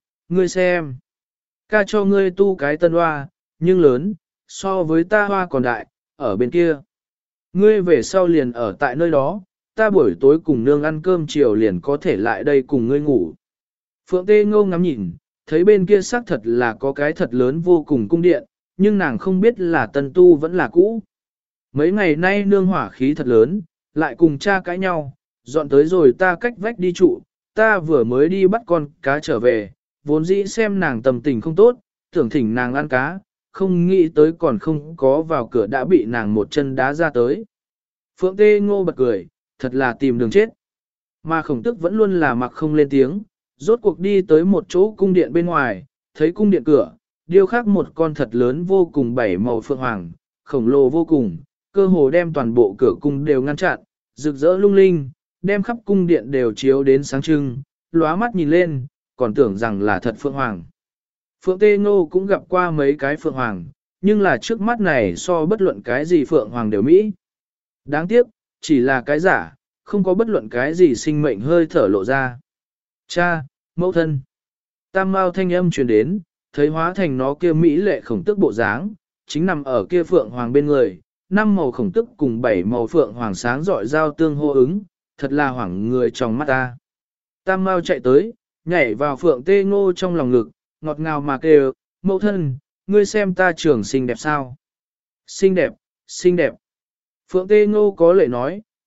xem. Ca cho ngươi tu cái tân hoa, nhưng lớn, so với ta hoa còn đại, ở bên kia. Ngươi về sau liền ở tại nơi đó, ta buổi tối cùng nương ăn cơm chiều liền có thể lại đây cùng ngươi ngủ. Phượng Tê Ngô ngắm nhìn, thấy bên kia xác thật là có cái thật lớn vô cùng cung điện, nhưng nàng không biết là tân tu vẫn là cũ. Mấy ngày nay nương hỏa khí thật lớn, lại cùng cha cãi nhau, dọn tới rồi ta cách vách đi trụ, ta vừa mới đi bắt con cá trở về, vốn dĩ xem nàng tâm tình không tốt, tưởng thỉnh nàng ăn cá, không nghĩ tới còn không có vào cửa đã bị nàng một chân đá ra tới. Phượng Tê Ngô bật cười, thật là tìm đường chết. Mà Khổng Tước vẫn luôn là mặc không lên tiếng, rốt cuộc đi tới một chỗ cung điện bên ngoài, thấy cung điện cửa, điêu khắc một con thật lớn vô cùng bảy màu phượng hoàng, khổng lồ vô cùng, cơ hồ đem toàn bộ cửa cung đều ngăn chặn, rực rỡ lung linh, đem khắp cung điện đều chiếu đến sáng trưng, lóa mắt nhìn lên, còn tưởng rằng là thật phượng hoàng. Phượng Tê Ngô cũng gặp qua mấy cái phượng hoàng, nhưng là trước mắt này so bất luận cái gì phượng hoàng đều mỹ. Đáng tiếc, chỉ là cái giả, không có bất luận cái gì sinh mệnh hơi thở lộ ra. Cha, mẫu thân. Tam Mao thanh âm truyền đến, thấy hóa thành nó kia mỹ lệ Khổng Tước bộ dáng, chính nằm ở kia phượng hoàng bên người, 5 màu Khổng Tước cùng 7 màu phượng hoàng sáng rọi giao tương hô ứng, thật là hoảng người trong mắt ta. Tam Mao chạy tới, nhảy vào Phượng Tê Ngô trong lòng ngực, ngọt ngào mà kêu, mẫu thân, ngươi xem ta trưởng xinh đẹp sao? Xinh đẹp, xinh đẹp. Phượng Tê Ngô có lệ nói,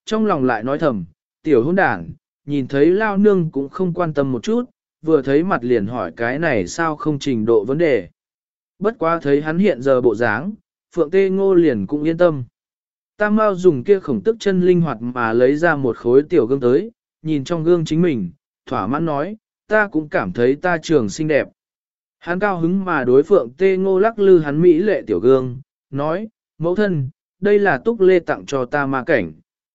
trong lòng lại nói thầm, tiểu hôn đảng, nhìn thấy lao nương cũng không quan tâm một chút, vừa thấy mặt liền hỏi cái này sao không trình độ vấn đề. Bất quá thấy hắn hiện giờ bộ dáng, Phượng Tê Ngô liền cũng yên tâm. Tam Mao dùng kia khổng tức chân linh hoạt mà lấy ra một khối tiểu gương tới, nhìn trong gương chính mình, thỏa mãn nói, ta cũng cảm thấy ta trường xinh đẹp. Hắn cao hứng mà đối Phượng Tê Ngô lắc lư hắn mỹ lệ tiểu gương, nói, mẫu thân, đây là Túc Lê tặng cho ta ma cảnh.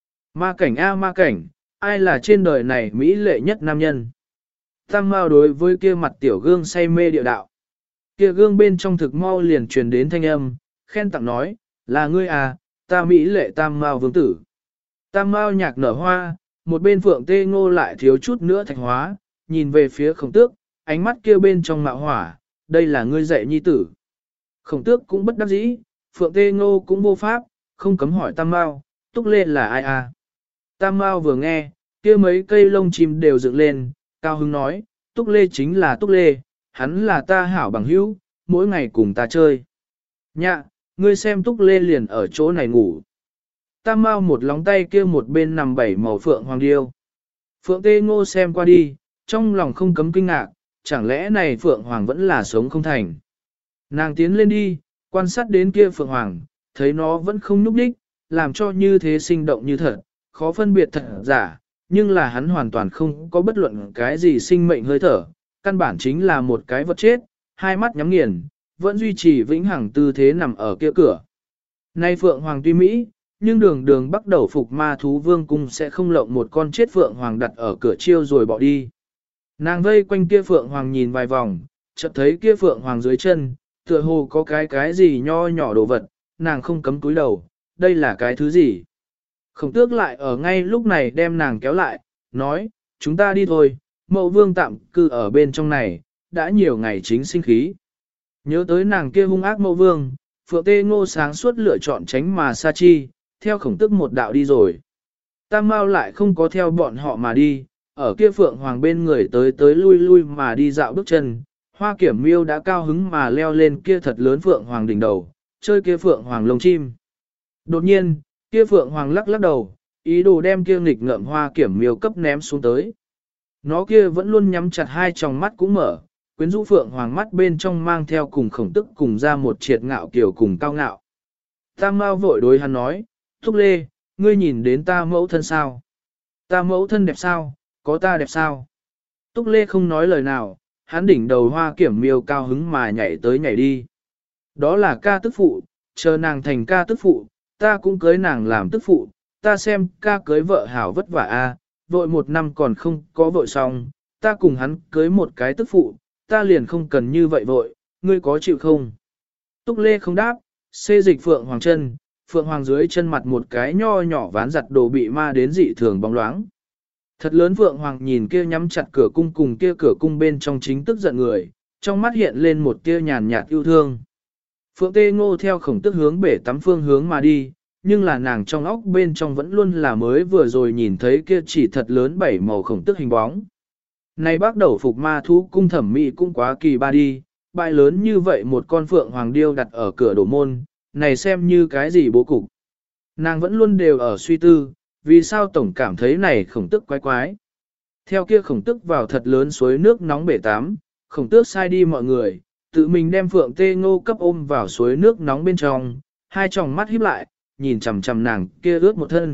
Ma cảnh a ma cảnh, ai là trên đời này mỹ lệ nhất nam nhân. Tam Mao đối với kia mặt tiểu gương say mê địa đạo. Kia gương bên trong thực mau liền truyền đến thanh âm, khen tặng nói, là ngươi à, ta mỹ lệ Tam Mao vương tử. Tam Mao nhạc nở hoa, một bên Phượng Tê Ngô lại thiếu chút nữa thạch hóa, nhìn về phía Khổng Tước, ánh mắt kia bên trong mạo hỏa, đây là ngươi dạy nhi tử. Khổng Tước cũng bất đắc dĩ, Phượng Tê Ngô cũng vô pháp, không cấm hỏi Tam Mao, Túc Lê là ai à? Tam Mao vừa nghe, kia mấy cây lông chim đều dựng lên, cao hứng nói, Túc Lê chính là Túc Lê, hắn là ta hảo bằng hữu, mỗi ngày cùng ta chơi. Nhạ, ngươi xem Túc Lê liền ở chỗ này ngủ. Tam Mao một lóng tay kia một bên nằm bảy màu phượng hoàng điêu. Phượng Tê Ngô xem qua đi, trong lòng không cấm kinh ngạc, chẳng lẽ này phượng hoàng vẫn là sống không thành. Nàng tiến lên đi, quan sát đến kia phượng hoàng, thấy nó vẫn không nhúc nhích, làm cho như thế sinh động như thật, khó phân biệt thật giả, nhưng là hắn hoàn toàn không có bất luận cái gì sinh mệnh hơi thở, căn bản chính là một cái vật chết, hai mắt nhắm nghiền, vẫn duy trì vĩnh hằng tư thế nằm ở kia cửa. Nay phượng hoàng tuy Mỹ, nhưng đường đường bắt đầu phục ma thú vương cung sẽ không lộng một con chết phượng hoàng đặt ở cửa chiêu rồi bỏ đi. Nàng vây quanh kia phượng hoàng nhìn vài vòng, chợt thấy kia phượng hoàng dưới chân, tựa hồ có cái gì nho nhỏ đồ vật, nàng không cấm cúi đầu, đây là cái thứ gì? Khổng Tước lại ở ngay lúc này đem nàng kéo lại, nói, chúng ta đi thôi, mẫu vương tạm cư ở bên trong này, đã nhiều ngày chính sinh khí. Nhớ tới nàng kia hung ác mẫu vương, Phượng Tê Ngô sáng suốt lựa chọn tránh mà sa chi, theo Khổng Tước một đạo đi rồi. Tam Mao lại không có theo bọn họ mà đi, ở kia Phượng Hoàng bên người tới tới lui lui mà đi dạo bước chân. Hoa Kiểm Miêu đã cao hứng mà leo lên kia thật lớn Phượng Hoàng đỉnh đầu, chơi kia Phượng Hoàng lông chim. Đột nhiên, kia Phượng Hoàng lắc lắc đầu, ý đồ đem kia nghịch ngợm Hoa Kiểm Miêu cấp ném xuống tới. Nó kia vẫn luôn nhắm chặt hai tròng mắt cũng mở, quyến rũ Phượng Hoàng mắt bên trong mang theo cùng Khổng Tức cùng ra một triệt ngạo kiểu cùng cao ngạo. Tam Mao vội đối hắn nói, Thúc Lê, ngươi nhìn đến ta mẫu thân sao? Ta mẫu thân đẹp sao? Có ta đẹp sao? Túc Lê không nói lời nào, hắn đỉnh đầu Hoa Kiểm Miêu cao hứng mà nhảy tới nhảy đi. Đó là ca tức phụ, chờ nàng thành ca tức phụ, ta cũng cưới nàng làm tức phụ, ta xem ca cưới vợ hảo vất vả a, vội một năm còn không có vội xong, ta cùng hắn cưới một cái tức phụ, ta liền không cần như vậy vội, ngươi có chịu không? Túc Lê không đáp, xê dịch Phượng Hoàng chân, Phượng Hoàng dưới chân mặt một cái nho nhỏ ván giặt đồ bị ma đến dị thường bóng loáng. Thật lớn Phượng Hoàng nhìn kia nhắm chặt cửa cung cùng kia cửa cung bên trong chính tức giận người, trong mắt hiện lên một tia nhàn nhạt yêu thương. Phượng Tê Ngô theo Khổng Tức hướng bể tắm phương hướng mà đi, nhưng là nàng trong óc bên trong vẫn luôn là mới vừa rồi nhìn thấy kia chỉ thật lớn bảy màu Khổng Tức hình bóng. Này bác đầu phục ma thú cung thẩm mỹ cũng quá kỳ ba đi, bại lớn như vậy một con Phượng Hoàng điêu đặt ở cửa đổ môn, này xem như cái gì bố cục. Nàng vẫn luôn đều ở suy tư, vì sao tổng cảm thấy này Khổng Tức quái quái. Theo kia Khổng Tức vào thật lớn suối nước nóng bể tắm, Khổng Tước sai đi mọi người, tự mình đem Phượng Tê Ngô cấp ôm vào suối nước nóng bên trong, hai tròng mắt híp lại, nhìn chằm chằm nàng kia ướt một thân.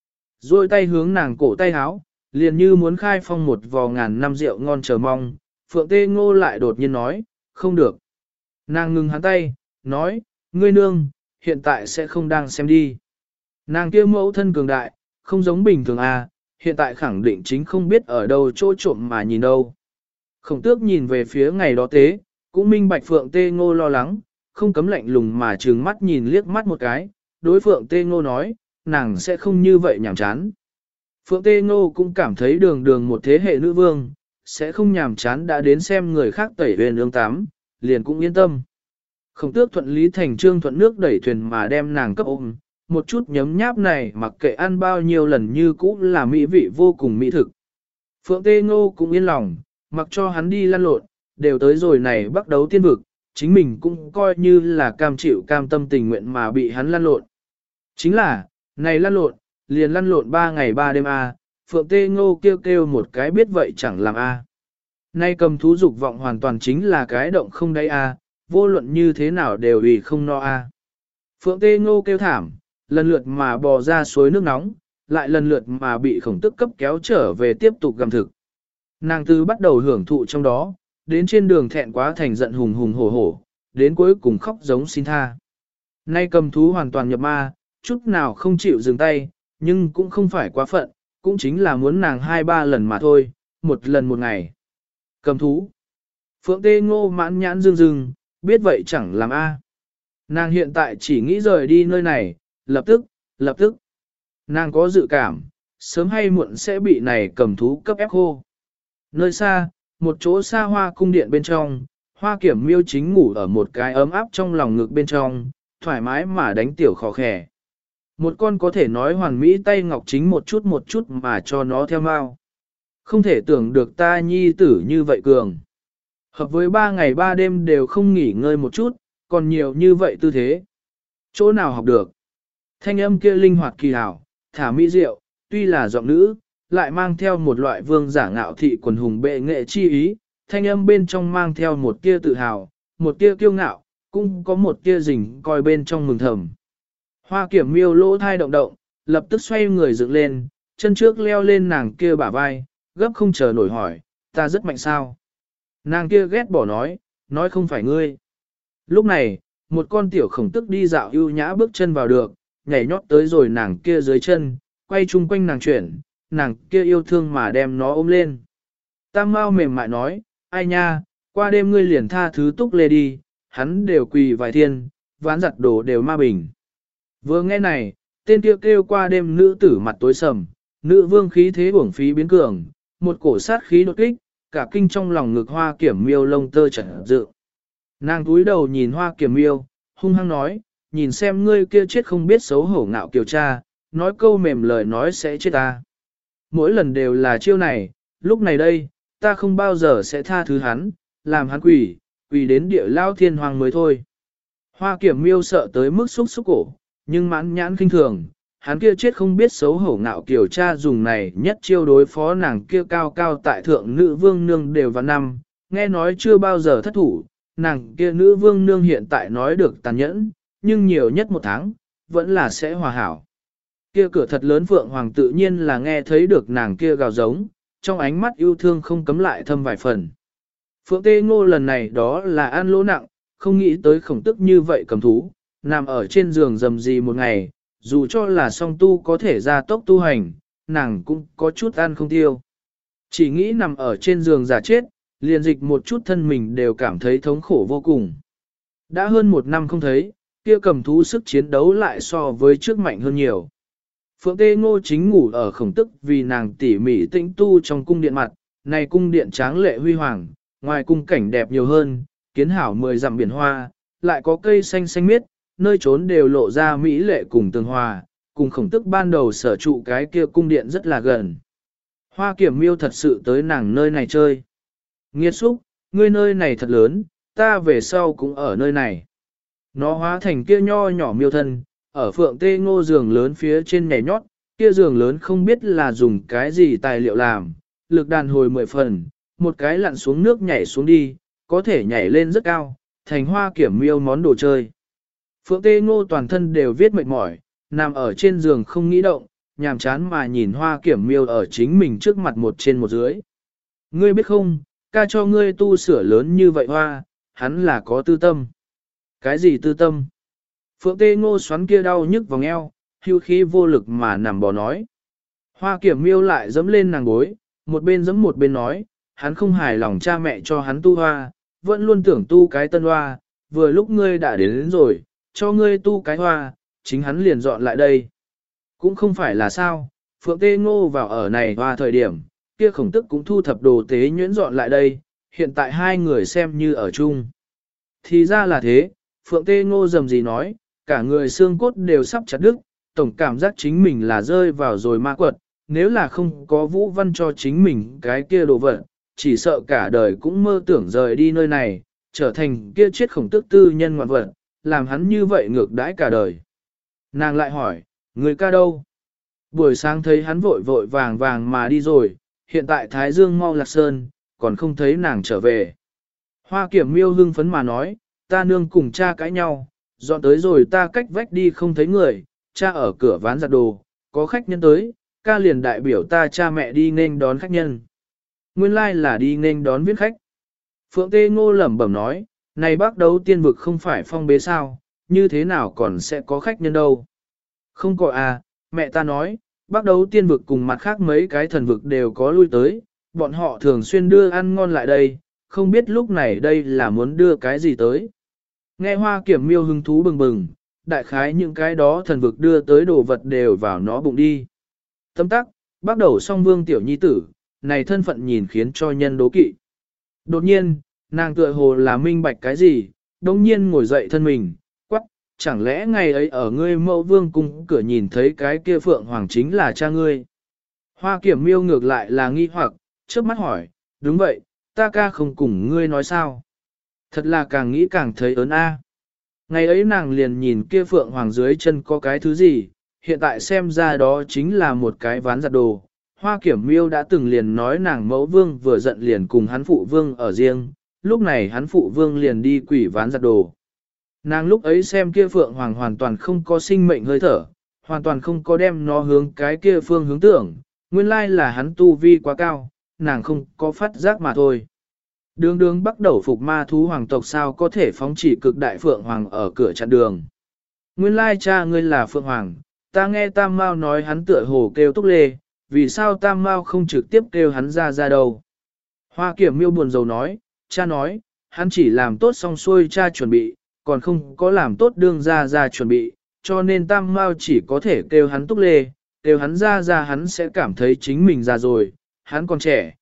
Rồi tay hướng nàng cổ tay háo, liền như muốn khai phong một vò ngàn năm rượu ngon chờ mong, Phượng Tê Ngô lại đột nhiên nói, không được. Nàng ngừng hắn tay, nói, ngươi nương, hiện tại sẽ không đang xem đi. Nàng kia mẫu thân cường đại, không giống bình thường à, hiện tại khẳng định chính không biết ở đâu chỗ trộm mà nhìn đâu. Khổng Tước nhìn về phía ngày đó tế, cũng minh bạch Phượng Tê Ngô lo lắng, không cấm lạnh lùng mà trừng mắt nhìn liếc mắt một cái, đối Phượng Tê Ngô nói, nàng sẽ không như vậy nhảm chán. Phượng Tê Ngô cũng cảm thấy đường đường một thế hệ nữ vương, sẽ không nhàm chán đã đến xem người khác tẩy huyền ương tắm, liền cũng yên tâm. Khổng Tước thuận lý thành trương thuận nước đẩy thuyền mà đem nàng cấp ôm, một chút nhấm nháp này mặc kệ ăn bao nhiêu lần như cũ là mỹ vị vô cùng mỹ thực. Phượng Tê Ngô cũng yên lòng, mặc cho hắn đi lăn lộn, đều tới rồi này bắt đấu tiên vực, chính mình cũng coi như là cam chịu cam tâm tình nguyện mà bị hắn lăn lộn. Chính là, này lăn lộn, liền lăn lộn 3 ngày 3 đêm a, Phượng Tê Ngô kêu kêu một cái biết vậy chẳng làm a. Nay cầm thú dục vọng hoàn toàn chính là cái động không đáy a, vô luận như thế nào đều vì không no a. Phượng Tê Ngô kêu thảm, lần lượt mà bò ra suối nước nóng, lại lần lượt mà bị khổng tức cấp kéo trở về tiếp tục gặm thực. Nàng tư bắt đầu hưởng thụ trong đó, đến trên đường thẹn quá thành giận hùng hùng hổ hổ, đến cuối cùng khóc giống xin tha. Nay cầm thú hoàn toàn nhập ma, chút nào không chịu dừng tay, nhưng cũng không phải quá phận, cũng chính là muốn nàng 2-3 lần mà thôi, một lần một ngày. Cầm thú. Phượng Tê Ngô mãn nhãn rưng rưng, biết vậy chẳng làm a. Nàng hiện tại chỉ nghĩ rời đi nơi này, lập tức. Nàng có dự cảm, sớm hay muộn sẽ bị này cầm thú cấp ép khô. Nơi xa, một chỗ xa hoa cung điện bên trong, Hoa Kiểm Miêu chính ngủ ở một cái ấm áp trong lòng ngực bên trong, thoải mái mà đánh tiểu khò khẻ. Một con có thể nói hoàn mỹ tay ngọc chính một chút mà cho nó theo mau. Không thể tưởng được ta nhi tử như vậy cường. Hợp với 3 ngày 3 đêm đều không nghỉ ngơi một chút, còn nhiều như vậy tư thế. Chỗ nào học được? Thanh âm kia linh hoạt kỳ hảo, thả mỹ diệu, tuy là giọng nữ, lại mang theo một loại vương giả ngạo thị quần hùng bệ nghệ chi ý, thanh âm bên trong mang theo một tia tự hào, một tia kiêu ngạo, cũng có một tia rình coi bên trong mừng thầm. Hoa Kiểm Miêu lỗ thai động động, lập tức xoay người dựng lên, chân trước leo lên nàng kia bả vai, gấp không chờ nổi hỏi, ta rất mạnh sao? Nàng kia ghét bỏ nói không phải ngươi. Lúc này, một con tiểu khổng tức đi dạo ưu nhã bước chân vào được, nhảy nhót tới rồi nàng kia dưới chân, quay chung quanh nàng chuyển, nàng kia yêu thương mà đem nó ôm lên. Tam Mao mềm mại nói, ai nha, qua đêm ngươi liền tha thứ Túc Lê đi, hắn đều quỳ vài thiên, ván giặt đồ đều ma bình. Vừa nghe này, tên kia kêu qua đêm nữ tử mặt tối sầm, nữ vương khí thế uổng phí biến cường, một cổ sát khí đột kích, cả kinh trong lòng ngực Hoa Kiểm Miêu lông tơ chật dự. Nàng túi đầu nhìn Hoa Kiểm Miêu, hung hăng nói, nhìn xem ngươi kia chết không biết xấu hổ ngạo kiều cha, nói câu mềm lời nói sẽ chết ta. Mỗi lần đều là chiêu này, lúc này đây, ta không bao giờ sẽ tha thứ hắn, làm hắn quỷ đến địa lao thiên hoàng mới thôi. Hoa Kiểm Miêu sợ tới mức xúc cổ, nhưng mãn nhãn kinh thường, hắn kia chết không biết xấu hổ ngạo kiều cha dùng này nhất chiêu đối phó nàng kia cao cao tại thượng nữ vương nương đều vào năm, nghe nói chưa bao giờ thất thủ, nàng kia nữ vương nương hiện tại nói được tàn nhẫn, nhưng nhiều nhất 1 tháng, vẫn là sẽ hòa hảo. Kia cửa thật lớn Phượng Hoàng tự nhiên là nghe thấy được nàng kia gào giống, trong ánh mắt yêu thương không cấm lại thâm vài phần. Phượng Tê Ngô lần này đó là ăn lỗ nặng, không nghĩ tới khổng tức như vậy cầm thú, nằm ở trên giường rầm rì một ngày, dù cho là song tu có thể ra tốc tu hành, nàng cũng có chút ăn không tiêu. Chỉ nghĩ nằm ở trên giường giả chết, liền dịch một chút thân mình đều cảm thấy thống khổ vô cùng. Đã hơn 1 năm không thấy, kia cầm thú sức chiến đấu lại so với trước mạnh hơn nhiều. Phượng Tê Ngô chính ngủ ở khổng tức vì nàng tỉ mỉ tĩnh tu trong cung điện mặt, này cung điện tráng lệ huy hoàng, ngoài cung cảnh đẹp nhiều hơn, kiến hảo 10 dặm biển hoa, lại có cây xanh xanh miết, nơi trốn đều lộ ra mỹ lệ cùng tường hòa, cùng khổng tức ban đầu sở trụ cái kia cung điện rất là gần. Hoa Kiểm Miêu thật sự tới nàng nơi này chơi. Nghiệt xúc, ngươi nơi này thật lớn, ta về sau cũng ở nơi này. Nó hóa thành kia nho nhỏ miêu thân, ở Phượng Tê Ngô giường lớn phía trên nhảy nhót, kia giường lớn không biết là dùng cái gì tài liệu làm, lực đàn hồi 10 phần, một cái lặn xuống nước nhảy xuống đi, có thể nhảy lên rất cao, thành Hoa Kiểm Miêu món đồ chơi. Phượng Tê Ngô toàn thân đều viết mệt mỏi, nằm ở trên giường không nghĩ động, nhàm chán mà nhìn Hoa Kiểm Miêu ở chính mình trước mặt một trên một dưới. Ngươi biết không, ca cho ngươi tu sửa lớn như vậy Hoa, hắn là có tư tâm. Cái gì tư tâm? Phượng Tê Ngô xoắn kia đau nhức vòng eo, hưu khí vô lực mà nằm bò nói. Hoa Kiểm Miêu lại dẫm lên nàng gối, một bên dẫm một bên nói, hắn không hài lòng cha mẹ cho hắn tu hoa, vẫn luôn tưởng tu cái tân hoa, vừa lúc ngươi đã đến rồi, cho ngươi tu cái hoa, chính hắn liền dọn lại đây. Cũng không phải là sao, Phượng Tê Ngô vào ở này hoa thời điểm, kia khổng tức cũng thu thập đồ tế nhuyễn dọn lại đây, hiện tại 2 người xem như ở chung. Thì ra là thế, Phượng Tê Ngô dầm gì nói, cả người xương cốt đều sắp chặt đứt, tổng cảm giác chính mình là rơi vào rồi ma quật, nếu là không có Vũ Văn cho chính mình cái kia đồ vật, chỉ sợ cả đời cũng mơ tưởng rời đi nơi này, trở thành kia chết khổng tức tư nhân ngoạn vật, làm hắn như vậy ngược đãi cả đời. Nàng lại hỏi, người ca đâu? Buổi sáng thấy hắn vội vội vàng vàng mà đi rồi, hiện tại Thái Dương mau lạc sơn, còn không thấy nàng trở về. Hoa Kiểm Miêu hưng phấn mà nói, ta nương cùng cha cãi nhau, dọn tới rồi ta cách vách đi không thấy người, cha ở cửa ván giặt đồ, có khách nhân tới, ca liền đại biểu ta cha mẹ đi nên đón khách nhân. Nguyên lai là đi nên đón viết khách. Phượng Tê Ngô lẩm bẩm nói, này bác đấu tiên vực không phải phong bế sao, như thế nào còn sẽ có khách nhân đâu. Không có à, mẹ ta nói, bác đấu tiên vực cùng mặt khác mấy cái thần vực đều có lui tới, bọn họ thường xuyên đưa ăn ngon lại đây, không biết lúc này đây là muốn đưa cái gì tới. Nghe Hoa Kiểm Miêu hứng thú bừng bừng, đại khái những cái đó thần vực đưa tới đồ vật đều vào nó bụng đi. Tâm tắc, bắt đầu song vương tiểu nhi tử, này thân phận nhìn khiến cho nhân đố kỵ. Đột nhiên, nàng tựa hồ là minh bạch cái gì, đồng nhiên ngồi dậy thân mình, quắc, chẳng lẽ ngày ấy ở ngươi mẫu vương cung cửa nhìn thấy cái kia phượng hoàng chính là cha ngươi. Hoa Kiểm Miêu ngược lại là nghi hoặc, trước mắt hỏi, đúng vậy, ta ca không cùng ngươi nói sao. Thật là càng nghĩ càng thấy ớn a. Ngày ấy nàng liền nhìn kia phượng hoàng dưới chân có cái thứ gì, hiện tại xem ra đó chính là một cái ván giặt đồ. Hoa Kiểm Miêu đã từng liền nói nàng mẫu vương vừa giận liền cùng hắn phụ vương ở riêng, lúc này hắn phụ vương liền đi quỷ ván giặt đồ. Nàng lúc ấy xem kia phượng hoàng hoàn toàn không có sinh mệnh hơi thở, hoàn toàn không có đem nó hướng cái kia phương hướng tưởng, nguyên lai là hắn tu vi quá cao, nàng không có phát giác mà thôi. Đường đường bắt đầu phục ma thú hoàng tộc sao có thể phóng chỉ cực đại phượng hoàng ở cửa chặn đường. Nguyên lai cha ngươi là phượng hoàng, ta nghe Tam Mao nói hắn tựa hồ kêu Túc Lê, vì sao Tam Mao không trực tiếp kêu hắn ra đâu. Hoa Kiểm Miêu buồn rầu nói, cha nói, hắn chỉ làm tốt xong xuôi cha chuẩn bị, còn không có làm tốt đương ra chuẩn bị, cho nên Tam Mao chỉ có thể kêu hắn Túc Lê, kêu hắn ra hắn sẽ cảm thấy chính mình già rồi, hắn còn trẻ,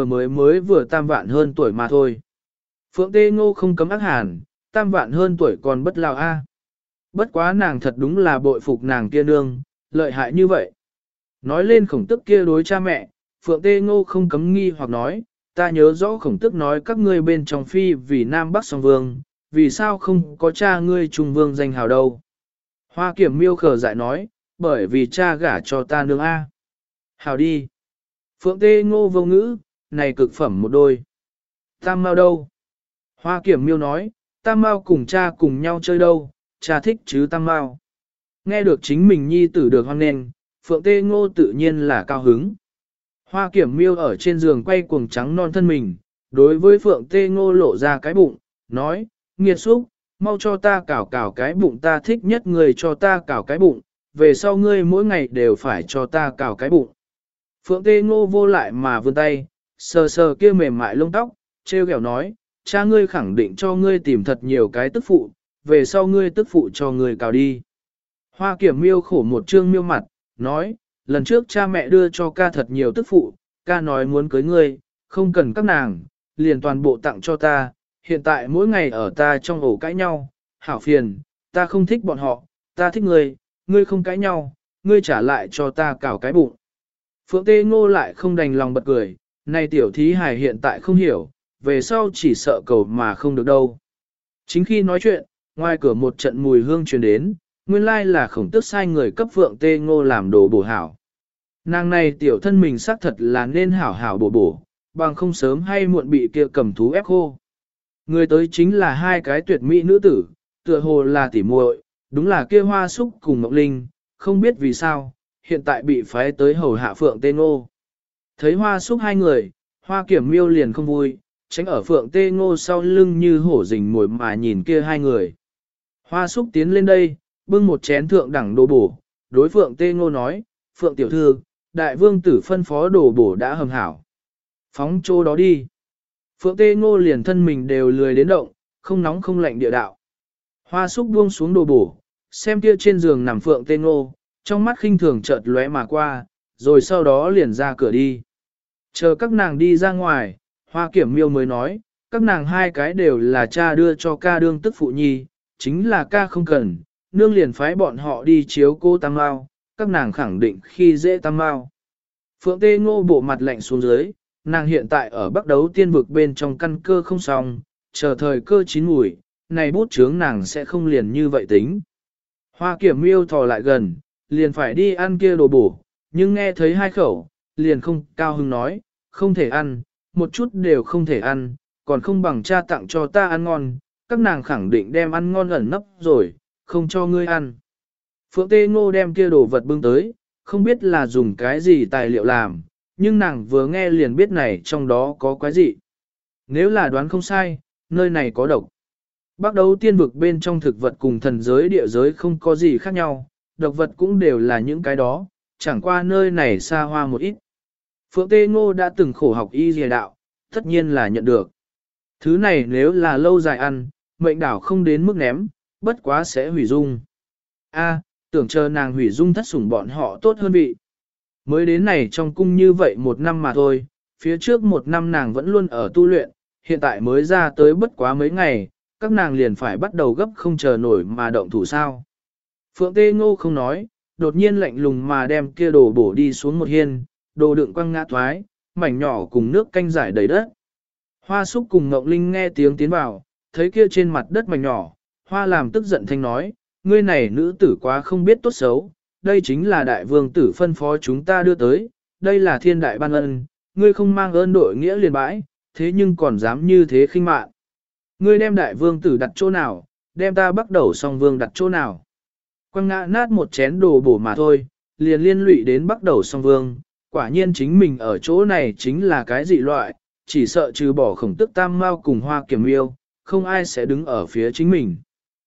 vừa tam vạn hơn tuổi mà thôi. Phượng Tê Ngô không cấm ác hàn, tam vạn hơn tuổi còn bất lao a. Bất quá nàng thật đúng là bội phục nàng kia nương, lợi hại như vậy. Nói lên khổng tức kia đối cha mẹ, Phượng Tê Ngô không cấm nghi hoặc nói, ta nhớ rõ khổng tức nói các ngươi bên trong phi vì Nam Bắc song vương, vì sao không có cha ngươi Trung Vương danh hào đâu. Hoa Kiểm Miêu khờ dại nói, bởi vì cha gả cho ta nương a. Hào đi. Phượng Tê Ngô vô ngữ, này cực phẩm một đôi. Tam Mao đâu? Hoa Kiểm Miêu nói, Tam Mao cùng cha cùng nhau chơi đâu, cha thích chứ Tam Mao. Nghe được chính mình nhi tử được hoan nghênh, Phượng Tê Ngô tự nhiên là cao hứng. Hoa Kiểm Miêu ở trên giường quay cuồng trắng non thân mình, đối với Phượng Tê Ngô lộ ra cái bụng, nói, nghiệt xúc, mau cho ta cào cái bụng, ta thích nhất người cho ta cào cái bụng, về sau ngươi mỗi ngày đều phải cho ta cào cái bụng. Phượng Tê Ngô vô lại mà vươn tay, sờ sờ kia mềm mại lông tóc, treo kẹo nói, cha ngươi khẳng định cho ngươi tìm thật nhiều cái tức phụ, về sau ngươi tức phụ cho ngươi cào đi. Hoa Kiểm Miêu khổ một trương miêu mặt, nói, lần trước cha mẹ đưa cho ca thật nhiều tức phụ, ca nói muốn cưới ngươi, không cần các nàng, liền toàn bộ tặng cho ta, hiện tại mỗi ngày ở ta trong ổ cãi nhau, hảo phiền, ta không thích bọn họ, ta thích ngươi, ngươi không cãi nhau, ngươi trả lại cho ta cào cái bụng. Phượng Tê Ngô lại không đành lòng bật cười, này tiểu thí hài hiện tại không hiểu, về sau chỉ sợ cầu mà không được đâu. Chính khi nói chuyện, ngoài cửa một trận mùi hương truyền đến, nguyên lai là khổng tức sai người cấp Phượng Tê Ngô làm đồ bổ hảo. Nàng này tiểu thân mình xác thật là nên hảo hảo bổ, bằng không sớm hay muộn bị kia cầm thú ép khô. Người tới chính là hai cái tuyệt mỹ nữ tử, tựa hồ là tỉ muội, đúng là kia Hoa Súc cùng Mộng Linh, không biết vì sao, hiện tại bị phái tới hầu hạ Phượng Tê Ngô. Thấy Hoa Súc hai người, Hoa Kiểm Miêu liền không vui, tránh ở Phượng Tê Ngô sau lưng như hổ rình mồi mà nhìn kia hai người. Hoa Súc tiến lên đây, bưng một chén thượng đẳng đồ bổ, đối Phượng Tê Ngô nói, Phượng tiểu thư, đại vương tử phân phó đồ bổ đã hầm hảo. Phóng chỗ đó đi. Phượng Tê Ngô liền thân mình đều lười đến động, không nóng không lạnh địa đạo. Hoa Súc buông xuống đồ bổ, xem kia trên giường nằm Phượng Tê Ngô, trong mắt khinh thường chợt lóe mà qua, rồi sau đó liền ra cửa đi. Chờ các nàng đi ra ngoài, Hoa Kiểm Miêu mới nói, các nàng hai cái đều là cha đưa cho ca đương tức phụ nhi, chính là ca không cần, nương liền phái bọn họ đi chiếu cô Tam Mao, các nàng khẳng định khi dễ Tam Mao. Phượng Tê Ngô bộ mặt lạnh xuống dưới, nàng hiện tại ở Bắc Đấu Tiên vực bên trong căn cơ không xong, chờ thời cơ chín mùi, này bút chướng nàng sẽ không liền như vậy tính. Hoa Kiểm Miêu thò lại gần, liền phải đi ăn kia đồ bổ, nhưng nghe thấy hai khẩu, liền không cao hứng nói, không thể ăn, một chút đều không thể ăn, còn không bằng cha tặng cho ta ăn ngon, các nàng khẳng định đem ăn ngon ẩn nấp rồi, không cho ngươi ăn. Phượng Tê Ngô đem kia đồ vật bưng tới, không biết là dùng cái gì tài liệu làm, nhưng nàng vừa nghe liền biết này trong đó có quái gì. Nếu là đoán không sai, nơi này có độc. Bắt đầu tiên vực bên trong thực vật cùng thần giới địa giới không có gì khác nhau, độc vật cũng đều là những cái đó, chẳng qua nơi này xa hoa một ít. Phượng Tê Ngô đã từng khổ học y dìa đạo, tất nhiên là nhận được. Thứ này nếu là lâu dài ăn, mệnh đảo không đến mức ném, bất quá sẽ hủy dung. A, tưởng chờ nàng hủy dung thất sủng bọn họ tốt hơn vị. Mới đến này trong cung như vậy một năm mà thôi, phía trước một năm nàng vẫn luôn ở tu luyện, hiện tại mới ra tới bất quá mấy ngày, các nàng liền phải bắt đầu gấp không chờ nổi mà động thủ sao. Phượng Tê Ngô không nói, đột nhiên lạnh lùng mà đem kia đồ bổ đi xuống một hiên, đồ đựng quăng ngã thoái, mảnh nhỏ cùng nước canh giải đầy đất. Hoa Súc cùng Ngọc Linh nghe tiếng tiến vào, thấy kia trên mặt đất mảnh nhỏ, Hoa làm tức giận thanh nói, ngươi này nữ tử quá không biết tốt xấu, đây chính là đại vương tử phân phó chúng ta đưa tới, đây là thiên đại ban ân, ngươi không mang ơn đội nghĩa liền bãi, thế nhưng còn dám như thế khinh mạn. Ngươi đem đại vương tử đặt chỗ nào, đem ta bắt đầu song vương đặt chỗ nào. Quăng ngã nát một chén đồ bổ mà thôi, liền liên lụy đến bắt đầu song vương, quả nhiên chính mình ở chỗ này chính là cái dị loại, chỉ sợ trừ bỏ khổng tức tam mau cùng hoa kiểm yêu, không ai sẽ đứng ở phía chính mình.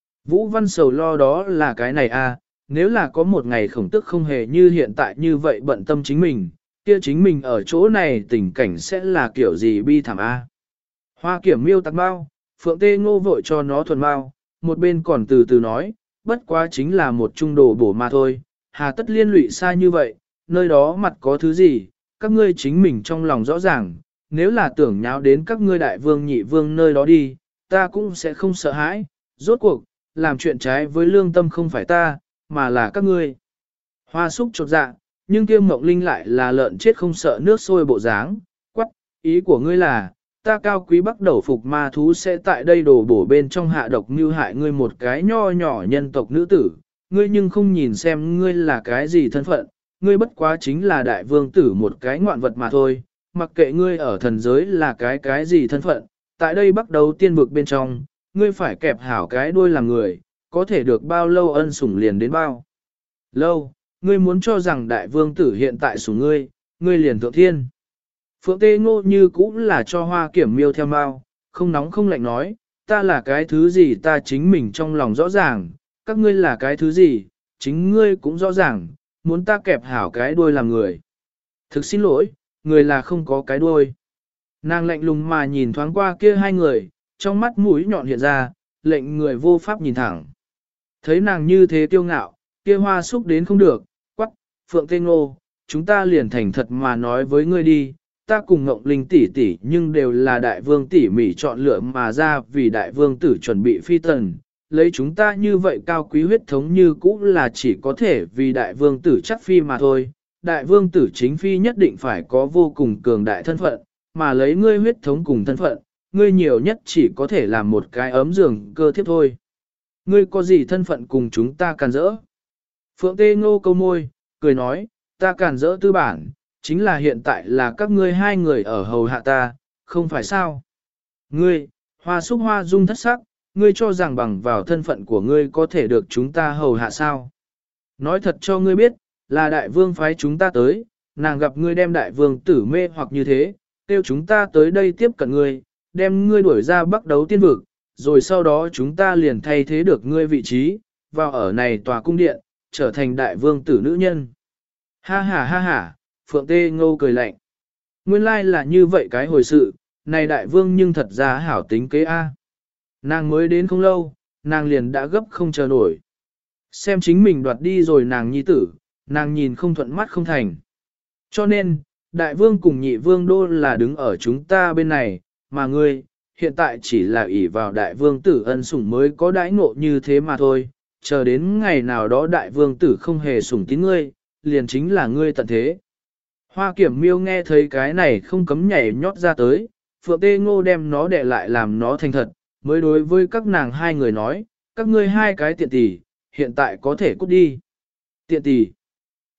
Vũ Văn sầu lo đó là cái này a, nếu là có một ngày khổng tức không hề như hiện tại như vậy bận tâm chính mình, kia chính mình ở chỗ này tình cảnh sẽ là kiểu gì bi thảm a. Hoa kiểm miêu tặc bao, Phượng Tê Ngô vội cho nó thuần bao, một bên còn từ từ nói, bất quá chính là một trung đồ bổ mà thôi, hà tất liên lụy xa như vậy, nơi đó mặt có thứ gì, các ngươi chính mình trong lòng rõ ràng, nếu là tưởng nháo đến các ngươi đại vương nhị vương nơi đó đi, ta cũng sẽ không sợ hãi, rốt cuộc, làm chuyện trái với lương tâm không phải ta, mà là các ngươi. Hoa Súc chột dạ, nhưng kia Mộng Linh lại là lợn chết không sợ nước sôi bộ dáng, quắc, ý của ngươi là, ta cao quý bắt đầu phục ma thú sẽ tại đây đổ bổ bên trong hạ độc mưu hại ngươi một cái nho nhỏ nhân tộc nữ tử, ngươi nhưng không nhìn xem ngươi là cái gì thân phận, ngươi bất quá chính là đại vương tử một cái ngoạn vật mà thôi, mặc kệ ngươi ở thần giới là cái gì thân phận, tại đây bắt đầu tiên vực bên trong, ngươi phải kẹp hảo cái đuôi làm người, có thể được bao lâu ân sủng liền đến bao lâu, ngươi muốn cho rằng đại vương tử hiện tại sủng ngươi liền thượng thiên. Phượng Tê Ngô như cũng là cho hoa kiểm miêu theo mau, không nóng không lạnh nói, ta là cái thứ gì ta chính mình trong lòng rõ ràng, các ngươi là cái thứ gì, chính ngươi cũng rõ ràng, muốn ta kẹp hảo cái đuôi làm người. Thực xin lỗi, người là không có cái đuôi. Nàng lạnh lùng mà nhìn thoáng qua kia hai người, trong mắt mũi nhọn hiện ra, lệnh người vô pháp nhìn thẳng. Thấy nàng như thế kiêu ngạo, kia Hoa Súc đến không được, quắc, Phượng Tê Ngô, chúng ta liền thành thật mà nói với ngươi đi, ta cùng Ngộng Linh tỷ tỷ nhưng đều là đại vương tỷ mỉ chọn lựa mà ra vì đại vương tử chuẩn bị phi tần, lấy chúng ta như vậy cao quý huyết thống như cũ là chỉ có thể vì đại vương tử chắc phi mà thôi, đại vương tử chính phi nhất định phải có vô cùng cường đại thân phận, mà lấy ngươi huyết thống cùng thân phận, ngươi nhiều nhất chỉ có thể làm một cái ấm giường cơ thiếp thôi. Ngươi có gì thân phận cùng chúng ta càn rỡ? Phượng Tê Ngô câu môi, cười nói, ta càn rỡ tư bản, chính là hiện tại là các ngươi hai người ở hầu hạ ta, không phải sao? Ngươi, Hoa Súc Hoa dung thất sắc, ngươi cho rằng bằng vào thân phận của ngươi có thể được chúng ta hầu hạ sao? Nói thật cho ngươi biết, là đại vương phái chúng ta tới, nàng gặp ngươi đem đại vương tử mê hoặc như thế, kêu chúng ta tới đây tiếp cận ngươi, đem ngươi đuổi ra bắt đấu tiên vực, rồi sau đó chúng ta liền thay thế được ngươi vị trí, vào ở này tòa cung điện, trở thành đại vương tử nữ nhân. Ha ha ha ha, Phượng Tê Ngô cười lạnh. Nguyên lai là như vậy cái hồi sự, này đại vương nhưng thật ra hảo tính kế A. Nàng mới đến không lâu, nàng liền đã gấp không chờ nổi. Xem chính mình đoạt đi rồi nàng nhi tử, nàng nhìn không thuận mắt không thành. Cho nên, đại vương cùng nhị vương đô là đứng ở chúng ta bên này, mà ngươi, hiện tại chỉ là ỷ vào đại vương tử ân sủng mới có đãi ngộ như thế mà thôi, chờ đến ngày nào đó đại vương tử không hề sủng tín ngươi, liền chính là ngươi tận thế. Hoa Kiểm Miêu nghe thấy cái này không cấm nhảy nhót ra tới, Phượng Tê Ngô đem nó đè lại làm nó thành thật, mới đối với các nàng hai người nói, các ngươi hai cái tiện tỷ, hiện tại có thể cút đi. Tiện tỷ.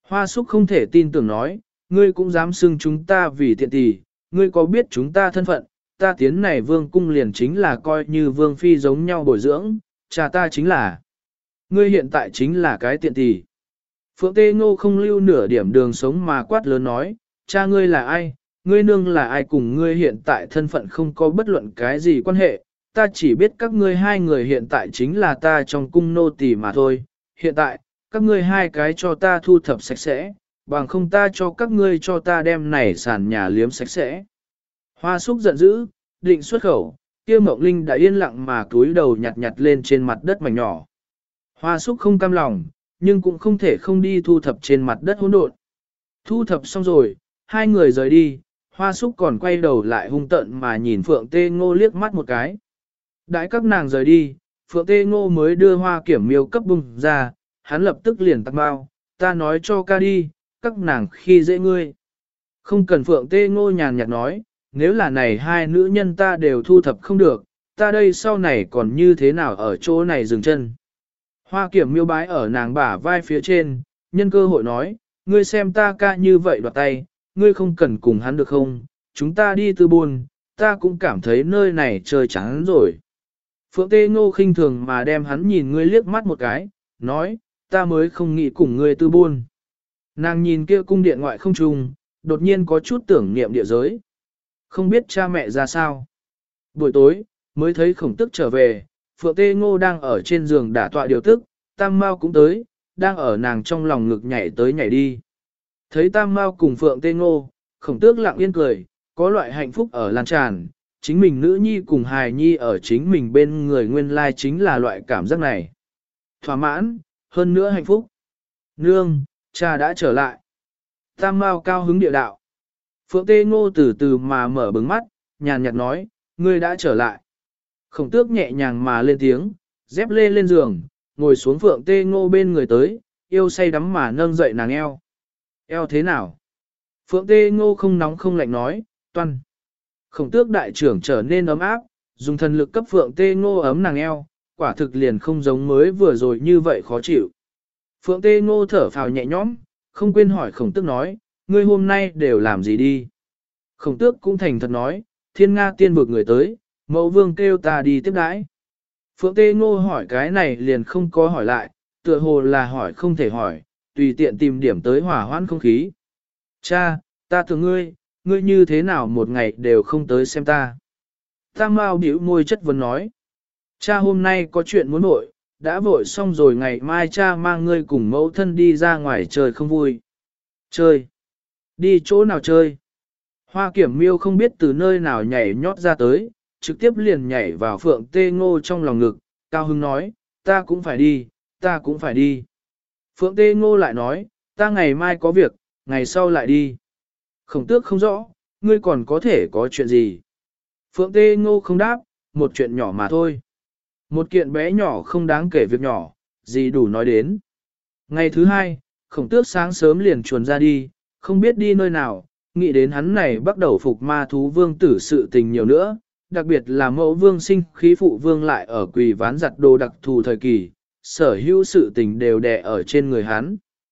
Hoa Súc không thể tin tưởng nói, ngươi cũng dám xưng chúng ta vì tiện tỷ, ngươi có biết chúng ta thân phận, ta tiến này vương cung liền chính là coi như vương phi giống nhau bồi dưỡng, cha ta chính là. Ngươi hiện tại chính là cái tiện tỷ. Phượng Tê Ngô không lưu nửa điểm đường sống mà quát lớn nói, cha ngươi là ai, ngươi nương là ai, cùng ngươi hiện tại thân phận không có bất luận cái gì quan hệ, ta chỉ biết các ngươi hai người hiện tại chính là ta trong cung nô tỳ mà thôi, hiện tại, các ngươi hai cái cho ta thu thập sạch sẽ, bằng không ta cho các ngươi cho ta đem này sàn nhà liếm sạch sẽ. Hoa Súc giận dữ, định xuất khẩu, kia Mộng Linh đã yên lặng mà cúi đầu nhặt nhặt lên trên mặt đất mảnh nhỏ. Hoa Súc không cam lòng, nhưng cũng không thể không đi thu thập trên mặt đất hỗn độn. Thu thập xong rồi, hai người rời đi, Hoa Súc còn quay đầu lại hung tợn mà nhìn Phượng Tê Ngô liếc mắt một cái. Đãi các nàng rời đi, Phượng Tê Ngô mới đưa Hoa Kiểm Miêu cấp bung ra, hắn lập tức liền tắc bao, ta nói cho ca đi, các nàng khi dễ ngươi. Không cần Phượng Tê Ngô nhàn nhạt nói, nếu là này hai nữ nhân ta đều thu thập không được, ta đây sau này còn như thế nào ở chỗ này dừng chân. Hoa Kiểm Miêu bái ở nàng bả vai phía trên, nhân cơ hội nói, ngươi xem ta ca như vậy đoạt tay, ngươi không cần cùng hắn được không, chúng ta đi tư buôn, ta cũng cảm thấy nơi này trời trắng rồi. Phượng Tê Ngô khinh thường mà đem hắn nhìn ngươi liếc mắt một cái, nói, ta mới không nghĩ cùng ngươi tư buôn. Nàng nhìn kia cung điện ngoại không trùng, đột nhiên có chút tưởng niệm địa giới. Không biết cha mẹ ra sao. Buổi tối, mới thấy Khổng Tước trở về, Phượng Tê Ngô đang ở trên giường đả tọa điều tức, Tam Mao cũng tới, đang ở nàng trong lòng ngực nhảy tới nhảy đi. Thấy Tam Mao cùng Phượng Tê Ngô, Khổng Tước lặng yên cười, có loại hạnh phúc ở lan tràn, chính mình nữ nhi cùng hài nhi ở chính mình bên người nguyên lai chính là loại cảm giác này. Thỏa mãn, hơn nữa hạnh phúc. Nương, cha đã trở lại. Tam Mao cao hứng địa đạo. Phượng Tê Ngô từ từ mà mở bừng mắt, nhàn nhạt nói, ngươi đã trở lại. Khổng Tước nhẹ nhàng mà lên tiếng, dép lê lên giường, ngồi xuống Phượng Tê Ngô bên người tới, yêu say đắm mà nâng dậy nàng eo. Eo thế nào? Phượng Tê Ngô không nóng không lạnh nói, toan. Khổng Tước đại trưởng trở nên ấm áp, dùng thần lực cấp Phượng Tê Ngô ấm nàng eo, quả thực liền không giống mới vừa rồi như vậy khó chịu. Phượng Tê Ngô thở phào nhẹ nhõm, không quên hỏi Khổng Tước nói, ngươi hôm nay đều làm gì đi? Khổng Tước cũng thành thật nói, Thiên Nga tiên vực người tới, mẫu vương kêu ta đi tiếp đãi. Phượng Tê Ngô hỏi cái này liền không có hỏi lại, tựa hồ là hỏi không thể hỏi, tùy tiện tìm điểm tới hỏa hoãn không khí. Cha, ta tưởng ngươi như thế nào một ngày đều không tới xem ta. Tam Mao bĩu môi chất vấn nói. Cha hôm nay có chuyện muốn vội, đã vội xong rồi ngày mai cha mang ngươi cùng mẫu thân đi ra ngoài chơi không vui. Chơi? Đi chỗ nào chơi? Hoa Kiểm Miêu không biết từ nơi nào nhảy nhót ra tới, trực tiếp liền nhảy vào Phượng Tê Ngô trong lòng ngực, cao hứng nói, ta cũng phải đi, ta cũng phải đi. Phượng Tê Ngô lại nói, ta ngày mai có việc, ngày sau lại đi. Khổng Tước không rõ, ngươi còn có thể có chuyện gì? Phượng Tê Ngô không đáp, một chuyện nhỏ mà thôi. Một kiện bé nhỏ không đáng kể việc nhỏ, gì đủ nói đến. Ngày thứ hai, Khổng Tước sáng sớm liền chuồn ra đi, không biết đi nơi nào, nghĩ đến hắn này bắt đầu phục ma thú vương tử sự tình nhiều nữa, đặc biệt là mẫu vương sinh khí phụ vương lại ở quỳ ván giặt đồ đặc thù thời kỳ, sở hữu sự tình đều đè ở trên người hắn.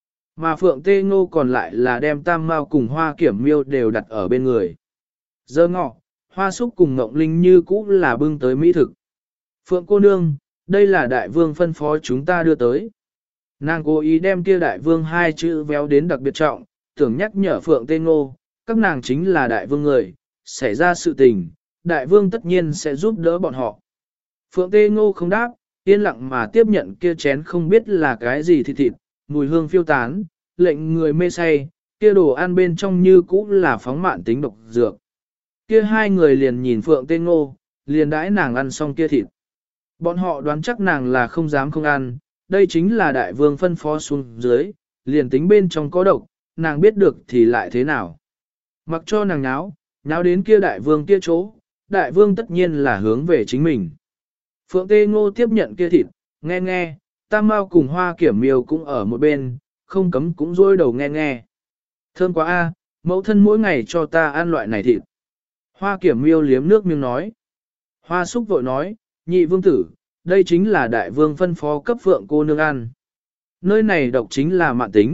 Mà Phượng Tê Ngô còn lại là đem Tam Mao cùng Hoa Kiểm Miêu đều đặt ở bên người. Giờ ngọ, Hoa Súc cùng Ngộng Linh như cũ là bưng tới mỹ thực. Phượng cô nương, đây là đại vương phân phó chúng ta đưa tới. Nàng cố ý đem kia đại vương hai chữ véo đến đặc biệt trọng, tưởng nhắc nhở Phượng Tê Ngô, các nàng chính là đại vương người, xảy ra sự tình, đại vương tất nhiên sẽ giúp đỡ bọn họ. Phượng Tê Ngô không đáp, yên lặng mà tiếp nhận kia chén không biết là cái gì thịt, mùi hương phiêu tán, lệnh người mê say, kia đồ ăn bên trong như cũ là phóng mạn tính độc dược. Kia hai người liền nhìn Phượng Tê Ngô, liền đãi nàng ăn xong kia thịt. Bọn họ đoán chắc nàng là không dám không ăn, đây chính là đại vương phân phó xuống dưới, liền tính bên trong có độc, nàng biết được thì lại thế nào. Mặc cho nàng nháo đến kia đại vương kia chỗ, đại vương tất nhiên là hướng về chính mình. Phượng Tê Ngô tiếp nhận kia thịt, nghe, Tam Mao cùng Hoa Kiểm Miêu cũng ở một bên, không cấm cũng rôi đầu nghe. Thơm quá a, mẫu thân mỗi ngày cho ta ăn loại này thịt. Hoa Kiểm Miêu liếm nước miếng nói. Hoa Súc vội nói, nhị vương tử, đây chính là đại vương phân phó cấp Phượng cô nương ăn. Nơi này độc chính là mạn tính,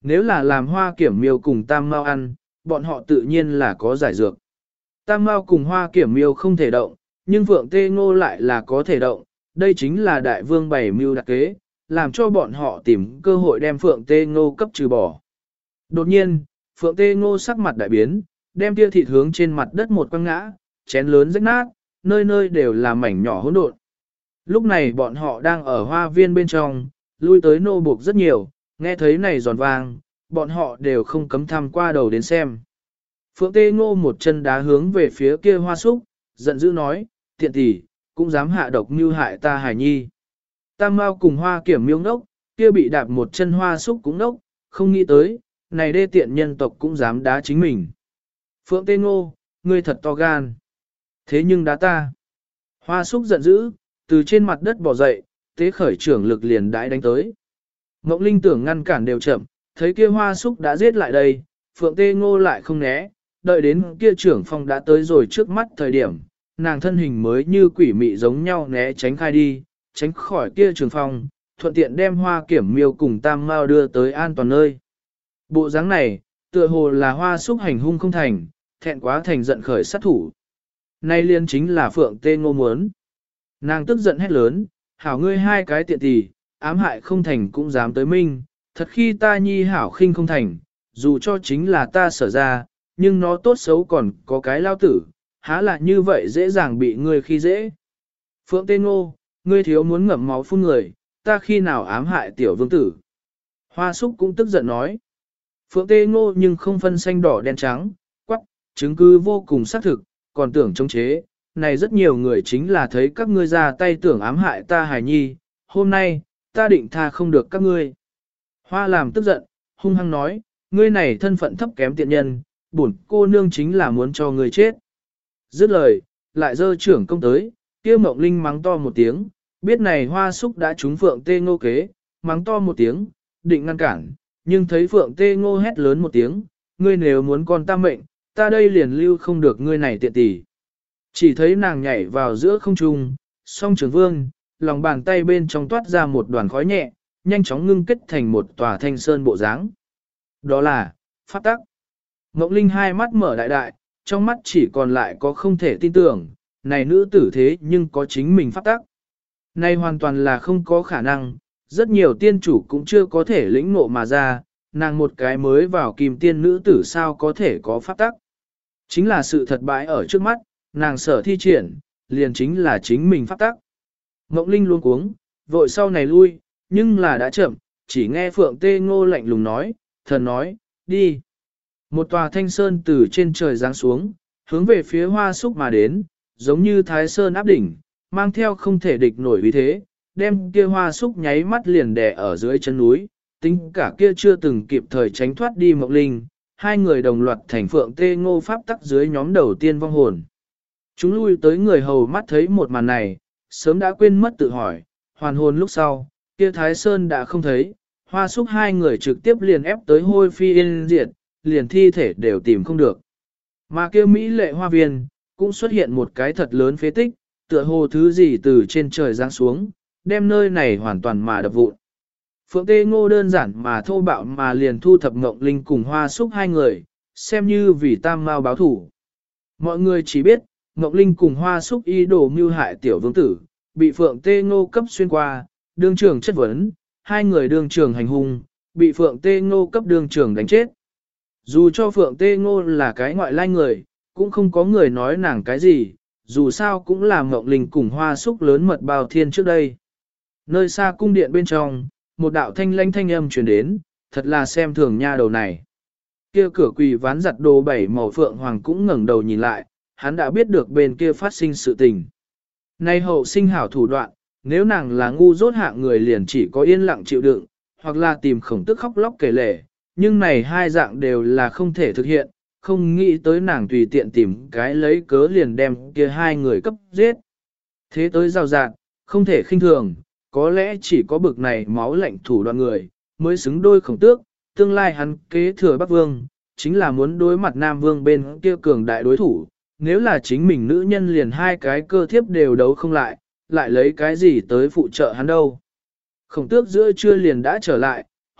nếu là làm hoa kiểm miêu cùng tam mao ăn, bọn họ tự nhiên là có giải dược. Tam mao cùng hoa kiểm miêu không thể động, nhưng Phượng Tê Ngô lại là có thể động, đây chính là đại vương bày mưu đặc kế, làm cho bọn họ tìm cơ hội đem Phượng Tê Ngô cấp trừ bỏ. Đột nhiên, Phượng Tê Ngô sắc mặt đại biến, đem tia thịt hướng trên mặt đất một quăng ngã, chén lớn rách nát, nơi nơi đều là mảnh nhỏ hỗn độn. Lúc này bọn họ đang ở hoa viên bên trong, lui tới nô buộc rất nhiều, nghe thấy này giòn vang, bọn họ đều không cấm tham qua đầu đến xem. Phượng Tê Ngô một chân đá hướng về phía kia hoa súc, giận dữ nói, tiện tỷ, cũng dám hạ độc mưu hại ta hài nhi. Tam Mao cùng hoa kiểm miêu ngốc, kia bị đạp một chân hoa súc cũng ngốc, không nghĩ tới, này đê tiện nhân tộc cũng dám đá chính mình. Phượng Tê Ngô, ngươi thật to gan. Thế nhưng đá ta. Hoa súc giận dữ, từ trên mặt đất bò dậy, tế khởi trưởng lực liền đãi đánh tới. Ngọc Linh tưởng ngăn cản đều chậm, thấy kia hoa súc đã giết lại đây, Phượng Tê Ngô lại không né, đợi đến kia trưởng phong đã tới rồi trước mắt thời điểm, nàng thân hình mới như quỷ mị giống nhau né tránh khai đi, tránh khỏi kia trường phong, thuận tiện đem hoa kiểm miêu cùng tam mao đưa tới an toàn nơi. Bộ dáng này, tựa hồ là hoa súc hành hung không thành, thẹn quá thành giận khởi sát thủ. Nay liên chính là Phượng Tê Ngô muốn. Nàng tức giận hét lớn, hảo ngươi hai cái tiện tỷ, ám hại không thành cũng dám tới minh, thật khi ta nhi hảo khinh không thành, dù cho chính là ta sở ra, nhưng nó tốt xấu còn có cái lao tử, há là như vậy dễ dàng bị ngươi khi dễ. Phượng Tê Ngô, ngươi thiếu muốn ngậm máu phun người, ta khi nào ám hại tiểu vương tử. Hoa súc cũng tức giận nói. Phượng Tê Ngô nhưng không phân xanh đỏ đen trắng, quắc, chứng cứ vô cùng xác thực, còn tưởng chống chế, này rất nhiều người chính là thấy các ngươi ra tay tưởng ám hại ta hài nhi, hôm nay, ta định tha không được các ngươi. Hoa làm tức giận, hung hăng nói, ngươi này thân phận thấp kém tiện nhân, bổn cô nương chính là muốn cho ngươi chết. Dứt lời, lại dơ trưởng công tới, kia Mộng Linh mắng to một tiếng, biết này hoa súc đã trúng Phượng Tê Ngô kế, mắng to một tiếng, định ngăn cản, nhưng thấy Phượng Tê Ngô hét lớn một tiếng, ngươi nếu muốn con ta mệnh, ta đây liền lưu không được ngươi này tiện tỷ. Chỉ thấy nàng nhảy vào giữa không trung, song trường vương, lòng bàn tay bên trong toát ra một đoàn khói nhẹ, nhanh chóng ngưng kết thành một tòa thanh sơn bộ dáng. Đó là, pháp tắc. Ngọc Linh hai mắt mở đại đại, trong mắt chỉ còn lại có không thể tin tưởng, này nữ tử thế nhưng có chính mình pháp tắc. Này hoàn toàn là không có khả năng, rất nhiều tiên chủ cũng chưa có thể lĩnh ngộ mà ra, nàng một cái mới vào kim tiên nữ tử sao có thể có pháp tắc. Chính là sự thật bãi ở trước mắt, nàng sở thi triển, liền chính là chính mình pháp tắc. Ngọc Linh luôn cuống, vội sau này lui, nhưng là đã chậm, chỉ nghe Phượng Tê Ngô lạnh lùng nói, thần nói, đi. Một tòa thanh sơn từ trên trời giáng xuống, hướng về phía hoa súc mà đến, giống như thái sơn áp đỉnh, mang theo không thể địch nổi uy thế, đem kia hoa súc nháy mắt liền đè ở dưới chân núi, tính cả kia chưa từng kịp thời tránh thoát đi Mộng Linh, hai người đồng loạt thành Phượng Tê Ngô pháp tắc dưới nhóm đầu tiên vong hồn. Chúng lui tới người hầu mắt thấy một màn này, sớm đã quên mất tự hỏi, hoàn hồn lúc sau, kia Thái Sơn đã không thấy, hoa súc hai người trực tiếp liền ép tới hôi phi yên diệt, liền thi thể đều tìm không được. Mà kia Mỹ lệ hoa viên, cũng xuất hiện một cái thật lớn phế tích, tựa hồ thứ gì từ trên trời giáng xuống, đem nơi này hoàn toàn mà đập vụn. Phượng Tê Ngô đơn giản mà thô bạo mà liền thu thập Ngộng Linh cùng hoa súc hai người, xem như vì tam mao báo thủ. Mọi người chỉ biết, Ngộng Linh cùng hoa súc y đồ mưu hại tiểu vương tử, bị Phượng Tê Ngô cấp xuyên qua, đương trường chất vấn, hai người đương trường hành hung, bị Phượng Tê Ngô cấp đương trường đánh chết. Dù cho Phượng Tê Ngô là cái ngoại lai người, cũng không có người nói nàng cái gì, dù sao cũng là Ngộng Linh cùng hoa súc lớn mật bao thiên trước đây. Nơi xa cung điện bên trong, một đạo thanh lãnh thanh âm truyền đến, thật là xem thường nha đầu này. Kia cửa quỳ ván giặt đồ bảy màu Phượng Hoàng cũng ngẩng đầu nhìn lại, hắn đã biết được bên kia phát sinh sự tình. Nay hậu sinh hảo thủ đoạn, nếu nàng là ngu dốt hạng người liền chỉ có yên lặng chịu đựng, hoặc là tìm khổng tức khóc lóc kể lể, nhưng này hai dạng đều là không thể thực hiện, không nghĩ tới nàng tùy tiện tìm cái lấy cớ liền đem kia hai người cấp giết. Thế tới rào rạt, không thể khinh thường, có lẽ chỉ có bực này máu lạnh thủ đoạn người, mới xứng đôi khổng tước, tương lai hắn kế thừa Bắc Vương, chính là muốn đối mặt Nam Vương bên kia cường đại đối thủ, nếu là chính mình nữ nhân liền hai cái cơ thiếp đều đấu không lại, lại lấy cái gì tới phụ trợ hắn đâu. Khổng tước giữa trưa liền đã trở lại,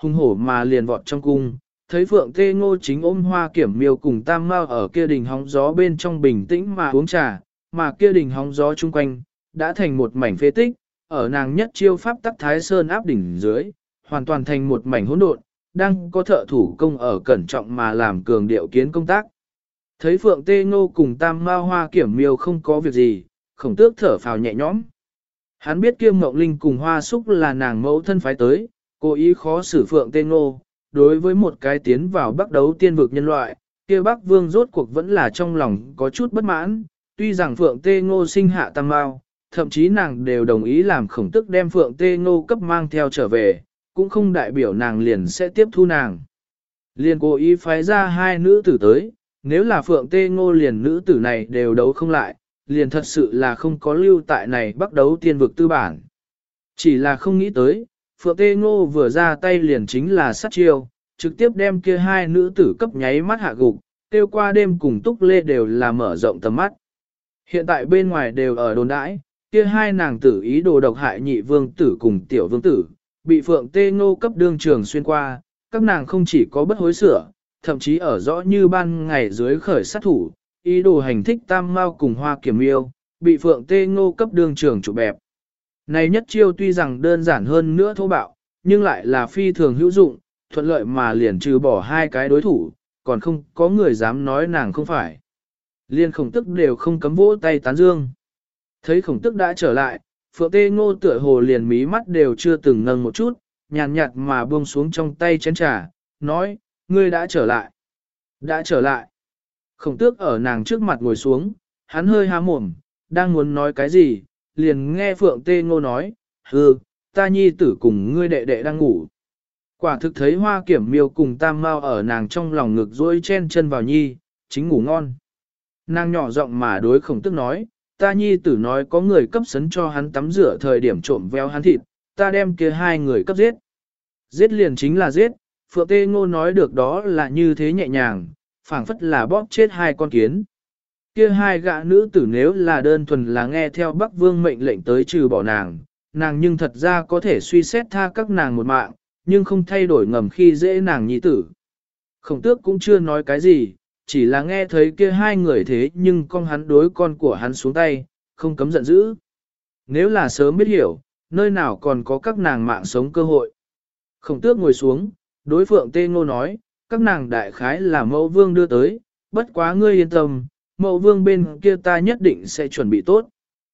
hung hổ mà liền vọt trong cung, thấy Phượng Tê Ngô chính ôm Hoa Kiểm Miêu cùng Tam Mao ở kia đình hóng gió bên trong bình tĩnh mà uống trà, mà kia đình hóng gió chung quanh, đã thành một mảnh phế tích, ở nàng nhất chiêu pháp tắc Thái Sơn áp đỉnh dưới, hoàn toàn thành một mảnh hỗn độn, đang có thợ thủ công ở cẩn trọng mà làm cường điệu kiến công tác. Thấy Phượng Tê Ngô cùng Tam Mao Hoa Kiểm Miêu không có việc gì, Khổng Tước thở phào nhẹ nhõm. Hắn biết Kiêm Mộng Linh cùng Hoa Súc là nàng mẫu thân phái tới, cố ý khó xử Phượng Tê Ngô, đối với một cái tiến vào Bắc đấu tiên vực nhân loại, kia Bắc Vương rốt cuộc vẫn là trong lòng có chút bất mãn, tuy rằng Phượng Tê Ngô sinh hạ Tam Mao, thậm chí nàng đều đồng ý làm Khổng Tước đem Phượng Tê Ngô cấp mang theo trở về, cũng không đại biểu nàng liền sẽ tiếp thu nàng. Liền cố ý phái ra hai nữ tử tới, nếu là Phượng Tê Ngô liền nữ tử này đều đấu không lại, liền thật sự là không có lưu tại này Bắc đấu tiên vực tư bản. Chỉ là không nghĩ tới, Phượng Tê Ngô vừa ra tay liền chính là sát chiêu, trực tiếp đem kia hai nữ tử cấp nháy mắt hạ gục, tiêu qua đêm cùng Túc Lê đều là mở rộng tầm mắt. Hiện tại bên ngoài đều ở đồn đãi, kia hai nàng tử ý đồ độc hại nhị vương tử cùng tiểu vương tử, bị Phượng Tê Ngô cấp đương trường xuyên qua, các nàng không chỉ có bất hối sửa, thậm chí ở rõ như ban ngày dưới khởi sát thủ, ý đồ hành thích Tam Mao cùng Hoa Kiểm Miêu, bị Phượng Tê Ngô cấp đương trường trụ bẹp. Này nhất chiêu tuy rằng đơn giản hơn nữa thô bạo, nhưng lại là phi thường hữu dụng, thuận lợi mà liền trừ bỏ hai cái đối thủ, còn không có người dám nói nàng không phải. Liên Khổng Tức đều không cấm vỗ tay tán dương. Thấy Khổng Tức đã trở lại, Phượng Tê Ngô tựa hồ liền mí mắt đều chưa từng nâng một chút, nhàn nhạt mà buông xuống trong tay chén trà, nói, ngươi đã trở lại. Đã trở lại. Khổng Tước ở nàng trước mặt ngồi xuống, hắn hơi há mồm, đang muốn nói cái gì, liền nghe Phượng Tê Ngô nói, hừ, ta nhi tử cùng ngươi đệ đệ đang ngủ. Quả thực thấy Hoa Kiểm Miêu cùng Tam Mao ở nàng trong lòng ngực dối chen chân vào nhi, chính ngủ ngon. Nàng nhỏ giọng mà đối Khổng Tước nói, ta nhi tử nói có người cấp sấn cho hắn tắm rửa thời điểm trộm veo hắn thịt, ta đem kia hai người cấp giết. Giết liền chính là giết, Phượng Tê Ngô nói được đó là như thế nhẹ nhàng, phảng phất là bóp chết hai con kiến. Kia hai gã nữ tử nếu là đơn thuần là nghe theo Bắc Vương mệnh lệnh tới trừ bỏ nàng, nàng nhưng thật ra có thể suy xét tha các nàng một mạng, nhưng không thay đổi ngầm khi dễ nàng nhi tử. Khổng Tước cũng chưa nói cái gì, chỉ là nghe thấy kia hai người thế nhưng con hắn đối con của hắn xuống tay, không cấm giận dữ. Nếu là sớm biết hiểu, nơi nào còn có các nàng mạng sống cơ hội. Khổng Tước ngồi xuống, đối Phượng Tê Ngô nói, các nàng đại khái là mẫu vương đưa tới, bất quá ngươi yên tâm, mẫu vương bên kia ta nhất định sẽ chuẩn bị tốt.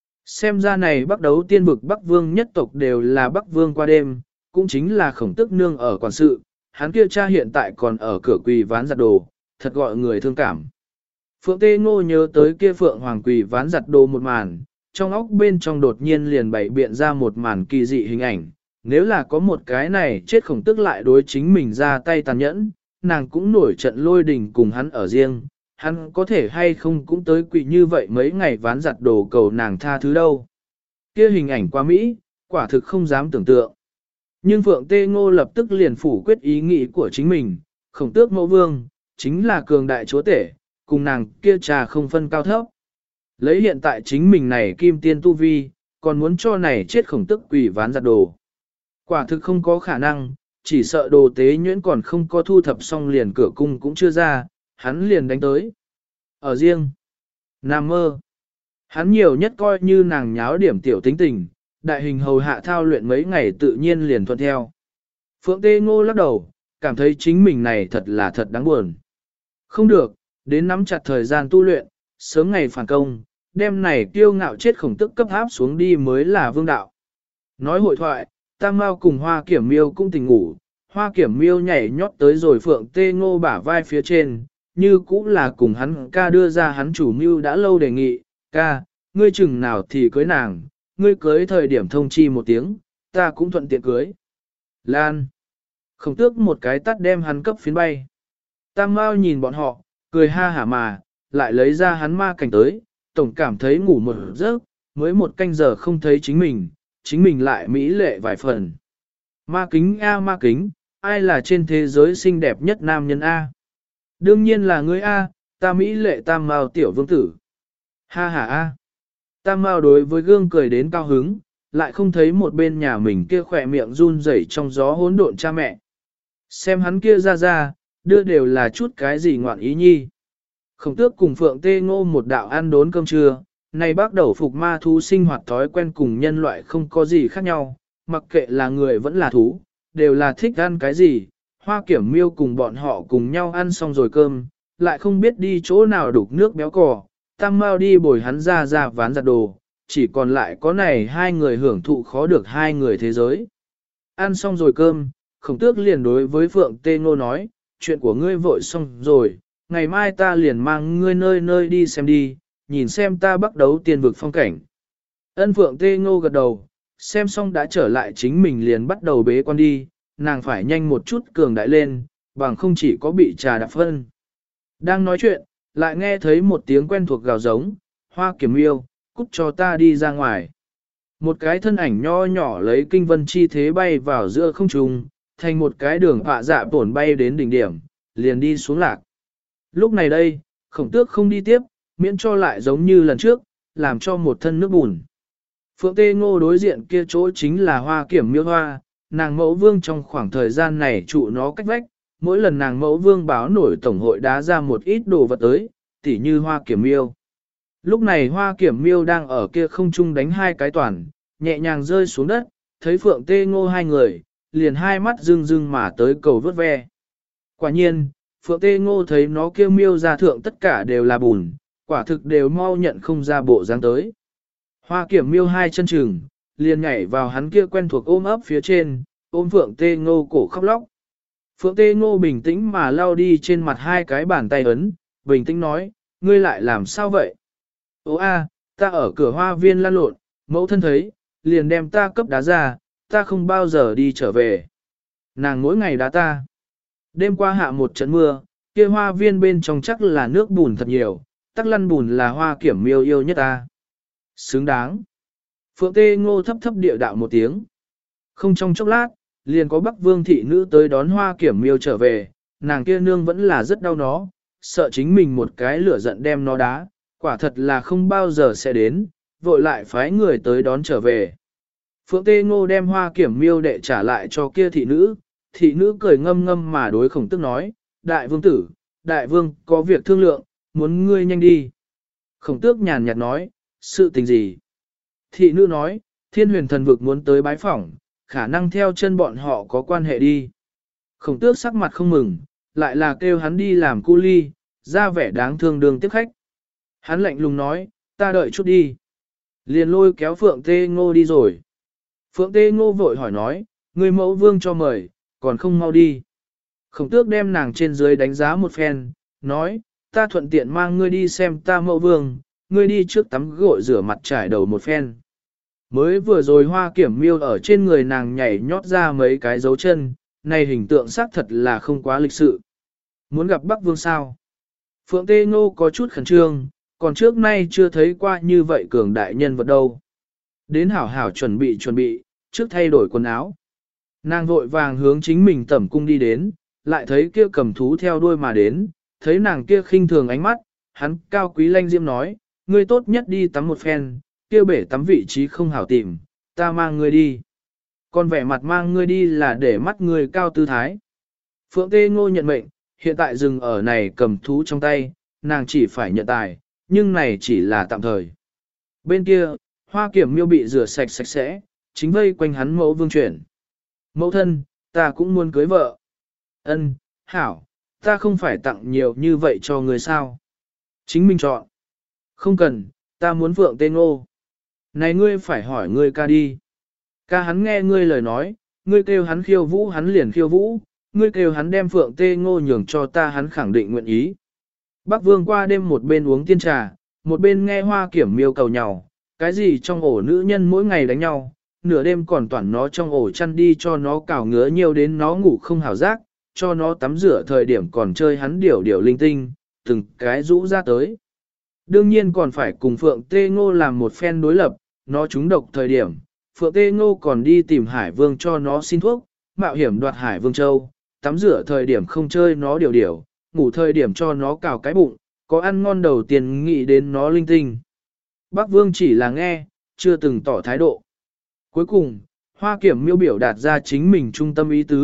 Xem ra này Bắc đấu tiên vực Bắc vương nhất tộc đều là Bắc vương qua đêm, cũng chính là Khổng Tước nương ở quản sự, hắn kia cha hiện tại còn ở cửa quỳ ván giặt đồ, thật gọi người thương cảm. Phượng Tê Ngô nhớ tới kia Phượng Hoàng quỳ ván giặt đồ một màn, trong óc bên trong đột nhiên liền bày biện ra một màn kỳ dị hình ảnh, nếu là có một cái này chết Khổng Tước lại đối chính mình ra tay tàn nhẫn, nàng cũng nổi trận lôi đình cùng hắn ở riêng, hắn có thể hay không cũng tới quỳ như vậy mấy ngày ván giặt đồ cầu nàng tha thứ đâu. Kia hình ảnh quá Mỹ, quả thực không dám tưởng tượng. Nhưng Phượng Tê Ngô lập tức liền phủ quyết ý nghĩ của chính mình, Khổng Tước mẫu vương, chính là cường đại chúa tể, cùng nàng kia trà không phân cao thấp. Lấy hiện tại chính mình này kim tiên tu vi, còn muốn cho này chết Khổng Tước quỳ ván giặt đồ. Quả thực không có khả năng, chỉ sợ đồ tế nhuyễn còn không có thu thập xong liền cửa cung cũng chưa ra, hắn liền đánh tới. Ở riêng, nằm mơ, hắn nhiều nhất coi như nàng nháo điểm tiểu tính tình, đại hình hầu hạ thao luyện mấy ngày tự nhiên liền thuận theo. Phượng Tê Ngô lắc đầu, cảm thấy chính mình này thật là thật đáng buồn. Không được, đến nắm chặt thời gian tu luyện, sớm ngày phản công, đêm này kiêu ngạo chết Khổng Tước cấp áp xuống đi mới là vương đạo. Nói hội thoại, Tam Mao cùng Hoa Kiểm Miêu cũng tỉnh ngủ, Hoa Kiểm Miêu nhảy nhót tới rồi Phượng Tê Ngô bả vai phía trên, như cũng là cùng hắn ca đưa ra hắn chủ mưu đã lâu đề nghị, ca, ngươi chừng nào thì cưới nàng, ngươi cưới thời điểm thông chi một tiếng, ta cũng thuận tiện cưới. Lan. Khổng Tước một cái tắt đem hắn cấp phiến bay. Tam Mao nhìn bọn họ, cười ha hả mà, lại lấy ra hắn ma cảnh tới, tổng cảm thấy ngủ một giấc, mới một canh giờ không thấy chính mình lại mỹ lệ vài phần. Ma kính a ma kính, ai là trên thế giới xinh đẹp nhất nam nhân A? Đương nhiên là ngươi A, ta mỹ lệ Tam Mao tiểu vương tử. Ha ha A. Tam Mao đối với gương cười đến cao hứng, lại không thấy một bên nhà mình kia khỏe miệng run rẩy trong gió hỗn độn cha mẹ. Xem hắn kia ra, đưa đều là chút cái gì ngoạn ý nhi. Khổng tước cùng Phượng Tê Ngô một đạo ăn đốn cơm trưa, này bắt đầu phục ma thú sinh hoạt thói quen cùng nhân loại không có gì khác nhau, mặc kệ là người vẫn là thú, đều là thích ăn cái gì. Hoa Kiểm Miêu cùng bọn họ cùng nhau ăn xong rồi cơm, lại không biết đi chỗ nào đục nước béo cò, Tam Mao đi bồi hắn ra ván giặt đồ, chỉ còn lại có này hai người hưởng thụ khó được hai người thế giới. Ăn xong rồi cơm, Khổng Tước liền đối với Phượng Tê Ngô nói, chuyện của ngươi vội xong rồi, ngày mai ta liền mang ngươi nơi nơi đi xem đi, nhìn xem ta bắt đấu tiên vực phong cảnh. Ân Phượng Tê Ngô gật đầu, xem xong đã trở lại chính mình liền bắt đầu bế quan đi, nàng phải nhanh một chút cường đại lên, bằng không chỉ có bị trà đạp phân. Đang nói chuyện, lại nghe thấy một tiếng quen thuộc gào giống, Hoa Kiểm Miêu, cút cho ta đi ra ngoài. Một cái thân ảnh nho nhỏ lấy kinh vân chi thế bay vào giữa không trung, thành một cái đường họa dạ tổn bay đến đỉnh điểm, liền đi xuống lạc. Lúc này đây, Khổng Tước không đi tiếp, miễn cho lại giống như lần trước, làm cho một thân nước bùn. Phượng Tê Ngô đối diện kia chỗ chính là Hoa Kiểm Miêu Hoa, nàng mẫu vương trong khoảng thời gian này trụ nó cách vách, mỗi lần nàng mẫu vương báo nổi tổng hội đá ra một ít đồ vật tới, tỉ như Hoa Kiểm Miêu. Lúc này Hoa Kiểm Miêu đang ở kia không trung đánh hai cái toàn, nhẹ nhàng rơi xuống đất, thấy Phượng Tê Ngô hai người, liền hai mắt rưng rưng mà tới cầu vớt ve. Quả nhiên, Phượng Tê Ngô thấy nó kêu miêu ra thượng tất cả đều là bùn, quả thực đều mau nhận không ra bộ dáng tới. Hoa Kiểm Miêu hai chân chừng, liền nhảy vào hắn kia quen thuộc ôm ấp phía trên, ôm Phượng Tê Ngô cổ khóc lóc. Phượng Tê Ngô bình tĩnh mà lau đi trên mặt hai cái bàn tay ấn, bình tĩnh nói, ngươi lại làm sao vậy? Ô a, ta ở cửa hoa viên lăn lộn, mẫu thân thấy, liền đem ta cấp đá ra, ta không bao giờ đi trở về. Nàng mỗi ngày đá ta. Đêm qua hạ một trận mưa, kia hoa viên bên trong chắc là nước bùn thật nhiều, tắc lăn bùn là Hoa Kiểm Miêu yêu nhất ta. Xứng đáng. Phượng Tê Ngô thấp thấp địa đạo một tiếng. Không trong chốc lát, liền có Bắc Vương thị nữ tới đón Hoa Kiểm Miêu trở về, nàng kia nương vẫn là rất đau nó, sợ chính mình một cái lửa giận đem nó đá, quả thật là không bao giờ sẽ đến, vội lại phái người tới đón trở về. Phượng Tê Ngô đem Hoa Kiểm Miêu đệ trả lại cho kia thị nữ cười ngâm ngâm mà đối Khổng Tước nói, đại vương tử, đại vương có việc thương lượng, muốn ngươi nhanh đi. Khổng Tước nhàn nhạt nói, sự tình gì? Thị nữ nói, Thiên Huyền Thần Vực muốn tới bái phỏng, khả năng theo chân bọn họ có quan hệ đi. Khổng Tước sắc mặt không mừng, lại là kêu hắn đi làm cu ly, ra vẻ đáng thương đường tiếp khách. Hắn lạnh lùng nói, ta đợi chút đi. Liền lôi kéo Phượng Tê Ngô đi rồi. Phượng Tê Ngô vội hỏi nói, người mẫu vương cho mời, còn không mau đi. Khổng Tước đem nàng trên dưới đánh giá một phen, nói, ta thuận tiện mang ngươi đi xem ta mẫu vương, ngươi đi trước tắm gội rửa mặt trải đầu một phen. Mới vừa rồi Hoa Kiểm Miêu ở trên người nàng nhảy nhót ra mấy cái dấu chân, này hình tượng xác thật là không quá lịch sự. Muốn gặp Bắc Vương sao? Phượng Tê Ngô có chút khẩn trương, còn trước nay chưa thấy qua như vậy cường đại nhân vật đâu. Đến hảo hảo chuẩn bị, trước thay đổi quần áo. Nàng vội vàng hướng chính mình tẩm cung đi đến, lại thấy kia cầm thú theo đuôi mà đến, thấy nàng kia khinh thường ánh mắt, hắn cao quý lanh diễm nói, ngươi tốt nhất đi tắm một phen, kia bể tắm vị trí không hảo tìm, ta mang ngươi đi. Còn vẻ mặt mang ngươi đi là để mắt ngươi cao tư thái. Phượng Tê Ngô nhận mệnh, hiện tại dừng ở này cầm thú trong tay, nàng chỉ phải nhận tài, nhưng này chỉ là tạm thời. Bên kia, Hoa Kiểm Miêu bị rửa sạch sạch sẽ, chính vây quanh hắn mẫu vương chuyển. Mẫu thân, ta cũng muốn cưới vợ. Ân, hảo, ta không phải tặng nhiều như vậy cho người sao. Chính mình chọn. Không cần, ta muốn Phượng Tê Ngô. Này ngươi phải hỏi ngươi ca đi. Ca hắn nghe ngươi lời nói, ngươi kêu hắn khiêu vũ hắn liền khiêu vũ, ngươi kêu hắn đem Phượng Tê Ngô nhường cho ta hắn khẳng định nguyện ý. Bắc Vương qua đêm một bên uống tiên trà, một bên nghe Hoa Kiểm Miêu cầu nhau, cái gì trong ổ nữ nhân mỗi ngày đánh nhau, nửa đêm còn toàn nó trong ổ chăn đi cho nó cào ngứa nhiều đến nó ngủ không hảo giác, cho nó tắm rửa thời điểm còn chơi hắn điểu linh tinh, từng cái rũ ra tới. Đương nhiên còn phải cùng Phượng Tê Ngô làm một phen đối lập, nó trúng độc thời điểm, Phượng Tê Ngô còn đi tìm Hải Vương cho nó xin thuốc, mạo hiểm đoạt Hải Vương Châu, tắm rửa thời điểm không chơi nó điểu, ngủ thời điểm cho nó cào cái bụng, có ăn ngon đầu tiên nghĩ đến nó linh tinh. Bắc Vương chỉ là nghe, chưa từng tỏ thái độ. Cuối cùng, Hoa Kiểm Miêu biểu đạt ra chính mình trung tâm ý tứ,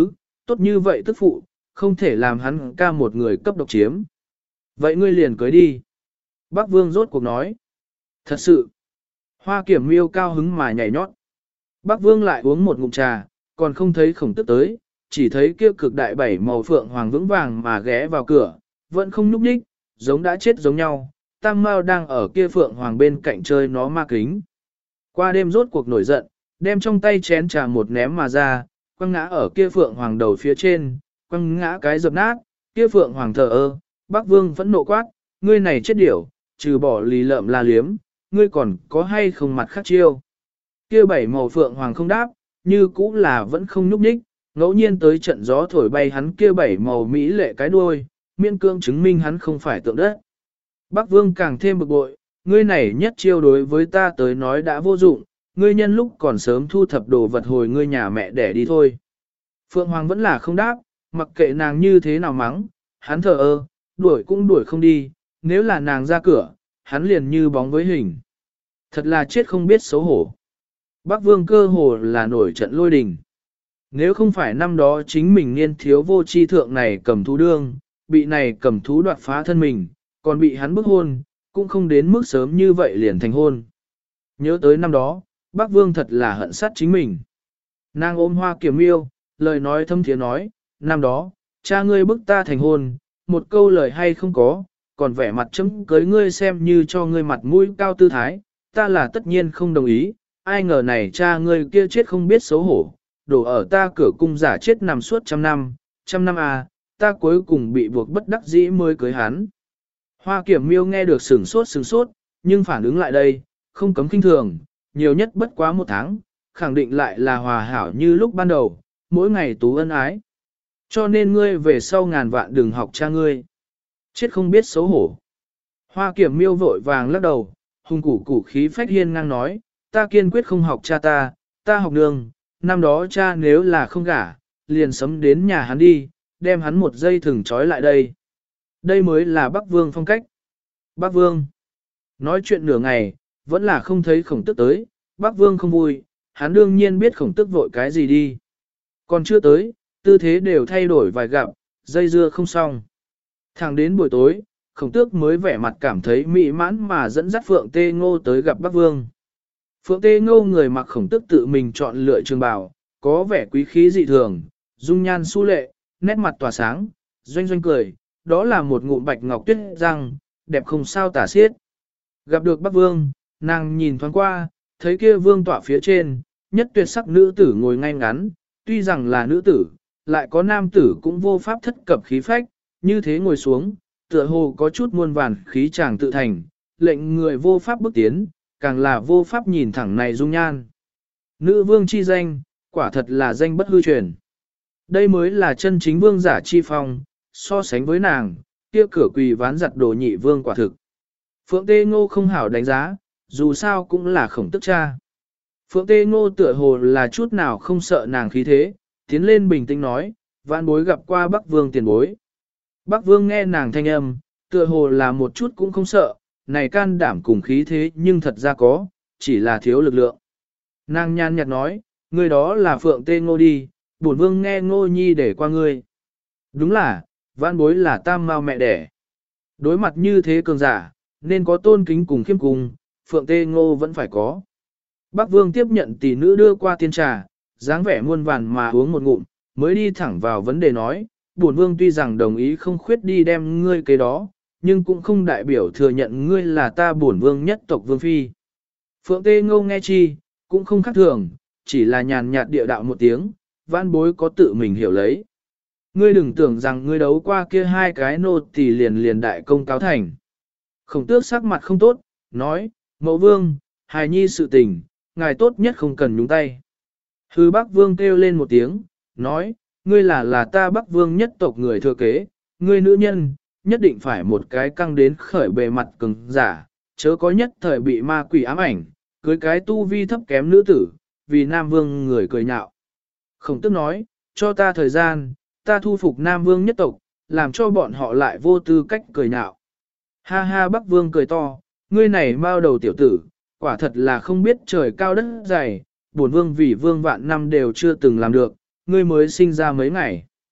tốt như vậy tức phụ, không thể làm hắn ca một người cấp độc chiếm. Vậy ngươi liền cưới đi. Bác Vương rốt cuộc nói. Thật sự. Hoa Kiểm Miêu cao hứng mà nhảy nhót. Bác Vương lại uống một ngụm trà, còn không thấy Khổng Tước tới, chỉ thấy kia cực đại bảy màu phượng hoàng vững vàng mà ghé vào cửa, vẫn không nhúc nhích, giống đã chết giống nhau. Tam Mao đang ở kia phượng hoàng bên cạnh chơi nó ma kính. Qua đêm rốt cuộc nổi giận, đem trong tay chén trà một ném mà ra, quăng ngã ở kia phượng hoàng đầu phía trên, quăng ngã cái dập nát, kia phượng hoàng thờ ơ. Bác Vương vẫn nộ quát, ngươi này chết điểu, trừ bỏ lì lợm la liếm, ngươi còn có hay không mặt khác chiêu. Kia bảy màu phượng hoàng không đáp, như cũ là vẫn không nhúc nhích, ngẫu nhiên tới trận gió thổi bay hắn kia bảy màu mỹ lệ cái đuôi, miên cương chứng minh hắn không phải tượng đất. Bác Vương càng thêm bực bội, ngươi này nhất chiêu đối với ta tới nói đã vô dụng, ngươi nhân lúc còn sớm thu thập đồ vật hồi ngươi nhà mẹ để đi thôi. Phượng Hoàng vẫn là không đáp, mặc kệ nàng như thế nào mắng, hắn thờ ơ, đuổi cũng đuổi không đi, nếu là nàng ra cửa, hắn liền như bóng với hình. Thật là chết không biết xấu hổ. Bác Vương cơ hồ là nổi trận lôi đình. Nếu không phải năm đó chính mình niên thiếu vô tri thượng này cầm thú đương, bị này cầm thú đoạt phá thân mình, còn bị hắn bức hôn, cũng không đến mức sớm như vậy liền thành hôn. Nhớ tới năm đó, Bác Vương thật là hận sát chính mình. Nàng ôm Hoa Kiểm Miêu, lời nói thâm thiế nói, năm đó, cha ngươi bức ta thành hôn, một câu lời hay không có, còn vẻ mặt chấm cưới ngươi xem như cho ngươi mặt mũi cao tư thái, ta là tất nhiên không đồng ý, ai ngờ này cha ngươi kia chết không biết xấu hổ, đổ ở ta cửa cung giả chết nằm suốt trăm năm à, ta cuối cùng bị buộc bất đắc dĩ mới cưới hắn. Hoa Kiểm Miêu nghe được sửng sốt, nhưng phản ứng lại đây, không cấm kinh thường, nhiều nhất bất quá một tháng, khẳng định lại là hòa hảo như lúc ban đầu, mỗi ngày tú ân ái. Cho nên ngươi về sau ngàn vạn đừng học cha ngươi. Chết không biết xấu hổ. Hoa Kiểm Miêu vội vàng lắc đầu, hùng củ khí phách hiên ngang nói, ta kiên quyết không học cha ta học nương, năm đó cha nếu là không gả, liền sấm đến nhà hắn đi, đem hắn một dây thừng trói lại đây. Đây mới là Bắc Vương phong cách. Bắc Vương. Nói chuyện nửa ngày, vẫn là không thấy Khổng Tước tới, Bắc Vương không vui, hắn đương nhiên biết Khổng Tước vội cái gì đi. Còn chưa tới, tư thế đều thay đổi vài gặp, dây dưa không xong. Thẳng đến buổi tối, Khổng Tước mới vẻ mặt cảm thấy mỹ mãn mà dẫn dắt Phượng Tê Ngô tới gặp Bắc Vương. Phượng Tê Ngô người mặc Khổng Tước tự mình chọn lựa trường bào, có vẻ quý khí dị thường, dung nhan su lệ, nét mặt tỏa sáng, doanh doanh cười, đó là một ngụm bạch ngọc tuyết răng, đẹp không sao tả xiết. Gặp được Bắc Vương, nàng nhìn thoáng qua, thấy kia vương tọa phía trên, nhất tuyệt sắc nữ tử ngồi ngay ngắn, tuy rằng là nữ tử, lại có nam tử cũng vô pháp thất cập khí phách, như thế ngồi xuống, tựa hồ có chút muôn vàn khí chàng tự thành, lệnh người vô pháp bước tiến, càng là vô pháp nhìn thẳng này dung nhan. Nữ vương chi danh, quả thật là danh bất hư truyền. Đây mới là chân chính vương giả chi phong, so sánh với nàng, kia cửa quỳ ván giặt đồ nhị vương quả thực. Phượng Tê Ngô không hảo đánh giá, dù sao cũng là Khổng Tước cha. Phượng Tê Ngô tựa hồ là chút nào không sợ nàng khí thế, tiến lên bình tĩnh nói, vãn bối gặp qua Bắc Vương tiền bối. Bắc Vương nghe nàng thanh âm, tựa hồ là một chút cũng không sợ, này can đảm cùng khí thế nhưng thật ra có, chỉ là thiếu lực lượng. Nàng nhàn nhạt nói, người đó là Phượng Tê Ngô đi, bổn Vương nghe Ngô Nhi để qua ngươi. Đúng là, vãn bối là tam mao mẹ đẻ. Đối mặt như thế cường giả, nên có tôn kính cùng khiêm cùng, Phượng Tê Ngô vẫn phải có. Bắc Vương tiếp nhận tỷ nữ đưa qua tiên trà, dáng vẻ muôn vàn mà uống một ngụm, mới đi thẳng vào vấn đề nói, bổn Vương tuy rằng đồng ý không khuyết đi đem ngươi cái đó, nhưng cũng không đại biểu thừa nhận ngươi là ta bổn Vương nhất tộc Vương Phi. Phượng Tê Ngô nghe chi, cũng không khác thường, chỉ là nhàn nhạt địa đạo một tiếng, vãn bối có tự mình hiểu lấy. Ngươi đừng tưởng rằng ngươi đấu qua kia hai cái nô tỳ liền đại công cáo thành. Khổng Tước sắc mặt không tốt, nói, mẫu vương, hài nhi sự tình, ngài tốt nhất không cần nhúng tay. Hư Bắc Vương kêu lên một tiếng, nói, ngươi là ta Bắc Vương nhất tộc người thừa kế, ngươi nữ nhân, nhất định phải một cái căng đến khởi bề mặt cứng giả, chớ có nhất thời bị ma quỷ ám ảnh, cưới cái tu vi thấp kém nữ tử, vì Nam Vương người cười nhạo. Khổng Tước nói, cho ta thời gian, ta thu phục Nam Vương nhất tộc, làm cho bọn họ lại vô tư cách cười nhạo. Ha ha Bắc Vương cười to, ngươi này mao đầu tiểu tử, quả thật là không biết trời cao đất dày, bổn vương vì vương vạn năm đều chưa từng làm được, ngươi mới sinh ra mấy ngày.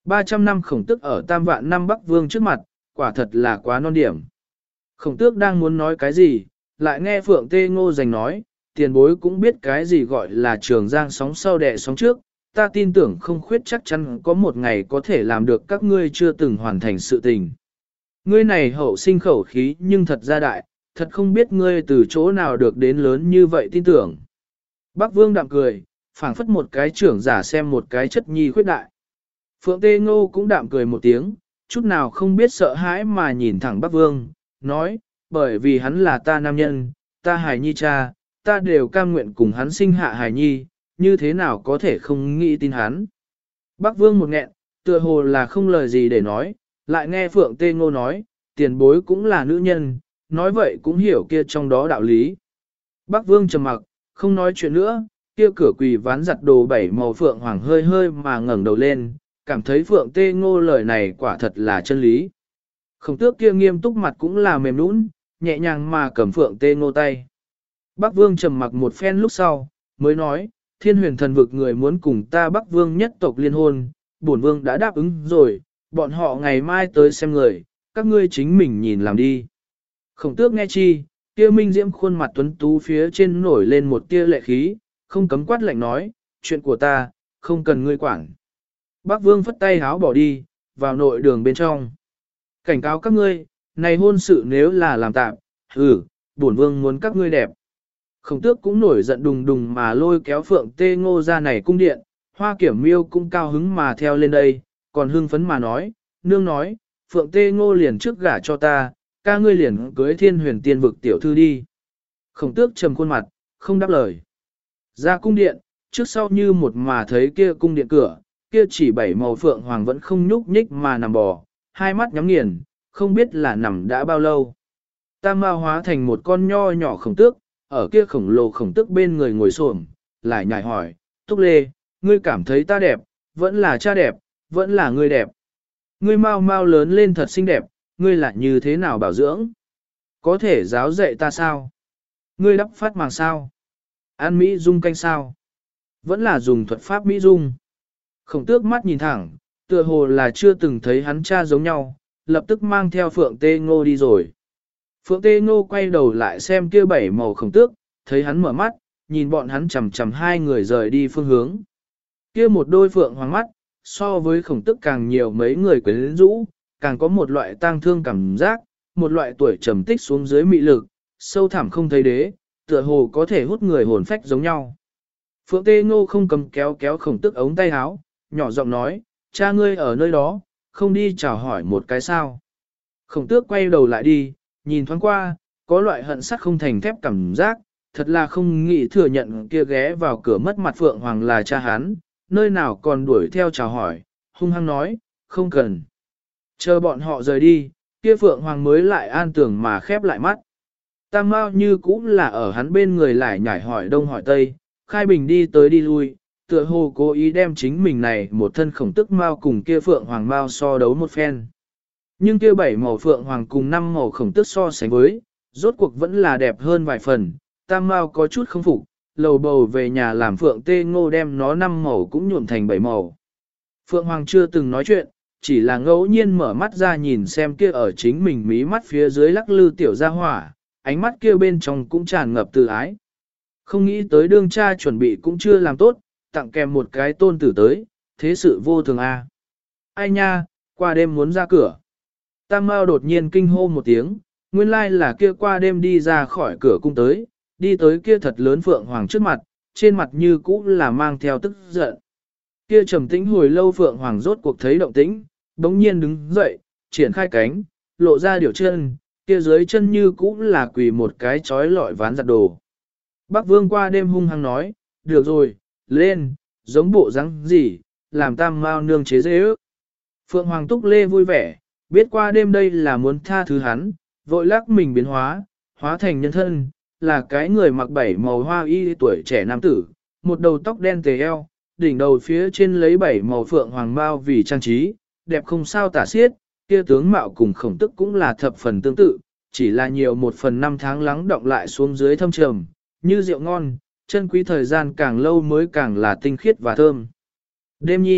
300 năm khổng tước ở tam vạn năm Bắc Vương trước mặt, quả thật là quá non điểm. Khổng tước đang muốn nói cái gì, lại nghe Phượng Tê Ngô giành nói, tiền bối cũng biết cái gì gọi là trường giang sóng sau đẻ sóng trước, ta tin tưởng không khuyết chắc chắn có một ngày có thể làm được các ngươi chưa từng hoàn thành sự tình. Ngươi này hậu sinh khẩu khí nhưng thật ra đại, thật không biết ngươi từ chỗ nào được đến lớn như vậy tin tưởng. Bắc Vương đạm cười, phảng phất một cái trưởng giả xem một cái chất nhi khuyết đại. Phượng Tê Ngô cũng đạm cười một tiếng, chút nào không biết sợ hãi mà nhìn thẳng Bắc Vương, nói, bởi vì hắn là ta nam nhân, ta hài nhi cha, ta đều cam nguyện cùng hắn sinh hạ hài nhi, như thế nào có thể không nghĩ tin hắn. Bắc Vương một nghẹn, tựa hồ là không lời gì để nói, lại nghe Phượng Tê Ngô nói, tiền bối cũng là nữ nhân, nói vậy cũng hiểu kia trong đó đạo lý. Bắc Vương trầm mặc, không nói chuyện nữa, kia cửa quỳ ván giặt đồ bảy màu Phượng Hoàng hơi hơi mà ngẩng đầu lên, cảm thấy Phượng Tê Ngô lời này quả thật là chân lý. Khổng tước kia nghiêm túc mặt cũng là mềm nũng, nhẹ nhàng mà cầm Phượng Tê Ngô tay. Bắc Vương trầm mặc một phen lúc sau, mới nói, Thiên Huyền Thần Vực người muốn cùng ta Bắc Vương nhất tộc liên hôn, bổn Vương đã đáp ứng rồi, bọn họ ngày mai tới xem người, các ngươi chính mình nhìn làm đi. Khổng tước nghe chi, kia minh diễm khuôn mặt tuấn tú phía trên nổi lên một tia lệ khí, không cấm quát lạnh nói, chuyện của ta, không cần ngươi quản. Bắc Vương phất tay háo bỏ đi, vào nội đường bên trong. Cảnh cáo các ngươi, này hôn sự nếu là làm tạm, bổn Vương muốn các ngươi đẹp. Khổng tước cũng nổi giận đùng đùng mà lôi kéo Phượng Tê Ngô ra này cung điện, Hoa Kiểm Miêu cũng cao hứng mà theo lên đây, còn hưng phấn mà nói, nương nói, Phượng Tê Ngô liền trước gả cho ta, ca ngươi liền cưới Thiên Huyền Tiên Vực tiểu thư đi. Khổng tước trầm khuôn mặt, không đáp lời. Ra cung điện, trước sau như một mà thấy kia cung điện cửa, kia chỉ bảy màu Phượng Hoàng vẫn không nhúc nhích mà nằm bò, hai mắt nhắm nghiền, không biết là nằm đã bao lâu. Tam Mao hóa thành một con nho nhỏ khổng tước, ở kia khổng lồ khổng tước bên người ngồi xổm, lại nhảy hỏi, Túc Lê, ngươi cảm thấy ta đẹp, vẫn là cha đẹp, vẫn là ngươi đẹp. Ngươi mau mau lớn lên thật xinh đẹp, ngươi lại như thế nào bảo dưỡng? Có thể giáo dạy ta sao? Ngươi đắp phát màng sao? Ăn Mỹ dung canh sao? Vẫn là dùng thuật pháp Mỹ dung. Khổng tước mắt nhìn thẳng, tựa hồ là chưa từng thấy hắn cha giống nhau, lập tức mang theo Phượng Tê Ngô đi rồi. Phượng Tê Ngô quay đầu lại xem kia bảy màu khổng tước, thấy hắn mở mắt, nhìn bọn hắn chầm chầm hai người rời đi phương hướng. Kia một đôi Phượng Hoàng mắt, so với khổng tước càng nhiều mấy người quyến rũ, càng có một loại tang thương cảm giác, một loại tuổi trầm tích xuống dưới mị lực, sâu thẳm không thấy đế, tựa hồ có thể hút người hồn phách giống nhau. Phượng Tê Ngô không cầm kéo kéo khổng tước ống tay áo, nhỏ giọng nói, cha ngươi ở nơi đó, không đi chào hỏi một cái sao. Khổng tước quay đầu lại đi, nhìn thoáng qua, có loại hận sắt không thành thép cảm giác, thật là không nghĩ thừa nhận kia ghé vào cửa mất mặt Phượng Hoàng là cha hắn, nơi nào còn đuổi theo chào hỏi, hung hăng nói, không cần. Chờ bọn họ rời đi, kia Phượng Hoàng mới lại an tưởng mà khép lại mắt. Tam Mao như cũng là ở hắn bên người lại nhảy hỏi đông hỏi tây, Khai Bình đi tới đi lui, tựa hồ cố ý đem chính mình này một thân khổng tức Mao cùng kia Phượng Hoàng Mao so đấu một phen. Nhưng kia bảy màu Phượng Hoàng cùng năm màu khổng tức so sánh với, rốt cuộc vẫn là đẹp hơn vài phần, Tam Mao có chút không phục, lầu bầu về nhà làm Phượng Tê Ngô đem nó năm màu cũng nhuộm thành bảy màu. Phượng Hoàng chưa từng nói chuyện, chỉ là ngẫu nhiên mở mắt ra nhìn xem kia ở chính mình mí mắt phía dưới lắc lư tiểu gia hỏa, ánh mắt kia bên trong cũng tràn ngập từ ái. Không nghĩ tới đương cha chuẩn bị cũng chưa làm tốt, tặng kèm một cái tôn tử tới, thế sự vô thường a. Ai nha, qua đêm muốn ra cửa. Tam Mao đột nhiên kinh hô một tiếng, nguyên lai là kia qua đêm đi ra khỏi cửa cung tới, đi tới kia thật lớn Phượng Hoàng trước mặt, trên mặt như cũ là mang theo tức giận. Kia trầm tĩnh hồi lâu Phượng Hoàng rốt cuộc thấy động tĩnh, đống nhiên đứng dậy, triển khai cánh, lộ ra điều chân, kia dưới chân như cũ là quỳ một cái chói lọi ván giặt đồ. Bắc Vương qua đêm hung hăng nói, được rồi, lên, giống bộ răng gì, làm Tam Mao nương chế dễ ước. Phượng Hoàng Túc Lê vui vẻ, biết qua đêm đây là muốn tha thứ hắn, vội lắc mình biến hóa, hóa thành nhân thân, là cái người mặc bảy màu hoa y tuổi trẻ nam tử, một đầu tóc đen tề eo, đỉnh đầu phía trên lấy bảy màu Phượng Hoàng bao vì trang trí, đẹp không sao tả xiết, kia tướng mạo cùng khổng tức cũng là thập phần tương tự, chỉ là nhiều một phần năm tháng lắng động lại xuống dưới thâm trầm, như rượu ngon, chân quý thời gian càng lâu mới càng là tinh khiết và thơm. Đêm nhi,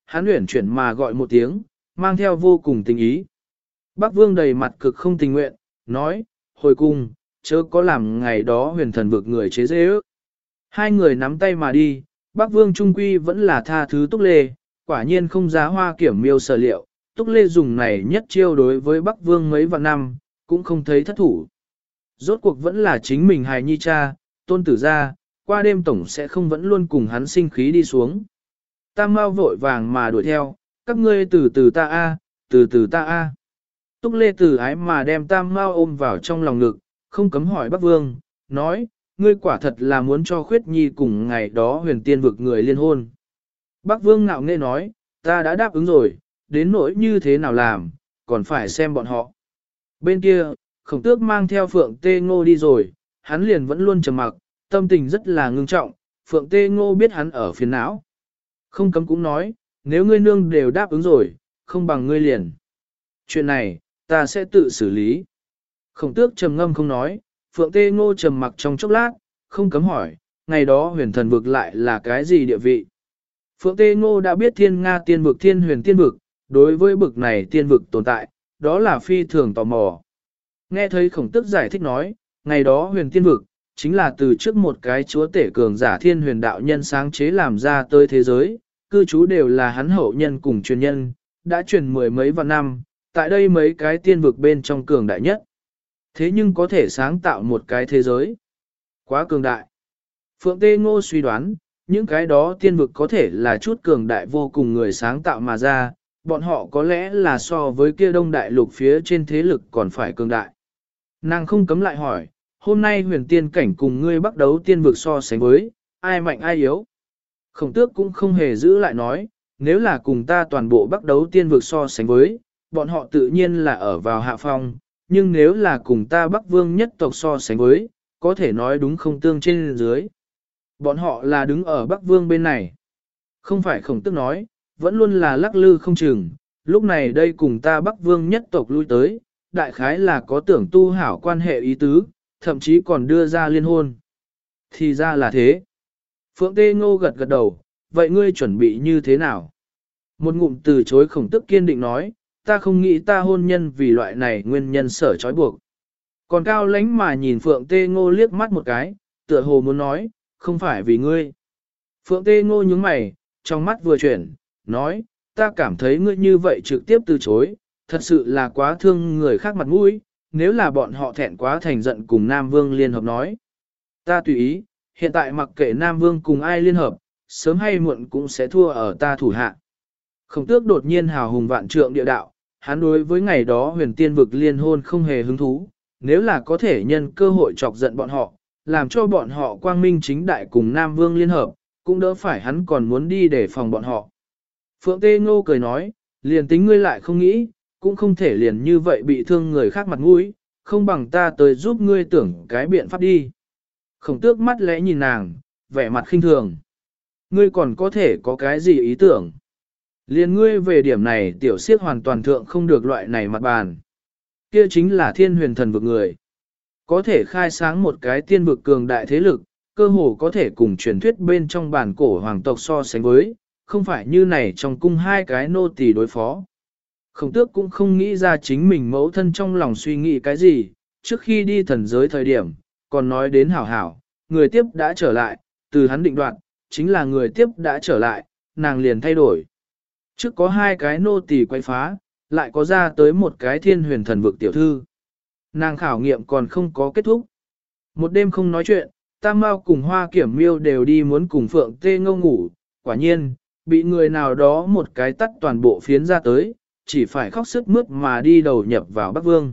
hắn uyển chuyển mà gọi một tiếng, mang theo vô cùng tình ý. Bắc Vương đầy mặt cực không tình nguyện, nói, hồi cung, chớ có làm ngày đó huyền thần vực người chế dễ ước. Hai người nắm tay mà đi, Bắc Vương trung quy vẫn là tha thứ Túc Lê, quả nhiên không giá Hoa Kiểm Miêu sở liệu, Túc Lê dùng này nhất chiêu đối với Bắc Vương mấy vạn năm, cũng không thấy thất thủ. Rốt cuộc vẫn là chính mình hài nhi cha, tôn tử ra, qua đêm tổng sẽ không vẫn luôn cùng hắn sinh khí đi xuống. Tam Mao vội vàng mà đuổi theo, các ngươi từ từ ta a, từ từ ta a. Túc Lê từ ái mà đem Tam Mao ôm vào trong lòng ngực, không cấm hỏi Bắc Vương, nói, ngươi quả thật là muốn cho Khuyết Nhi cùng ngày đó huyền tiên vực người liên hôn. Bắc Vương ngạo nghễ nói, ta đã đáp ứng rồi, đến nỗi như thế nào làm, còn phải xem bọn họ. Bên kia, Khổng Tước mang theo Phượng Tê Ngô đi rồi, hắn liền vẫn luôn trầm mặc, tâm tình rất là ngưng trọng, Phượng Tê Ngô biết hắn ở phiền não. Không cấm cũng nói, nếu ngươi nương đều đáp ứng rồi, không bằng ngươi liền. Chuyện này, ta sẽ tự xử lý. Khổng Tước trầm ngâm không nói, Phượng Tê Ngô trầm mặc trong chốc lát, không cấm hỏi, ngày đó huyền thần vực lại là cái gì địa vị. Phượng Tê Ngô đã biết thiên Nga tiên vực thiên huyền tiên vực, đối với bực này tiên vực tồn tại, đó là phi thường tò mò. Nghe thấy Khổng Tước giải thích nói, ngày đó huyền tiên vực, chính là từ trước một cái chúa tể cường giả thiên huyền đạo nhân sáng chế làm ra tới thế giới, cư trú đều là hắn hậu nhân cùng truyền nhân, đã truyền mười mấy vạn năm, tại đây mấy cái tiên vực bên trong cường đại nhất. Thế nhưng có thể sáng tạo một cái thế giới. Quá cường đại. Phượng Tê Ngô suy đoán, những cái đó tiên vực có thể là chút cường đại vô cùng người sáng tạo mà ra, bọn họ có lẽ là so với kia đông đại lục phía trên thế lực còn phải cường đại. Nàng không cấm lại hỏi, hôm nay huyền tiên cảnh cùng ngươi bắt đấu tiên vực so sánh với, ai mạnh ai yếu. Khổng Tước cũng không hề giữ lại nói, nếu là cùng ta toàn bộ bắt đấu tiên vực so sánh với, bọn họ tự nhiên là ở vào hạ phong, nhưng nếu là cùng ta Bắc Vương nhất tộc so sánh với, có thể nói đúng không tương trên dưới. Bọn họ là đứng ở Bắc Vương bên này. Không phải Khổng Tước nói, vẫn luôn là lắc lư không chừng, lúc này đây cùng ta Bắc Vương nhất tộc lui tới, đại khái là có tưởng tu hảo quan hệ ý tứ, thậm chí còn đưa ra liên hôn. Thì ra là thế. Phượng Tê Ngô gật gật đầu, vậy ngươi chuẩn bị như thế nào? Một ngụm từ chối Khổng Tước kiên định nói, ta không nghĩ ta hôn nhân vì loại này nguyên nhân sở trói buộc. Còn cao lánh mà nhìn Phượng Tê Ngô liếc mắt một cái, tựa hồ muốn nói, không phải vì ngươi. Phượng Tê Ngô nhướng mày, trong mắt vừa chuyển, nói, ta cảm thấy ngươi như vậy trực tiếp từ chối, thật sự là quá thương người khác mặt mũi, nếu là bọn họ thẹn quá thành giận cùng Nam Vương liên hợp nói. Ta tùy ý, hiện tại mặc kệ Nam Vương cùng ai liên hợp, sớm hay muộn cũng sẽ thua ở ta thủ hạ. Khổng Tước đột nhiên hào hùng vạn trượng địa đạo, hắn đối với ngày đó huyền tiên vực liên hôn không hề hứng thú, nếu là có thể nhân cơ hội chọc giận bọn họ, làm cho bọn họ quang minh chính đại cùng Nam Vương liên hợp, cũng đỡ phải hắn còn muốn đi để phòng bọn họ. Phượng Tê Ngô cười nói, liền tính ngươi lại không nghĩ, cũng không thể liền như vậy bị thương người khác mặt mũi, không bằng ta tới giúp ngươi tưởng cái biện pháp đi. Khổng Tước mắt lẽ nhìn nàng, vẻ mặt khinh thường. Ngươi còn có thể có cái gì ý tưởng? Liền ngươi về điểm này tiểu siết hoàn toàn thượng không được loại này mặt bàn. Kia chính là thiên huyền thần vực người. Có thể khai sáng một cái tiên vực cường đại thế lực, cơ hồ có thể cùng truyền thuyết bên trong bản cổ hoàng tộc so sánh với, không phải như này trong cung hai cái nô tỳ đối phó. Khổng Tước cũng không nghĩ ra chính mình mẫu thân trong lòng suy nghĩ cái gì, trước khi đi thần giới thời điểm, còn nói đến hảo hảo, người tiếp đã trở lại, từ hắn định đoạt, chính là người tiếp đã trở lại, nàng liền thay đổi. Trước có hai cái nô tỳ quay phá, lại có ra tới một cái thiên huyền thần vực tiểu thư. Nàng khảo nghiệm còn không có kết thúc. Một đêm không nói chuyện, Tam Mao cùng Hoa Kiểm Miêu đều đi muốn cùng Phượng Tê Ngô ngủ, quả nhiên, bị người nào đó một cái tắt toàn bộ phiến ra tới, chỉ phải khóc sức mướt mà đi đầu nhập vào Bắc Vương.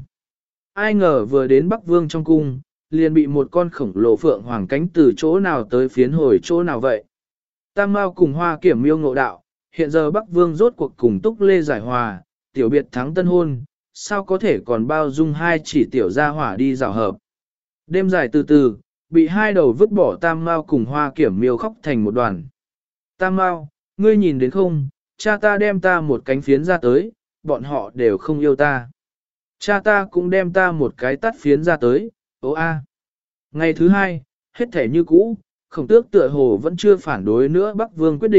Ai ngờ vừa đến Bắc Vương trong cung, liền bị một con khổng lồ phượng hoàng cánh từ chỗ nào tới phiến hồi chỗ nào vậy. Tam Mao cùng Hoa Kiểm Miêu ngộ đạo, hiện giờ Bắc Vương rốt cuộc cùng Túc Lê giải hòa, tiểu biệt thắng tân hôn, sao có thể còn bao dung hai chỉ tiểu gia hỏa đi rào hợp. Đêm dài từ từ, bị hai đầu vứt bỏ Tam Mao cùng Hoa Kiểm Miêu khóc thành một đoàn. Tam Mao, ngươi nhìn đến không, cha ta đem ta một cánh phiến ra tới, bọn họ đều không yêu ta. Cha ta cũng đem ta một cái tắt phiến ra tới, ô a. Ngày thứ hai, hết thể như cũ, Khổng Tước tựa hồ vẫn chưa phản đối nữa Bắc Vương quyết định,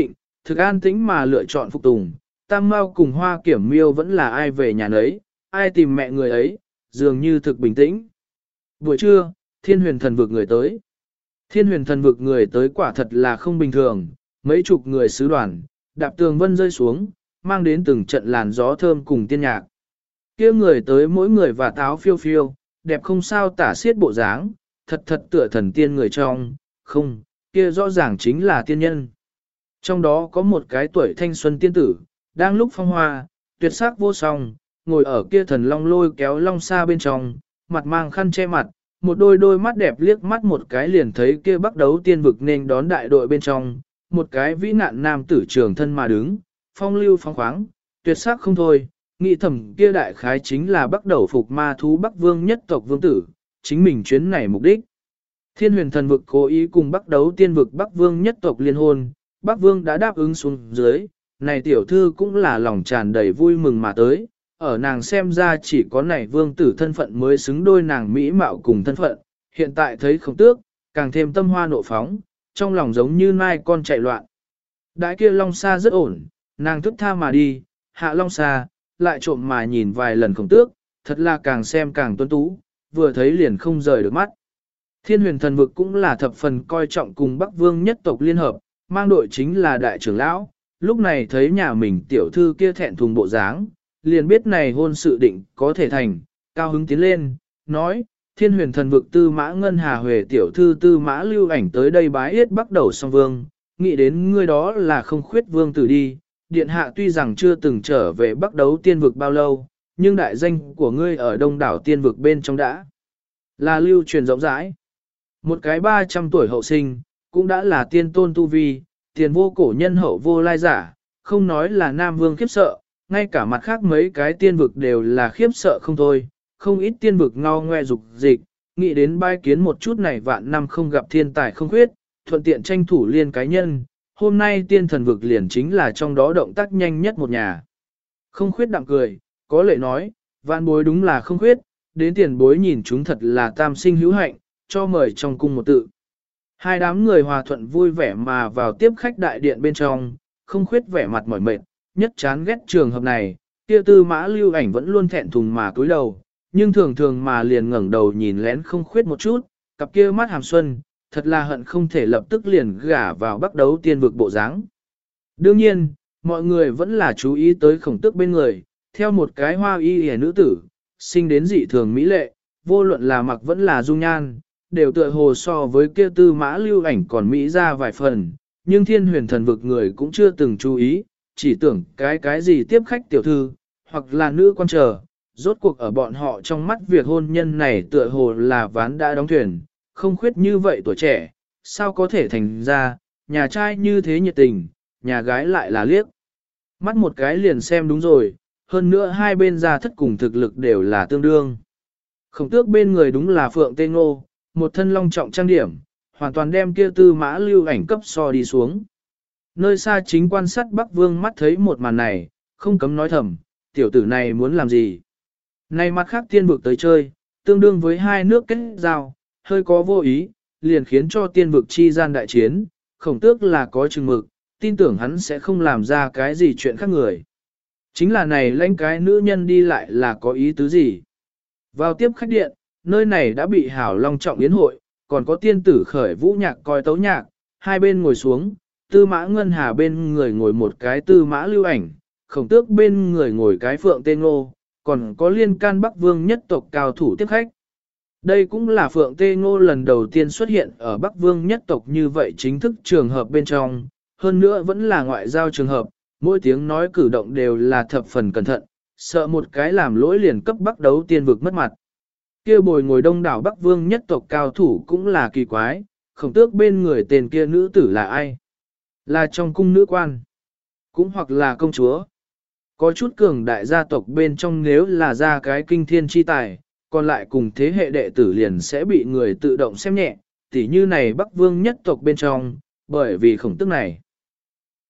thực an tĩnh mà lựa chọn phục tùng, Tam Mao cùng Hoa Kiểm Miêu vẫn là ai về nhà nấy, ai tìm mẹ người ấy, dường như thực bình tĩnh. Buổi trưa, Thiên Huyền Thần vực người tới. Thiên Huyền Thần vực người tới quả thật là không bình thường, mấy chục người sứ đoàn, đạp tường vân rơi xuống, mang đến từng trận làn gió thơm cùng tiên nhạc. Kia người tới mỗi người và táo phiêu phiêu, đẹp không sao tả xiết bộ dáng, thật thật tựa thần tiên người trong, không, kia rõ ràng chính là tiên nhân. Trong đó có một cái tuổi thanh xuân tiên tử, đang lúc phong hoa, tuyệt sắc vô song, ngồi ở kia thần long lôi kéo long xa bên trong, mặt mang khăn che mặt, một đôi mắt đẹp liếc mắt một cái liền thấy kia bắc đấu tiên vực nên đón đại đội bên trong, một cái vĩ nạn nam tử trường thân mà đứng, phong lưu phóng khoáng, tuyệt sắc không thôi, nghĩ thầm kia đại khái chính là bắc đầu phục ma thú bắc vương nhất tộc vương tử, chính mình chuyến này mục đích. Thiên Huyền Thần vực cố ý cùng bắc đấu tiên vực bắc vương nhất tộc liên hôn, bắc vương đã đáp ứng xuống dưới, này tiểu thư cũng là lòng tràn đầy vui mừng mà tới, ở nàng xem ra chỉ có này vương tử thân phận mới xứng đôi nàng mỹ mạo cùng thân phận, hiện tại thấy Khổng Tước, càng thêm tâm hoa nộ phóng, trong lòng giống như nai con chạy loạn. Đãi kia long xa rất ổn, nàng thức tha mà đi, hạ long xa, lại trộm mà nhìn vài lần Khổng Tước, thật là càng xem càng tuấn tú, vừa thấy liền không rời được mắt. Thiên Huyền Thần vực cũng là thập phần coi trọng cùng Bắc Vương nhất tộc liên hợp, mang đội chính là đại trưởng lão, lúc này thấy nhà mình tiểu thư kia thẹn thùng bộ dáng, liền biết này hôn sự định có thể thành, cao hứng tiến lên, nói, Thiên Huyền Thần vực Tư Mã Ngân Hà Huệ tiểu thư Tư Mã Lưu Ảnh tới đây bái yết bắt đầu song vương, nghĩ đến ngươi đó là không khuyết vương tử đi, điện hạ tuy rằng chưa từng trở về Bắc đấu tiên vực bao lâu, nhưng đại danh của ngươi ở đông đảo tiên vực bên trong đã là lưu truyền rộng rãi. Một cái 300 tuổi hậu sinh, cũng đã là tiên tôn tu vi, tiền vô cổ nhân hậu vô lai giả, không nói là Nam Vương khiếp sợ, ngay cả mặt khác mấy cái tiên vực đều là khiếp sợ không thôi, không ít tiên vực ngao ngoe dục dịch, nghĩ đến bai kiến một chút này vạn năm không gặp thiên tài không khuyết, thuận tiện tranh thủ liên cái nhân, hôm nay tiên thần vực liền chính là trong đó động tác nhanh nhất một nhà. Không khuyết đặng cười, có lệ nói, vạn bối đúng là không khuyết, đến tiền bối nhìn chúng thật là tam sinh hữu hạnh, cho mời trong cung một tự. Hai đám người hòa thuận vui vẻ mà vào tiếp khách đại điện bên trong, không khuyết vẻ mặt mỏi mệt, nhất chán ghét trường hợp này, kia Tư Mã Lưu Ảnh vẫn luôn thẹn thùng mà cúi đầu, nhưng thường thường mà liền ngẩng đầu nhìn lén không khuyết một chút, cặp kia mắt hàm xuân, thật là hận không thể lập tức liền gả vào Bắc đấu tiên vực bộ dáng. Đương nhiên, mọi người vẫn là chú ý tới Khổng Tước bên người, theo một cái hoa y hề nữ tử, sinh đến dị thường mỹ lệ, vô luận là mặc vẫn là dung nhan, đều tựa hồ so với kia Tư Mã Lưu Ảnh còn mỹ ra vài phần, nhưng Thiên Huyền Thần vực người cũng chưa từng chú ý, chỉ tưởng cái gì tiếp khách tiểu thư, hoặc là nữ quan chờ, rốt cuộc ở bọn họ trong mắt việc hôn nhân này tựa hồ là ván đã đóng thuyền, không khuyết như vậy tuổi trẻ, sao có thể thành ra, nhà trai như thế nhiệt tình, nhà gái lại là liếc. Mắt một cái liền xem đúng rồi, hơn nữa hai bên gia thất cùng thực lực đều là tương đương. Khổng Tước bên người đúng là Phượng Tê Ngô, một thân long trọng trang điểm, hoàn toàn đem kia Tư Mã Lưu Ảnh cấp so đi xuống. Nơi xa chính quan sát Bắc Vương mắt thấy một màn này, không cấm nói thầm, tiểu tử này muốn làm gì. Này mặt khác tiên vực tới chơi, tương đương với hai nước kết giao, hơi có vô ý, liền khiến cho tiên vực chi gian đại chiến, Khổng Tước là có chừng mực, tin tưởng hắn sẽ không làm ra cái gì chuyện khác người. Chính là này lãnh cái nữ nhân đi lại là có ý tứ gì. Vào tiếp khách điện, nơi này đã bị hảo long trọng yến hội, còn có tiên tử khởi vũ nhạc coi tấu nhạc, hai bên ngồi xuống, Tư Mã Ngân Hà bên người ngồi một cái Tư Mã Lưu Ảnh, Khổng Tước bên người ngồi cái Phượng Tê Ngô, còn có liên can Bắc Vương nhất tộc cao thủ tiếp khách. Đây cũng là Phượng Tê Ngô lần đầu tiên xuất hiện ở Bắc Vương nhất tộc như vậy chính thức trường hợp bên trong, hơn nữa vẫn là ngoại giao trường hợp, mỗi tiếng nói cử động đều là thập phần cẩn thận, sợ một cái làm lỗi liền cấp Bắc đấu tiên vực mất mặt. Kia bồi ngồi đông đảo Bắc Vương nhất tộc cao thủ cũng là kỳ quái, Khổng Tước bên người tên kia nữ tử là ai? Là trong cung nữ quan, cũng hoặc là công chúa. Có chút cường đại gia tộc bên trong nếu là ra cái kinh thiên chi tài, còn lại cùng thế hệ đệ tử liền sẽ bị người tự động xem nhẹ, tỉ như này Bắc Vương nhất tộc bên trong, bởi vì Khổng Tước này.